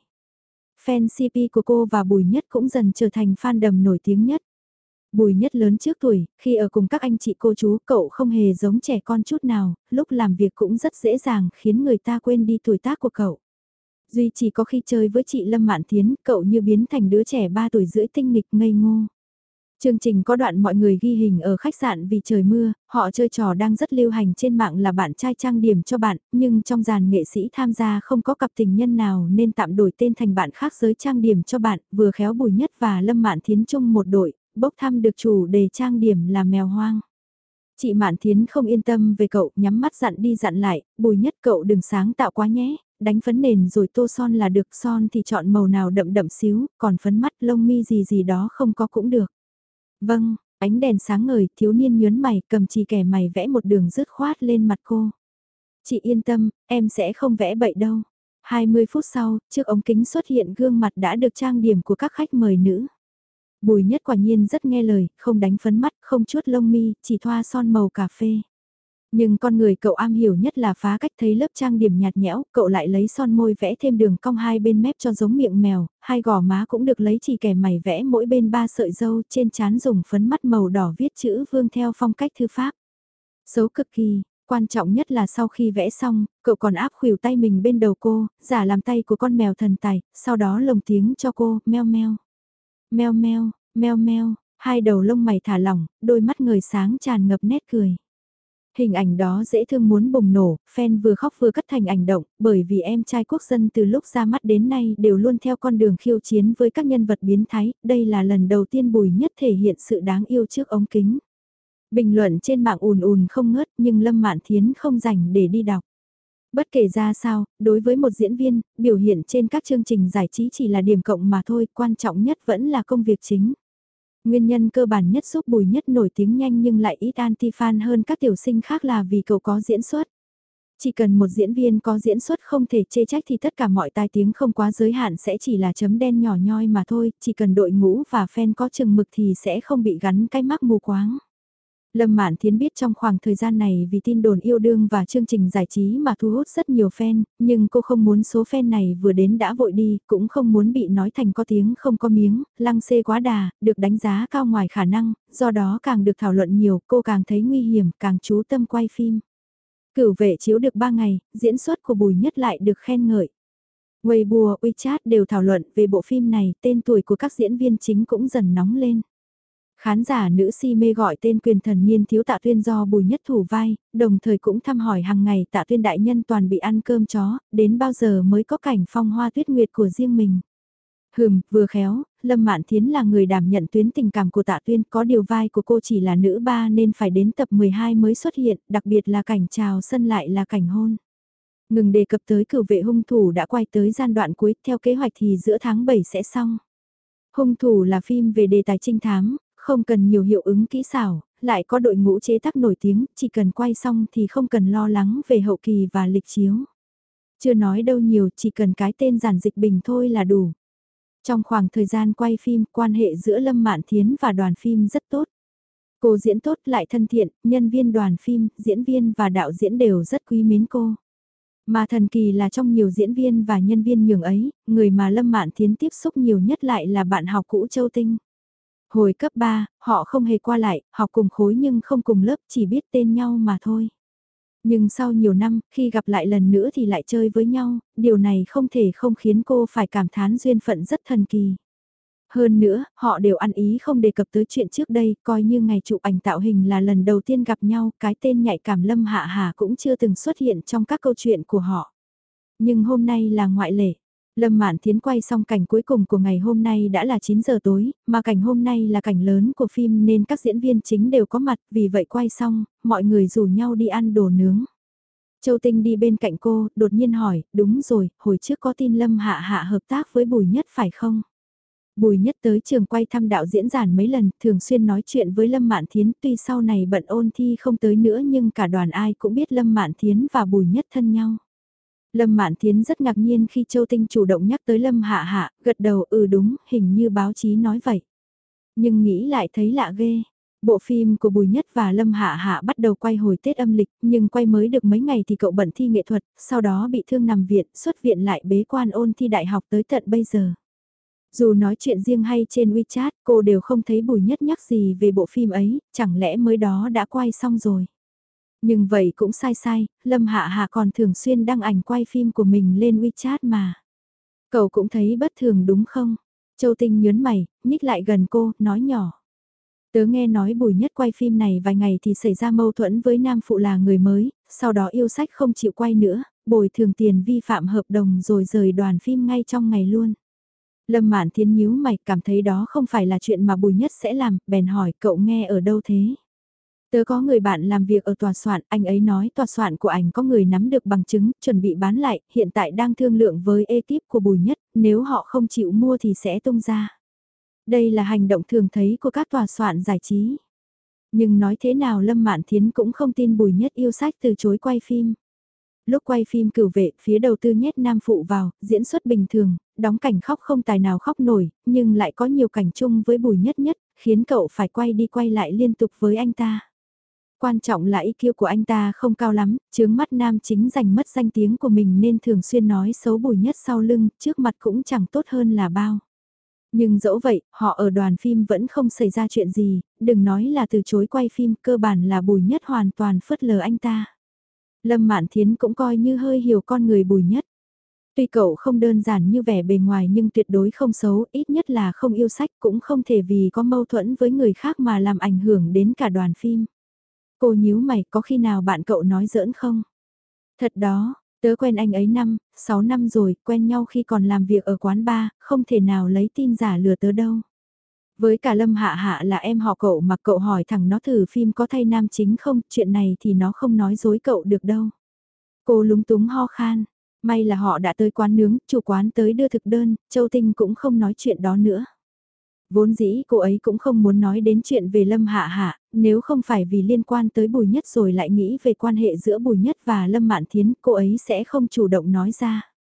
Fan CP của cô và Bùi Nhất cũng dần trở thành fandom nổi tiếng nhất. Bùi Nhất lớn trước tuổi, khi ở cùng các anh chị cô chú, cậu không hề giống trẻ con chút nào, lúc làm việc cũng rất dễ dàng khiến người ta quên đi tuổi tác của cậu. Duy chỉ có khi chơi với chị Lâm Mạn Thiến, cậu như biến thành đứa trẻ 3 tuổi rưỡi tinh nghịch ngây ngô. Chương trình có đoạn mọi người ghi hình ở khách sạn vì trời mưa, họ chơi trò đang rất lưu hành trên mạng là bạn trai trang điểm cho bạn, nhưng trong dàn nghệ sĩ tham gia không có cặp tình nhân nào nên tạm đổi tên thành bạn khác giới trang điểm cho bạn, vừa khéo Bùi Nhất và Lâm Mạn Thiến chung một đội, bốc thăm được chủ đề trang điểm là mèo hoang. Chị Mạn Thiến không yên tâm về cậu, nhắm mắt dặn đi dặn lại, Bùi Nhất cậu đừng sáng tạo quá nhé, đánh phấn nền rồi tô son là được, son thì chọn màu nào đậm đậm xíu, còn phấn mắt lông mi gì gì đó không có cũng được. Vâng, ánh đèn sáng ngời, thiếu niên nhớn mày, cầm chì kẻ mày vẽ một đường dứt khoát lên mặt cô. Chị yên tâm, em sẽ không vẽ bậy đâu. 20 phút sau, trước ống kính xuất hiện gương mặt đã được trang điểm của các khách mời nữ. Bùi Nhất quả nhiên rất nghe lời, không đánh phấn mắt, không chuốt lông mi, chỉ thoa son màu cà phê. Nhưng con người cậu am hiểu nhất là phá cách, thấy lớp trang điểm nhạt nhẽo, cậu lại lấy son môi vẽ thêm đường cong hai bên mép cho giống miệng mèo, hai gò má cũng được lấy chỉ kẻ mày vẽ mỗi bên 3 sợi râu, trên trán dùng phấn mắt màu đỏ viết chữ Vương theo phong cách thư pháp. Xấu cực kỳ, quan trọng nhất là sau khi vẽ xong, cậu còn áp khuỷu tay mình bên đầu cô, giả làm tay của con mèo thần tài, sau đó lồng tiếng cho cô, meo meo. Meo meo, meo meo, hai đầu lông mày thả lỏng, đôi mắt ngời sáng tràn ngập nét cười. Hình ảnh đó dễ thương muốn bùng nổ, fan vừa khóc vừa cất thành ảnh động, bởi vì em trai quốc dân từ lúc ra mắt đến nay đều luôn theo con đường khiêu chiến với các nhân vật biến thái, đây là lần đầu tiên Bùi Nhất thể hiện sự đáng yêu trước ống kính. Bình luận trên mạng ùn ùn không ngớt nhưng Lâm Mạn Thiến không rảnh để đi đọc. Bất kể ra sao, đối với một diễn viên, biểu hiện trên các chương trình giải trí chỉ là điểm cộng mà thôi, quan trọng nhất vẫn là công việc chính. Nguyên nhân cơ bản nhất giúp Bùi Nhất nổi tiếng nhanh nhưng lại ít anti-fan hơn các tiểu sinh khác là vì cậu có diễn xuất. Chỉ cần một diễn viên có diễn xuất không thể chê trách thì tất cả mọi tai tiếng không quá giới hạn sẽ chỉ là chấm đen nhỏ nhoi mà thôi, chỉ cần đội ngũ và fan có chừng mực thì sẽ không bị gắn cái mác mù quáng. Lâm Mạn Thiến biết trong khoảng thời gian này vì tin đồn yêu đương và chương trình giải trí mà thu hút rất nhiều fan, nhưng cô không muốn số fan này vừa đến đã vội đi, cũng không muốn bị nói thành có tiếng không có miếng, lăng xê quá đà, được đánh giá cao ngoài khả năng, do đó càng được thảo luận nhiều, cô càng thấy nguy hiểm, càng chú tâm quay phim. Cửu vệ chiếu được 3 ngày, diễn xuất của Bùi Nhất lại được khen ngợi. Weibo, WeChat đều thảo luận về bộ phim này, tên tuổi của các diễn viên chính cũng dần nóng lên. Khán giả nữ si mê gọi tên quyền thần niên thiếu Tạ Tuyên do Bùi Nhất thủ vai, đồng thời cũng thăm hỏi hàng ngày Tạ Tuyên đại nhân toàn bị ăn cơm chó, đến bao giờ mới có cảnh phong hoa tuyết nguyệt của riêng mình. Vừa khéo, Lâm Mạn Thiến là người đảm nhận tuyến tình cảm của Tạ Tuyên, có điều vai của cô chỉ là nữ ba nên phải đến tập 12 mới xuất hiện, đặc biệt là cảnh chào sân lại là cảnh hôn. Ngừng đề cập tới cửu vệ hung thủ đã quay tới gian đoạn cuối, theo kế hoạch thì giữa tháng 7 sẽ xong. Hung thủ là phim về đề tài trinh thám, không cần nhiều hiệu ứng kỹ xảo, lại có đội ngũ chế tác nổi tiếng, chỉ cần quay xong thì không cần lo lắng về hậu kỳ và lịch chiếu. Chưa nói đâu nhiều, chỉ cần cái tên giản dịch bình thôi là đủ. Trong khoảng thời gian quay phim, quan hệ giữa Lâm Mạn Thiến và đoàn phim rất tốt. Cô diễn tốt lại thân thiện, nhân viên đoàn phim, diễn viên và đạo diễn đều rất quý mến cô. Mà thần kỳ là trong nhiều diễn viên và nhân viên nhường ấy, người mà Lâm Mạn Thiến tiếp xúc nhiều nhất lại là bạn học cũ Châu Tinh. Hồi cấp 3, họ không hề qua lại, học cùng khối nhưng không cùng lớp, chỉ biết tên nhau mà thôi. Nhưng sau nhiều năm, khi gặp lại lần nữa thì lại chơi với nhau, điều này không thể không khiến cô phải cảm thán duyên phận rất thần kỳ. Hơn nữa, họ đều ăn ý không đề cập tới chuyện trước đây, coi như ngày chụp ảnh tạo hình là lần đầu tiên gặp nhau, cái tên nhạy cảm Lâm Hạ Hà cũng chưa từng xuất hiện trong các câu chuyện của họ. Nhưng hôm nay là ngoại lệ. Lâm Mạn Thiến quay xong cảnh cuối cùng của ngày hôm nay đã là 9 giờ tối, mà cảnh hôm nay là cảnh lớn của phim nên các diễn viên chính đều có mặt, vì vậy quay xong, mọi người rủ nhau đi ăn đồ nướng. Châu Tinh đi bên cạnh cô, đột nhiên hỏi, đúng rồi, hồi trước có tin Lâm Hạ Hạ hợp tác với Bùi Nhất phải không? Bùi Nhất tới trường quay thăm đạo diễn giản mấy lần, thường xuyên nói chuyện với Lâm Mạn Thiến, tuy sau này bận ôn thi không tới nữa nhưng cả đoàn ai cũng biết Lâm Mạn Thiến và Bùi Nhất thân nhau. Lâm Mạn Thiến rất ngạc nhiên khi Châu Tinh chủ động nhắc tới Lâm Hạ Hạ, gật đầu đúng, hình như báo chí nói vậy. Nhưng nghĩ lại thấy lạ ghê. Bộ phim của Bùi Nhất và Lâm Hạ Hạ bắt đầu quay hồi Tết âm lịch, nhưng quay mới được mấy ngày thì cậu bận thi nghệ thuật, sau đó bị thương nằm viện, xuất viện lại bế quan ôn thi đại học tới tận bây giờ. Dù nói chuyện riêng hay trên WeChat, cô đều không thấy Bùi Nhất nhắc gì về bộ phim ấy, chẳng lẽ mới đó đã quay xong rồi. Nhưng vậy cũng sai, Lâm Hạ Hạ còn thường xuyên đăng ảnh quay phim của mình lên WeChat mà. Cậu cũng thấy bất thường đúng không? Châu Tinh nhớn mày, nhích lại gần cô, nói nhỏ. Tớ nghe nói Bùi Nhất quay phim này vài ngày thì xảy ra mâu thuẫn với nam phụ là người mới, sau đó yêu sách không chịu quay nữa, bồi thường tiền vi phạm hợp đồng rồi rời đoàn phim ngay trong ngày luôn. Lâm Mạn Thiến nhíu mày, cảm thấy đó không phải là chuyện mà Bùi Nhất sẽ làm, bèn hỏi cậu nghe ở đâu thế? Tớ có người bạn làm việc ở tòa soạn, anh ấy nói tòa soạn của ảnh có người nắm được bằng chứng, chuẩn bị bán lại, hiện tại đang thương lượng với ekip của Bùi Nhất, nếu họ không chịu mua thì sẽ tung ra. Đây là hành động thường thấy của các tòa soạn giải trí. Nhưng nói thế nào Lâm Mạn Thiến cũng không tin Bùi Nhất yêu sách từ chối quay phim. Lúc quay phim Cửu Vệ, phía đầu tư nhét nam phụ vào, diễn xuất bình thường, đóng cảnh khóc không tài nào khóc nổi, nhưng lại có nhiều cảnh chung với Bùi Nhất Nhất, khiến cậu phải quay đi quay lại liên tục với anh ta. Quan trọng là IQ của anh ta không cao lắm, chướng mắt nam chính giành mất danh tiếng của mình nên thường xuyên nói xấu Bùi Nhất sau lưng, trước mặt cũng chẳng tốt hơn là bao. Nhưng dẫu vậy, họ ở đoàn phim vẫn không xảy ra chuyện gì, đừng nói là từ chối quay phim, cơ bản là Bùi Nhất hoàn toàn phớt lờ anh ta. Lâm Mạn Thiến cũng coi như hơi hiểu con người Bùi Nhất. Tuy cậu không đơn giản như vẻ bề ngoài nhưng tuyệt đối không xấu, ít nhất là không yêu sách cũng không thể vì có mâu thuẫn với người khác mà làm ảnh hưởng đến cả đoàn phim. Cô nhíu mày, có khi nào bạn cậu nói giỡn không? Thật đó, tớ quen anh ấy 6 năm rồi, quen nhau khi còn làm việc ở quán bar, không thể nào lấy tin giả lừa tớ đâu. Với cả Lâm Hạ Hạ là em họ cậu mà cậu hỏi thẳng nó thử phim có thay nam chính không, chuyện này thì nó không nói dối cậu được đâu. Cô lúng túng ho khan, may là họ đã tới quán nướng, chủ quán tới đưa thực đơn, Châu Tinh cũng không nói chuyện đó nữa. Vốn dĩ cô ấy cũng không muốn nói đến chuyện về Lâm Hạ Hạ, nếu không phải vì liên quan tới Bùi Nhất rồi lại nghĩ về quan hệ giữa Bùi Nhất và Lâm Mạn Thiến, cô ấy sẽ không chủ động nói ra.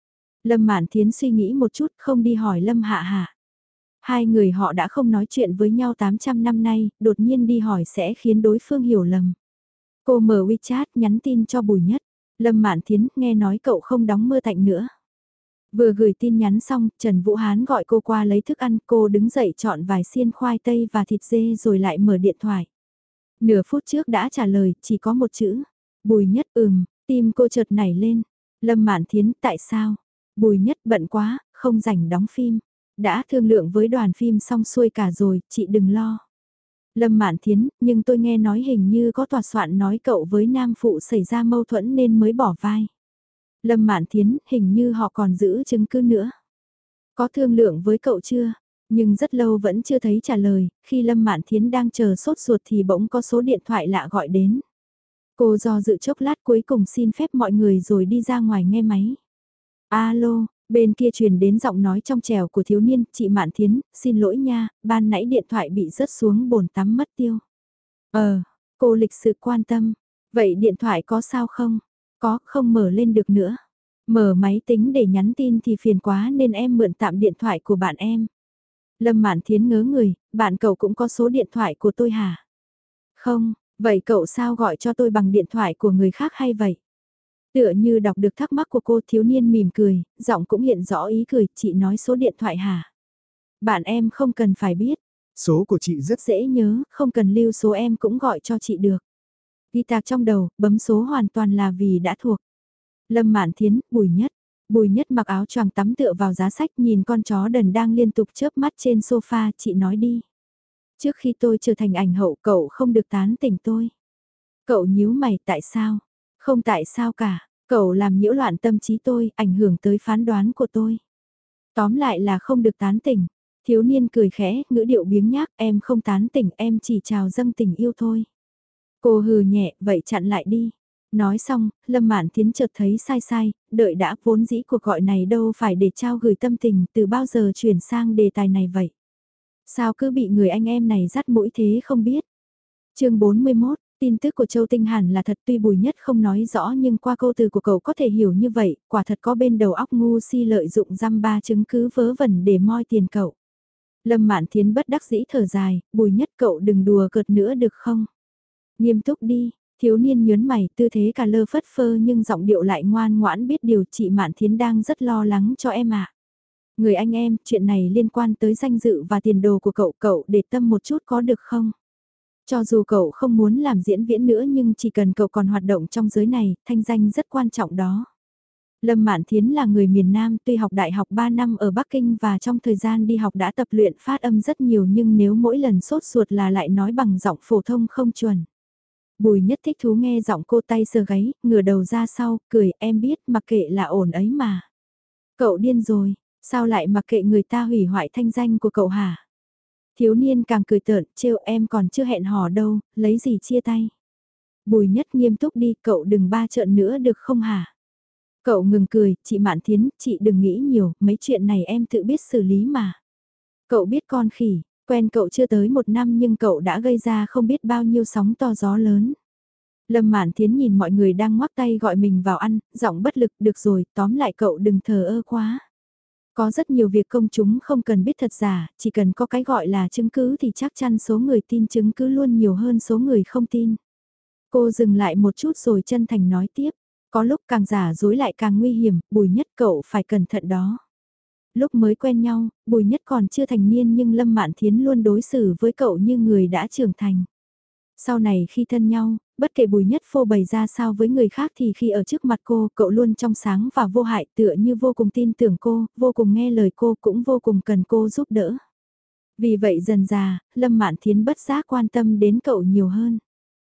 Lâm Mạn Thiến suy nghĩ một chút không đi hỏi Lâm Hạ Hạ. Hai người họ đã không nói chuyện với nhau 800 năm nay, đột nhiên đi hỏi sẽ khiến đối phương hiểu lầm. Cô mở WeChat nhắn tin cho Bùi Nhất. Lâm Mạn Thiến nghe nói cậu không đóng mưa tạnh nữa. Vừa gửi tin nhắn xong, Trần Vũ Hán gọi cô qua lấy thức ăn, cô đứng dậy chọn vài xiên khoai tây và thịt dê rồi lại mở điện thoại. Nửa phút trước đã trả lời, chỉ có một chữ. Bùi Nhất tim cô chợt nảy lên. Lâm Mạn Thiến, tại sao? Bùi Nhất bận quá, không rảnh đóng phim. Đã thương lượng với đoàn phim xong xuôi cả rồi, chị đừng lo. Lâm Mạn Thiến, nhưng tôi nghe nói hình như có tòa soạn nói cậu với nam phụ xảy ra mâu thuẫn nên mới bỏ vai. Lâm Mạn Thiến, hình như họ còn giữ chứng cứ nữa. Có thương lượng với cậu chưa? Nhưng rất lâu vẫn chưa thấy trả lời, khi Lâm Mạn Thiến đang chờ sốt ruột thì bỗng có số điện thoại lạ gọi đến. Cô do dự chốc lát cuối cùng xin phép mọi người rồi đi ra ngoài nghe máy. Alo, bên kia truyền đến giọng nói trong trẻo của thiếu niên, chị Mạn Thiến, xin lỗi nha, ban nãy điện thoại bị rớt xuống bồn tắm mất tiêu. Cô lịch sự quan tâm, vậy điện thoại có sao không? Có, không mở lên được nữa. Mở máy tính để nhắn tin thì phiền quá nên em mượn tạm điện thoại của bạn em. Lâm Mạn Thiến ngớ người, bạn cậu cũng có số điện thoại của tôi hả? Không, vậy cậu sao gọi cho tôi bằng điện thoại của người khác hay vậy? Tựa như đọc được thắc mắc của cô, thiếu niên mỉm cười, giọng cũng hiện rõ ý cười, chị nói số điện thoại hả? Bạn em không cần phải biết. Số của chị rất dễ nhớ, không cần lưu số em cũng gọi cho chị được. Ghi tạc trong đầu, bấm số hoàn toàn là vì đã thuộc. Lâm Mạn Thiến, Bùi Nhất. Bùi Nhất mặc áo choàng tắm tựa vào giá sách nhìn con chó đần đang liên tục chớp mắt trên sofa, chị nói đi. Trước khi tôi trở thành ảnh hậu cậu không được tán tỉnh tôi. Cậu nhíu mày tại sao? Không tại sao cả, cậu làm nhiễu loạn tâm trí tôi, ảnh hưởng tới phán đoán của tôi. Tóm lại là không được tán tỉnh. Thiếu niên cười khẽ, ngữ điệu biếng nhác, em không tán tỉnh, em chỉ chào dâng tình yêu thôi. Cô hừ nhẹ, vậy chặn lại đi. Nói xong, Lâm Mạn Thiến chợt thấy sai sai, đợi đã, vốn dĩ cuộc gọi này đâu phải để trao gửi tâm tình, từ bao giờ chuyển sang đề tài này vậy. Sao cứ bị người anh em này dắt mũi thế không biết. Chương 41, tin tức của Châu Tinh hẳn là thật, tuy Bùi Nhất không nói rõ nhưng qua câu từ của cậu có thể hiểu như vậy, quả thật có bên đầu óc ngu si lợi dụng dăm ba chứng cứ vớ vẩn để moi tiền cậu. Lâm Mạn Thiến bất đắc dĩ thở dài, Bùi Nhất cậu đừng đùa cợt nữa được không? Nghiêm túc đi, thiếu niên nhớn mày, tư thế cả lơ phất phơ nhưng giọng điệu lại ngoan ngoãn biết điều, chị Mạn Thiến đang rất lo lắng cho em ạ. Người anh em, chuyện này liên quan tới danh dự và tiền đồ của cậu, cậu để tâm một chút có được không? Cho dù cậu không muốn làm diễn viễn nữa nhưng chỉ cần cậu còn hoạt động trong giới này, thanh danh rất quan trọng đó. Lâm Mạn Thiến là người miền Nam, tuy học đại học 3 năm ở Bắc Kinh và trong thời gian đi học đã tập luyện phát âm rất nhiều nhưng nếu mỗi lần sốt ruột là lại nói bằng giọng phổ thông không chuẩn. Bùi Nhất thích thú nghe giọng cô, tay sờ gáy, ngửa đầu ra sau, cười, em biết mặc kệ là ổn ấy mà. Cậu điên rồi, sao lại mặc kệ người ta hủy hoại thanh danh của cậu hả? Thiếu niên càng cười tợn, trêu em còn chưa hẹn hò đâu, lấy gì chia tay. Bùi Nhất nghiêm túc đi, cậu đừng ba trợn nữa được không hả? Cậu ngừng cười, chị Mạn Thiến, chị đừng nghĩ nhiều, mấy chuyện này em tự biết xử lý mà. Cậu biết con khỉ, quen cậu chưa tới 1 năm nhưng cậu đã gây ra không biết bao nhiêu sóng to gió lớn. Lâm Mạn Thiến nhìn mọi người đang ngoắc tay gọi mình vào ăn, giọng bất lực, được rồi, tóm lại cậu đừng thờ ơ quá. Có rất nhiều việc công chúng không cần biết thật giả, chỉ cần có cái gọi là chứng cứ thì chắc chắn số người tin chứng cứ luôn nhiều hơn số người không tin. Cô dừng lại một chút rồi chân thành nói tiếp, có lúc càng giả dối lại càng nguy hiểm, Bùi Nhất cậu phải cẩn thận đó. Lúc mới quen nhau, Bùi Nhất còn chưa thành niên nhưng Lâm Mạn Thiến luôn đối xử với cậu như người đã trưởng thành. Sau này khi thân nhau, bất kể Bùi Nhất phô bày ra sao với người khác thì khi ở trước mặt cô, cậu luôn trong sáng và vô hại, tựa như vô cùng tin tưởng cô, vô cùng nghe lời cô, cũng vô cùng cần cô giúp đỡ. Vì vậy dần dà, Lâm Mạn Thiến bất giác quan tâm đến cậu nhiều hơn.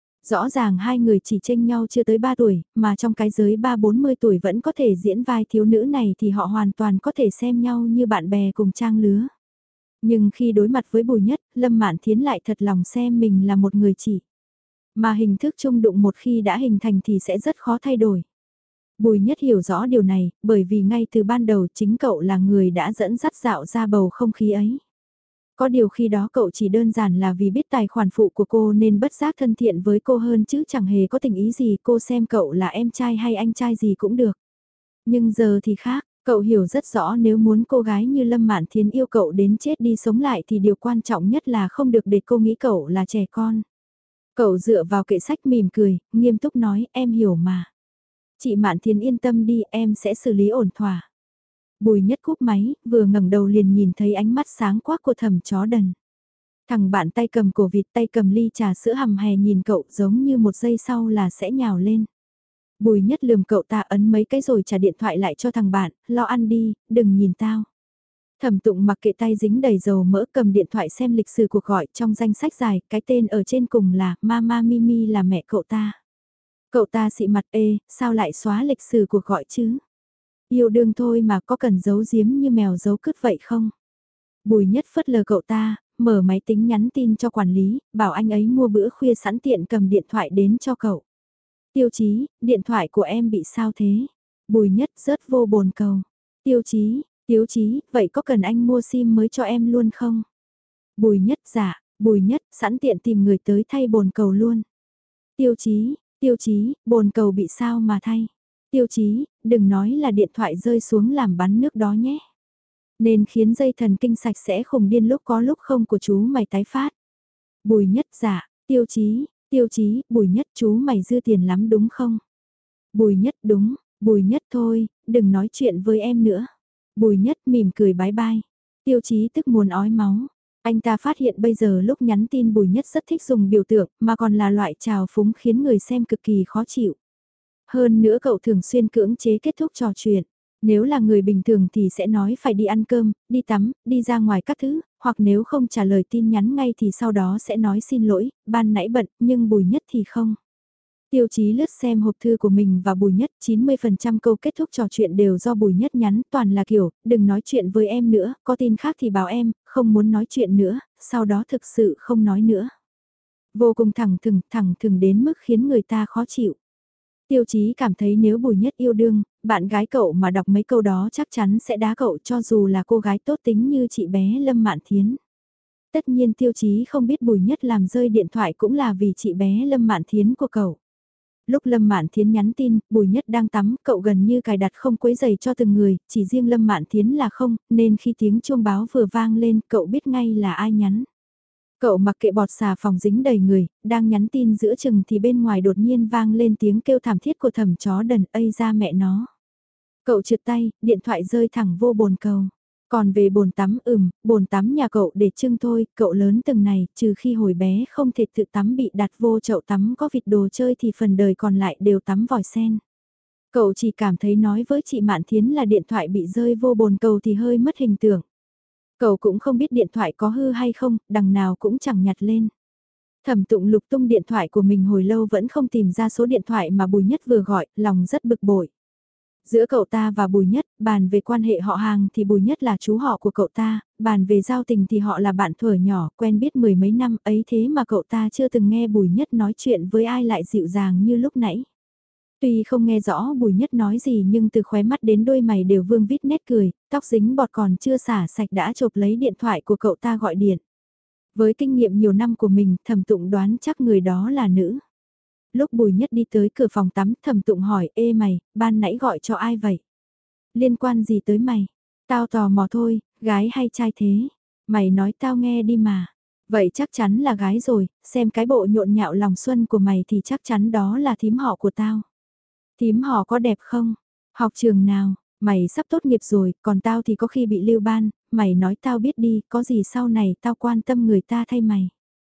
Rõ ràng hai người chỉ chênh nhau chưa tới 3 tuổi, mà trong cái giới 3-40 tuổi vẫn có thể diễn vai thiếu nữ này thì họ hoàn toàn có thể xem nhau như bạn bè cùng trang lứa. Nhưng khi đối mặt với Bùi Nhất, Lâm Mạn Thiến lại thật lòng xem mình là một người chỉ. Mà hình thức chung đụng một khi đã hình thành thì sẽ rất khó thay đổi. Bùi Nhất hiểu rõ điều này, bởi vì ngay từ ban đầu chính cậu là người đã dẫn dắt dạo ra bầu không khí ấy. Có điều khi đó cậu chỉ đơn giản là vì biết tài khoản phụ của cô nên bất giác thân thiện với cô hơn chứ chẳng hề có tình ý gì, cô xem cậu là em trai hay anh trai gì cũng được. Nhưng giờ thì khác, cậu hiểu rất rõ nếu muốn cô gái như Lâm Mạn Thiến yêu cậu đến chết đi sống lại thì điều quan trọng nhất là không được để cô nghĩ cậu là trẻ con. Cậu dựa vào kệ sách mỉm cười, nghiêm túc nói em hiểu mà. Chị Mạn Thiến yên tâm đi, em sẽ xử lý ổn thỏa. Bùi Nhất cúp máy, vừa ngẩng đầu liền nhìn thấy ánh mắt sáng quắc của thầm chó đần. Thằng bạn tay cầm cổ vịt, tay cầm ly trà sữa hầm hè nhìn cậu giống như một giây sau là sẽ nhào lên. Bùi Nhất lườm cậu ta, ấn mấy cái rồi trả điện thoại lại cho thằng bạn, lo ăn đi, đừng nhìn tao. Thẩm Tụng mặc kệ tay dính đầy dầu mỡ, cầm điện thoại xem lịch sử cuộc gọi, trong danh sách dài, cái tên ở trên cùng là Mama Mimi là mẹ cậu ta. Cậu ta xị mặt, ê, sao lại xóa lịch sử cuộc gọi chứ? Yêu đương thôi mà có cần giấu giếm như mèo giấu cứt vậy không? Bùi Nhất phớt lờ cậu ta, mở máy tính nhắn tin cho quản lý, bảo anh ấy mua bữa khuya sẵn tiện cầm điện thoại đến cho cậu. Tiêu Chí, điện thoại của em bị sao thế? Bùi Nhất rớt vô bồn cầu. Tiêu Chí, vậy có cần anh mua sim mới cho em luôn không? Bùi Nhất dạ, Bùi Nhất sẵn tiện tìm người tới thay bồn cầu luôn. Tiêu Chí, bồn cầu bị sao mà thay? Tiêu Chí, đừng nói là điện thoại rơi xuống làm bắn nước đó nhé. Nên khiến dây thần kinh sạch sẽ khùng điên lúc có lúc không của chú mày tái phát. Bùi Nhất dạ, Tiêu Chí, Bùi Nhất chú mày dư tiền lắm đúng không? Bùi Nhất đúng, Bùi Nhất thôi, đừng nói chuyện với em nữa. Bùi Nhất mỉm cười bái bai. Tiêu Chí tức muốn ói máu. Anh ta phát hiện bây giờ lúc nhắn tin Bùi Nhất rất thích dùng biểu tượng mà còn là loại trào phúng khiến người xem cực kỳ khó chịu. Hơn nữa cậu thường xuyên cưỡng chế kết thúc trò chuyện. Nếu là người bình thường thì sẽ nói phải đi ăn cơm, đi tắm, đi ra ngoài các thứ, hoặc nếu không trả lời tin nhắn ngay thì sau đó sẽ nói xin lỗi, ban nãy bận, nhưng Bùi Nhất thì không. Tiêu Chí lướt xem hộp thư của mình và Bùi Nhất, 90% câu kết thúc trò chuyện đều do Bùi Nhất nhắn, toàn là kiểu, đừng nói chuyện với em nữa, có tin khác thì báo em, không muốn nói chuyện nữa, sau đó thực sự không nói nữa. Vô cùng thẳng thừng đến mức khiến người ta khó chịu. Tiêu Chí cảm thấy nếu Bùi Nhất yêu đương, bạn gái cậu mà đọc mấy câu đó chắc chắn sẽ đá cậu cho dù là cô gái tốt tính như chị bé Lâm Mạn Thiến. Tất nhiên Tiêu Chí không biết Bùi Nhất làm rơi điện thoại cũng là vì chị bé Lâm Mạn Thiến của cậu. Lúc Lâm Mạn Thiến nhắn tin, Bùi Nhất đang tắm, cậu gần như cài đặt không quấy giày cho từng người, chỉ riêng Lâm Mạn Thiến là không, nên khi tiếng chuông báo vừa vang lên, cậu biết ngay là ai nhắn. Cậu mặc kệ bọt xà phòng dính đầy người, đang nhắn tin giữa chừng thì bên ngoài đột nhiên vang lên tiếng kêu thảm thiết của thầm chó đần ây ra mẹ nó. Cậu trượt tay, điện thoại rơi thẳng vô bồn cầu. Còn về bồn tắm bồn tắm nhà cậu để trưng thôi, cậu lớn từng này, trừ khi hồi bé không thể tự tắm bị đặt vô chậu tắm có vịt đồ chơi thì phần đời còn lại đều tắm vòi sen. Cậu chỉ cảm thấy nói với chị Mạn Thiến là điện thoại bị rơi vô bồn cầu thì hơi mất hình tượng. Cậu cũng không biết điện thoại có hư hay không, đằng nào cũng chẳng nhặt lên. Thẩm Tụng lục tung điện thoại của mình hồi lâu vẫn không tìm ra số điện thoại mà Bùi Nhất vừa gọi, lòng rất bực bội. Giữa cậu ta và Bùi Nhất, bàn về quan hệ họ hàng thì Bùi Nhất là chú họ của cậu ta, bàn về giao tình thì họ là bạn thuở nhỏ, quen biết mười mấy năm ấy thế mà cậu ta chưa từng nghe Bùi Nhất nói chuyện với ai lại dịu dàng như lúc nãy. Tuy không nghe rõ Bùi Nhất nói gì nhưng từ khóe mắt đến đôi mày đều vương vít nét cười, tóc dính bọt còn chưa xả sạch đã chộp lấy điện thoại của cậu ta gọi điện. Với kinh nghiệm nhiều năm của mình, Thẩm Tụng đoán chắc người đó là nữ. Lúc Bùi Nhất đi tới cửa phòng tắm, Thẩm Tụng hỏi, ê mày, ban nãy gọi cho ai vậy? Liên quan gì tới mày? Tao tò mò thôi, gái hay trai thế? Mày nói tao nghe đi mà. Vậy chắc chắn là gái rồi, xem cái bộ nhộn nhạo lòng xuân của mày thì chắc chắn đó là thím họ của tao. Thím họ có đẹp không? Học trường nào? Mày sắp tốt nghiệp rồi, còn tao thì có khi bị lưu ban, mày nói tao biết đi, có gì sau này tao quan tâm người ta thay mày.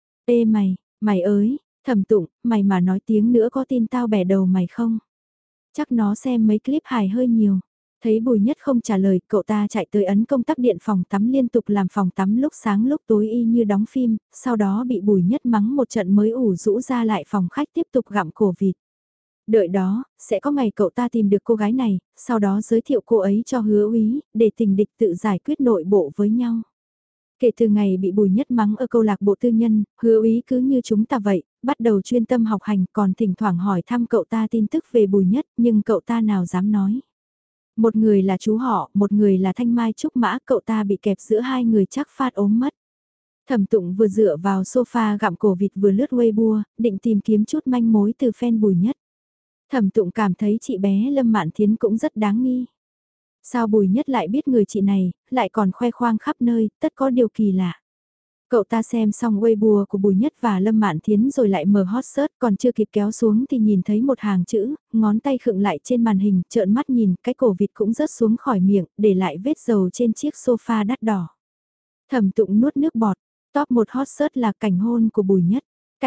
Ê mày, mày ơi, Thẩm Tụng, mày mà nói tiếng nữa có tin tao bẻ đầu mày không? Chắc nó xem mấy clip hài hơi nhiều. Thấy Bùi Nhất không trả lời, cậu ta chạy tới ấn công tắc điện phòng tắm liên tục làm phòng tắm lúc sáng lúc tối y như đóng phim, sau đó bị Bùi Nhất mắng một trận mới ủ rũ ra lại phòng khách tiếp tục gặm cổ vịt. Đợi đó, sẽ có ngày cậu ta tìm được cô gái này, sau đó giới thiệu cô ấy cho Hứa Úy, để tình địch tự giải quyết nội bộ với nhau. Kể từ ngày bị Bùi Nhất mắng ở câu lạc bộ tư nhân, Hứa Úy cứ như chúng ta vậy, bắt đầu chuyên tâm học hành còn thỉnh thoảng hỏi thăm cậu ta tin tức về Bùi Nhất nhưng cậu ta nào dám nói. Một người là chú họ, một người là Thanh Mai Trúc Mã, cậu ta bị kẹp giữa hai người chắc phát ốm mất. Thẩm Tụng vừa dựa vào sofa gặm cổ vịt vừa lướt Weibo, định tìm kiếm chút manh mối từ fan Bùi Nhất. Thẩm Tụng cảm thấy chị bé Lâm Mạn Thiến cũng rất đáng nghi. Sao Bùi Nhất lại biết người chị này, lại còn khoe khoang khắp nơi, tất có điều kỳ lạ. Cậu ta xem xong Weibo của Bùi Nhất và Lâm Mạn Thiến rồi lại mở hot search còn chưa kịp kéo xuống thì nhìn thấy một hàng chữ, ngón tay khựng lại trên màn hình, trợn mắt nhìn, cái cổ vịt cũng rớt xuống khỏi miệng, để lại vết dầu trên chiếc sofa đắt đỏ. Thẩm Tụng nuốt nước bọt, top một hot search là cảnh hôn của Bùi Nhất.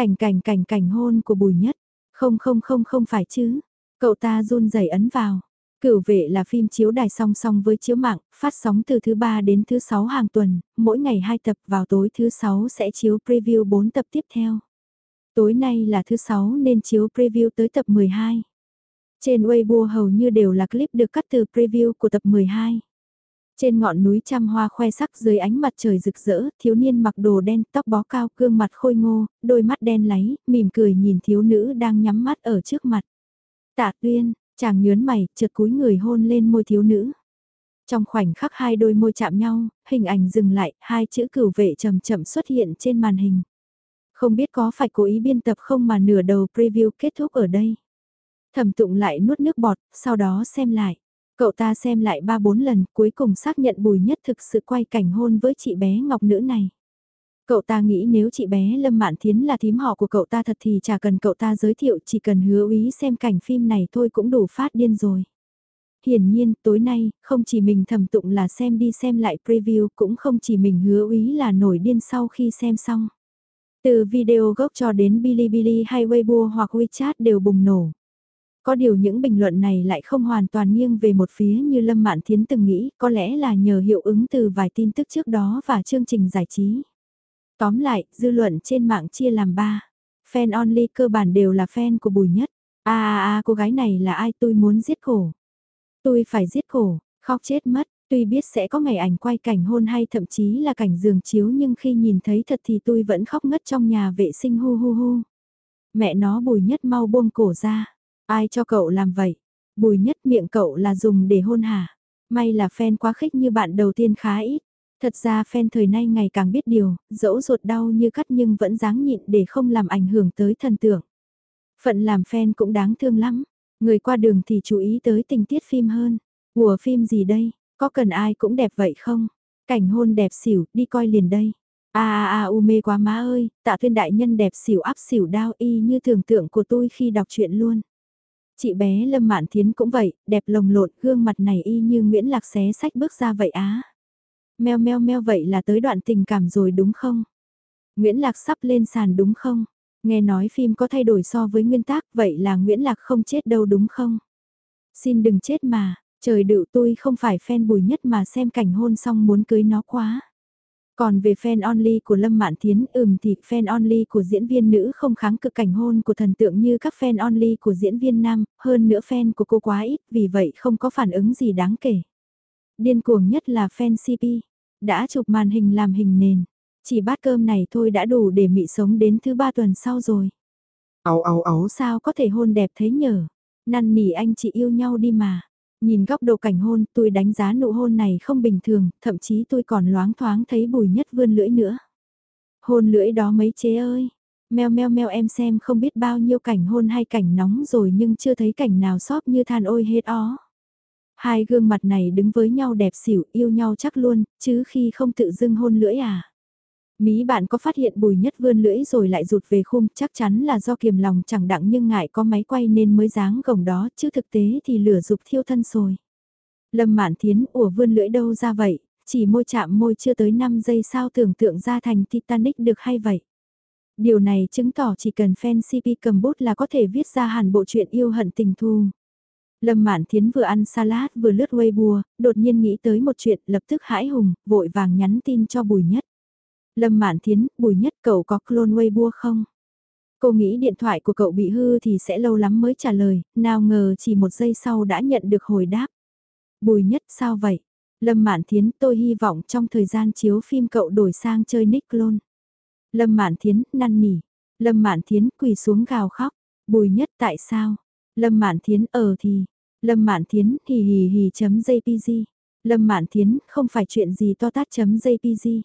Cảnh hôn của Bùi Nhất. Không phải chứ. Cậu ta run rẩy ấn vào. Cửu Vệ là phim chiếu đài song song với chiếu mạng, phát sóng từ thứ 3 đến thứ 6 hàng tuần, mỗi ngày 2 tập, vào tối thứ 6 sẽ chiếu preview 4 tập tiếp theo. Tối nay là thứ 6 nên chiếu preview tới tập 12. Trên Weibo hầu như đều là clip được cắt từ preview của tập 12. Trên ngọn núi trăm hoa khoe sắc dưới ánh mặt trời rực rỡ, thiếu niên mặc đồ đen, tóc bó cao, gương mặt khôi ngô, đôi mắt đen láy, mỉm cười nhìn thiếu nữ đang nhắm mắt ở trước mặt. Tạ Tuyên, chàng nhớn mày, chợt cúi người hôn lên môi thiếu nữ. Trong khoảnh khắc hai đôi môi chạm nhau, hình ảnh dừng lại, hai chữ cửu vệ chậm chậm xuất hiện trên màn hình. Không biết có phải cố ý biên tập không mà nửa đầu preview kết thúc ở đây. Thẩm Tụng lại nuốt nước bọt, sau đó xem lại. Cậu ta xem lại 3-4 lần, cuối cùng xác nhận Bùi Nhất thực sự quay cảnh hôn với chị bé ngọc nữ này. Cậu ta nghĩ nếu chị bé Lâm Mạn Thiến là thím họ của cậu ta thật thì chả cần cậu ta giới thiệu, chỉ cần hứa úy xem cảnh phim này thôi cũng đủ phát điên rồi. Hiển nhiên, tối nay, không chỉ mình Thẩm Tụng là xem đi xem lại preview, cũng không chỉ mình hứa úy là nổi điên sau khi xem xong. Từ video gốc cho đến Bilibili hay Weibo hoặc WeChat đều bùng nổ. Có điều những bình luận này lại không hoàn toàn nghiêng về một phía như Lâm Mạn Thiến từng nghĩ, có lẽ là nhờ hiệu ứng từ vài tin tức trước đó và chương trình giải trí. Tóm lại, dư luận trên mạng chia làm 3. Fan only cơ bản đều là fan của Bùi Nhất. Cô gái này là ai, tôi muốn giết cổ. Tôi phải giết cổ, khóc chết mất. Tuy biết sẽ có ngày ảnh quay cảnh hôn hay thậm chí là cảnh giường chiếu nhưng khi nhìn thấy thật thì tôi vẫn khóc ngất trong nhà vệ sinh hu hu hu. Mẹ nó Bùi Nhất mau buông cổ ra. Ai cho cậu làm vậy? Bùi Nhất miệng cậu là dùng để hôn hả? May là fan quá khích như bạn đầu tiên khá ít. Thật ra fan thời nay ngày càng biết điều, dẫu ruột đau như cắt nhưng vẫn dáng nhịn để không làm ảnh hưởng tới thần tượng. Phận làm fan cũng đáng thương lắm. Người qua đường thì chú ý tới tình tiết phim hơn. Ủa phim gì đây? Có cần ai cũng đẹp vậy không? Cảnh hôn đẹp xỉu, đi coi liền đây. Mê quá má ơi, Tạ Tuyên đại nhân đẹp xỉu áp xỉu đao y như tưởng tượng của tôi khi đọc truyện luôn. Chị bé Lâm Mạn Thiến cũng vậy, đẹp lồng lộn, gương mặt này y như Nguyễn Lạc xé sách bước ra vậy á. Meo meo meo vậy là tới đoạn tình cảm rồi đúng không? Nguyễn Lạc sắp lên sàn đúng không? Nghe nói phim có thay đổi so với nguyên tác, vậy là Nguyễn Lạc không chết đâu đúng không? Xin đừng chết mà, trời đựu tôi không phải fan Bùi Nhất mà xem cảnh hôn xong muốn cưới nó quá. Còn về fan only của Lâm Mạn Thiến, thì fan only của diễn viên nữ không kháng cự cảnh hôn của thần tượng như các fan only của diễn viên nam, hơn nữa fan của cô quá ít, vì vậy không có phản ứng gì đáng kể. Điên cuồng nhất là fan CP, đã chụp màn hình làm hình nền, chỉ bát cơm này thôi đã đủ để mị sống đến thứ 3 tuần sau rồi. Ấu sao có thể hôn đẹp thế nhở, năn nỉ anh chị yêu nhau đi mà. Nhìn góc độ cảnh hôn, tôi đánh giá nụ hôn này không bình thường, thậm chí tôi còn loáng thoáng thấy Bùi Nhất vươn lưỡi nữa. Hôn lưỡi đó mấy chế ơi, meo meo meo em xem không biết bao nhiêu cảnh hôn hay cảnh nóng rồi nhưng chưa thấy cảnh nào xóp như than ôi hết ó. Hai gương mặt này đứng với nhau đẹp xỉu yêu nhau chắc luôn, chứ khi không tự dưng hôn lưỡi à. Mí bạn có phát hiện Bùi Nhất vươn lưỡi rồi lại rụt về khung, chắc chắn là do kiềm lòng chẳng đặng nhưng ngại có máy quay nên mới dáng gồng đó, chứ thực tế thì lửa dục thiêu thân rồi. Lâm Mạn Thiến ủa vươn lưỡi đâu ra vậy, chỉ môi chạm môi chưa tới 5 giây sao tưởng tượng ra thành Titanic được hay vậy. Điều này chứng tỏ chỉ cần fan CP cầm bút là có thể viết ra hẳn bộ truyện yêu hận tình thù. Lâm Mạn Thiến vừa ăn salad vừa lướt Weibo, đột nhiên nghĩ tới một chuyện lập tức hãi hùng, vội vàng nhắn tin cho Bùi Nhất. Lâm Mạn Thiến, Bùi Nhất cậu có clone Weibo không? Cô nghĩ điện thoại của cậu bị hư thì sẽ lâu lắm mới trả lời, nào ngờ chỉ 1 giây sau đã nhận được hồi đáp. Bùi Nhất sao vậy? Lâm Mạn Thiến tôi hy vọng trong thời gian chiếu phim cậu đổi sang chơi nick clone. Lâm Mạn Thiến năn nỉ. Lâm Mạn Thiến quỳ xuống gào khóc. Bùi Nhất tại sao? Lâm Mạn Thiến thì. Lâm Mạn Thiến hì hì hì chấm JPG. Lâm Mạn Thiến không phải chuyện gì to tát chấm JPG.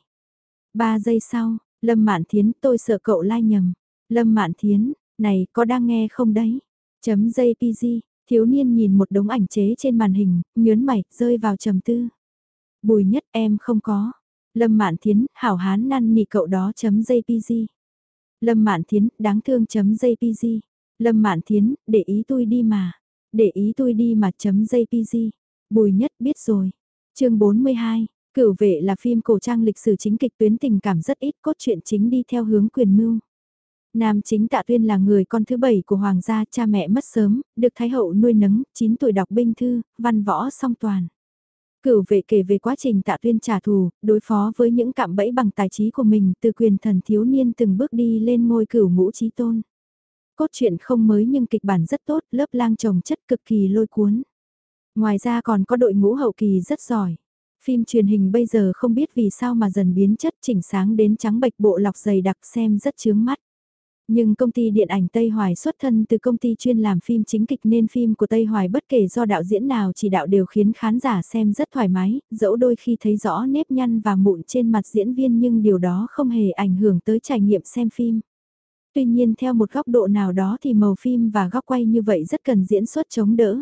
3 giây sau, Lâm Mạn Thiến tôi sợ cậu lai nhầm. Lâm Mạn Thiến, này có đang nghe không đấy? Chấm JPG, thiếu niên nhìn một đống ảnh chế trên màn hình, nhớn mày, rơi vào trầm tư. Bùi Nhất em không có. Lâm Mạn Thiến, hảo hán năn nỉ cậu đó chấm JPG. Lâm Mạn Thiến, đáng thương chấm JPG. Lâm Mạn Thiến, để ý tôi đi mà. Để ý tôi đi mà chấm JPG. Bùi Nhất biết rồi. Chương 42, Cửu Vệ là phim cổ trang lịch sử chính kịch tuyến tình cảm rất ít, cốt truyện chính đi theo hướng quyền mưu. Nam chính Tạ Tuyên là người con thứ 7 của hoàng gia, cha mẹ mất sớm, được Thái hậu nuôi nấng, 9 tuổi đọc binh thư, văn võ song toàn. Cửu Vệ kể về quá trình Tạ Tuyên trả thù, đối phó với những cạm bẫy bằng tài trí của mình, từ quyền thần thiếu niên từng bước đi lên ngôi cửu ngũ chí tôn. Cốt truyện không mới nhưng kịch bản rất tốt, lớp lang chồng chất cực kỳ lôi cuốn. Ngoài ra còn có đội ngũ hậu kỳ rất giỏi. Phim truyền hình bây giờ không biết vì sao mà dần biến chất chỉnh sáng đến trắng bệch bộ lọc dày đặc xem rất chướng mắt. Nhưng công ty điện ảnh Tây Hoài xuất thân từ công ty chuyên làm phim chính kịch nên phim của Tây Hoài bất kể do đạo diễn nào chỉ đạo đều khiến khán giả xem rất thoải mái, dẫu đôi khi thấy rõ nếp nhăn và mụn trên mặt diễn viên nhưng điều đó không hề ảnh hưởng tới trải nghiệm xem phim. Tuy nhiên theo một góc độ nào đó thì màu phim và góc quay như vậy rất cần diễn xuất chống đỡ.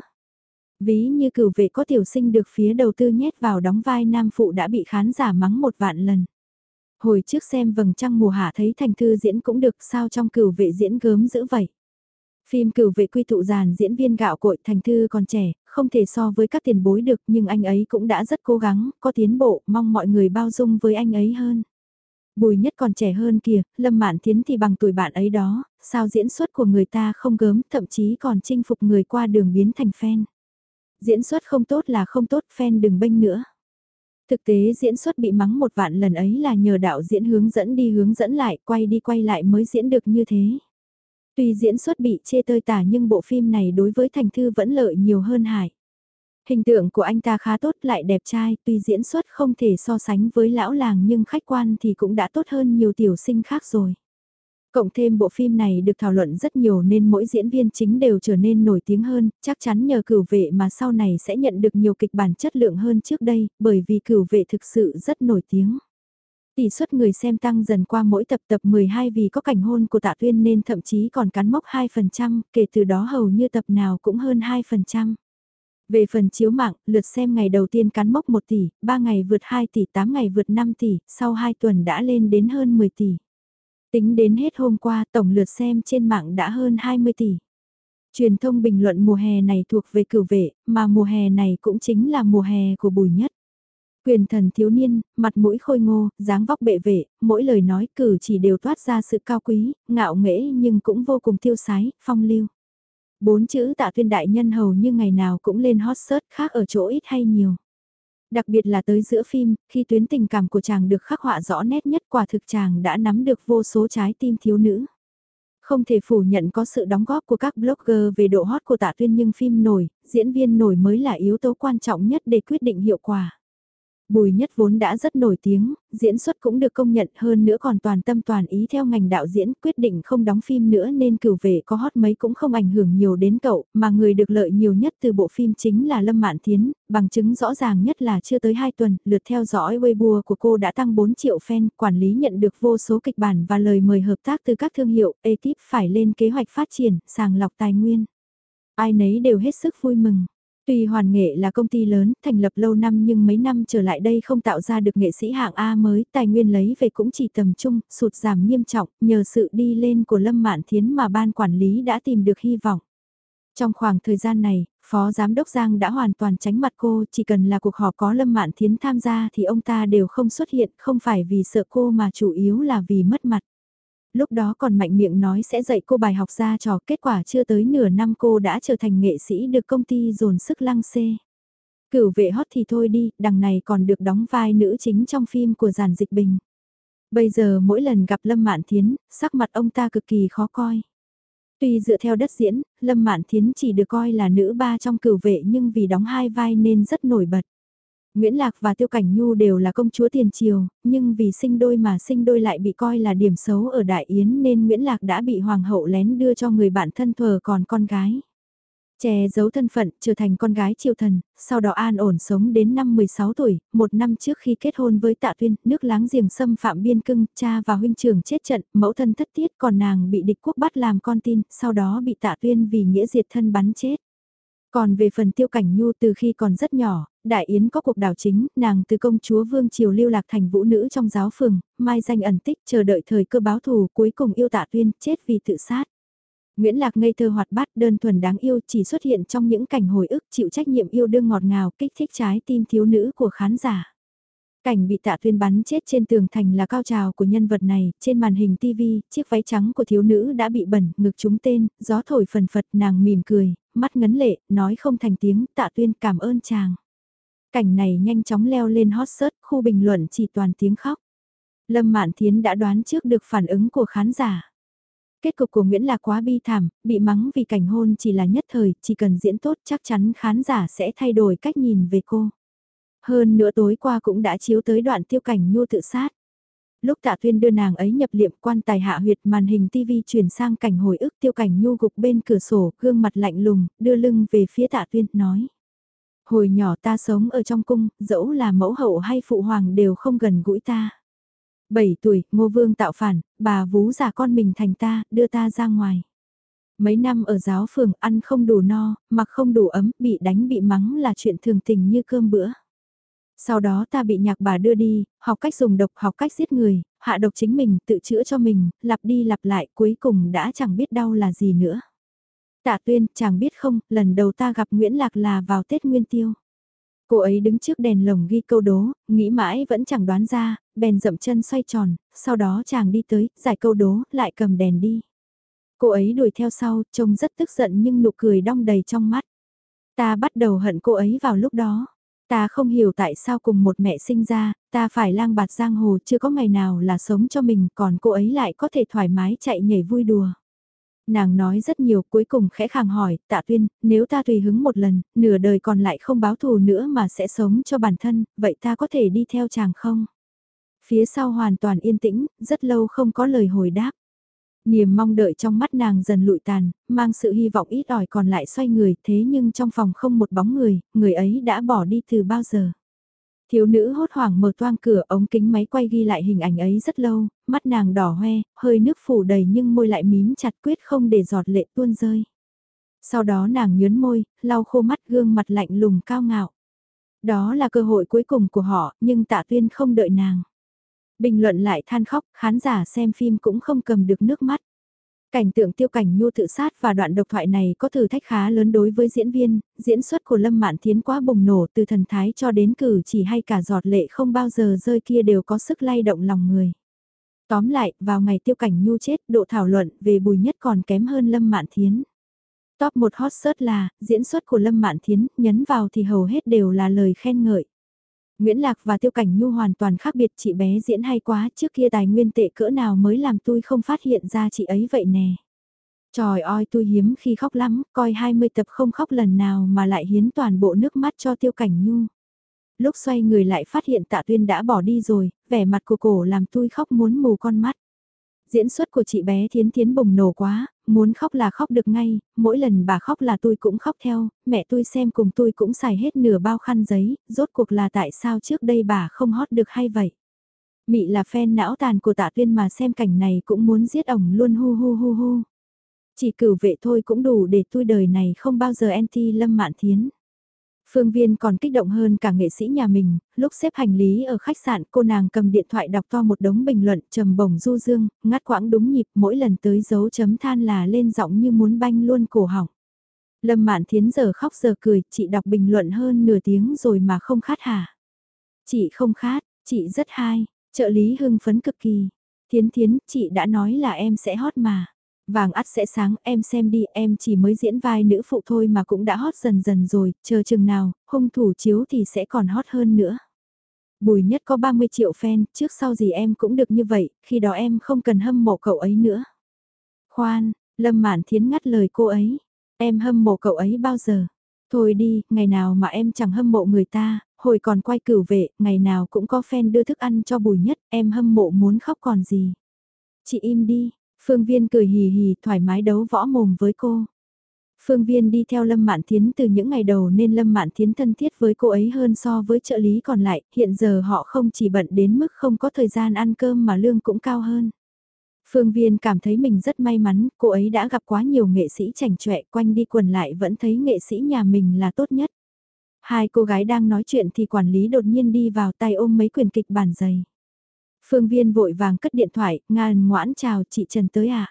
Ví như Cửu Vệ có tiểu sinh được phía đầu tư nhét vào đóng vai nam phụ đã bị khán giả mắng 1 vạn lần. Hồi trước xem Vầng Trăng Mùa Hạ thấy Thành Thư diễn cũng được, sao trong Cửu Vệ diễn gớm dữ vậy. Phim Cửu Vệ quy tụ dàn diễn viên gạo cội, Thành Thư còn trẻ, không thể so với các tiền bối được nhưng anh ấy cũng đã rất cố gắng, có tiến bộ, mong mọi người bao dung với anh ấy hơn. Bùi Nhất còn trẻ hơn kìa, Lâm Mạn Thiến thì bằng tuổi bạn ấy đó, sao diễn xuất của người ta không gớm, thậm chí còn chinh phục người qua đường biến thành fan. Diễn xuất không tốt là không tốt, fan đừng bênh nữa. Thực tế diễn xuất bị mắng 1 vạn lần ấy là nhờ đạo diễn hướng dẫn đi hướng dẫn lại, quay đi quay lại mới diễn được như thế. Tuy diễn xuất bị chê tơi tả nhưng bộ phim này đối với Thành Thư vẫn lợi nhiều hơn Hải. Hình tượng của anh ta khá tốt lại đẹp trai, tuy diễn xuất không thể so sánh với lão làng nhưng khách quan thì cũng đã tốt hơn nhiều tiểu sinh khác rồi. Cộng thêm bộ phim này được thảo luận rất nhiều nên mỗi diễn viên chính đều trở nên nổi tiếng hơn, chắc chắn nhờ Cửu Vệ mà sau này sẽ nhận được nhiều kịch bản chất lượng hơn trước đây, bởi vì Cửu Vệ thực sự rất nổi tiếng. Tỷ suất người xem tăng dần qua mỗi tập 12 vì có cảnh hôn của Tạ Tuyên nên thậm chí còn cán mốc 2%, kể từ đó hầu như tập nào cũng hơn 2%. Về phần chiếu mạng, lượt xem ngày đầu tiên cán mốc 1 tỷ, 3 ngày vượt 2 tỷ, 8 ngày vượt 5 tỷ, sau 2 tuần đã lên đến hơn 10 tỷ. Tính đến hết hôm qua, tổng lượt xem trên mạng đã hơn 20 tỷ. Truyền thông bình luận mùa hè này thuộc về Cửu Vệ, mà mùa hè này cũng chính là mùa hè của Bùi Nhất. Quyền thần thiếu niên, mặt mũi khôi ngô, dáng vóc bệ vệ, mỗi lời nói cử chỉ đều toát ra sự cao quý, ngạo nghễ nhưng cũng vô cùng tiêu sái, phong lưu. 4 chữ Tạ Tuyên đại nhân hầu như ngày nào cũng lên hot search, khác ở chỗ ít hay nhiều. Đặc biệt là tới giữa phim, khi tuyến tình cảm của chàng được khắc họa rõ nét nhất, quả thực chàng đã nắm được vô số trái tim thiếu nữ. Không thể phủ nhận có sự đóng góp của các blogger về độ hot của Tạ Tuyên nhưng phim nổi, diễn viên nổi mới là yếu tố quan trọng nhất để quyết định hiệu quả. Bùi Nhất vốn đã rất nổi tiếng, diễn xuất cũng được công nhận hơn nữa còn toàn tâm toàn ý theo ngành đạo diễn, quyết định không đóng phim nữa nên Cửu Vệ có hot mấy cũng không ảnh hưởng nhiều đến cậu, mà người được lợi nhiều nhất từ bộ phim chính là Lâm Mạn Thiến, bằng chứng rõ ràng nhất là chưa tới 2 tuần, lượt theo dõi Weibo của cô đã tăng 4 triệu fan, quản lý nhận được vô số kịch bản và lời mời hợp tác từ các thương hiệu, ekip phải lên kế hoạch phát triển, sàng lọc tài nguyên. Ai nấy đều hết sức vui mừng. Tuy Hoàn Nghệ là công ty lớn, thành lập lâu năm nhưng mấy năm trở lại đây không tạo ra được nghệ sĩ hạng A mới, tài nguyên lấy về cũng chỉ tầm trung, sụt giảm nghiêm trọng, nhờ sự đi lên của Lâm Mạn Thiến mà ban quản lý đã tìm được hy vọng. Trong khoảng thời gian này, Phó Giám đốc Giang đã hoàn toàn tránh mặt cô, chỉ cần là cuộc họp có Lâm Mạn Thiến tham gia thì ông ta đều không xuất hiện, không phải vì sợ cô mà chủ yếu là vì mất mặt. Lúc đó còn mạnh miệng nói sẽ dạy cô bài học ra trò, kết quả chưa tới nửa năm cô đã trở thành nghệ sĩ được công ty dồn sức lăng xê. Cửu Vệ hot thì thôi đi, đằng này còn được đóng vai nữ chính trong phim của Giản Dịch Bình. Bây giờ mỗi lần gặp Lâm Mạn Thiến, sắc mặt ông ta cực kỳ khó coi. Tuy dựa theo đất diễn, Lâm Mạn Thiến chỉ được coi là nữ ba trong Cửu Vệ nhưng vì đóng 2 vai nên rất nổi bật. Nguyễn Lạc và Tiêu Cảnh Nhu đều là công chúa tiền triều, nhưng vì sinh đôi mà sinh đôi lại bị coi là điểm xấu ở Đại Yến nên Nguyễn Lạc đã bị hoàng hậu lén đưa cho người bạn thân thờ còn con gái. Che giấu thân phận, trở thành con gái triều thần, sau đó an ổn sống đến năm 16 tuổi, 1 năm trước khi kết hôn với Tạ Tuyên, nước láng giềng xâm phạm biên cương, cha và huynh trưởng chết trận, mẫu thân thất tiết còn nàng bị địch quốc bắt làm con tin, sau đó bị Tạ Tuyên vì nghĩa diệt thân bắn chết. Còn về phần Tiêu Cảnh Nhu từ khi còn rất nhỏ, Đại Yến có cuộc đảo chính, nàng từ công chúa Vương Triều lưu lạc thành vũ nữ trong giáo phường, mai danh ẩn tích chờ đợi thời cơ báo thù cuối cùng yêu Tạ Tuyên, chết vì tự sát. Nguyễn Lạc ngây thơ hoạt bát đơn thuần đáng yêu chỉ xuất hiện trong những cảnh hồi ức chịu trách nhiệm yêu đương ngọt ngào kích thích trái tim thiếu nữ của khán giả. Cảnh bị Tạ Tuyên bắn chết trên tường thành là cao trào của nhân vật này, trên màn hình TV, chiếc váy trắng của thiếu nữ đã bị bẩn, ngực trúng tên, gió thổi phần phật nàng mỉm cười, mắt ngấn lệ, nói không thành tiếng, Tạ Tuyên cảm ơn chàng. Cảnh này nhanh chóng leo lên hot search, khu bình luận chỉ toàn tiếng khóc. Lâm Mạn Thiến đã đoán trước được phản ứng của khán giả. Kết cục của Nguyễn Lạc quá bi thảm, bị mắng vì cảnh hôn chỉ là nhất thời, chỉ cần diễn tốt chắc chắn khán giả sẽ thay đổi cách nhìn về cô. Hơn nữa tối qua cũng đã chiếu tới đoạn Tiêu Cảnh Nhu tự sát. Lúc Tạ Tuyên đưa nàng ấy nhập liệm quan tài hạ huyệt, màn hình TV chuyển sang cảnh hồi ức Tiêu Cảnh Nhu gục bên cửa sổ, gương mặt lạnh lùng, đưa lưng về phía Tạ Tuyên, nói. Hồi nhỏ ta sống ở trong cung, dẫu là mẫu hậu hay phụ hoàng đều không gần gũi ta. 7 tuổi, Ngô Vương tạo phản, bà vú giả con mình thành ta, đưa ta ra ngoài. Mấy năm ở giáo phường ăn không đủ no, mặc không đủ ấm, bị đánh bị mắng là chuyện thường tình như cơm bữa. Sau đó ta bị nhạc bà đưa đi, học cách dùng độc, học cách giết người, hạ độc chính mình, tự chữa cho mình, lặp đi lặp lại, cuối cùng đã chẳng biết đau là gì nữa. Tạ Tuyên, chàng biết không, lần đầu ta gặp Nguyễn Lạc là vào Tết Nguyên Tiêu. Cô ấy đứng trước đèn lồng ghi câu đố, nghĩ mãi vẫn chẳng đoán ra, bèn dậm chân xoay tròn, sau đó chàng đi tới, giải câu đố, lại cầm đèn đi. Cô ấy đuổi theo sau, trông rất tức giận nhưng nụ cười đong đầy trong mắt. Ta bắt đầu hận cô ấy vào lúc đó. Ta không hiểu tại sao cùng một mẹ sinh ra, ta phải lang bạt giang hồ chưa có ngày nào là sống cho mình, còn cô ấy lại có thể thoải mái chạy nhảy vui đùa. Nàng nói rất nhiều, cuối cùng khẽ khàng hỏi, Tạ Tuyên, nếu ta tùy hứng một lần, nửa đời còn lại không báo thù nữa mà sẽ sống cho bản thân, vậy ta có thể đi theo chàng không? Phía sau hoàn toàn yên tĩnh, rất lâu không có lời hồi đáp. Niềm mong đợi trong mắt nàng dần lụi tàn, mang sự hy vọng ít ỏi còn lại xoay người, thế nhưng trong phòng không một bóng người, người ấy đã bỏ đi từ bao giờ. Thiếu nữ hốt hoảng mở toang cửa, ống kính máy quay ghi lại hình ảnh ấy rất lâu, mắt nàng đỏ hoe, hơi nước phủ đầy nhưng môi lại mím chặt quyết không để giọt lệ tuôn rơi. Sau đó nàng nhớn môi, lau khô mắt, gương mặt lạnh lùng cao ngạo. Đó là cơ hội cuối cùng của họ, nhưng Tạ Tuyên không đợi nàng. Bình luận lại than khóc, khán giả xem phim cũng không cầm được nước mắt. Cảnh tượng Tiêu Cảnh Nhu tự sát và đoạn độc thoại này có thử thách khá lớn đối với diễn viên, diễn xuất của Lâm Mạn Thiến quá bùng nổ, từ thần thái cho đến cử chỉ hay cả giọt lệ không bao giờ rơi kia đều có sức lay động lòng người. Tóm lại, vào ngày Tiêu Cảnh Nhu chết, độ thảo luận về Bùi Nhất còn kém hơn Lâm Mạn Thiến. Top 1 hot search là, diễn xuất của Lâm Mạn Thiến, nhấn vào thì hầu hết đều là lời khen ngợi. Nguyễn Lạc và Tiêu Cảnh Nhu hoàn toàn khác biệt, chị bé diễn hay quá, trước kia tài nguyên tệ cỡ nào mới làm tôi không phát hiện ra chị ấy vậy nè. Trời ơi, tôi hiếm khi khóc lắm, coi 20 tập không khóc lần nào mà lại hiến toàn bộ nước mắt cho Tiêu Cảnh Nhu. Lúc xoay người lại phát hiện Tạ Tuyên đã bỏ đi rồi, vẻ mặt của cổ làm tôi khóc muốn mù con mắt. Diễn xuất của chị bé Thiến Thiến bùng nổ quá, muốn khóc là khóc được ngay, mỗi lần bà khóc là tôi cũng khóc theo, mẹ tôi xem cùng tôi cũng xài hết nửa bao khăn giấy, rốt cuộc là tại sao trước đây bà không hot được hay vậy. Mị là fan não tàn của Tạ Tuyên mà xem cảnh này cũng muốn giết ổng luôn hu hu hu hu. Chỉ cửu vệ thôi cũng đủ để tôi đời này không bao giờ anti Lâm Mạn Thiến. Phương Viên còn kích động hơn cả nghệ sĩ nhà mình, lúc xếp hành lý ở khách sạn cô nàng cầm điện thoại đọc to một đống bình luận trầm bổng du dương, ngắt quãng đúng nhịp mỗi lần tới dấu chấm than là lên giọng như muốn banh luôn cổ họng. Lâm Mạn Thiến giờ khóc giờ cười, chị đọc bình luận hơn nửa tiếng rồi mà không khát hả? Chị không khát, chị rất hay, trợ lý hưng phấn cực kỳ. Thiến Thiến, chị đã nói là em sẽ hot mà. Vàng ắt sẽ sáng, em xem đi, em chỉ mới diễn vai nữ phụ thôi mà cũng đã hot dần dần rồi, chờ chừng nào, hung thủ chiếu thì sẽ còn hot hơn nữa. Bùi Nhất có 30 triệu fan, trước sau gì em cũng được như vậy, khi đó em không cần hâm mộ cậu ấy nữa. Khoan, Lâm Mạn Thiến ngắt lời cô ấy, em hâm mộ cậu ấy bao giờ? Thôi đi, ngày nào mà em chẳng hâm mộ người ta, hồi còn quay cửu vệ, ngày nào cũng có fan đưa thức ăn cho Bùi Nhất, em hâm mộ muốn khóc còn gì. Chị im đi. Phương Viên cười hì hì thoải mái đấu võ mồm với cô. Phương Viên đi theo Lâm Mạn Thiến từ những ngày đầu nên Lâm Mạn Thiến thân thiết với cô ấy hơn so với trợ lý còn lại, hiện giờ họ không chỉ bận đến mức không có thời gian ăn cơm mà lương cũng cao hơn. Phương Viên cảm thấy mình rất may mắn, cô ấy đã gặp quá nhiều nghệ sĩ chảnh chọe quanh đi quần lại vẫn thấy nghệ sĩ nhà mình là tốt nhất. Hai cô gái đang nói chuyện thì quản lý đột nhiên đi vào tay ôm mấy quyển kịch bản dày. Phương Viên vội vàng cất điện thoại, ngoan ngoãn chào chị Trần tới à?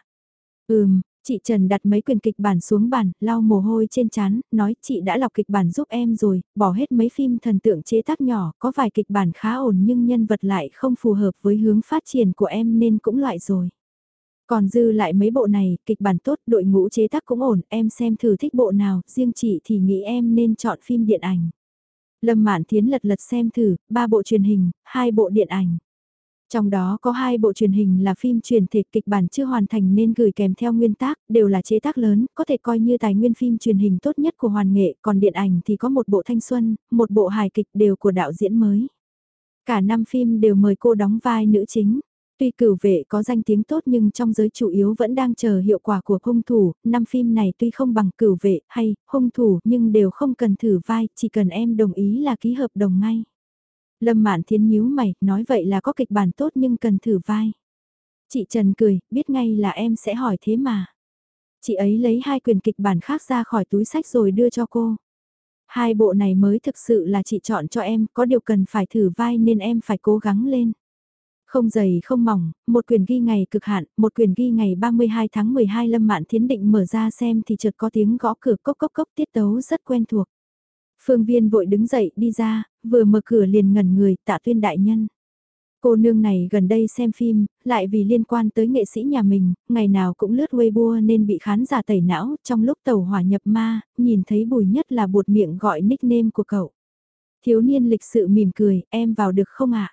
Chị Trần đặt mấy quyển kịch bản xuống bàn, lau mồ hôi trên trán, nói chị đã lọc kịch bản giúp em rồi, bỏ hết mấy phim thần tượng chế tác nhỏ, có vài kịch bản khá ổn nhưng nhân vật lại không phù hợp với hướng phát triển của em nên cũng loại rồi. Còn dư lại mấy bộ này, kịch bản tốt, đội ngũ chế tác cũng ổn, em xem thử thích bộ nào, riêng chị thì nghĩ em nên chọn phim điện ảnh. Lâm Mạn Thiến lật lật xem thử, 3 bộ truyền hình, 2 bộ điện ảnh. Trong đó có 2 bộ truyền hình là phim truyền thể, kịch bản chưa hoàn thành nên gửi kèm theo nguyên tác, đều là chế tác lớn, có thể coi như tài nguyên phim truyền hình tốt nhất của hoàn nghệ, còn điện ảnh thì có một bộ thanh xuân, một bộ hài kịch đều của đạo diễn mới. Cả 5 phim đều mời cô đóng vai nữ chính. Tuy Cửu Vệ có danh tiếng tốt nhưng trong giới chủ yếu vẫn đang chờ hiệu quả của Hung Thủ, 5 phim này tuy không bằng Cửu Vệ hay Hung Thủ nhưng đều không cần thử vai, chỉ cần em đồng ý là ký hợp đồng ngay. Lâm Mạn Thiến nhíu mày, nói vậy là có kịch bản tốt nhưng cần thử vai. Chị Trần cười, biết ngay là em sẽ hỏi thế mà. Chị ấy lấy 2 quyển kịch bản khác ra khỏi túi sách rồi đưa cho cô. 2 bộ này mới thực sự là chị chọn cho em, có điều cần phải thử vai nên em phải cố gắng lên. Không dày không mỏng, một quyển ghi ngày cực hạn, một quyển ghi ngày 32 tháng 12. Lâm Mạn Thiến định mở ra xem thì chợt có tiếng gõ cửa cốc cốc cốc, tiết tấu rất quen thuộc. Phương Viên vội đứng dậy đi ra, vừa mở cửa liền ngẩn người, Tạ Tuyên đại nhân. Cô nương này gần đây xem phim, lại vì liên quan tới nghệ sĩ nhà mình, ngày nào cũng lướt Weibo nên bị khán giả tẩy não, trong lúc tàu hỏa nhập ma, nhìn thấy Bùi Nhất là buột miệng gọi nickname của cậu. Thiếu niên lịch sự mỉm cười, em vào được không ạ?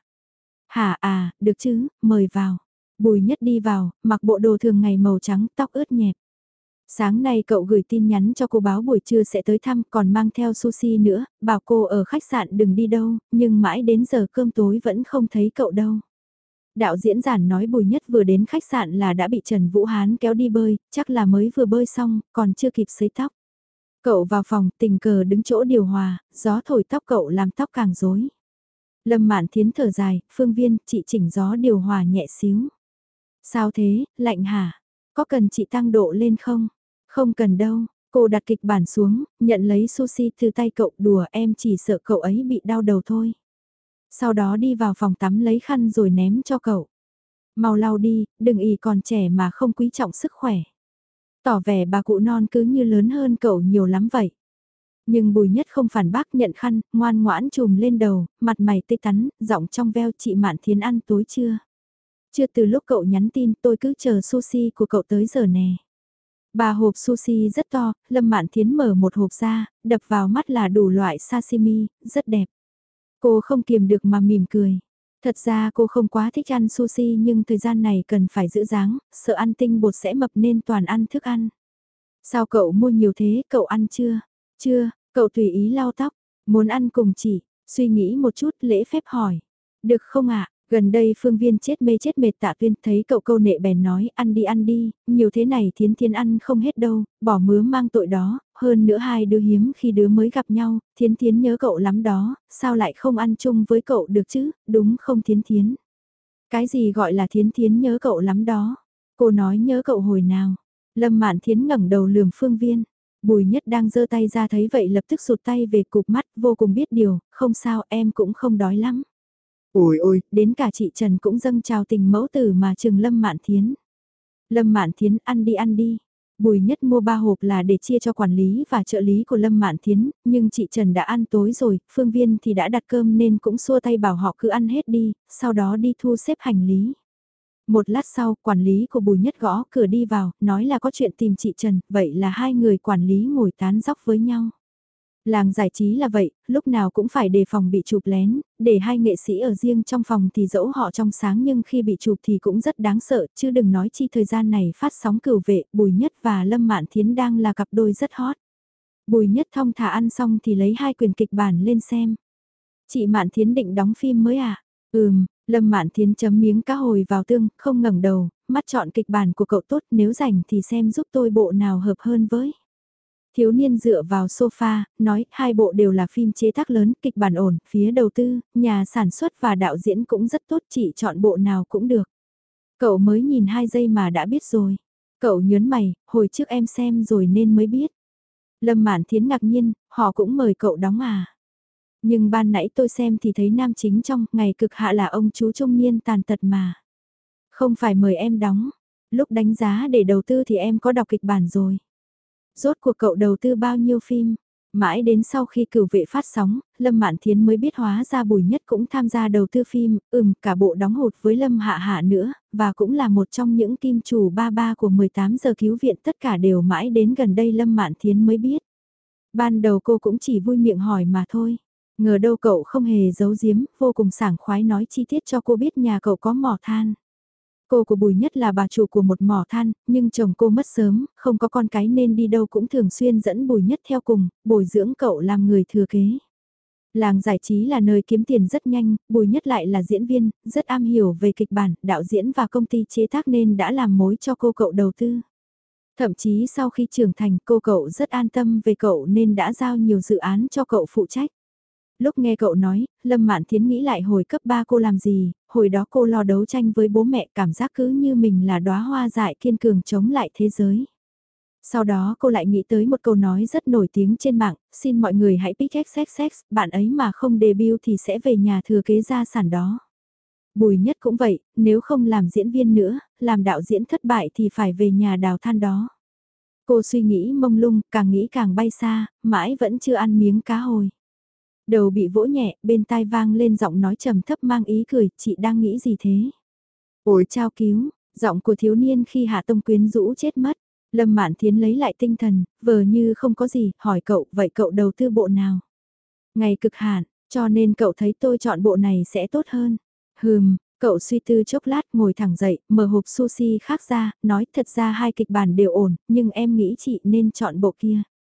Hả à, được chứ, mời vào. Bùi Nhất đi vào, mặc bộ đồ thường ngày màu trắng, tóc ướt nhẹp. Sáng nay cậu gửi tin nhắn cho cô báo buổi trưa sẽ tới thăm, còn mang theo sushi nữa, bảo cô ở khách sạn đừng đi đâu, nhưng mãi đến giờ cơm tối vẫn không thấy cậu đâu. Đạo diễn giản nói Bùi Nhất vừa đến khách sạn là đã bị Trần Vũ Hán kéo đi bơi, chắc là mới vừa bơi xong, còn chưa kịp sấy tóc. Cậu vào phòng, tình cờ đứng chỗ điều hòa, gió thổi tóc cậu làm tóc càng rối. Lâm Mạn Thiến thở dài, Phương Viên, chị chỉnh gió điều hòa nhẹ xíu. Sao thế, lạnh hả? Có cần chị tăng độ lên không? Không cần đâu, cô đặt kịch bản xuống, nhận lấy sushi từ tay cậu, đùa, em chỉ sợ cậu ấy bị đau đầu thôi. Sau đó đi vào phòng tắm lấy khăn rồi ném cho cậu. Mau lau đi, đừng ì còn trẻ mà không quý trọng sức khỏe. Tỏ vẻ bà cụ non cứ như lớn hơn cậu nhiều lắm vậy. Nhưng Bùi Nhất không phản bác, nhận khăn, ngoan ngoãn chùm lên đầu, mặt mày tươi tắn, giọng trong veo, chị Mạn Thiến ăn tối chưa? Chưa, từ lúc cậu nhắn tin tôi cứ chờ sushi của cậu tới giờ nè. 3 hộp sushi rất to, Lâm Mạn Thiến mở một hộp ra, đập vào mắt là đủ loại sashimi, rất đẹp. Cô không kiềm được mà mỉm cười. Thật ra cô không quá thích ăn sushi nhưng thời gian này cần phải giữ dáng, sợ ăn tinh bột sẽ mập nên toàn ăn thức ăn. Sao cậu mua nhiều thế, cậu ăn chưa? Chưa, cậu tùy ý lau tóc, muốn ăn cùng chị, suy nghĩ một chút lễ phép hỏi. Được không ạ? Gần đây Phương Viên chết mê chết mệt. Tạ Tuyên thấy cậu câu nệ bèn nói ăn đi, nhiều thế này Thiến Thiến ăn không hết đâu, bỏ mứa mang tội đó, hơn nữa hai đứa hiếm khi đứa mới gặp nhau, Thiến Thiến nhớ cậu lắm đó, sao lại không ăn chung với cậu được chứ, đúng không Thiến Thiến? Cái gì gọi là Thiến Thiến nhớ cậu lắm đó? Cô nói nhớ cậu hồi nào? Lâm Mạn Thiến ngẩng đầu lườm Phương Viên. Bùi Nhất đang giơ tay ra thấy vậy lập tức sụt tay về, cụp mắt, vô cùng biết điều, không sao, em cũng không đói lắm. Ôi ôi, đến cả chị Trần cũng dâng chào tình mẫu tử mà chừng Lâm Mạn Thiến. Lâm Mạn Thiến, ăn đi. Bùi Nhất mua 3 hộp là để chia cho quản lý và trợ lý của Lâm Mạn Thiến, nhưng chị Trần đã ăn tối rồi, Phương Viên thì đã đặt cơm nên cũng xua tay bảo họ cứ ăn hết đi, sau đó đi thu xếp hành lý. Một lát sau, quản lý của Bùi Nhất gõ cửa đi vào, nói là có chuyện tìm chị Trần, vậy là hai người quản lý ngồi tán dóc với nhau. Làng giải trí là vậy, lúc nào cũng phải đề phòng bị chụp lén, để hai nghệ sĩ ở riêng trong phòng thì dẫu họ trong sáng nhưng khi bị chụp thì cũng rất đáng sợ, chứ đừng nói chi thời gian này phát sóng Cửu Vệ, Bùi Nhất và Lâm Mạn Thiến đang là cặp đôi rất hot. Bùi Nhất thong thả ăn xong thì lấy 2 quyển kịch bản lên xem. Chị Mạn Thiến định đóng phim mới à? Lâm Mạn Thiến chấm miếng cá hồi vào tương, không ngẩng đầu, mắt chọn kịch bản của cậu tốt, nếu rảnh thì xem giúp tôi bộ nào hợp hơn với. Thiếu niên dựa vào sofa, nói 2 bộ đều là phim chế tác lớn, kịch bản ổn, phía đầu tư, nhà sản xuất và đạo diễn cũng rất tốt, chị chọn bộ nào cũng được. Cậu mới nhìn 2 giây mà đã biết rồi. Cậu nhớn mày, hồi trước em xem rồi nên mới biết. Lâm Mạn Thiến ngạc nhiên, họ cũng mời cậu đóng à. Nhưng ban nãy tôi xem thì thấy nam chính trong ngày cực hạ là ông chú trung niên tàn tật mà. Không phải mời em đóng, lúc đánh giá để đầu tư thì em có đọc kịch bản rồi. Rốt cuộc cậu đầu tư bao nhiêu phim? Mãi đến sau khi Cửu Vệ phát sóng, Lâm Mạn Thiến mới biết hóa ra Bùi Nhất cũng tham gia đầu tư phim, cả bộ đóng hụt với Lâm Hạ Hạ nữa, và cũng là một trong những kim chủ ba của 18 giờ cứu viện, tất cả đều mãi đến gần đây Lâm Mạn Thiến mới biết. Ban đầu cô cũng chỉ vui miệng hỏi mà thôi. Ngờ đâu cậu không hề giấu giếm, vô cùng sảng khoái nói chi tiết cho cô biết nhà cậu có mỏ than. Cô của Bùi Nhất là bà chủ của một mỏ than, nhưng chồng cô mất sớm, không có con cái nên đi đâu cũng thường xuyên dẫn Bùi Nhất theo cùng, bồi dưỡng cậu làm người thừa kế. Làng giải trí là nơi kiếm tiền rất nhanh, Bùi Nhất lại là diễn viên, rất am hiểu về kịch bản, đạo diễn và công ty chế tác nên đã làm mối cho cô cậu đầu tư. Thậm chí sau khi trưởng thành cô cậu rất an tâm về cậu nên đã giao nhiều dự án cho cậu phụ trách. Lúc nghe cậu nói, Lâm Mạn Thiến nghĩ lại hồi cấp 3 cô làm gì, hồi đó cô lo đấu tranh với bố mẹ cảm giác cứ như mình là đóa hoa dại kiên cường chống lại thế giới. Sau đó cô lại nghĩ tới một câu nói rất nổi tiếng trên mạng, xin mọi người hãy pick XXX, bạn ấy mà không debut thì sẽ về nhà thừa kế gia sản đó. Bùi Nhất cũng vậy, nếu không làm diễn viên nữa, làm đạo diễn thất bại thì phải về nhà đào than đó. Cô suy nghĩ mông lung, càng nghĩ càng bay xa, mãi vẫn chưa ăn miếng cá hồi. Đầu bị vỗ nhẹ, bên tai vang lên giọng nói trầm thấp mang ý cười, chị đang nghĩ gì thế? Ôi chao cứu, giọng của thiếu niên khi Hạ Tông quyến rũ chết mất. Lâm Mạn Thiến lấy lại tinh thần, vờ như không có gì, hỏi cậu, vậy cậu đầu tư bộ nào? Ngày cực hạn, cho nên cậu thấy tôi chọn bộ này sẽ tốt hơn. Cậu suy tư chốc lát ngồi thẳng dậy, mở hộp sushi khác ra, nói thật ra hai kịch bản đều ổn, nhưng em nghĩ chị nên chọn bộ kia.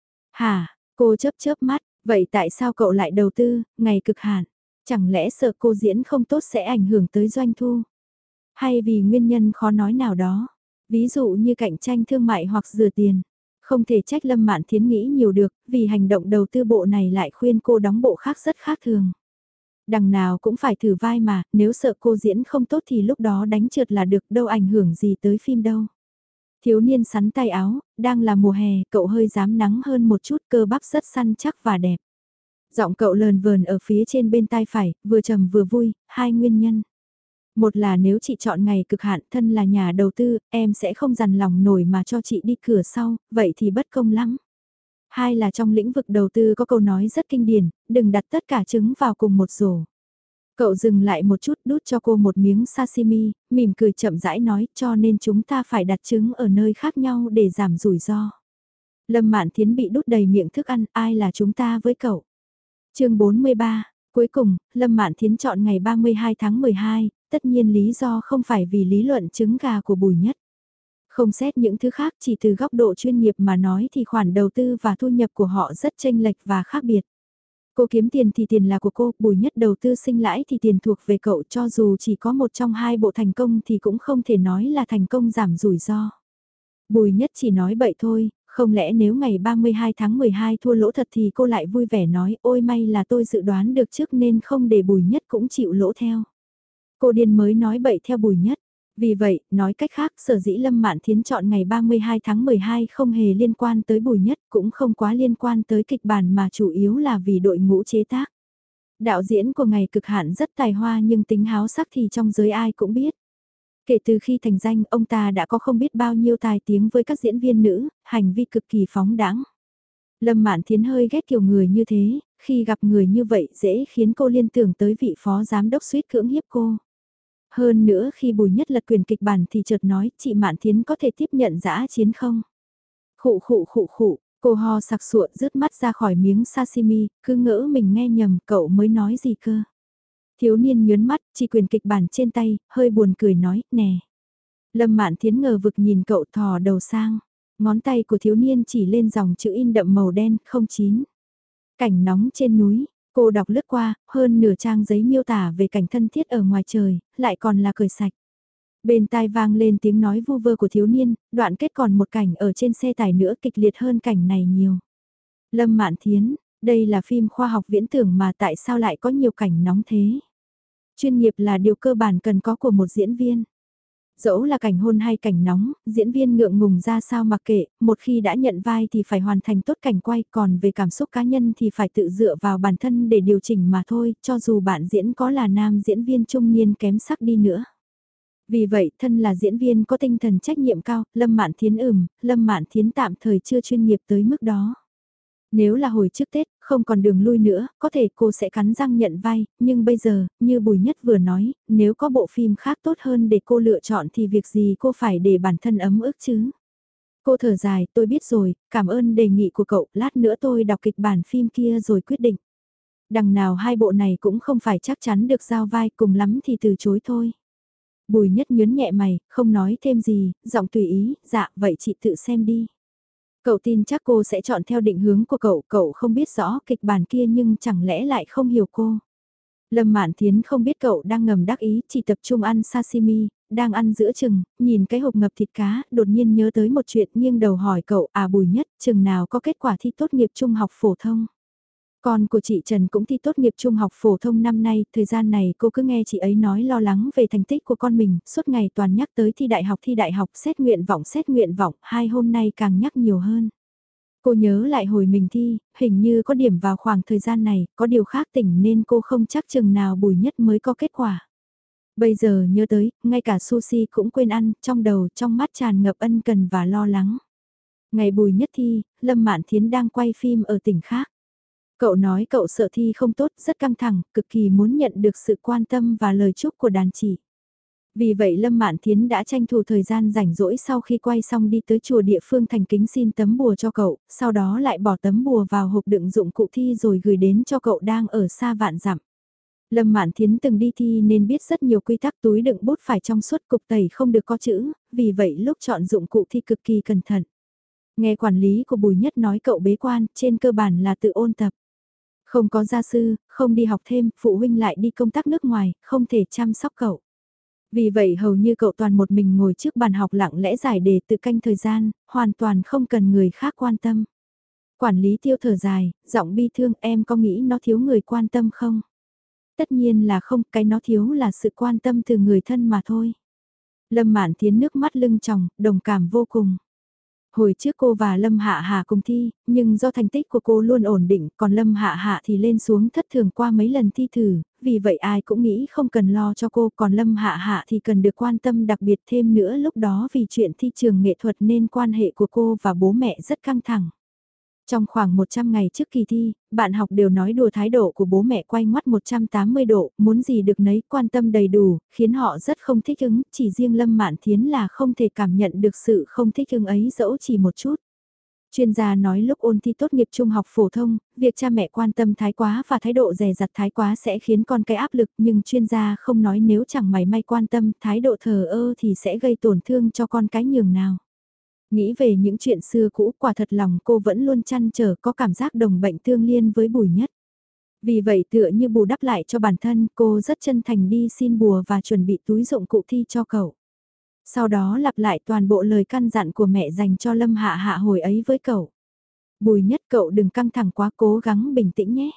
Hả, cô chớp chớp mắt, vậy tại sao cậu lại đầu tư, ngày cực hạn? Chẳng lẽ sợ cô diễn không tốt sẽ ảnh hưởng tới doanh thu? Hay vì nguyên nhân khó nói nào đó? Ví dụ như cạnh tranh thương mại hoặc rửa tiền. Không thể trách Lâm Mạn Thiến nghĩ nhiều được, vì hành động đầu tư bộ này lại khuyên cô đóng bộ khác rất khác thường. Đằng nào cũng phải thử vai mà, nếu sợ cô diễn không tốt thì lúc đó đánh trượt là được, đâu ảnh hưởng gì tới phim đâu. Thiếu niên sắn tay áo, đang là mùa hè, cậu hơi dám nắng hơn một chút, cơ bắp rất săn chắc và đẹp. Giọng cậu lờn vờn ở phía trên bên tai phải, vừa trầm vừa vui, hai nguyên nhân. Một là nếu chị chọn ngày cực hạn, thân là nhà đầu tư, em sẽ không dằn lòng nổi mà cho chị đi cửa sau, vậy thì bất công lắm. Hai là trong lĩnh vực đầu tư có câu nói rất kinh điển, đừng đặt tất cả trứng vào cùng một rổ. Cậu dừng lại một chút đút cho cô một miếng sashimi, mỉm cười chậm rãi nói cho nên chúng ta phải đặt trứng ở nơi khác nhau để giảm rủi ro. Lâm Mạn Thiến bị đút đầy miệng thức ăn, ai là chúng ta với cậu? Chương 43, cuối cùng, Lâm Mạn Thiến chọn ngày 32 tháng 12, tất nhiên lý do không phải vì lý luận trứng gà của Bùi Nhất. Không xét những thứ khác chỉ từ góc độ chuyên nghiệp mà nói thì khoản đầu tư và thu nhập của họ rất chênh lệch và khác biệt. Cô kiếm tiền thì tiền là của cô, Bùi Nhất đầu tư sinh lãi thì tiền thuộc về cậu, cho dù chỉ có một trong hai bộ thành công thì cũng không thể nói là thành công giảm rủi ro. Bùi Nhất chỉ nói bậy thôi, không lẽ nếu ngày 32 tháng 12 thua lỗ thật thì cô lại vui vẻ nói ôi may là tôi dự đoán được trước nên không để Bùi Nhất cũng chịu lỗ theo. Cô điên mới nói bậy theo Bùi Nhất. Vì vậy, nói cách khác, sở dĩ Lâm Mạn Thiến chọn ngày 32 tháng 12 không hề liên quan tới Bùi Nhất, cũng không quá liên quan tới kịch bản mà chủ yếu là vì đội ngũ chế tác. Đạo diễn của ngày cực hạn rất tài hoa nhưng tính háo sắc thì trong giới ai cũng biết. Kể từ khi thành danh, ông ta đã có không biết bao nhiêu tài tiếng với các diễn viên nữ, hành vi cực kỳ phóng đãng. Lâm Mạn Thiến hơi ghét kiểu người như thế, khi gặp người như vậy dễ khiến cô liên tưởng tới vị phó giám đốc suýt cưỡng hiếp cô. Hơn nữa khi Bùi Nhất lật quyền kịch bản thì chợt nói chị Mạn Thiến có thể tiếp nhận dã chiến không? Khụ, cô ho sặc sụa rứt mắt ra khỏi miếng sashimi, cứ ngỡ mình nghe nhầm cậu mới nói gì cơ. Thiếu niên nhớn mắt, chỉ quyền kịch bản trên tay, hơi buồn cười nói, nè. Lâm Mạn Thiến ngờ vực nhìn cậu thò đầu sang, ngón tay của thiếu niên chỉ lên dòng chữ in đậm màu đen, 09. Cảnh nóng trên núi, cô đọc lướt qua, hơn nửa trang giấy miêu tả về cảnh thân thiết ở ngoài trời, lại còn là cười sạch. Bên tai vang lên tiếng nói vu vơ của thiếu niên, đoạn kết còn một cảnh ở trên xe tải nữa kịch liệt hơn cảnh này nhiều. Lâm Mạn Thiến, đây là phim khoa học viễn tưởng mà tại sao lại có nhiều cảnh nóng thế? Chuyên nghiệp là điều cơ bản cần có của một diễn viên. Dẫu là cảnh hôn hay cảnh nóng, diễn viên ngượng ngùng ra sao mặc kệ, một khi đã nhận vai thì phải hoàn thành tốt cảnh quay, còn về cảm xúc cá nhân thì phải tự dựa vào bản thân để điều chỉnh mà thôi, cho dù bạn diễn có là nam diễn viên trung niên kém sắc đi nữa. Vì vậy, thân là diễn viên có tinh thần trách nhiệm cao, Lâm Mạn Thiến Lâm Mạn Thiến tạm thời chưa chuyên nghiệp tới mức đó. Nếu là hồi trước Tết, không còn đường lui nữa, có thể cô sẽ cắn răng nhận vai, nhưng bây giờ, như Bùi Nhất vừa nói, nếu có bộ phim khác tốt hơn để cô lựa chọn thì việc gì cô phải để bản thân ấm ức chứ. Cô thở dài, tôi biết rồi, cảm ơn đề nghị của cậu, lát nữa tôi đọc kịch bản phim kia rồi quyết định. Đằng nào hai bộ này cũng không phải chắc chắn được giao vai, cùng lắm thì từ chối thôi. Bùi Nhất nhớn nhẹ mày, không nói thêm gì, giọng tùy ý, dạ vậy chị tự xem đi. Cậu tin chắc cô sẽ chọn theo định hướng của cậu, cậu không biết rõ kịch bản kia nhưng chẳng lẽ lại không hiểu cô. Lâm Mạn Thiến không biết cậu đang ngầm đắc ý, chỉ tập trung ăn sashimi, đang ăn giữa chừng, nhìn cái hộp ngập thịt cá, đột nhiên nhớ tới một chuyện, nghiêng đầu hỏi cậu, à Bùi Nhất, chừng nào có kết quả thi tốt nghiệp trung học phổ thông. Con của chị Trần cũng thi tốt nghiệp trung học phổ thông năm nay, thời gian này cô cứ nghe chị ấy nói lo lắng về thành tích của con mình, suốt ngày toàn nhắc tới thi đại học, xét nguyện vọng, hai hôm nay càng nhắc nhiều hơn. Cô nhớ lại hồi mình thi, hình như có điểm vào khoảng thời gian này, có điều khác tỉnh nên cô không chắc chừng nào Bùi Nhất mới có kết quả. Bây giờ nhớ tới, ngay cả sushi cũng quên ăn, trong đầu, trong mắt tràn ngập ân cần và lo lắng. Ngày Bùi Nhất thi, Lâm Mạn Thiến đang quay phim ở tỉnh khác. Cậu nói cậu sợ thi không tốt, rất căng thẳng, cực kỳ muốn nhận được sự quan tâm và lời chúc của đàn chị. Vì vậy Lâm Mạn Thiến đã tranh thủ thời gian rảnh rỗi sau khi quay xong đi tới chùa địa phương thành kính xin tấm bùa cho cậu, sau đó lại bỏ tấm bùa vào hộp đựng dụng cụ thi rồi gửi đến cho cậu đang ở xa vạn dặm. Lâm Mạn Thiến từng đi thi nên biết rất nhiều quy tắc, túi đựng bút phải trong suốt, cục tẩy không được có chữ, vì vậy lúc chọn dụng cụ thi cực kỳ cẩn thận. Nghe quản lý của Bùi Nhất nói cậu bế quan, trên cơ bản là tự ôn tập. Không có gia sư, không đi học thêm, phụ huynh lại đi công tác nước ngoài, không thể chăm sóc cậu. Vì vậy hầu như cậu toàn một mình ngồi trước bàn học lặng lẽ giải đề tự canh thời gian, hoàn toàn không cần người khác quan tâm. Quản lý Tiêu thở dài, giọng bi thương, em có nghĩ nó thiếu người quan tâm không? Tất nhiên là không, cái nó thiếu là sự quan tâm từ người thân mà thôi. Lâm Mạn Thiến nước mắt lưng tròng, đồng cảm vô cùng. Hồi trước cô và Lâm Hạ Hạ cùng thi, nhưng do thành tích của cô luôn ổn định, còn Lâm Hạ Hạ thì lên xuống thất thường qua mấy lần thi thử, vì vậy ai cũng nghĩ không cần lo cho cô, còn Lâm Hạ Hạ thì cần được quan tâm đặc biệt thêm nữa, lúc đó vì chuyện thi trường nghệ thuật nên quan hệ của cô và bố mẹ rất căng thẳng. Trong khoảng 100 ngày trước kỳ thi, bạn học đều nói đùa thái độ của bố mẹ quay ngoắt 180 độ, muốn gì được nấy, quan tâm đầy đủ, khiến họ rất không thích ứng, chỉ riêng Lâm Mạn Thiến là không thể cảm nhận được sự không thích ứng ấy dẫu chỉ một chút. Chuyên gia nói lúc ôn thi tốt nghiệp trung học phổ thông, việc cha mẹ quan tâm thái quá và thái độ dè dặt thái quá sẽ khiến con cái áp lực, nhưng chuyên gia không nói nếu chẳng mảy may quan tâm, thái độ thờ ơ thì sẽ gây tổn thương cho con cái nhường nào. Nghĩ về những chuyện xưa cũ, quả thật lòng cô vẫn luôn chăn trở, có cảm giác đồng bệnh tương liên với Bùi Nhất. Vì vậy tựa như bù đắp lại cho bản thân, cô rất chân thành đi xin bùa và chuẩn bị túi dụng cụ thi cho cậu. Sau đó lặp lại toàn bộ lời căn dặn của mẹ dành cho Lâm Hạ Hạ hồi ấy với cậu. Bùi Nhất, cậu đừng căng thẳng quá, cố gắng bình tĩnh nhé.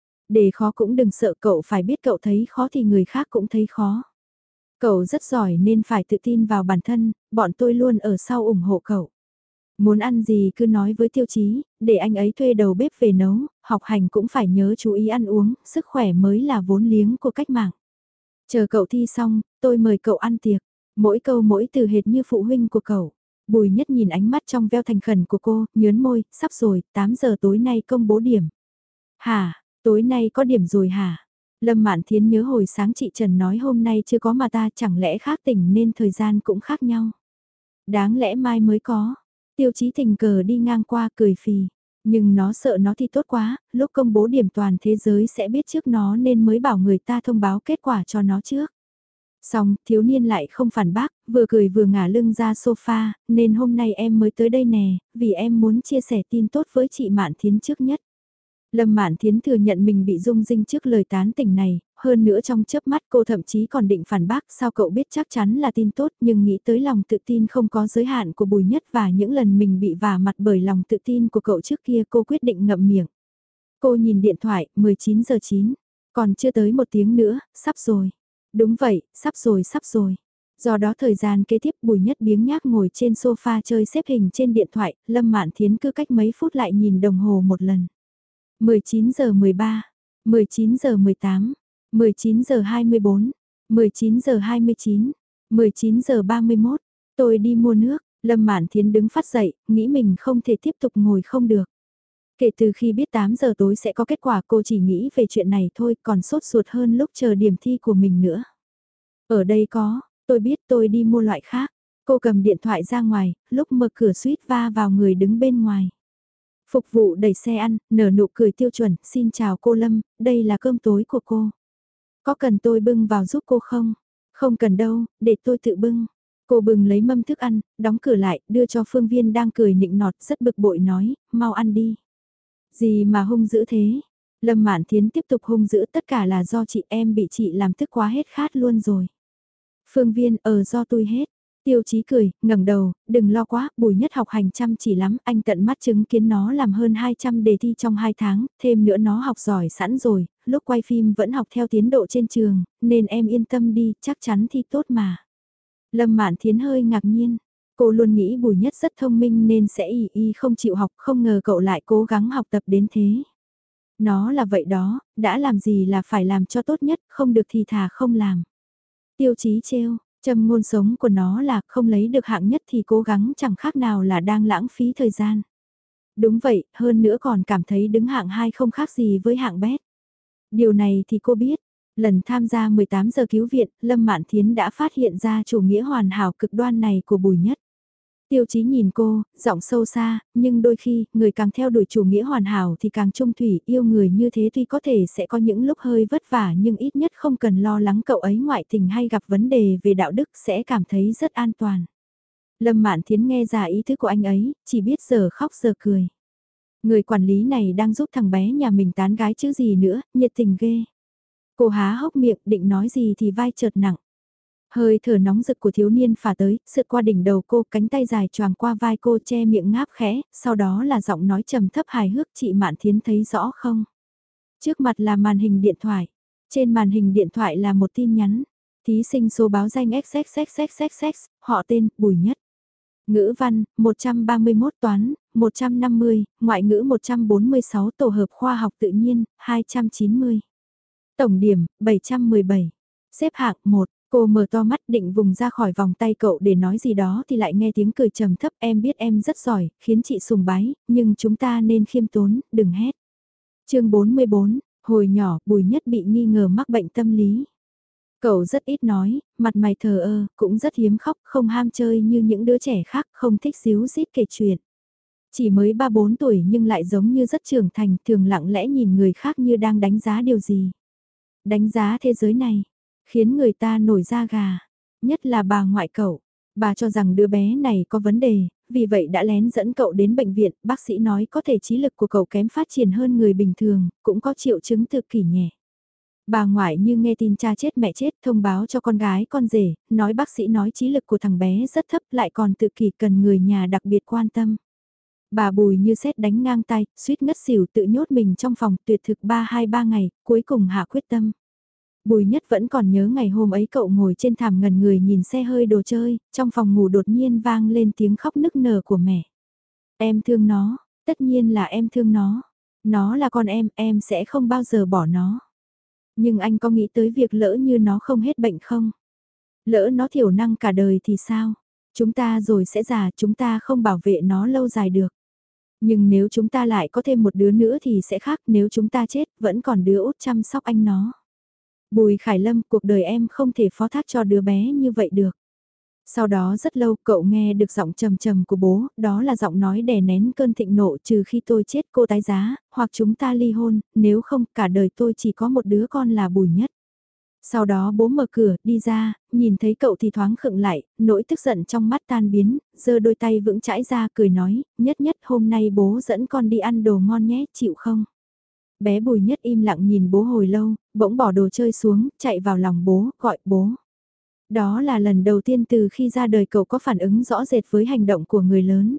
Đề khó cũng đừng sợ, cậu phải biết cậu thấy khó thì người khác cũng thấy khó. Cậu rất giỏi nên phải tự tin vào bản thân, bọn tôi luôn ở sau ủng hộ cậu. Muốn ăn gì cứ nói với Tiêu Chí, để anh ấy thuê đầu bếp về nấu, học hành cũng phải nhớ chú ý ăn uống, sức khỏe mới là vốn liếng của cách mạng. Chờ cậu thi xong, tôi mời cậu ăn tiệc, mỗi câu mỗi từ hệt như phụ huynh của cậu. Bùi Nhất nhìn ánh mắt trong veo thành khẩn của cô, nhớn môi, sắp rồi, 8 giờ tối nay công bố điểm. Hả, tối nay có điểm rồi hả? Lâm Mạn Thiến nhớ hồi sáng chị Trần nói hôm nay chưa có mà ta, chẳng lẽ khác tỉnh nên thời gian cũng khác nhau. Đáng lẽ mai mới có. Tiêu Chí tình cờ đi ngang qua cười phì. Nhưng nó sợ nó thi tốt quá, lúc công bố điểm toàn thế giới sẽ biết trước nó nên mới bảo người ta thông báo kết quả cho nó trước. Xong, thiếu niên lại không phản bác, vừa cười vừa ngả lưng ra sofa, nên hôm nay em mới tới đây nè, vì em muốn chia sẻ tin tốt với chị Mạn Thiến trước nhất. Lâm Mạn Thiến thừa nhận mình bị rung rinh trước lời tán tỉnh này, hơn nữa trong chớp mắt cô thậm chí còn định phản bác sao cậu biết chắc chắn là tin tốt, nhưng nghĩ tới lòng tự tin không có giới hạn của Bùi Nhất và những lần mình bị vả mặt bởi lòng tự tin của cậu trước kia, cô quyết định ngậm miệng. Cô nhìn điện thoại, 19 giờ 9, còn chưa tới một tiếng nữa, sắp rồi. Đúng vậy, sắp rồi. Do đó thời gian kế tiếp Bùi Nhất biếng nhác ngồi trên sofa chơi xếp hình trên điện thoại, Lâm Mạn Thiến cứ cách mấy phút lại nhìn đồng hồ một lần. 19 giờ 13, 19 giờ 18, 19 giờ 24, 19 giờ 29, 19 giờ 31, tôi đi mua nước, Lâm Mạn Thiến đứng phát dậy, nghĩ mình không thể tiếp tục ngồi không được. Kể từ khi biết 8 giờ tối sẽ có kết quả cô chỉ nghĩ về chuyện này thôi, còn sốt ruột hơn lúc chờ điểm thi của mình nữa. Ở đây có, tôi biết tôi đi mua loại khác. Cô cầm điện thoại ra ngoài, lúc mở cửa suýt va vào người đứng bên ngoài. Phục vụ đẩy xe ăn, nở nụ cười tiêu chuẩn, xin chào cô Lâm, đây là cơm tối của cô. Có cần tôi bưng vào giúp cô không? Không cần đâu, để tôi tự bưng. Cô bưng lấy mâm thức ăn, đóng cửa lại, đưa cho Phương Viên đang cười nịnh nọt rất bực bội nói, mau ăn đi. Gì mà hung dữ thế? Lâm Mạn Thiến tiếp tục hung dữ, tất cả là do chị em bị chị làm tức quá hết khát luôn rồi. Phương Viên do tôi hết. Tiêu Chí cười, ngẩng đầu, đừng lo quá, Bùi Nhất học hành chăm chỉ lắm, anh tận mắt chứng kiến nó làm hơn 200 đề thi trong 2 tháng, thêm nữa nó học giỏi sẵn rồi, lúc quay phim vẫn học theo tiến độ trên trường, nên em yên tâm đi, chắc chắn thi tốt mà. Lâm Mạn Thiến hơi ngạc nhiên, cô luôn nghĩ Bùi Nhất rất thông minh nên sẽ không chịu học, không ngờ cậu lại cố gắng học tập đến thế. Nó là vậy đó, đã làm gì là phải làm cho tốt nhất, không được thì thà không làm. Tiêu Chí trêu, châm ngôn sống của nó là không lấy được hạng nhất thì cố gắng chẳng khác nào là đang lãng phí thời gian. Đúng vậy, hơn nữa còn cảm thấy đứng hạng 2 không khác gì với hạng bét. Điều này thì cô biết, lần tham gia 18 giờ cứu viện, Lâm Mạn Thiến đã phát hiện ra chủ nghĩa hoàn hảo cực đoan này của Bùi Nhất. Tiêu Chí nhìn cô, giọng sâu xa, nhưng đôi khi, người càng theo đuổi chủ nghĩa hoàn hảo thì càng trung thủy, yêu người như thế tuy có thể sẽ có những lúc hơi vất vả nhưng ít nhất không cần lo lắng cậu ấy ngoại tình hay gặp vấn đề về đạo đức sẽ cảm thấy rất an toàn. Lâm Mạn Thiến nghe ra ý thức của anh ấy, chỉ biết giờ khóc giờ cười. Người quản lý này đang giúp thằng bé nhà mình tán gái chứ gì nữa, nhiệt tình ghê. Cô há hốc miệng định nói gì thì vai chợt nặng. Hơi thở nóng rực của thiếu niên phả tới, sượt qua đỉnh đầu cô, cánh tay dài choàng qua vai cô che miệng ngáp khẽ, sau đó là giọng nói trầm thấp hài hước chị Mạn Thiến thấy rõ không? Trước mặt là màn hình điện thoại, trên màn hình điện thoại là một tin nhắn, thí sinh số báo danh XXXXXX, họ tên, Bùi Nhất. Ngữ văn, 131 toán, 150, ngoại ngữ 146 tổ hợp khoa học tự nhiên, 290. Tổng điểm, 717. Xếp hạng 1. Cô mở to mắt định vùng ra khỏi vòng tay cậu để nói gì đó thì lại nghe tiếng cười trầm thấp em biết em rất giỏi, khiến chị sùng bái, nhưng chúng ta nên khiêm tốn, đừng hét. Chương 44, hồi nhỏ Bùi Nhất bị nghi ngờ mắc bệnh tâm lý. Cậu rất ít nói, mặt mày thờ ơ, cũng rất hiếm khóc, không ham chơi như những đứa trẻ khác, không thích díu dít kể chuyện. Chỉ mới 3-4 tuổi nhưng lại giống như rất trưởng thành, thường lặng lẽ nhìn người khác như đang đánh giá điều gì. Đánh giá thế giới này, khiến người ta nổi da gà, nhất là bà ngoại cậu. Bà cho rằng đứa bé này có vấn đề, vì vậy đã lén dẫn cậu đến bệnh viện, bác sĩ nói có thể trí lực của cậu kém phát triển hơn người bình thường, cũng có triệu chứng tự kỷ nhẹ. Bà ngoại như nghe tin cha chết mẹ chết thông báo cho con gái con rể, nói bác sĩ nói trí lực của thằng bé rất thấp lại còn tự kỷ cần người nhà đặc biệt quan tâm. Bà Bùi như sét đánh ngang tay, suýt ngất xỉu tự nhốt mình trong phòng tuyệt thực 3 ngày, cuối cùng hạ quyết tâm. Bùi Nhất vẫn còn nhớ ngày hôm ấy cậu ngồi trên thảm ngẩn người nhìn xe hơi đồ chơi, trong phòng ngủ đột nhiên vang lên tiếng khóc nức nở của mẹ. Em thương nó, tất nhiên là em thương nó là con em sẽ không bao giờ bỏ nó. Nhưng anh có nghĩ tới việc lỡ như nó không hết bệnh không? Lỡ nó thiểu năng cả đời thì sao? Chúng ta rồi sẽ già, chúng ta không bảo vệ nó lâu dài được. Nhưng nếu chúng ta lại có thêm một đứa nữa thì sẽ khác, nếu chúng ta chết, vẫn còn đứa út chăm sóc anh nó. Bùi Khải Lâm, cuộc đời em không thể phó thác cho đứa bé như vậy được. Sau đó rất lâu cậu nghe được giọng trầm trầm của bố, đó là giọng nói đè nén cơn thịnh nộ trừ khi tôi chết cô tái giá, hoặc chúng ta ly hôn, nếu không cả đời tôi chỉ có một đứa con là Bùi Nhất. Sau đó bố mở cửa, đi ra, nhìn thấy cậu thì thoáng khựng lại, nỗi tức giận trong mắt tan biến, giơ đôi tay vững chãi ra cười nói, Nhất Nhất hôm nay bố dẫn con đi ăn đồ ngon nhé, chịu không? Bé Bùi Nhất im lặng nhìn bố hồi lâu, bỗng bỏ đồ chơi xuống, chạy vào lòng bố, gọi bố. Đó là lần đầu tiên từ khi ra đời cậu có phản ứng rõ rệt với hành động của người lớn.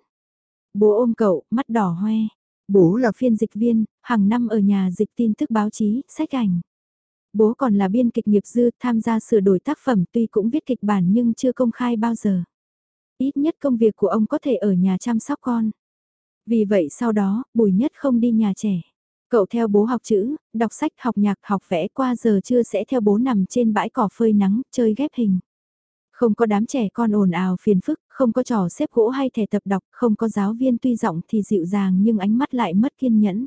Bố ôm cậu, mắt đỏ hoe. Bố là phiên dịch viên, hàng năm ở nhà dịch tin tức báo chí, sách ảnh. Bố còn là biên kịch nghiệp dư, tham gia sửa đổi tác phẩm tuy cũng viết kịch bản nhưng chưa công khai bao giờ. Ít nhất công việc của ông có thể ở nhà chăm sóc con. Vì vậy sau đó, Bùi Nhất không đi nhà trẻ. Cậu theo bố học chữ, đọc sách, học nhạc, học vẽ qua giờ trưa sẽ theo bố nằm trên bãi cỏ phơi nắng, chơi ghép hình. Không có đám trẻ con ồn ào phiền phức, không có trò xếp gỗ hay thẻ tập đọc, không có giáo viên tuy giọng thì dịu dàng nhưng ánh mắt lại mất kiên nhẫn.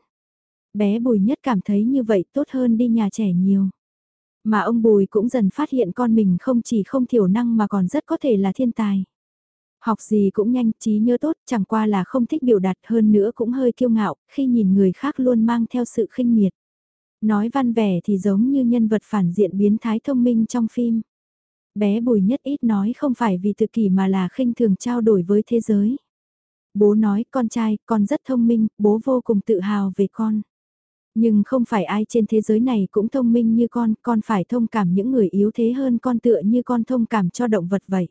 Bé Bùi Nhất cảm thấy như vậy tốt hơn đi nhà trẻ nhiều. Mà ông Bùi cũng dần phát hiện con mình không chỉ không thiểu năng mà còn rất có thể là thiên tài. Học gì cũng nhanh, trí nhớ tốt, chẳng qua là không thích biểu đạt hơn nữa cũng hơi kiêu ngạo, khi nhìn người khác luôn mang theo sự khinh miệt. Nói văn vẻ thì giống như nhân vật phản diện biến thái thông minh trong phim. Bé Bùi Nhất ít nói không phải vì tự kỷ mà là khinh thường trao đổi với thế giới. Bố nói con trai, con rất thông minh, bố vô cùng tự hào về con. Nhưng không phải ai trên thế giới này cũng thông minh như con phải thông cảm những người yếu thế hơn con tựa như con thông cảm cho động vật vậy.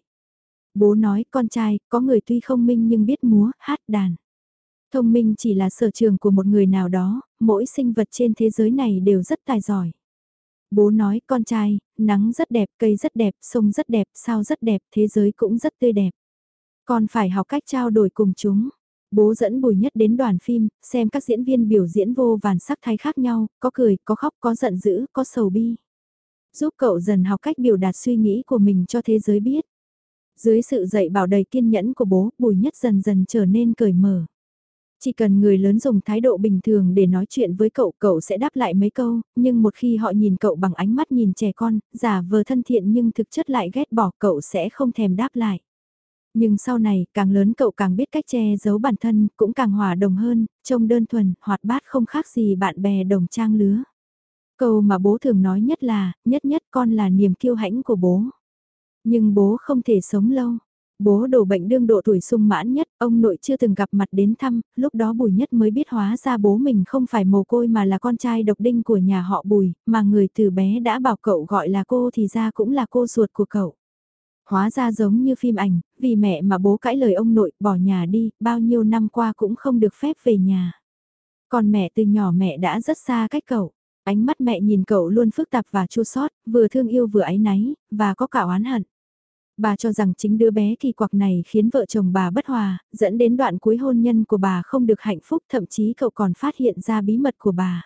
Bố nói con trai, có người tuy không minh nhưng biết múa, hát đàn. Thông minh chỉ là sở trường của một người nào đó, mỗi sinh vật trên thế giới này đều rất tài giỏi. Bố nói con trai, nắng rất đẹp, cây rất đẹp, sông rất đẹp, sao rất đẹp, thế giới cũng rất tươi đẹp. Con phải học cách trao đổi cùng chúng. Bố dẫn Bùi Nhất đến đoàn phim, xem các diễn viên biểu diễn vô vàn sắc thái khác nhau, có cười, có khóc, có giận dữ, có sầu bi. Giúp cậu dần học cách biểu đạt suy nghĩ của mình cho thế giới biết. Dưới sự dạy bảo đầy kiên nhẫn của bố, Bùi Nhất dần dần trở nên cởi mở. Chỉ cần người lớn dùng thái độ bình thường để nói chuyện với cậu, cậu sẽ đáp lại mấy câu, nhưng một khi họ nhìn cậu bằng ánh mắt nhìn trẻ con, giả vờ thân thiện nhưng thực chất lại ghét bỏ, cậu sẽ không thèm đáp lại. Nhưng sau này, càng lớn cậu càng biết cách che giấu bản thân, cũng càng hòa đồng hơn, trông đơn thuần, hoạt bát không khác gì bạn bè đồng trang lứa. Câu mà bố thường nói nhất là, nhất nhất con là niềm kiêu hãnh của bố. Nhưng bố không thể sống lâu. Bố đổ bệnh đương độ tuổi sung mãn nhất, ông nội chưa từng gặp mặt đến thăm, lúc đó Bùi Nhất mới biết hóa ra bố mình không phải mồ côi mà là con trai độc đinh của nhà họ Bùi, mà người từ bé đã bảo cậu gọi là cô thì ra cũng là cô ruột của cậu. Hóa ra giống như phim ảnh, vì mẹ mà bố cãi lời ông nội, bỏ nhà đi, bao nhiêu năm qua cũng không được phép về nhà. Còn mẹ từ nhỏ mẹ đã rất xa cách cậu. Ánh mắt mẹ nhìn cậu luôn phức tạp và chua xót, vừa thương yêu vừa áy náy, và có cả oán hận. Bà cho rằng chính đứa bé kỳ quặc này khiến vợ chồng bà bất hòa, dẫn đến đoạn cuối hôn nhân của bà không được hạnh phúc, thậm chí cậu còn phát hiện ra bí mật của bà.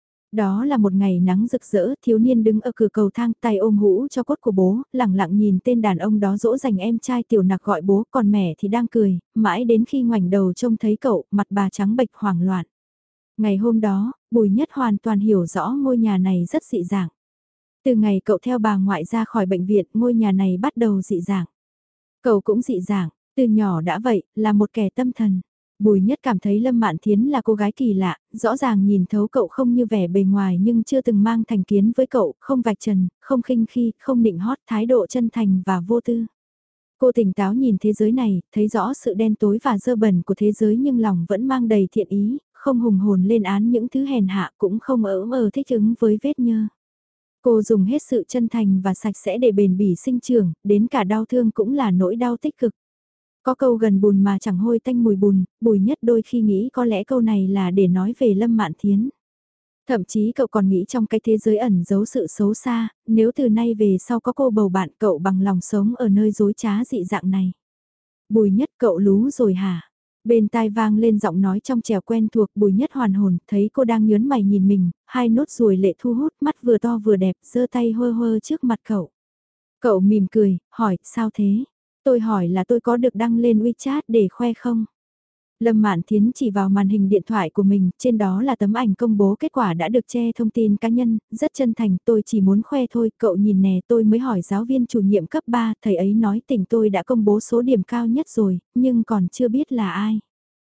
Đó là một ngày nắng rực rỡ, thiếu niên đứng ở cửa cầu thang tay ôm hũ cho cốt của bố, lẳng lặng nhìn tên đàn ông đó dỗ dành em trai tiểu nặc gọi bố, còn mẹ thì đang cười, mãi đến khi ngoảnh đầu trông thấy cậu, mặt bà trắng bệch hoảng loạn. Ngày hôm đó, Bùi Nhất hoàn toàn hiểu rõ ngôi nhà này rất dị dạng. Từ ngày cậu theo bà ngoại ra khỏi bệnh viện, ngôi nhà này bắt đầu dị dạng. Cậu cũng dị dạng, từ nhỏ đã vậy, là một kẻ tâm thần. Bùi Nhất cảm thấy Lâm Mạn Thiến là cô gái kỳ lạ, rõ ràng nhìn thấu cậu không như vẻ bề ngoài nhưng chưa từng mang thành kiến với cậu, không vạch trần, không khinh khi, không nịnh hót, thái độ chân thành và vô tư. Cô tỉnh táo nhìn thế giới này, thấy rõ sự đen tối và dơ bẩn của thế giới nhưng lòng vẫn mang đầy thiện ý, không hùng hồn lên án những thứ hèn hạ cũng không thích ứng với vết nhơ. Cô dùng hết sự chân thành và sạch sẽ để bền bỉ sinh trưởng, đến cả đau thương cũng là nỗi đau tích cực. Có câu gần bùn mà chẳng hôi tanh mùi bùn, Bùi Nhất đôi khi nghĩ có lẽ câu này là để nói về Lâm Mạn Thiến. Thậm chí cậu còn nghĩ trong cái thế giới ẩn giấu sự xấu xa, nếu từ nay về sau có cô bầu bạn cậu bằng lòng sống ở nơi dối trá dị dạng này. Bùi Nhất cậu lú rồi hả? Bên tai vang lên giọng nói trong trẻo quen thuộc. Bùi Nhất hoàn hồn, thấy cô đang nhớn mày nhìn mình, hai nốt ruồi lệ thu hút, mắt vừa to vừa đẹp, giơ tay hơ hơ trước mặt cậu. Cậu mỉm cười, hỏi, sao thế? Tôi hỏi là tôi có được đăng lên WeChat để khoe không? Lâm Mạn Thiến chỉ vào màn hình điện thoại của mình, trên đó là tấm ảnh công bố kết quả đã được che thông tin cá nhân, rất chân thành, tôi chỉ muốn khoe thôi, cậu nhìn nè, tôi mới hỏi giáo viên chủ nhiệm cấp 3, thầy ấy nói tỉnh tôi đã công bố số điểm cao nhất rồi, nhưng còn chưa biết là ai.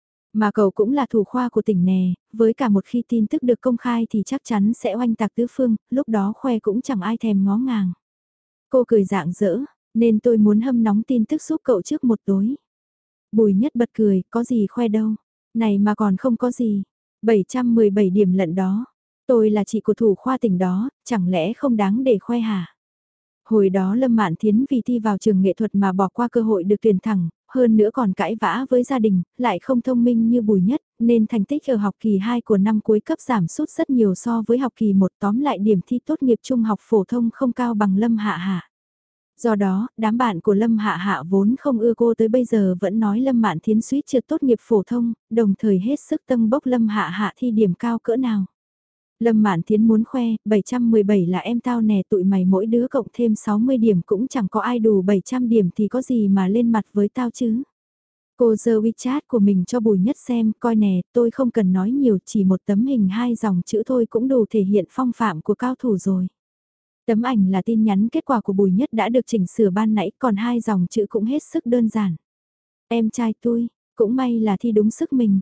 Mà cậu cũng là thủ khoa của tỉnh nè, với cả một khi tin tức được công khai thì chắc chắn sẽ oanh tạc tứ phương, lúc đó khoe cũng chẳng ai thèm ngó ngàng. Cô cười rạng rỡ, nên tôi muốn hâm nóng tin tức giúp cậu trước một tối. Bùi Nhất bật cười, có gì khoe đâu. Này mà còn không có gì. 717 điểm lận đó. Tôi là chị của thủ khoa tỉnh đó, chẳng lẽ không đáng để khoe hả? Hồi đó Lâm Mạn Thiến vì thi vào trường nghệ thuật mà bỏ qua cơ hội được tuyển thẳng, hơn nữa còn cãi vã với gia đình, lại không thông minh như Bùi Nhất, nên thành tích ở học kỳ 2 của năm cuối cấp giảm sút rất nhiều so với học kỳ 1, tóm lại điểm thi tốt nghiệp trung học phổ thông không cao bằng Lâm Hạ Hạ. Do đó, đám bạn của Lâm Hạ Hạ vốn không ưa cô tới bây giờ vẫn nói Lâm Mạn Thiến suýt trượt tốt nghiệp phổ thông, đồng thời hết sức tâng bốc Lâm Hạ Hạ thi điểm cao cỡ nào. Lâm Mạn Thiến muốn khoe, 717 là em tao nè, tụi mày mỗi đứa cộng thêm 60 điểm cũng chẳng có ai đủ 700 điểm thì có gì mà lên mặt với tao chứ. Cô giơ WeChat của mình cho Bùi Nhất xem, coi nè, tôi không cần nói nhiều, chỉ một tấm hình 2 dòng chữ thôi cũng đủ thể hiện phong phạm của cao thủ rồi. Tấm ảnh là tin nhắn kết quả của Bùi Nhất đã được chỉnh sửa ban nãy, còn 2 dòng chữ cũng hết sức đơn giản. Em trai tôi, cũng may là thi đúng sức mình.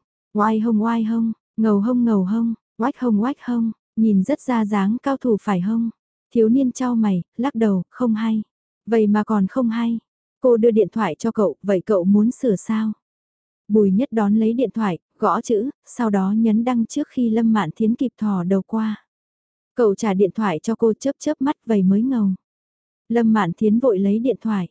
Oai hông, ngầu hông, oách hông, nhìn rất ra dáng cao thủ phải hông? Thiếu niên chau mày, lắc đầu, không hay. Vậy mà còn không hay. Cô đưa điện thoại cho cậu, vậy cậu muốn sửa sao? Bùi Nhất đón lấy điện thoại, gõ chữ, sau đó nhấn đăng trước khi Lâm Mạn Thiến kịp thò đầu qua. Cậu trả điện thoại cho cô chớp mắt vậy mới ngầu. Lâm Mạn Thiến vội lấy điện thoại.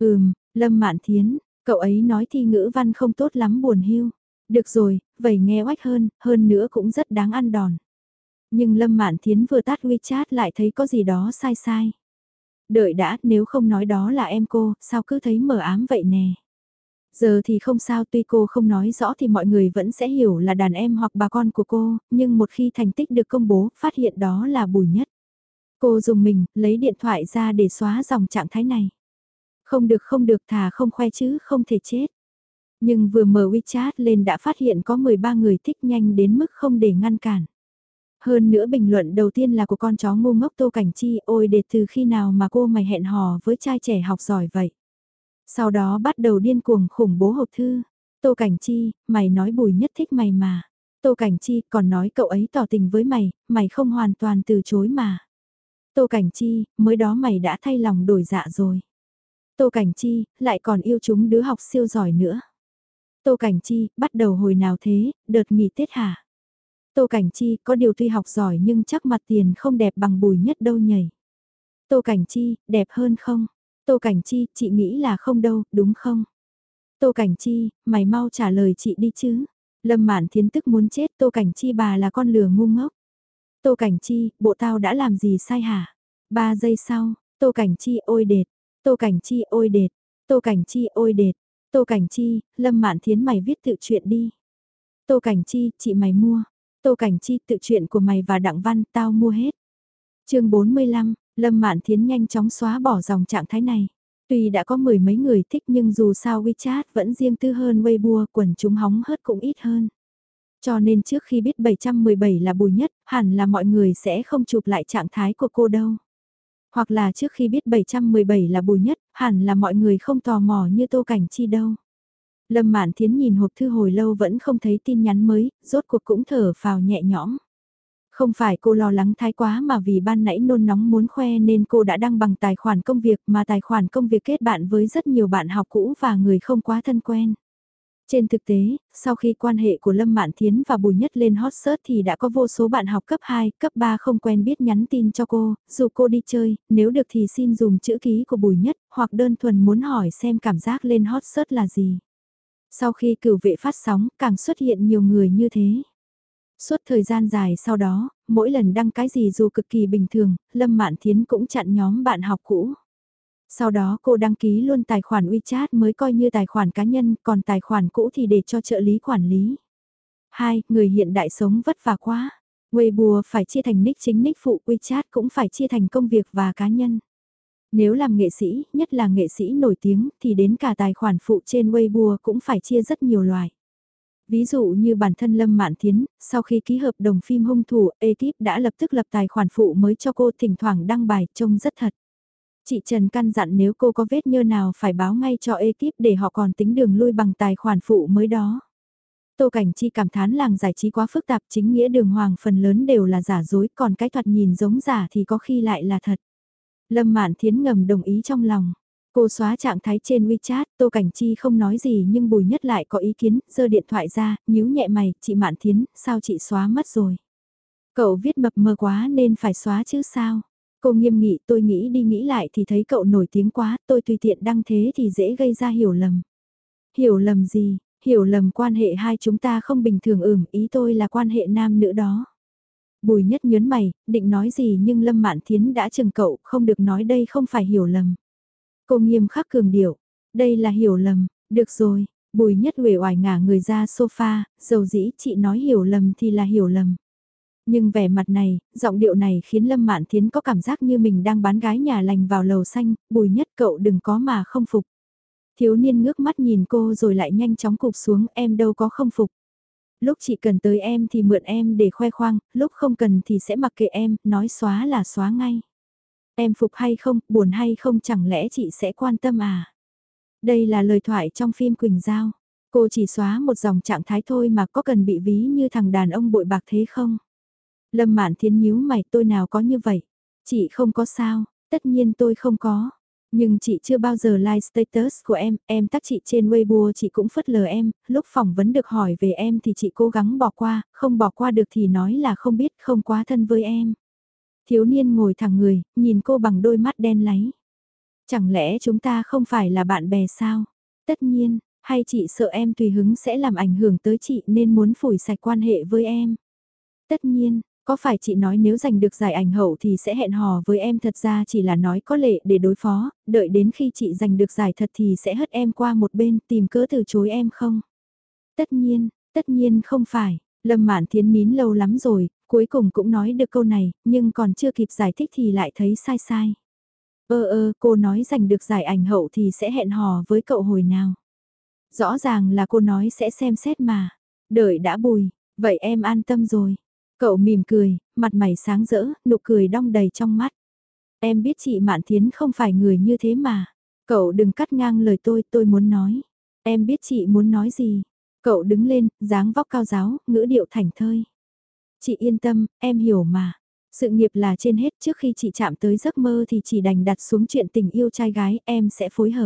Lâm Mạn Thiến, cậu ấy nói thi ngữ văn không tốt lắm buồn hiu. Được rồi, vậy nghe oách hơn nữa cũng rất đáng ăn đòn. Nhưng Lâm Mạn Thiến vừa tắt WeChat lại thấy có gì đó sai sai. Đợi đã, nếu không nói đó là em cô, sao cứ thấy mờ ám vậy nè. Giờ thì không sao, tuy cô không nói rõ thì mọi người vẫn sẽ hiểu là đàn em hoặc bà con của cô, nhưng một khi thành tích được công bố, phát hiện đó là Bùi Nhất. Cô dùng mình, lấy điện thoại ra để xóa dòng trạng thái này. Không được thà không khoe chứ không thể chết. Nhưng vừa mở WeChat lên đã phát hiện có 13 người thích nhanh đến mức không để ngăn cản. Hơn nữa bình luận đầu tiên là của con chó ngu ngốc Tô Cảnh Chi, ôi để từ khi nào mà cô mày hẹn hò với trai trẻ học giỏi vậy. Sau đó bắt đầu điên cuồng khủng bố hộp thư. Tô Cảnh Chi, mày nói Bùi Nhất thích mày mà. Tô Cảnh Chi còn nói cậu ấy tỏ tình với mày, mày không hoàn toàn từ chối mà. Tô Cảnh Chi, mới đó mày đã thay lòng đổi dạ rồi. Tô Cảnh Chi, lại còn yêu chúng đứa học siêu giỏi nữa. Tô Cảnh Chi, bắt đầu hồi nào thế, đợt nghỉ Tết hả? Tô Cảnh Chi, có điều tuy học giỏi nhưng chắc mặt tiền không đẹp bằng Bùi Nhất đâu nhảy. Tô Cảnh Chi, đẹp hơn không? Tô Cảnh Chi, chị nghĩ là không đâu, đúng không? Tô Cảnh Chi, mày mau trả lời chị đi chứ. Lâm Mạn Thiến tức muốn chết, Tô Cảnh Chi bà là con lừa ngu ngốc. Tô Cảnh Chi, bộ tao đã làm gì sai hả? 3 giây sau, Tô Cảnh Chi ôi đệt, Tô Cảnh Chi ôi đệt, Tô Cảnh Chi ôi đệt, Tô Cảnh Chi, Lâm Mạn Thiến mày viết tự truyện đi. Tô Cảnh Chi, chị mày mua. Tô Cảnh Chi, tự truyện của mày và Đặng Văn, tao mua hết. Chương 45, Lâm Mạn Thiến nhanh chóng xóa bỏ dòng trạng thái này. Tuy đã có mười mấy người thích nhưng dù sao WeChat vẫn riêng tư hơn Weibo, quần chúng hóng hớt cũng ít hơn. Cho nên trước khi biết 717 là Bùi Nhất, hẳn là mọi người sẽ không chụp lại trạng thái của cô đâu. Hoặc là trước khi biết 717 là Bùi Nhất, hẳn là mọi người không tò mò như Tô Cảnh Chi đâu. Lâm Mạn Thiến nhìn hộp thư hồi lâu vẫn không thấy tin nhắn mới, rốt cuộc cũng thở phào nhẹ nhõm. Không phải cô lo lắng thái quá mà vì ban nãy nôn nóng muốn khoe nên cô đã đăng bằng tài khoản công việc mà tài khoản công việc kết bạn với rất nhiều bạn học cũ và người không quá thân quen. Trên thực tế, sau khi quan hệ của Lâm Mạn Thiến và Bùi Nhất lên hot search thì đã có vô số bạn học cấp 2, cấp 3 không quen biết nhắn tin cho cô, dù cô đi chơi, nếu được thì xin dùng chữ ký của Bùi Nhất, hoặc đơn thuần muốn hỏi xem cảm giác lên hot search là gì. Sau khi cửu vệ phát sóng, càng xuất hiện nhiều người như thế. Suốt thời gian dài sau đó, mỗi lần đăng cái gì dù cực kỳ bình thường, Lâm Mạn Thiến cũng chặn nhóm bạn học cũ. Sau đó cô đăng ký luôn tài khoản WeChat mới coi như tài khoản cá nhân, còn tài khoản cũ thì để cho trợ lý quản lý. 2. Người hiện đại sống vất vả quá. Weibo phải chia thành nick chính nick phụ, WeChat cũng phải chia thành công việc và cá nhân. Nếu làm nghệ sĩ, nhất là nghệ sĩ nổi tiếng, thì đến cả tài khoản phụ trên Weibo cũng phải chia rất nhiều loại. Ví dụ như bản thân Lâm Mạn Thiến, sau khi ký hợp đồng phim hung thủ, ekip đã lập tức lập tài khoản phụ mới cho cô, thỉnh thoảng đăng bài, trông rất thật. Chị Trần căn dặn nếu cô có vết nhơ nào phải báo ngay cho ekip để họ còn tính đường lui bằng tài khoản phụ mới đó. Tô Cảnh Chi cảm thán làng giải trí quá phức tạp, chính nghĩa đường hoàng phần lớn đều là giả dối, còn cái thoạt nhìn giống giả thì có khi lại là thật. Lâm Mạn Thiến ngầm đồng ý trong lòng. Cô xóa trạng thái trên WeChat, Tô Cảnh Chi không nói gì nhưng Bùi Nhất lại có ý kiến, giơ điện thoại ra, nhíu nhẹ mày, chị Mạn Thiến, sao chị xóa mất rồi? Cậu viết mập mờ quá nên phải xóa chứ sao? Cô nghiêm nghị, tôi nghĩ đi nghĩ lại thì thấy cậu nổi tiếng quá, tôi tùy tiện đăng thế thì dễ gây ra hiểu lầm. Hiểu lầm gì? Hiểu lầm quan hệ hai chúng ta không bình thường, ý tôi là quan hệ nam nữ đó. Bùi Nhất nhớn mày, định nói gì nhưng Lâm Mạn Thiến đã chừng cậu, không được nói đây không phải hiểu lầm. Cô nghiêm khắc cường điệu, đây là hiểu lầm, được rồi, Bùi Nhất uể oải ngả người ra sofa, dầu dĩ chị nói hiểu lầm thì là hiểu lầm. Nhưng vẻ mặt này, giọng điệu này khiến Lâm Mạn Thiến có cảm giác như mình đang bán gái nhà lành vào lầu xanh, Bùi Nhất cậu đừng có mà không phục. Thiếu niên ngước mắt nhìn cô rồi lại nhanh chóng cụp xuống, em đâu có không phục. Lúc chị cần tới em thì mượn em để khoe khoang, lúc không cần thì sẽ mặc kệ em, nói xóa là xóa ngay. Em phục hay không, buồn hay không chẳng lẽ chị sẽ quan tâm à? Đây là lời thoại trong phim Quỳnh Giao. Cô chỉ xóa một dòng trạng thái thôi mà có cần bị ví như thằng đàn ông bội bạc thế không? Lâm Mạn Thiến nhíu mày, tôi nào có như vậy. Chị không có sao, tất nhiên tôi không có. Nhưng chị chưa bao giờ like status của em tag chị trên Weibo chị cũng phớt lờ em, lúc phỏng vấn được hỏi về em thì chị cố gắng bỏ qua, không bỏ qua được thì nói là không biết, không quá thân với em. Thiếu niên ngồi thẳng người, nhìn cô bằng đôi mắt đen láy. Chẳng lẽ chúng ta không phải là bạn bè sao? Tất nhiên, hay chị sợ em tùy hứng sẽ làm ảnh hưởng tới chị nên muốn phủi sạch quan hệ với em? Tất nhiên, có phải chị nói nếu giành được giải ảnh hậu thì sẽ hẹn hò với em, thật ra chỉ là nói có lệ để đối phó, đợi đến khi chị giành được giải thật thì sẽ hất em qua một bên tìm cớ từ chối em không? Tất nhiên không phải, Lâm Mạn Thiến nín lâu lắm rồi, cuối cùng cũng nói được câu này, nhưng còn chưa kịp giải thích thì lại thấy sai sai. Cô nói giành được giải ảnh hậu thì sẽ hẹn hò với cậu hồi nào? Rõ ràng là cô nói sẽ xem xét mà. Đợi đã Bùi, vậy em an tâm rồi. Cậu mỉm cười, mặt mày sáng rỡ, nụ cười đong đầy trong mắt. Em biết chị Mạn Thiến không phải người như thế mà. Cậu đừng cắt ngang lời tôi muốn nói. Em biết chị muốn nói gì. Cậu đứng lên, dáng vóc cao giáo, ngữ điệu thảnh thơi. Chị yên tâm, em hiểu mà. Sự nghiệp là trên hết, trước khi chị chạm tới giấc mơ thì chỉ đành đặt xuống chuyện tình yêu trai gái, em sẽ phối hợp.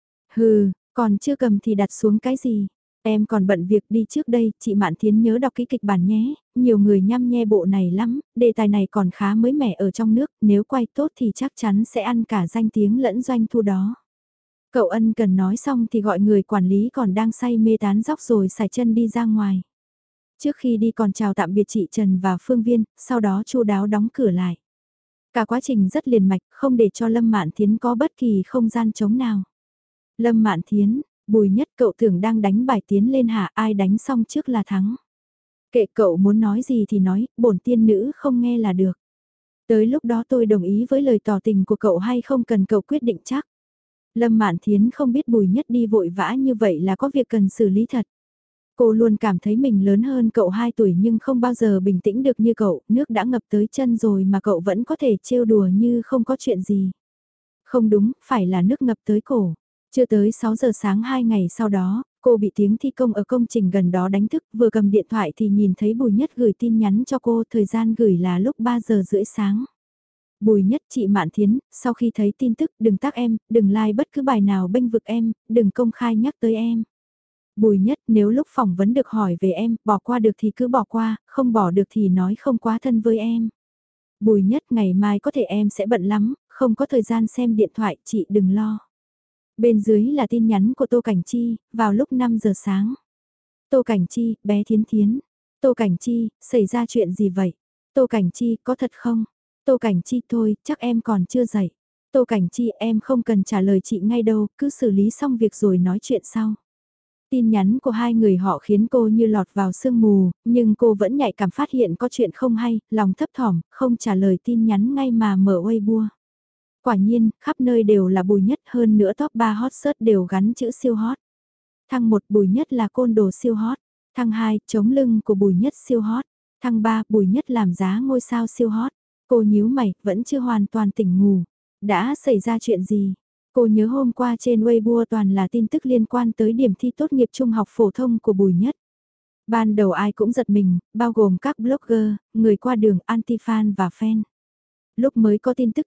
Hừ, còn chưa cầm thì đặt xuống cái gì? Em còn bận việc đi trước đây, chị Mạn Thiến nhớ đọc kỹ kịch bản nhé, nhiều người nhăm nhe bộ này lắm, đề tài này còn khá mới mẻ ở trong nước, nếu quay tốt thì chắc chắn sẽ ăn cả danh tiếng lẫn doanh thu đó. Cậu ân cần nói xong thì gọi người quản lý còn đang say mê tán dóc rồi xài chân đi ra ngoài. Trước khi đi còn chào tạm biệt chị Trần và Phương Viên, sau đó chu đáo đóng cửa lại. Cả quá trình rất liền mạch, không để cho Lâm Mạn Thiến có bất kỳ không gian trống nào. Lâm Mạn Thiến, Bùi Nhất, cậu tưởng đang đánh bài tiến lên hả, ai đánh xong trước là thắng. Kệ cậu muốn nói gì thì nói, bổn tiên nữ không nghe là được. Tới lúc đó tôi đồng ý với lời tỏ tình của cậu hay không cần cậu quyết định chắc. Lâm Mạn Thiến không biết Bùi Nhất đi vội vã như vậy là có việc cần xử lý thật. Cô luôn cảm thấy mình lớn hơn cậu 2 tuổi nhưng không bao giờ bình tĩnh được như cậu, nước đã ngập tới chân rồi mà cậu vẫn có thể trêu đùa như không có chuyện gì. Không đúng, phải là nước ngập tới cổ. Chưa tới 6 giờ sáng 2 ngày sau đó, cô bị tiếng thi công ở công trình gần đó đánh thức, vừa cầm điện thoại thì nhìn thấy Bùi Nhất gửi tin nhắn cho cô, thời gian gửi là lúc 3 giờ rưỡi sáng. Bùi Nhất, chị Mạn Thiến, sau khi thấy tin tức đừng tag em, đừng like bất cứ bài nào bênh vực em, đừng công khai nhắc tới em. Bùi Nhất, nếu lúc phỏng vấn được hỏi về em, bỏ qua được thì cứ bỏ qua, không bỏ được thì nói không quá thân với em. Bùi Nhất, ngày mai có thể em sẽ bận lắm, không có thời gian xem điện thoại, chị đừng lo. Bên dưới là tin nhắn của Tô Cảnh Chi, vào lúc 5 giờ sáng. Tô Cảnh Chi, bé Thiến Thiến. Tô Cảnh Chi, xảy ra chuyện gì vậy? Tô Cảnh Chi, có thật không? Tô Cảnh Chi, thôi, chắc em còn chưa dậy. Tô Cảnh Chi, em không cần trả lời chị ngay đâu, cứ xử lý xong việc rồi nói chuyện sau. Tin nhắn của hai người họ khiến cô như lọt vào sương mù, nhưng cô vẫn nhạy cảm phát hiện có chuyện không hay, lòng thấp thỏm, không trả lời tin nhắn ngay mà mở Weibo. Quả nhiên, khắp nơi đều là Bùi Nhất, hơn nữa top 3 hot search đều gắn chữ siêu hot. Thăng 1 Bùi Nhất là côn đồ siêu hot. Thăng 2 chống lưng của Bùi Nhất siêu hot. Thăng 3 Bùi Nhất làm giá ngôi sao siêu hot. Cô nhíu mày, vẫn chưa hoàn toàn tỉnh ngủ. Đã xảy ra chuyện gì? Cô nhớ hôm qua trên Weibo toàn là tin tức liên quan tới điểm thi tốt nghiệp trung học phổ thông của Bùi Nhất. Ban đầu ai cũng giật mình, bao gồm các blogger, người qua đường, anti-fan và fan. Lúc mới có tin tức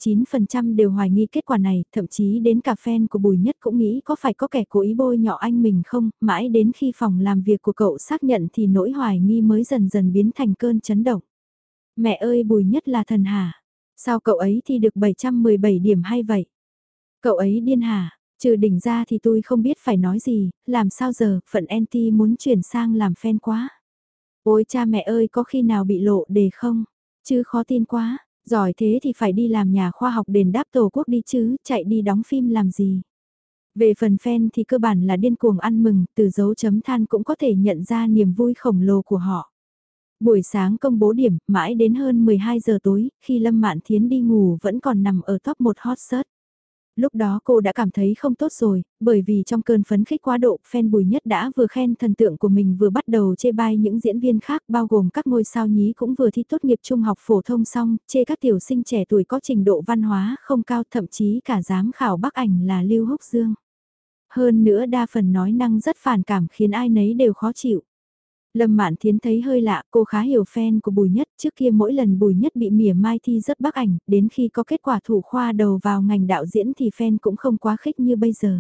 99% đều hoài nghi kết quả này, thậm chí đến cả fan của Bùi Nhất cũng nghĩ có phải có kẻ cố ý bôi nhọ anh mình không, mãi đến khi phòng làm việc của cậu xác nhận thì nỗi hoài nghi mới dần dần biến thành cơn chấn động. Mẹ ơi, Bùi Nhất là thần hả? Sao cậu ấy thi được 717 điểm hay vậy? Cậu ấy điên hả? Trừ đỉnh ra thì tôi không biết phải nói gì, làm sao giờ, phận anti muốn chuyển sang làm fan quá. Ôi cha mẹ ơi, có khi nào bị lộ đề không? Chứ khó tin quá. Giỏi thế thì phải đi làm nhà khoa học đền đáp tổ quốc đi chứ, chạy đi đóng phim làm gì. Về phần fan thì cơ bản là điên cuồng ăn mừng, từ dấu chấm than cũng có thể nhận ra niềm vui khổng lồ của họ. Buổi sáng công bố điểm, mãi đến hơn 12 giờ tối, khi Lâm Mạn Thiến đi ngủ vẫn còn nằm ở top 1 hot search. Lúc đó cô đã cảm thấy không tốt rồi, bởi vì trong cơn phấn khích quá độ, fan Bùi Nhất đã vừa khen thần tượng của mình vừa bắt đầu chê bai những diễn viên khác bao gồm các ngôi sao nhí cũng vừa thi tốt nghiệp trung học phổ thông xong, chê các tiểu sinh trẻ tuổi có trình độ văn hóa không cao, thậm chí cả giám khảo Bắc ảnh là Lưu Húc Dương. Hơn nữa đa phần nói năng rất phản cảm khiến ai nấy đều khó chịu. Lâm Mạn Thiến thấy hơi lạ, cô khá hiểu fan của Bùi Nhất, trước kia mỗi lần Bùi Nhất bị mỉa mai thi rất bắc ảnh, đến khi có kết quả thủ khoa đầu vào ngành đạo diễn thì fan cũng không quá khích như bây giờ.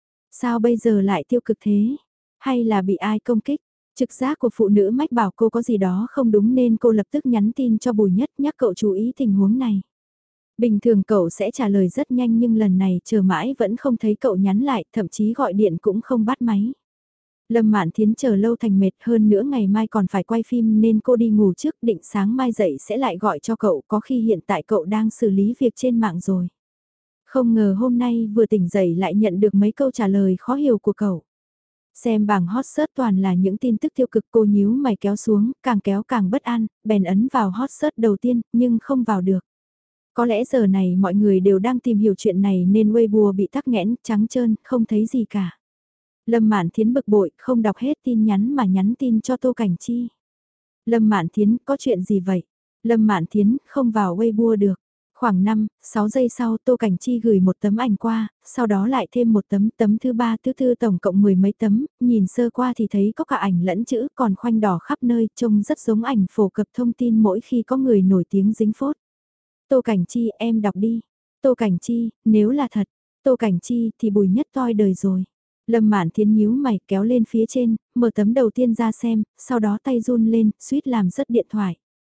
Sao bây giờ lại tiêu cực thế? Hay là bị ai công kích? Trực giác của phụ nữ mách bảo cô có gì đó không đúng nên cô lập tức nhắn tin cho Bùi Nhất nhắc cậu chú ý tình huống này. Bình thường cậu sẽ trả lời rất nhanh nhưng lần này chờ mãi vẫn không thấy cậu nhắn lại, thậm chí gọi điện cũng không bắt máy. Lâm Mạn Thiến chờ lâu thành mệt, hơn nữa ngày mai còn phải quay phim nên cô đi ngủ trước, định sáng mai dậy sẽ lại gọi cho cậu, có khi hiện tại cậu đang xử lý việc trên mạng rồi. Không ngờ hôm nay vừa tỉnh dậy lại nhận được mấy câu trả lời khó hiểu của cậu. Xem bảng hot search toàn là những tin tức tiêu cực, cô nhíu mày kéo xuống, càng kéo càng bất an, bèn ấn vào hot search đầu tiên, nhưng không vào được. Có lẽ giờ này mọi người đều đang tìm hiểu chuyện này nên Weibo bị tắc nghẽn, trắng trơn, không thấy gì cả. Lâm Mạn Thiến bực bội, không đọc hết tin nhắn mà nhắn tin cho Tô Cảnh Chi. Lâm Mạn Thiến, có chuyện gì vậy? Lâm Mạn Thiến, không vào Weibo được. Khoảng 5-6 giây sau Tô Cảnh Chi gửi một tấm ảnh qua, sau đó lại thêm một tấm thứ ba thứ tư tổng cộng 10 mấy tấm, nhìn sơ qua thì thấy có cả ảnh lẫn chữ còn khoanh đỏ khắp nơi, trông rất giống ảnh phổ cập thông tin mỗi khi có người nổi tiếng dính phốt. Tô Cảnh Chi, em đọc đi. Tô Cảnh Chi, nếu là thật, Tô Cảnh Chi thì Bùi Nhất toi đời rồi. Lâm Mạn Thiến nhíu mày kéo lên phía trên, mở tấm đầu tiên ra xem, sau đó tay run lên, suýt làm rớt điện thoại.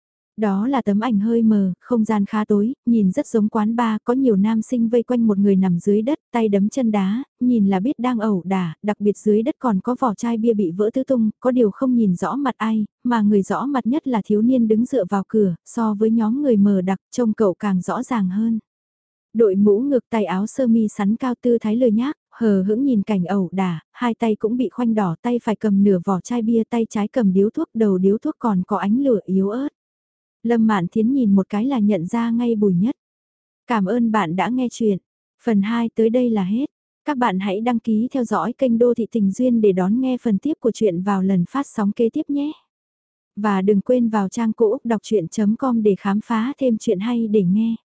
Đó là tấm ảnh hơi mờ, không gian khá tối, nhìn rất giống quán bar, có nhiều nam sinh vây quanh một người nằm dưới đất, tay đấm chân đá, nhìn là biết đang ẩu đả, đặc biệt dưới đất còn có vỏ chai bia bị vỡ tứ tung, có điều không nhìn rõ mặt ai, mà người rõ mặt nhất là thiếu niên đứng dựa vào cửa, so với nhóm người mờ đặc, trông cậu càng rõ ràng hơn. Đội mũ ngược tay áo sơ mi sắn cao tư thái lười nhác, hờ hững nhìn cảnh ẩu đả, hai tay cũng bị khoanh đỏ, tay phải cầm nửa vỏ chai bia, tay trái cầm điếu thuốc, đầu điếu thuốc còn có ánh lửa yếu ớt. Lâm Mạn Thiến nhìn một cái là nhận ra ngay Bùi Nhất. Cảm ơn bạn đã nghe chuyện. Phần 2 tới đây là hết. Các bạn hãy đăng ký theo dõi kênh Đô Thị Tình Duyên để đón nghe phần tiếp của chuyện vào lần phát sóng kế tiếp nhé. Và đừng quên vào trang cũ đọc chuyện.com để khám phá thêm chuyện hay để nghe.